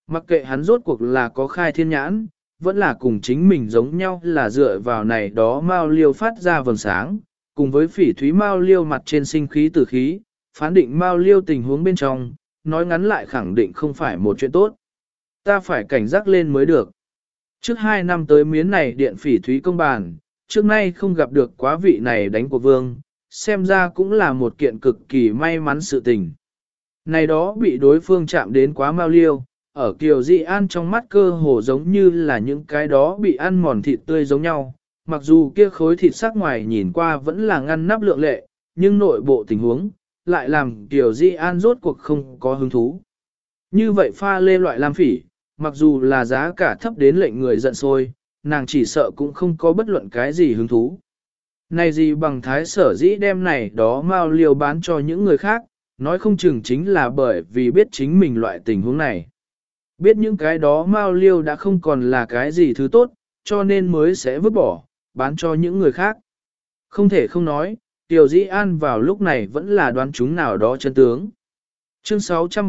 Mặc kệ hắn rốt cuộc là có khai thiên nhãn, vẫn là cùng chính mình giống nhau là dựa vào này đó mao liêu phát ra vầng sáng, cùng với phỉ thúy mao liêu mặt trên sinh khí tử khí, phán định mao liêu tình huống bên trong, nói ngắn lại khẳng định không phải một chuyện tốt. Ta phải cảnh giác lên mới được. Trước 2 năm tới miến này điện phỉ thúy công bàn, trước nay không gặp được quá vị này đánh của vương, xem ra cũng là một kiện cực kỳ may mắn sự tình. Này đó bị đối phương chạm đến quá mau liêu, ở Kiều Dị An trong mắt cơ hồ giống như là những cái đó bị ăn mòn thịt tươi giống nhau, mặc dù kia khối thịt sắc ngoài nhìn qua vẫn là ngăn nắp lượng lệ, nhưng nội bộ tình huống lại làm Kiều Dị An rốt cuộc không có hứng thú. Như vậy pha lê loại lam phỉ, mặc dù là giá cả thấp đến lệnh người giận sôi, nàng chỉ sợ cũng không có bất luận cái gì hứng thú. Này gì bằng thái sở dĩ đem này đó mau liều bán cho những người khác, nói không chừng chính là bởi vì biết chính mình loại tình huống này. Biết những cái đó mau liêu đã không còn là cái gì thứ tốt, cho nên mới sẽ vứt bỏ, bán cho những người khác. Không thể không nói, Tiểu Dĩ An vào lúc này vẫn là đoán chúng nào đó chân tướng. Chương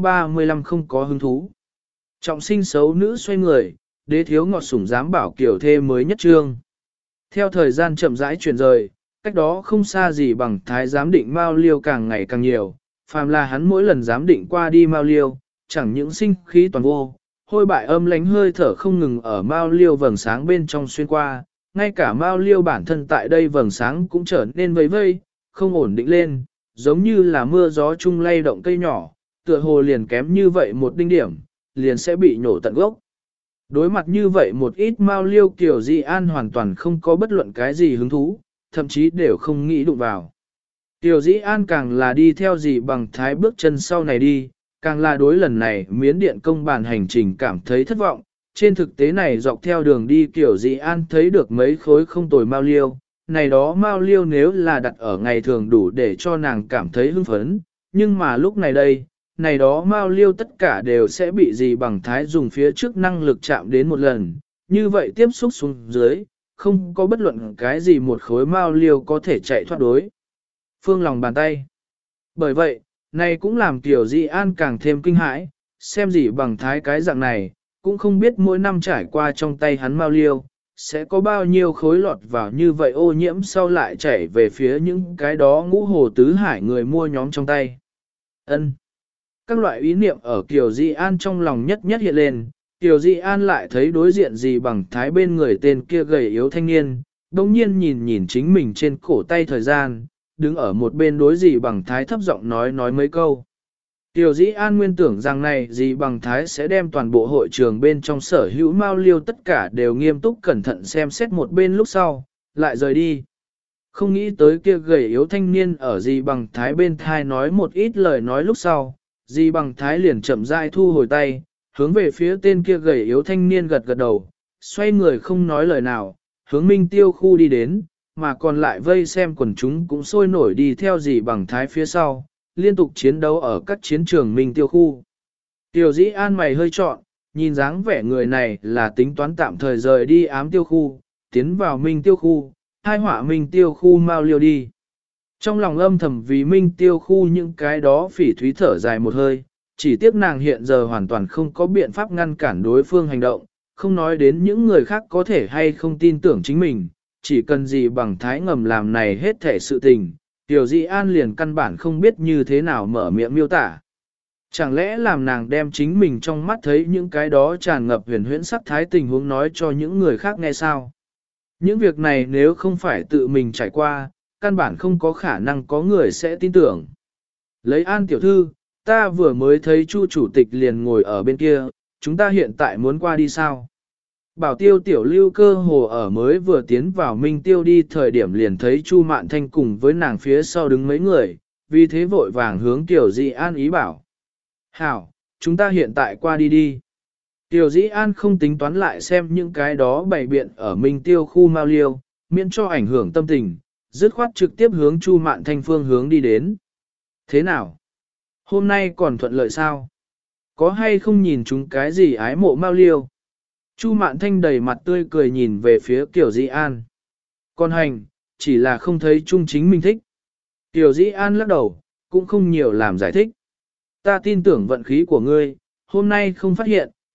635 không có hứng thú. Trọng sinh xấu nữ xoay người, đế thiếu ngọt sủng dám bảo kiểu thê mới nhất trương. Theo thời gian chậm rãi chuyển rời, cách đó không xa gì bằng thái giám định mao liêu càng ngày càng nhiều, phàm là hắn mỗi lần giám định qua đi mao liêu, chẳng những sinh khí toàn vô, hôi bại âm lánh hơi thở không ngừng ở mao liêu vầng sáng bên trong xuyên qua, ngay cả mao liêu bản thân tại đây vầng sáng cũng trở nên vây vây, không ổn định lên, giống như là mưa gió chung lay động cây nhỏ, tựa hồ liền kém như vậy một đinh điểm, liền sẽ bị nhổ tận gốc. Đối mặt như vậy một ít mao liêu Kiều Dị An hoàn toàn không có bất luận cái gì hứng thú, thậm chí đều không nghĩ đụng vào. Kiều Dĩ An càng là đi theo gì bằng thái bước chân sau này đi, càng là đối lần này miến điện công bàn hành trình cảm thấy thất vọng. Trên thực tế này dọc theo đường đi Kiều Dĩ An thấy được mấy khối không tồi mao liêu, này đó mao liêu nếu là đặt ở ngày thường đủ để cho nàng cảm thấy hưng phấn, nhưng mà lúc này đây, này đó mao liêu tất cả đều sẽ bị gì bằng thái dùng phía trước năng lực chạm đến một lần, như vậy tiếp xúc xuống dưới, không có bất luận cái gì một khối mao liêu có thể chạy thoát đối phương lòng bàn tay. Bởi vậy, này cũng làm Tiểu Dị An càng thêm kinh hãi, xem gì bằng thái cái dạng này, cũng không biết mỗi năm trải qua trong tay hắn mao liêu, sẽ có bao nhiêu khối lọt vào như vậy ô nhiễm sau lại chảy về phía những cái đó ngũ hồ tứ hải người mua nhóm trong tay. Ân. Các loại ý niệm ở Kiều Dị An trong lòng nhất nhất hiện lên, Kiều Dị An lại thấy đối diện gì bằng thái bên người tên kia gầy yếu thanh niên, đồng nhiên nhìn nhìn chính mình trên cổ tay thời gian, đứng ở một bên đối gì bằng thái thấp giọng nói mấy câu. Kiều Dĩ An nguyên tưởng rằng này gì bằng thái sẽ đem toàn bộ hội trường bên trong sở hữu mao liêu tất cả đều nghiêm túc cẩn thận xem xét một bên lúc sau, lại rời đi. Không nghĩ tới kia gầy yếu thanh niên ở gì bằng thái bên thai nói một ít lời nói lúc sau, gì bằng thái liền chậm rãi thu hồi tay, hướng về phía tên kia gầy yếu thanh niên gật gật đầu, xoay người không nói lời nào, hướng Minh Tiêu khu đi đến, mà còn lại vây xem quần chúng cũng sôi nổi đi theo gì bằng thái phía sau, liên tục chiến đấu ở các chiến trường Minh Tiêu khu. Tiểu Dĩ An mày hơi trọn, nhìn dáng vẻ người này là tính toán tạm thời rời đi ám tiêu khu, tiến vào Minh Tiêu khu, hai họa Minh Tiêu khu mau liêu đi. Trong lòng âm thầm vì Minh Tiêu khu những cái đó phỉ thúy thở dài một hơi, chỉ tiếc nàng hiện giờ hoàn toàn không có biện pháp ngăn cản đối phương hành động, không nói đến những người khác có thể hay không tin tưởng chính mình, chỉ cần gì bằng thái ngầm làm này hết thể sự tình, Tiểu Dĩ An liền căn bản không biết như thế nào mở miệng miêu tả. Chẳng lẽ làm nàng đem chính mình trong mắt thấy những cái đó tràn ngập huyền huyễn sắc thái tình huống nói cho những người khác nghe sao? Những việc này nếu không phải tự mình trải qua, căn bản không có khả năng có người sẽ tin tưởng. Lấy An tiểu thư, ta vừa mới thấy Chu chủ tịch liền ngồi ở bên kia, chúng ta hiện tại muốn qua đi sao? Bảo Tiêu tiểu lưu cơ hồ ở mới vừa tiến vào Minh Tiêu đi thời điểm liền thấy Chu Mạn Thanh cùng với nàng phía sau đứng mấy người, vì thế vội vàng hướng Tiểu Dĩ An ý bảo. Hảo, chúng ta hiện tại qua đi đi. Tiểu Dĩ An không tính toán lại xem những cái đó bày biện ở Minh Tiêu khu Mao Liêu, miễn cho ảnh hưởng tâm tình, dứt khoát trực tiếp hướng Chu Mạn Thanh phương hướng đi đến. Thế nào? Hôm nay còn thuận lợi sao? Có hay không nhìn chúng cái gì ái mộ Mao Liêu? Chu Mạn Thanh đầy mặt tươi cười nhìn về phía Tiểu Dĩ An. Còn hành, chỉ là không thấy Trung chính mình thích. Tiểu Dĩ An lắc đầu, cũng không nhiều làm giải thích. Ta tin tưởng vận khí của ngươi, hôm nay không phát hiện,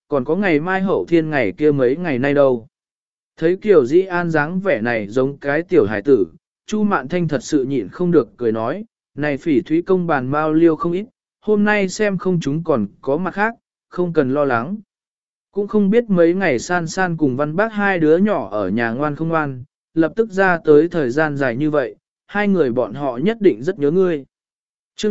còn có ngày mai hậu thiên ngày kia mấy ngày nay đâu. Thấy Kiều Dĩ An dáng vẻ này giống cái tiểu hải tử, Chu Mạn Thanh thật sự nhịn không được cười nói, này Phỉ Thúy công bàn bao liêu không ít, hôm nay xem không chúng còn có mặt khác, không cần lo lắng. Cũng không biết mấy ngày San San cùng Văn Bác hai đứa nhỏ ở nhà ngoan không ngoan, lập tức ra tới thời gian dài như vậy, hai người bọn họ nhất định rất nhớ ngươi. Chương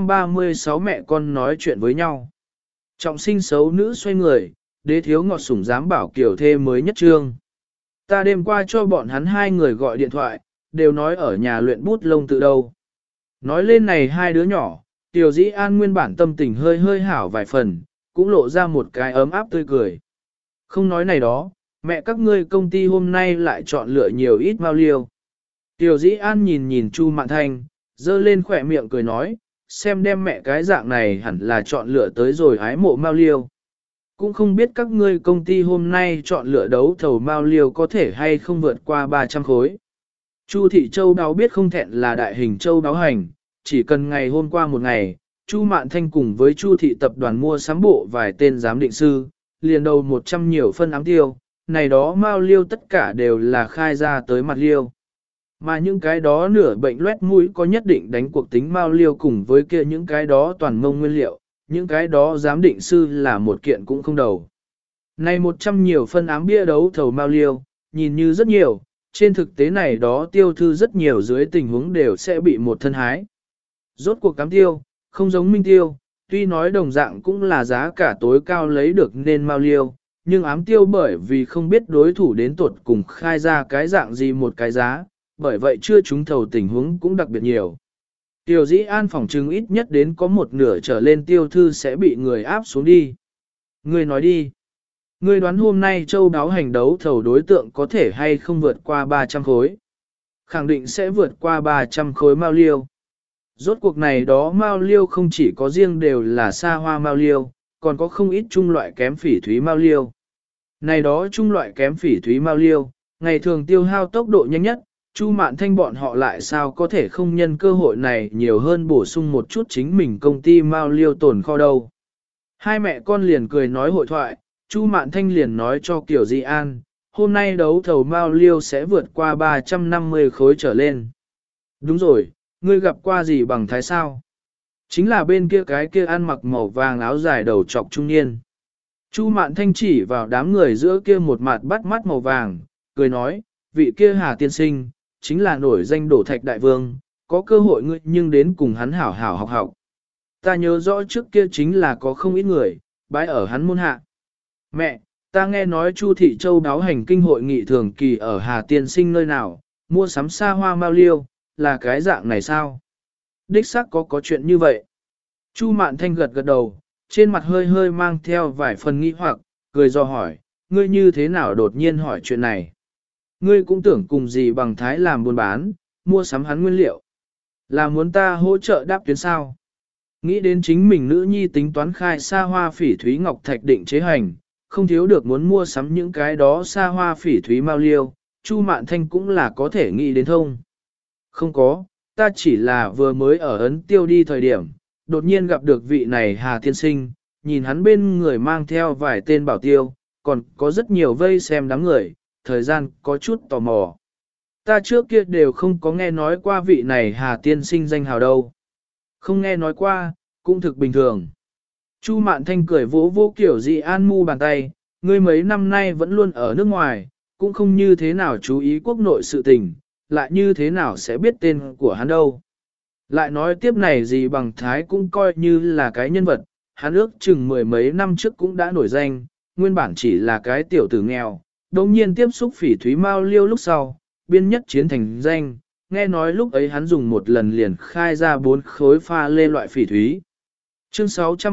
636 mẹ con nói chuyện với nhau. Trọng sinh xấu nữ xoay người, đế thiếu ngọt sủng dám bảo kiểu thê mới nhất trương. Ta đêm qua cho bọn hắn hai người gọi điện thoại, đều nói ở nhà luyện bút lông tự đâu. Nói lên này hai đứa nhỏ, Tiểu Dĩ An nguyên bản tâm tình hơi hơi hảo vài phần, cũng lộ ra một cái ấm áp tươi cười. Không nói này đó, mẹ các ngươi công ty hôm nay lại chọn lựa nhiều ít mao liêu. Tiểu Dĩ An nhìn nhìn Chu Mạn Thanh, dơ lên khỏe miệng cười nói, xem đem mẹ cái dạng này hẳn là chọn lựa tới rồi ái mộ mao liêu. Cũng không biết các ngươi công ty hôm nay chọn lựa đấu thầu mao liêu có thể hay không vượt qua 300 khối. Chu thị châu đáo biết không thẹn là đại hình châu đáo hành, chỉ cần ngày hôm qua một ngày, Chu Mạn Thanh cùng với Chu thị tập đoàn mua sắm bộ vài tên giám định sư, liền đầu 100 nhiều phân ám tiêu, này đó mao liêu tất cả đều là khai ra tới mặt liêu. Mà những cái đó nửa bệnh loét mũi có nhất định đánh cuộc tính mao liêu cùng với kia những cái đó toàn mông nguyên liệu, những cái đó giám định sư là một kiện cũng không đầu. Này 100 nhiều phân ám bia đấu thầu mao liêu, nhìn như rất nhiều, trên thực tế này đó tiêu thư rất nhiều dưới tình huống đều sẽ bị một thân hái. Rốt cuộc cám tiêu, không giống minh tiêu, tuy nói đồng dạng cũng là giá cả tối cao lấy được nên mao liêu, nhưng ám tiêu bởi vì không biết đối thủ đến tuột cùng khai ra cái dạng gì một cái giá, bởi vậy chưa trúng thầu tình huống cũng đặc biệt nhiều. Tiểu Dĩ An phỏng chứng ít nhất đến có một nửa trở lên tiêu thư sẽ bị người áp xuống đi. Ngươi nói đi. Ngươi đoán hôm nay châu đáo hành đấu thầu đối tượng có thể hay không vượt qua 300 khối. Khẳng định sẽ vượt qua 300 khối mao liêu. Rốt cuộc này đó mao liêu không chỉ có riêng đều là xa hoa mao liêu, còn có không ít trung loại kém phỉ thúy mao liêu. Này đó trung loại kém phỉ thúy mao liêu, ngày thường tiêu hao tốc độ nhanh nhất, Chu Mạn Thanh bọn họ lại sao có thể không nhân cơ hội này nhiều hơn bổ sung một chút chính mình công ty mao liêu tồn kho đâu. Hai mẹ con liền cười nói hội thoại, Chu Mạn Thanh liền nói cho Kiều Di An, hôm nay đấu thầu mao liêu sẽ vượt qua 350 khối trở lên. Đúng rồi, ngươi gặp qua gì bằng thái sao? Chính là bên kia cái kia ăn mặc màu vàng áo dài đầu trọc trung niên. Chu Mạn Thanh chỉ vào đám người giữa kia một mặt bắt mắt màu vàng, cười nói, vị kia Hà tiên sinh, chính là nổi danh đổ thạch đại vương, có cơ hội ngươi nhưng đến cùng hắn hảo hảo học học. Ta nhớ rõ trước kia chính là có không ít người, bái ở hắn môn hạ. Mẹ, ta nghe nói Chu Thị Châu đáo hành kinh hội nghị thường kỳ ở Hà tiên sinh nơi nào, mua sắm xa hoa mao liêu, là cái dạng này sao? Đích xác có chuyện như vậy. Chu Mạn Thanh gật gật đầu, trên mặt hơi hơi mang theo vài phần nghi hoặc, cười do hỏi, ngươi như thế nào đột nhiên hỏi chuyện này? Ngươi cũng tưởng cùng gì bằng thái làm buôn bán, mua sắm hắn nguyên liệu. Là muốn ta hỗ trợ đáp tuyến sao? Nghĩ đến chính mình nữ nhi tính toán khai xa hoa phỉ thúy ngọc thạch định chế hành, không thiếu được muốn mua sắm những cái đó xa hoa phỉ thúy mao liêu, Chu Mạn Thanh cũng là có thể nghĩ đến thông. Không có, ta chỉ là vừa mới ở Ấn Tiêu đi thời điểm, đột nhiên gặp được vị này Hà tiên sinh, nhìn hắn bên người mang theo vài tên bảo tiêu, còn có rất nhiều vây xem đám người, thời gian có chút tò mò. Ta trước kia đều không có nghe nói qua vị này Hà tiên sinh danh hào đâu. Không nghe nói qua, cũng thực bình thường. Chu Mạn Thanh cười vỗ vỗ Kiểu Di An mu bàn tay, ngươi mấy năm nay vẫn luôn ở nước ngoài, cũng không như thế nào chú ý quốc nội sự tình, lại như thế nào sẽ biết tên của hắn đâu. Lại nói tiếp này gì bằng thái cũng coi như là cái nhân vật, hắn ước chừng mười mấy năm trước cũng đã nổi danh, nguyên bản chỉ là cái tiểu tử nghèo, đồng nhiên tiếp xúc phỉ thúy mao liêu lúc sau, biên nhất chiến thành danh, nghe nói lúc ấy hắn dùng một lần liền khai ra 4 khối pha lê loại phỉ thúy. Chương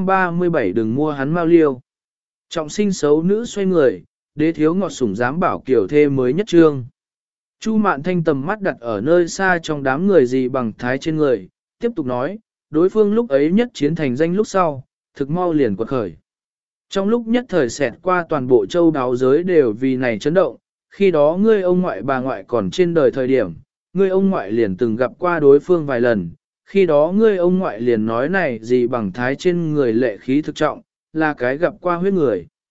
637 đừng mua hắn mao liêu. Trọng sinh xấu nữ xoay người, đế thiếu ngọt sủng dám bảo kiểu thê mới nhất trương. Chu Mạn Thanh tầm mắt đặt ở nơi xa trong đám người gì bằng thái trên người, tiếp tục nói, đối phương lúc ấy nhất chiến thành danh lúc sau, thực mau liền quật khởi. Trong lúc nhất thời xẹt qua toàn bộ châu đáo giới đều vì này chấn động, khi đó ngươi ông ngoại bà ngoại còn trên đời thời điểm, ngươi ông ngoại liền từng gặp qua đối phương vài lần, khi đó ngươi ông ngoại liền nói này gì bằng thái trên người lệ khí thực trọng, là cái gặp qua huyết người.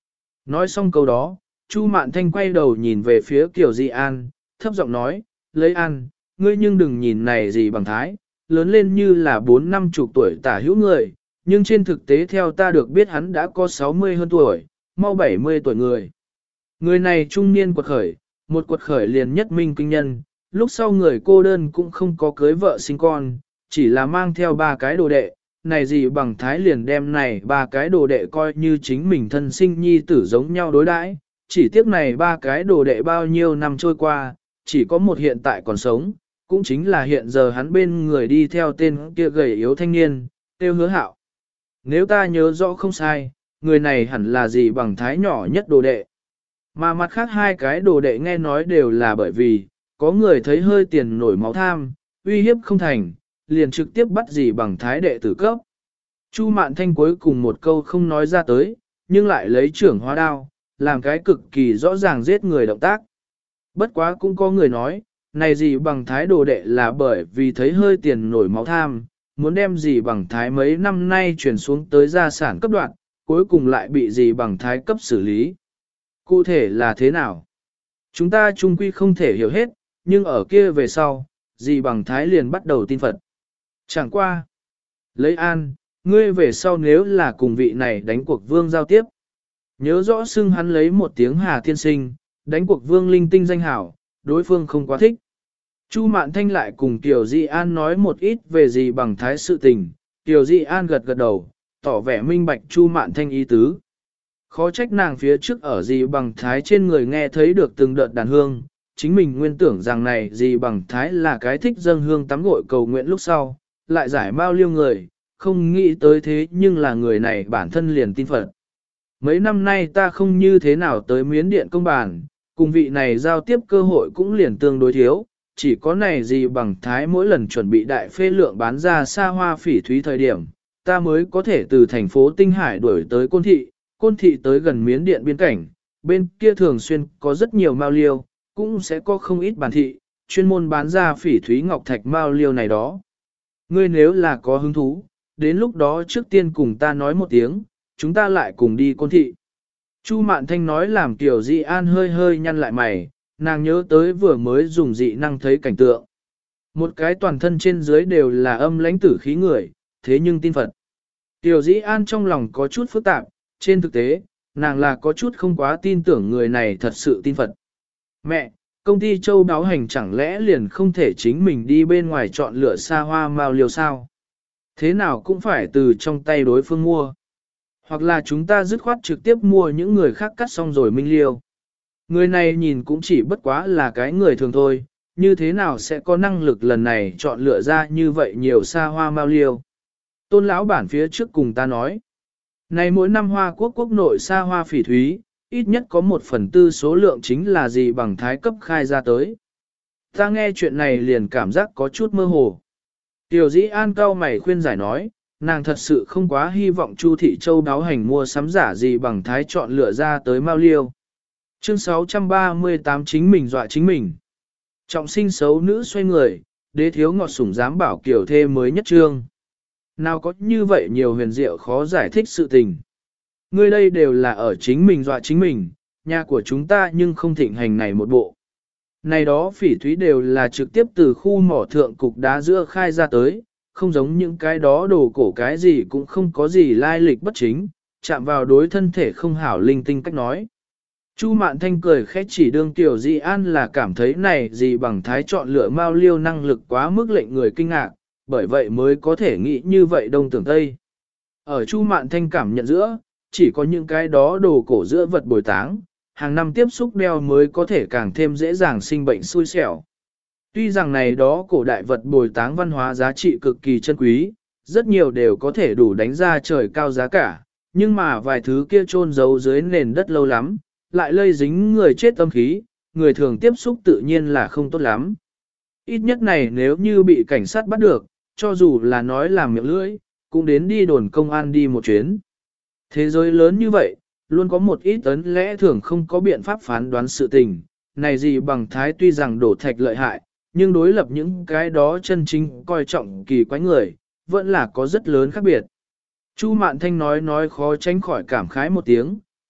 Nói xong câu đó, Chu Mạn Thanh quay đầu nhìn về phía Kiều Di An, thấp giọng nói, lấy ăn, ngươi nhưng đừng nhìn này gì bằng thái, lớn lên như là 4-50 tuổi tả hữu người, nhưng trên thực tế theo ta được biết hắn đã có 60 hơn tuổi, mau 70 tuổi người. Người này trung niên quật khởi, một quật khởi liền nhất minh kinh nhân, lúc sau người cô đơn cũng không có cưới vợ sinh con, chỉ là mang theo 3 cái đồ đệ, này gì bằng thái liền đem này 3 cái đồ đệ coi như chính mình thân sinh nhi tử giống nhau đối đãi. Chỉ tiếc này 3 cái đồ đệ bao nhiêu năm trôi qua, chỉ có một hiện tại còn sống, cũng chính là hiện giờ hắn bên người đi theo tên kia gầy yếu thanh niên, tiêu Hứa Hạo. Nếu ta nhớ rõ không sai, người này hẳn là gì bằng thái nhỏ nhất đồ đệ. Mà mặt khác 2 cái đồ đệ nghe nói đều là bởi vì, có người thấy hơi tiền nổi máu tham, uy hiếp không thành, liền trực tiếp bắt gì bằng thái đệ tử cấp. Chu Mạn Thanh cuối cùng một câu không nói ra tới, nhưng lại lấy trưởng hóa đao, làm cái cực kỳ rõ ràng giết người động tác. Bất quá cũng có người nói, này gì bằng thái đồ đệ là bởi vì thấy hơi tiền nổi máu tham, muốn đem gì bằng thái mấy năm nay chuyển xuống tới gia sản cấp đoạn, cuối cùng lại bị gì bằng thái cấp xử lý. Cụ thể là thế nào? Chúng ta chung quy không thể hiểu hết, nhưng ở kia về sau, gì bằng thái liền bắt đầu tin Phật. Chẳng qua. Lấy an, ngươi về sau nếu là cùng vị này đánh cuộc vương giao tiếp. Nhớ rõ xưng hắn lấy một tiếng Hà Thiên Sinh, đánh cuộc vương linh tinh danh hảo, đối phương không quá thích. Chu Mạn Thanh lại cùng Kiều Di An nói một ít về gì bằng thái sự tình, Kiều Di An gật gật đầu, tỏ vẻ minh bạch Chu Mạn Thanh ý tứ. Khó trách nàng phía trước ở gì bằng thái trên người nghe thấy được từng đợt đàn hương, chính mình nguyên tưởng rằng này gì bằng thái là cái thích dâng hương tắm gội cầu nguyện lúc sau, lại giải bao liêu người, không nghĩ tới thế nhưng là người này bản thân liền tin Phật. Mấy năm nay ta không như thế nào tới miến điện công bản, cùng vị này giao tiếp cơ hội cũng liền tương đối thiếu, chỉ có này gì bằng thái mỗi lần chuẩn bị đại phê lượng bán ra xa hoa phỉ thúy thời điểm, ta mới có thể từ thành phố Tinh Hải đuổi tới Côn Thị tới gần miến điện biên cảnh, bên kia thường xuyên có rất nhiều mao liêu, cũng sẽ có không ít bản thị, chuyên môn bán ra phỉ thúy ngọc thạch mao liêu này đó. Ngươi nếu là có hứng thú, đến lúc đó trước tiên cùng ta nói một tiếng, chúng ta lại cùng đi Côn Thị. Chu Mạn Thanh nói làm Kiều Di An hơi hơi nhăn lại mày, nàng nhớ tới vừa mới dùng dị năng thấy cảnh tượng. Một cái toàn thân trên dưới đều là âm lãnh tử khí người, thế nhưng tin Phật. Kiều Di An trong lòng có chút phức tạp, trên thực tế, nàng là có chút không quá tin tưởng người này thật sự tin Phật. Mẹ, công ty châu đáo hành chẳng lẽ liền không thể chính mình đi bên ngoài chọn lựa xa hoa mao liều sao? Thế nào cũng phải từ trong tay đối phương mua. Hoặc là chúng ta dứt khoát trực tiếp mua những người khác cắt xong rồi minh liêu. Người này nhìn cũng chỉ bất quá là cái người thường thôi, như thế nào sẽ có năng lực lần này chọn lựa ra như vậy nhiều xa hoa mao liêu. Tôn lão bản phía trước cùng ta nói, này mỗi năm Hoa Quốc quốc nội xa hoa phỉ thúy, ít nhất có 1/4 số lượng chính là gì bằng thái cấp khai ra tới. Ta nghe chuyện này liền cảm giác có chút mơ hồ. Tiểu Dĩ An cao mày khuyên giải nói, nàng thật sự không quá hy vọng Chu Thị Châu đáo hành mua sắm giả gì bằng thái chọn lựa ra tới mao liêu. Chương 638 chính mình dọa chính mình. Trọng sinh xấu nữ xoay người, đế thiếu ngọt sủng dám bảo kiểu thê mới nhất trương. Nào có như vậy nhiều huyền diệu khó giải thích sự tình. Ngươi đây đều là ở chính mình dọa chính mình, nhà của chúng ta nhưng không thịnh hành này một bộ. Này đó phỉ thúy đều là trực tiếp từ khu mỏ thượng cục đá giữa khai ra tới, không giống những cái đó đồ cổ cái gì cũng không có gì lai lịch bất chính, chạm vào đối thân thể không hảo linh tinh cách nói. Chu Mạn Thanh cười khẽ chỉ đương Tiểu Di An là cảm thấy này gì bằng thái chọn lựa mao liêu năng lực quá mức lệnh người kinh ngạc, bởi vậy mới có thể nghĩ như vậy đông tưởng tây. Ở Chu Mạn Thanh cảm nhận giữa, chỉ có những cái đó đồ cổ giữa vật bồi táng, hàng năm tiếp xúc đeo mới có thể càng thêm dễ dàng sinh bệnh xui xẻo. Tuy rằng này đó cổ đại vật bồi táng văn hóa giá trị cực kỳ chân quý, rất nhiều đều có thể đủ đánh ra trời cao giá cả, nhưng mà vài thứ kia chôn giấu dưới nền đất lâu lắm, lại lây dính người chết tâm khí, người thường tiếp xúc tự nhiên là không tốt lắm. Ít nhất này nếu như bị cảnh sát bắt được, cho dù là nói làm miệng lưỡi, cũng đến đi đồn công an đi một chuyến. Thế giới lớn như vậy, luôn có một ít ấn lẽ thường không có biện pháp phán đoán sự tình, này gì bằng thái tuy rằng đổ thạch lợi hại, nhưng đối lập những cái đó chân chính coi trọng kỳ quái người, vẫn là có rất lớn khác biệt. Chu Mạn Thanh nói khó tránh khỏi cảm khái một tiếng,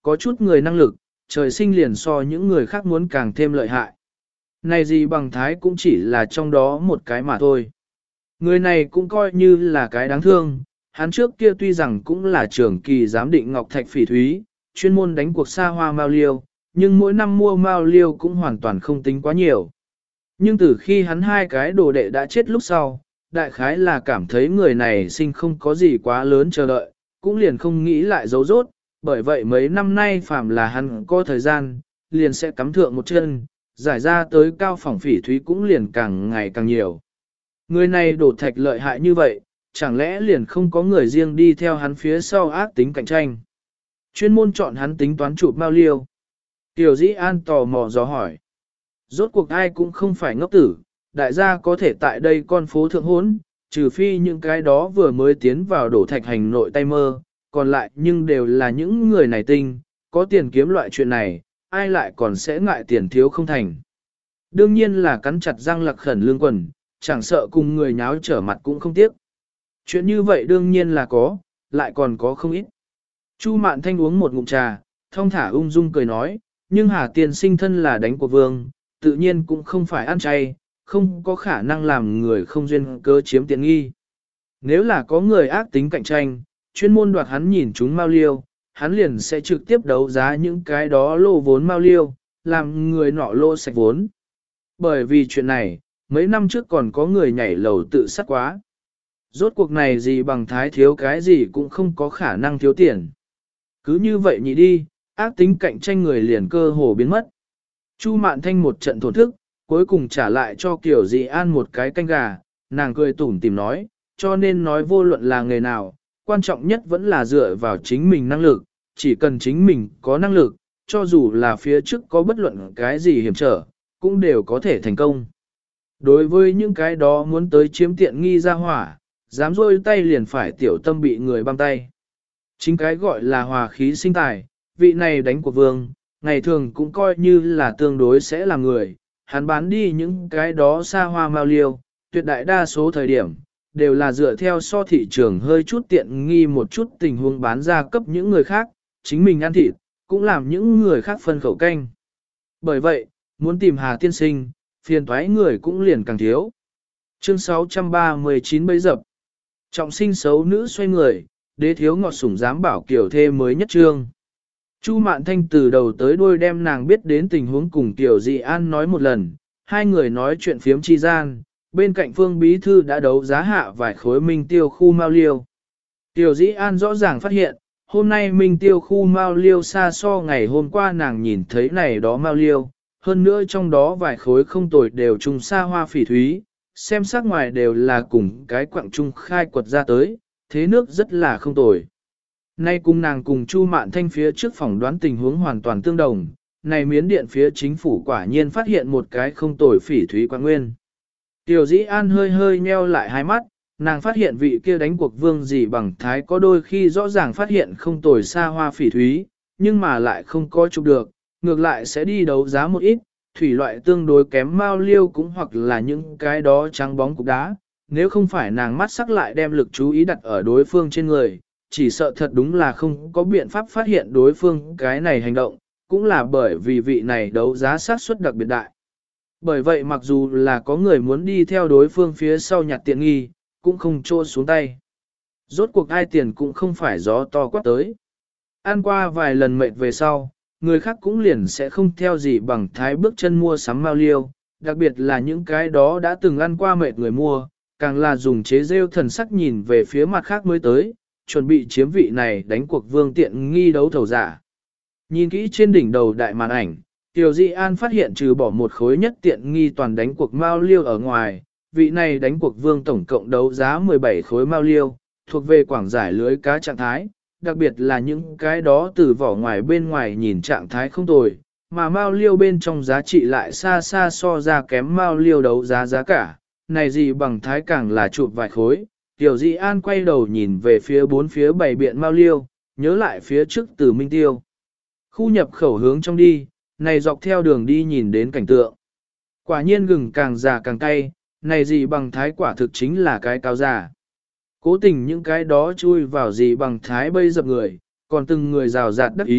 có chút người năng lực, trời sinh liền so những người khác muốn càng thêm lợi hại. Này gì bằng thái cũng chỉ là trong đó một cái mà thôi. Người này cũng coi như là cái đáng thương, hắn trước kia tuy rằng cũng là trưởng kỳ giám định ngọc thạch phỉ thúy, chuyên môn đánh cuộc xa hoa mao liêu, nhưng mỗi năm mua mao liêu cũng hoàn toàn không tính quá nhiều. Nhưng từ khi hắn hai cái đồ đệ đã chết lúc sau, đại khái là cảm thấy người này sinh không có gì quá lớn chờ đợi, cũng liền không nghĩ lại giấu rốt, bởi vậy mấy năm nay phàm là hắn có thời gian, liền sẽ cắm thượng một chân, giải ra tới cao phỏng phỉ thúy cũng liền càng ngày càng nhiều. Người này đổ thạch lợi hại như vậy, chẳng lẽ liền không có người riêng đi theo hắn phía sau ác tính cạnh tranh. Chuyên môn chọn hắn tính toán chụp mao liêu. Tiểu Dĩ An tò mò dò hỏi. Rốt cuộc ai cũng không phải ngốc tử, đại gia có thể tại đây con phố thượng hốn, trừ phi những cái đó vừa mới tiến vào đổ thạch hành nội tay mơ, còn lại nhưng đều là những người này tinh, có tiền kiếm loại chuyện này, ai lại còn sẽ ngại tiền thiếu không thành. Đương nhiên là cắn chặt răng lặc khẩn lương quần, chẳng sợ cùng người nháo trở mặt cũng không tiếc. Chuyện như vậy đương nhiên là có, lại còn có không ít. Chu Mạn Thanh uống một ngụm trà, thong thả ung dung cười nói, nhưng Hà Tiên sinh thân là đánh của vương, tự nhiên cũng không phải ăn chay, không có khả năng làm người không duyên cớ chiếm tiện nghi. Nếu là có người ác tính cạnh tranh, chuyên môn đoạt hắn nhìn chúng mao liêu, hắn liền sẽ trực tiếp đấu giá những cái đó lô vốn mao liêu, làm người nọ lô sạch vốn. Bởi vì chuyện này, mấy năm trước còn có người nhảy lầu tự sát quá. Rốt cuộc này gì bằng thái thiếu cái gì cũng không có khả năng thiếu tiền. Cứ như vậy nhị đi, ác tính cạnh tranh người liền cơ hồ biến mất. Chu Mạn Thanh một trận thổn thức, cuối cùng trả lại cho Kiều Dị An một cái canh gà, nàng cười tủm tỉm nói, cho nên nói vô luận là người nào, quan trọng nhất vẫn là dựa vào chính mình năng lực, chỉ cần chính mình có năng lực, cho dù là phía trước có bất luận cái gì hiểm trở, cũng đều có thể thành công. Đối với những cái đó muốn tới chiếm tiện nghi ra hỏa, dám rôi tay liền phải tiểu tâm bị người băm tay. Chính cái gọi là hòa khí sinh tài, vị này đánh của vương, ngày thường cũng coi như là tương đối sẽ là người, hắn bán đi những cái đó xa hoa mao liêu, tuyệt đại đa số thời điểm, đều là dựa theo so thị trường hơi chút tiện nghi một chút tình huống bán ra cấp những người khác, chính mình ăn thịt, cũng làm những người khác phân khẩu canh. Bởi vậy, muốn tìm Hà tiên sinh, phiền toái người cũng liền càng thiếu. Chương 639 bấy dập. Trọng sinh xấu nữ xoay người, đế thiếu ngọt sủng dám bảo kiểu thê mới nhất trương. Chu Mạn Thanh từ đầu tới đuôi đem nàng biết đến tình huống cùng Tiểu Dị An nói một lần, hai người nói chuyện phiếm chi gian, bên cạnh Phương Bí Thư đã đấu giá hạ vài khối minh tiêu khu mao liêu. Tiểu Dị An rõ ràng phát hiện, hôm nay minh tiêu khu mao liêu xa so ngày hôm qua nàng nhìn thấy này đó mao liêu, hơn nữa trong đó vài khối không tồi đều trùng xa hoa phỉ thúy, xem sắc ngoài đều là cùng cái quặng trung khai quật ra tới, thế nước rất là không tồi. Nay cùng nàng cùng Chu Mạn Thanh phía trước phỏng đoán tình huống hoàn toàn tương đồng, này miến điện phía chính phủ quả nhiên phát hiện một cái không tồi phỉ thúy quang nguyên. Tiểu Dĩ An hơi hơi nheo lại hai mắt, nàng phát hiện vị kia đánh cuộc vương gì bằng thái có đôi khi rõ ràng phát hiện không tồi xa hoa phỉ thúy, nhưng mà lại không có chụp được, ngược lại sẽ đi đấu giá một ít, thủy loại tương đối kém mao liêu cũng hoặc là những cái đó trắng bóng cục đá, nếu không phải nàng mắt sắc lại đem lực chú ý đặt ở đối phương trên người, chỉ sợ thật đúng là không có biện pháp phát hiện đối phương cái này hành động, cũng là bởi vì vị này đấu giá xác suất đặc biệt đại. Bởi vậy mặc dù là có người muốn đi theo đối phương phía sau nhặt tiện nghi, cũng không trô xuống tay. Rốt cuộc ai tiền cũng không phải gió to quát tới. Ăn qua vài lần mệt về sau, người khác cũng liền sẽ không theo gì bằng thái bước chân mua sắm mao liêu, đặc biệt là những cái đó đã từng ăn qua mệt người mua, càng là dùng chế rêu thần sắc nhìn về phía mặt khác mới tới, chuẩn bị chiếm vị này đánh cuộc vương tiện nghi đấu thầu giả. Nhìn kỹ trên đỉnh đầu đại màn ảnh, Tiểu Dị An phát hiện trừ bỏ một khối nhất tiện nghi toàn đánh cuộc mao liêu ở ngoài, vị này đánh cuộc vương tổng cộng đấu giá 17 khối mao liêu, thuộc về quảng giải lưới cá trạng thái, đặc biệt là những cái đó từ vỏ ngoài bên ngoài nhìn trạng thái không tồi, mà mao liêu bên trong giá trị lại xa xa so ra kém mao liêu đấu giá giá cả, này gì bằng thái càng là chụp vài khối. Tiểu Dị An quay đầu nhìn về phía bốn phía bảy biện mao liêu, nhớ lại phía trước từ Minh Tiêu. Khu nhập khẩu hướng trong đi, này dọc theo đường đi nhìn đến cảnh tượng. Quả nhiên gừng càng già càng cay, này gì bằng thái quả thực chính là cái cao già. Cố tình những cái đó chui vào gì bằng thái bây dập người, còn từng người rào rạt đắc ý,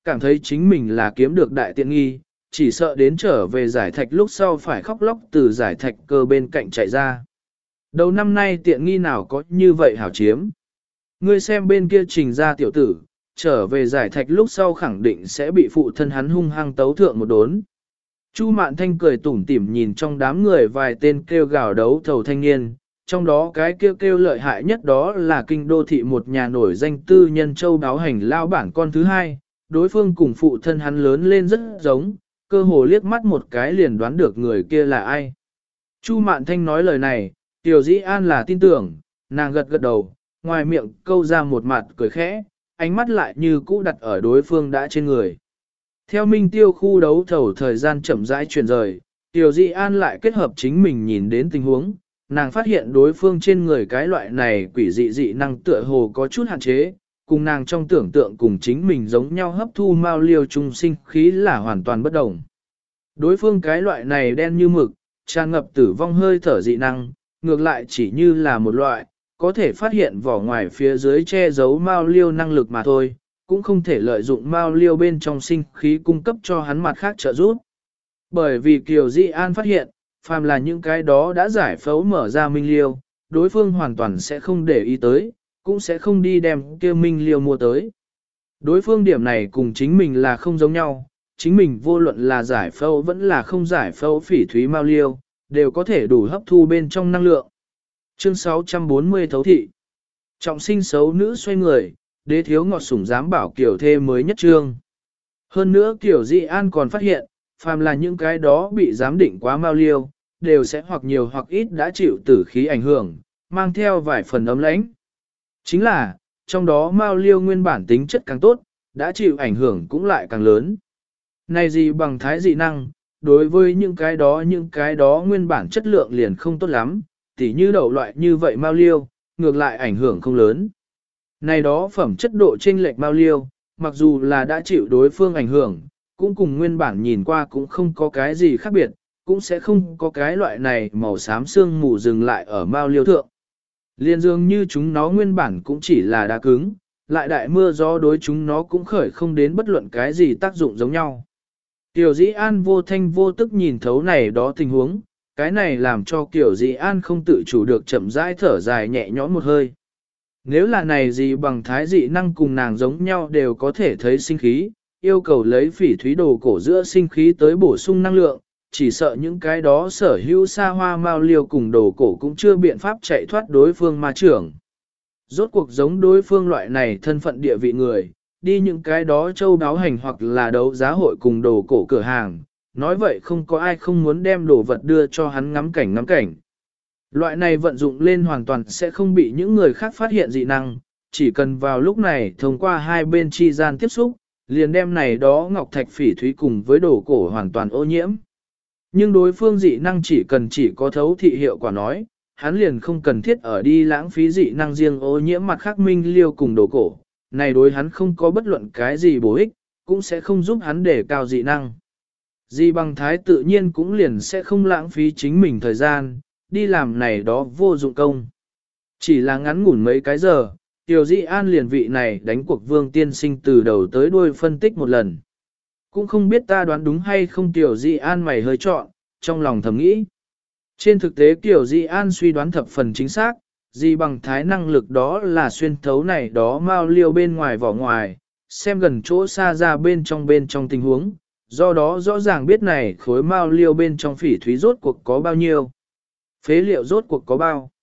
cảm thấy chính mình là kiếm được đại tiện nghi, chỉ sợ đến trở về giải thạch lúc sau phải khóc lóc từ giải thạch cơ bên cạnh chạy ra. Đầu năm nay tiện nghi nào có như vậy hảo chiếm. Ngươi xem bên kia Trình ra tiểu tử, trở về giải thạch lúc sau khẳng định sẽ bị phụ thân hắn hung hăng tấu thượng một đốn. Chu Mạn Thanh cười tủm tỉm nhìn trong đám người vài tên kêu gào đấu thầu thanh niên, trong đó cái kêu lợi hại nhất đó là kinh đô thị một nhà nổi danh tư nhân châu đáo hành lao bản con thứ hai, đối phương cùng phụ thân hắn lớn lên rất giống, cơ hồ liếc mắt một cái liền đoán được người kia là ai. Chu Mạn Thanh nói lời này, Tiểu Dĩ An là tin tưởng, nàng gật gật đầu, ngoài miệng câu ra một mặt cười khẽ, ánh mắt lại như cũ đặt ở đối phương đã trên người. Theo Minh Tiêu khu đấu thầu thời gian chậm rãi chuyển rời, Tiểu Dĩ An lại kết hợp chính mình nhìn đến tình huống, nàng phát hiện đối phương trên người cái loại này quỷ dị năng tựa hồ có chút hạn chế, cùng nàng trong tưởng tượng cùng chính mình giống nhau hấp thu mao liêu trung sinh khí là hoàn toàn bất đồng. Đối phương cái loại này đen như mực, tràn ngập tử vong hơi thở dị năng, ngược lại chỉ như là một loại, có thể phát hiện vỏ ngoài phía dưới che giấu mao liêu năng lực mà thôi, cũng không thể lợi dụng mao liêu bên trong sinh khí cung cấp cho hắn mặt khác trợ giúp. Bởi vì Kiều Di An phát hiện, phàm là những cái đó đã giải phẫu mở ra minh liêu, đối phương hoàn toàn sẽ không để ý tới, cũng sẽ không đi đem kia minh liêu mua tới. Đối phương điểm này cùng chính mình là không giống nhau, chính mình vô luận là giải phẫu vẫn là không giải phẫu phỉ thúy mao liêu, đều có thể đủ hấp thu bên trong năng lượng. Chương 640 thấu thị. Trọng sinh xấu nữ xoay người, đế thiếu ngọt sủng dám bảo kiểu thê mới nhất trương. Hơn nữa kiểu Di An còn phát hiện, phàm là những cái đó bị giám định quá mao liêu, đều sẽ hoặc nhiều hoặc ít đã chịu tử khí ảnh hưởng, mang theo vài phần ấm lãnh. Chính là, trong đó mao liêu nguyên bản tính chất càng tốt, đã chịu ảnh hưởng cũng lại càng lớn. Này gì bằng thái dị năng, đối với những cái đó nguyên bản chất lượng liền không tốt lắm, tỉ như đậu loại như vậy mao liêu, ngược lại ảnh hưởng không lớn. Này đó phẩm chất độ chênh lệch mao liêu, mặc dù là đã chịu đối phương ảnh hưởng, cũng cùng nguyên bản nhìn qua cũng không có cái gì khác biệt, cũng sẽ không có cái loại này màu xám xương mù dừng lại ở mao liêu thượng. Liên dường như chúng nó nguyên bản cũng chỉ là đá cứng, lại đại mưa gió đối chúng nó cũng khởi không đến bất luận cái gì tác dụng giống nhau. Tiểu Dĩ An vô thanh vô tức nhìn thấu này đó tình huống, cái này làm cho Tiểu Dĩ An không tự chủ được chậm rãi thở dài nhẹ nhõm một hơi. Nếu là này gì bằng thái dị năng cùng nàng giống nhau đều có thể thấy sinh khí, yêu cầu lấy phỉ thúy đồ cổ giữa sinh khí tới bổ sung năng lượng, chỉ sợ những cái đó sở hữu xa hoa mao liêu cùng đồ cổ cũng chưa biện pháp chạy thoát đối phương ma trưởng. Rốt cuộc giống đối phương loại này thân phận địa vị người, đi những cái đó châu đáo hành hoặc là đấu giá hội cùng đồ cổ cửa hàng, nói vậy không có ai không muốn đem đồ vật đưa cho hắn ngắm cảnh. Loại này vận dụng lên hoàn toàn sẽ không bị những người khác phát hiện dị năng, chỉ cần vào lúc này thông qua hai bên chi gian tiếp xúc, liền đem này đó ngọc thạch phỉ thúy cùng với đồ cổ hoàn toàn ô nhiễm. Nhưng đối phương dị năng chỉ có thấu thị hiệu quả nói, hắn liền không cần thiết ở đi lãng phí dị năng riêng ô nhiễm mặt khác minh liêu cùng đồ cổ, này đối hắn không có bất luận cái gì bổ ích, cũng sẽ không giúp hắn để cao dị năng. Di bằng thái tự nhiên cũng liền sẽ không lãng phí chính mình thời gian, đi làm này đó vô dụng công. Chỉ là ngắn ngủn mấy cái giờ, Tiểu Di An liền vị này đánh cuộc vương tiên sinh từ đầu tới đuôi phân tích một lần. Cũng không biết ta đoán đúng hay không Tiểu Di An mày hơi chọn, trong lòng thầm nghĩ. Trên thực tế Tiểu Di An suy đoán thập phần chính xác, Di bằng thái năng lực đó là xuyên thấu này đó mao liêu bên ngoài vỏ ngoài, xem gần chỗ xa ra bên trong tình huống, do đó rõ ràng biết này khối mao liêu bên trong phỉ thúy rốt cuộc có bao nhiêu. Phế liệu rốt cuộc có bao.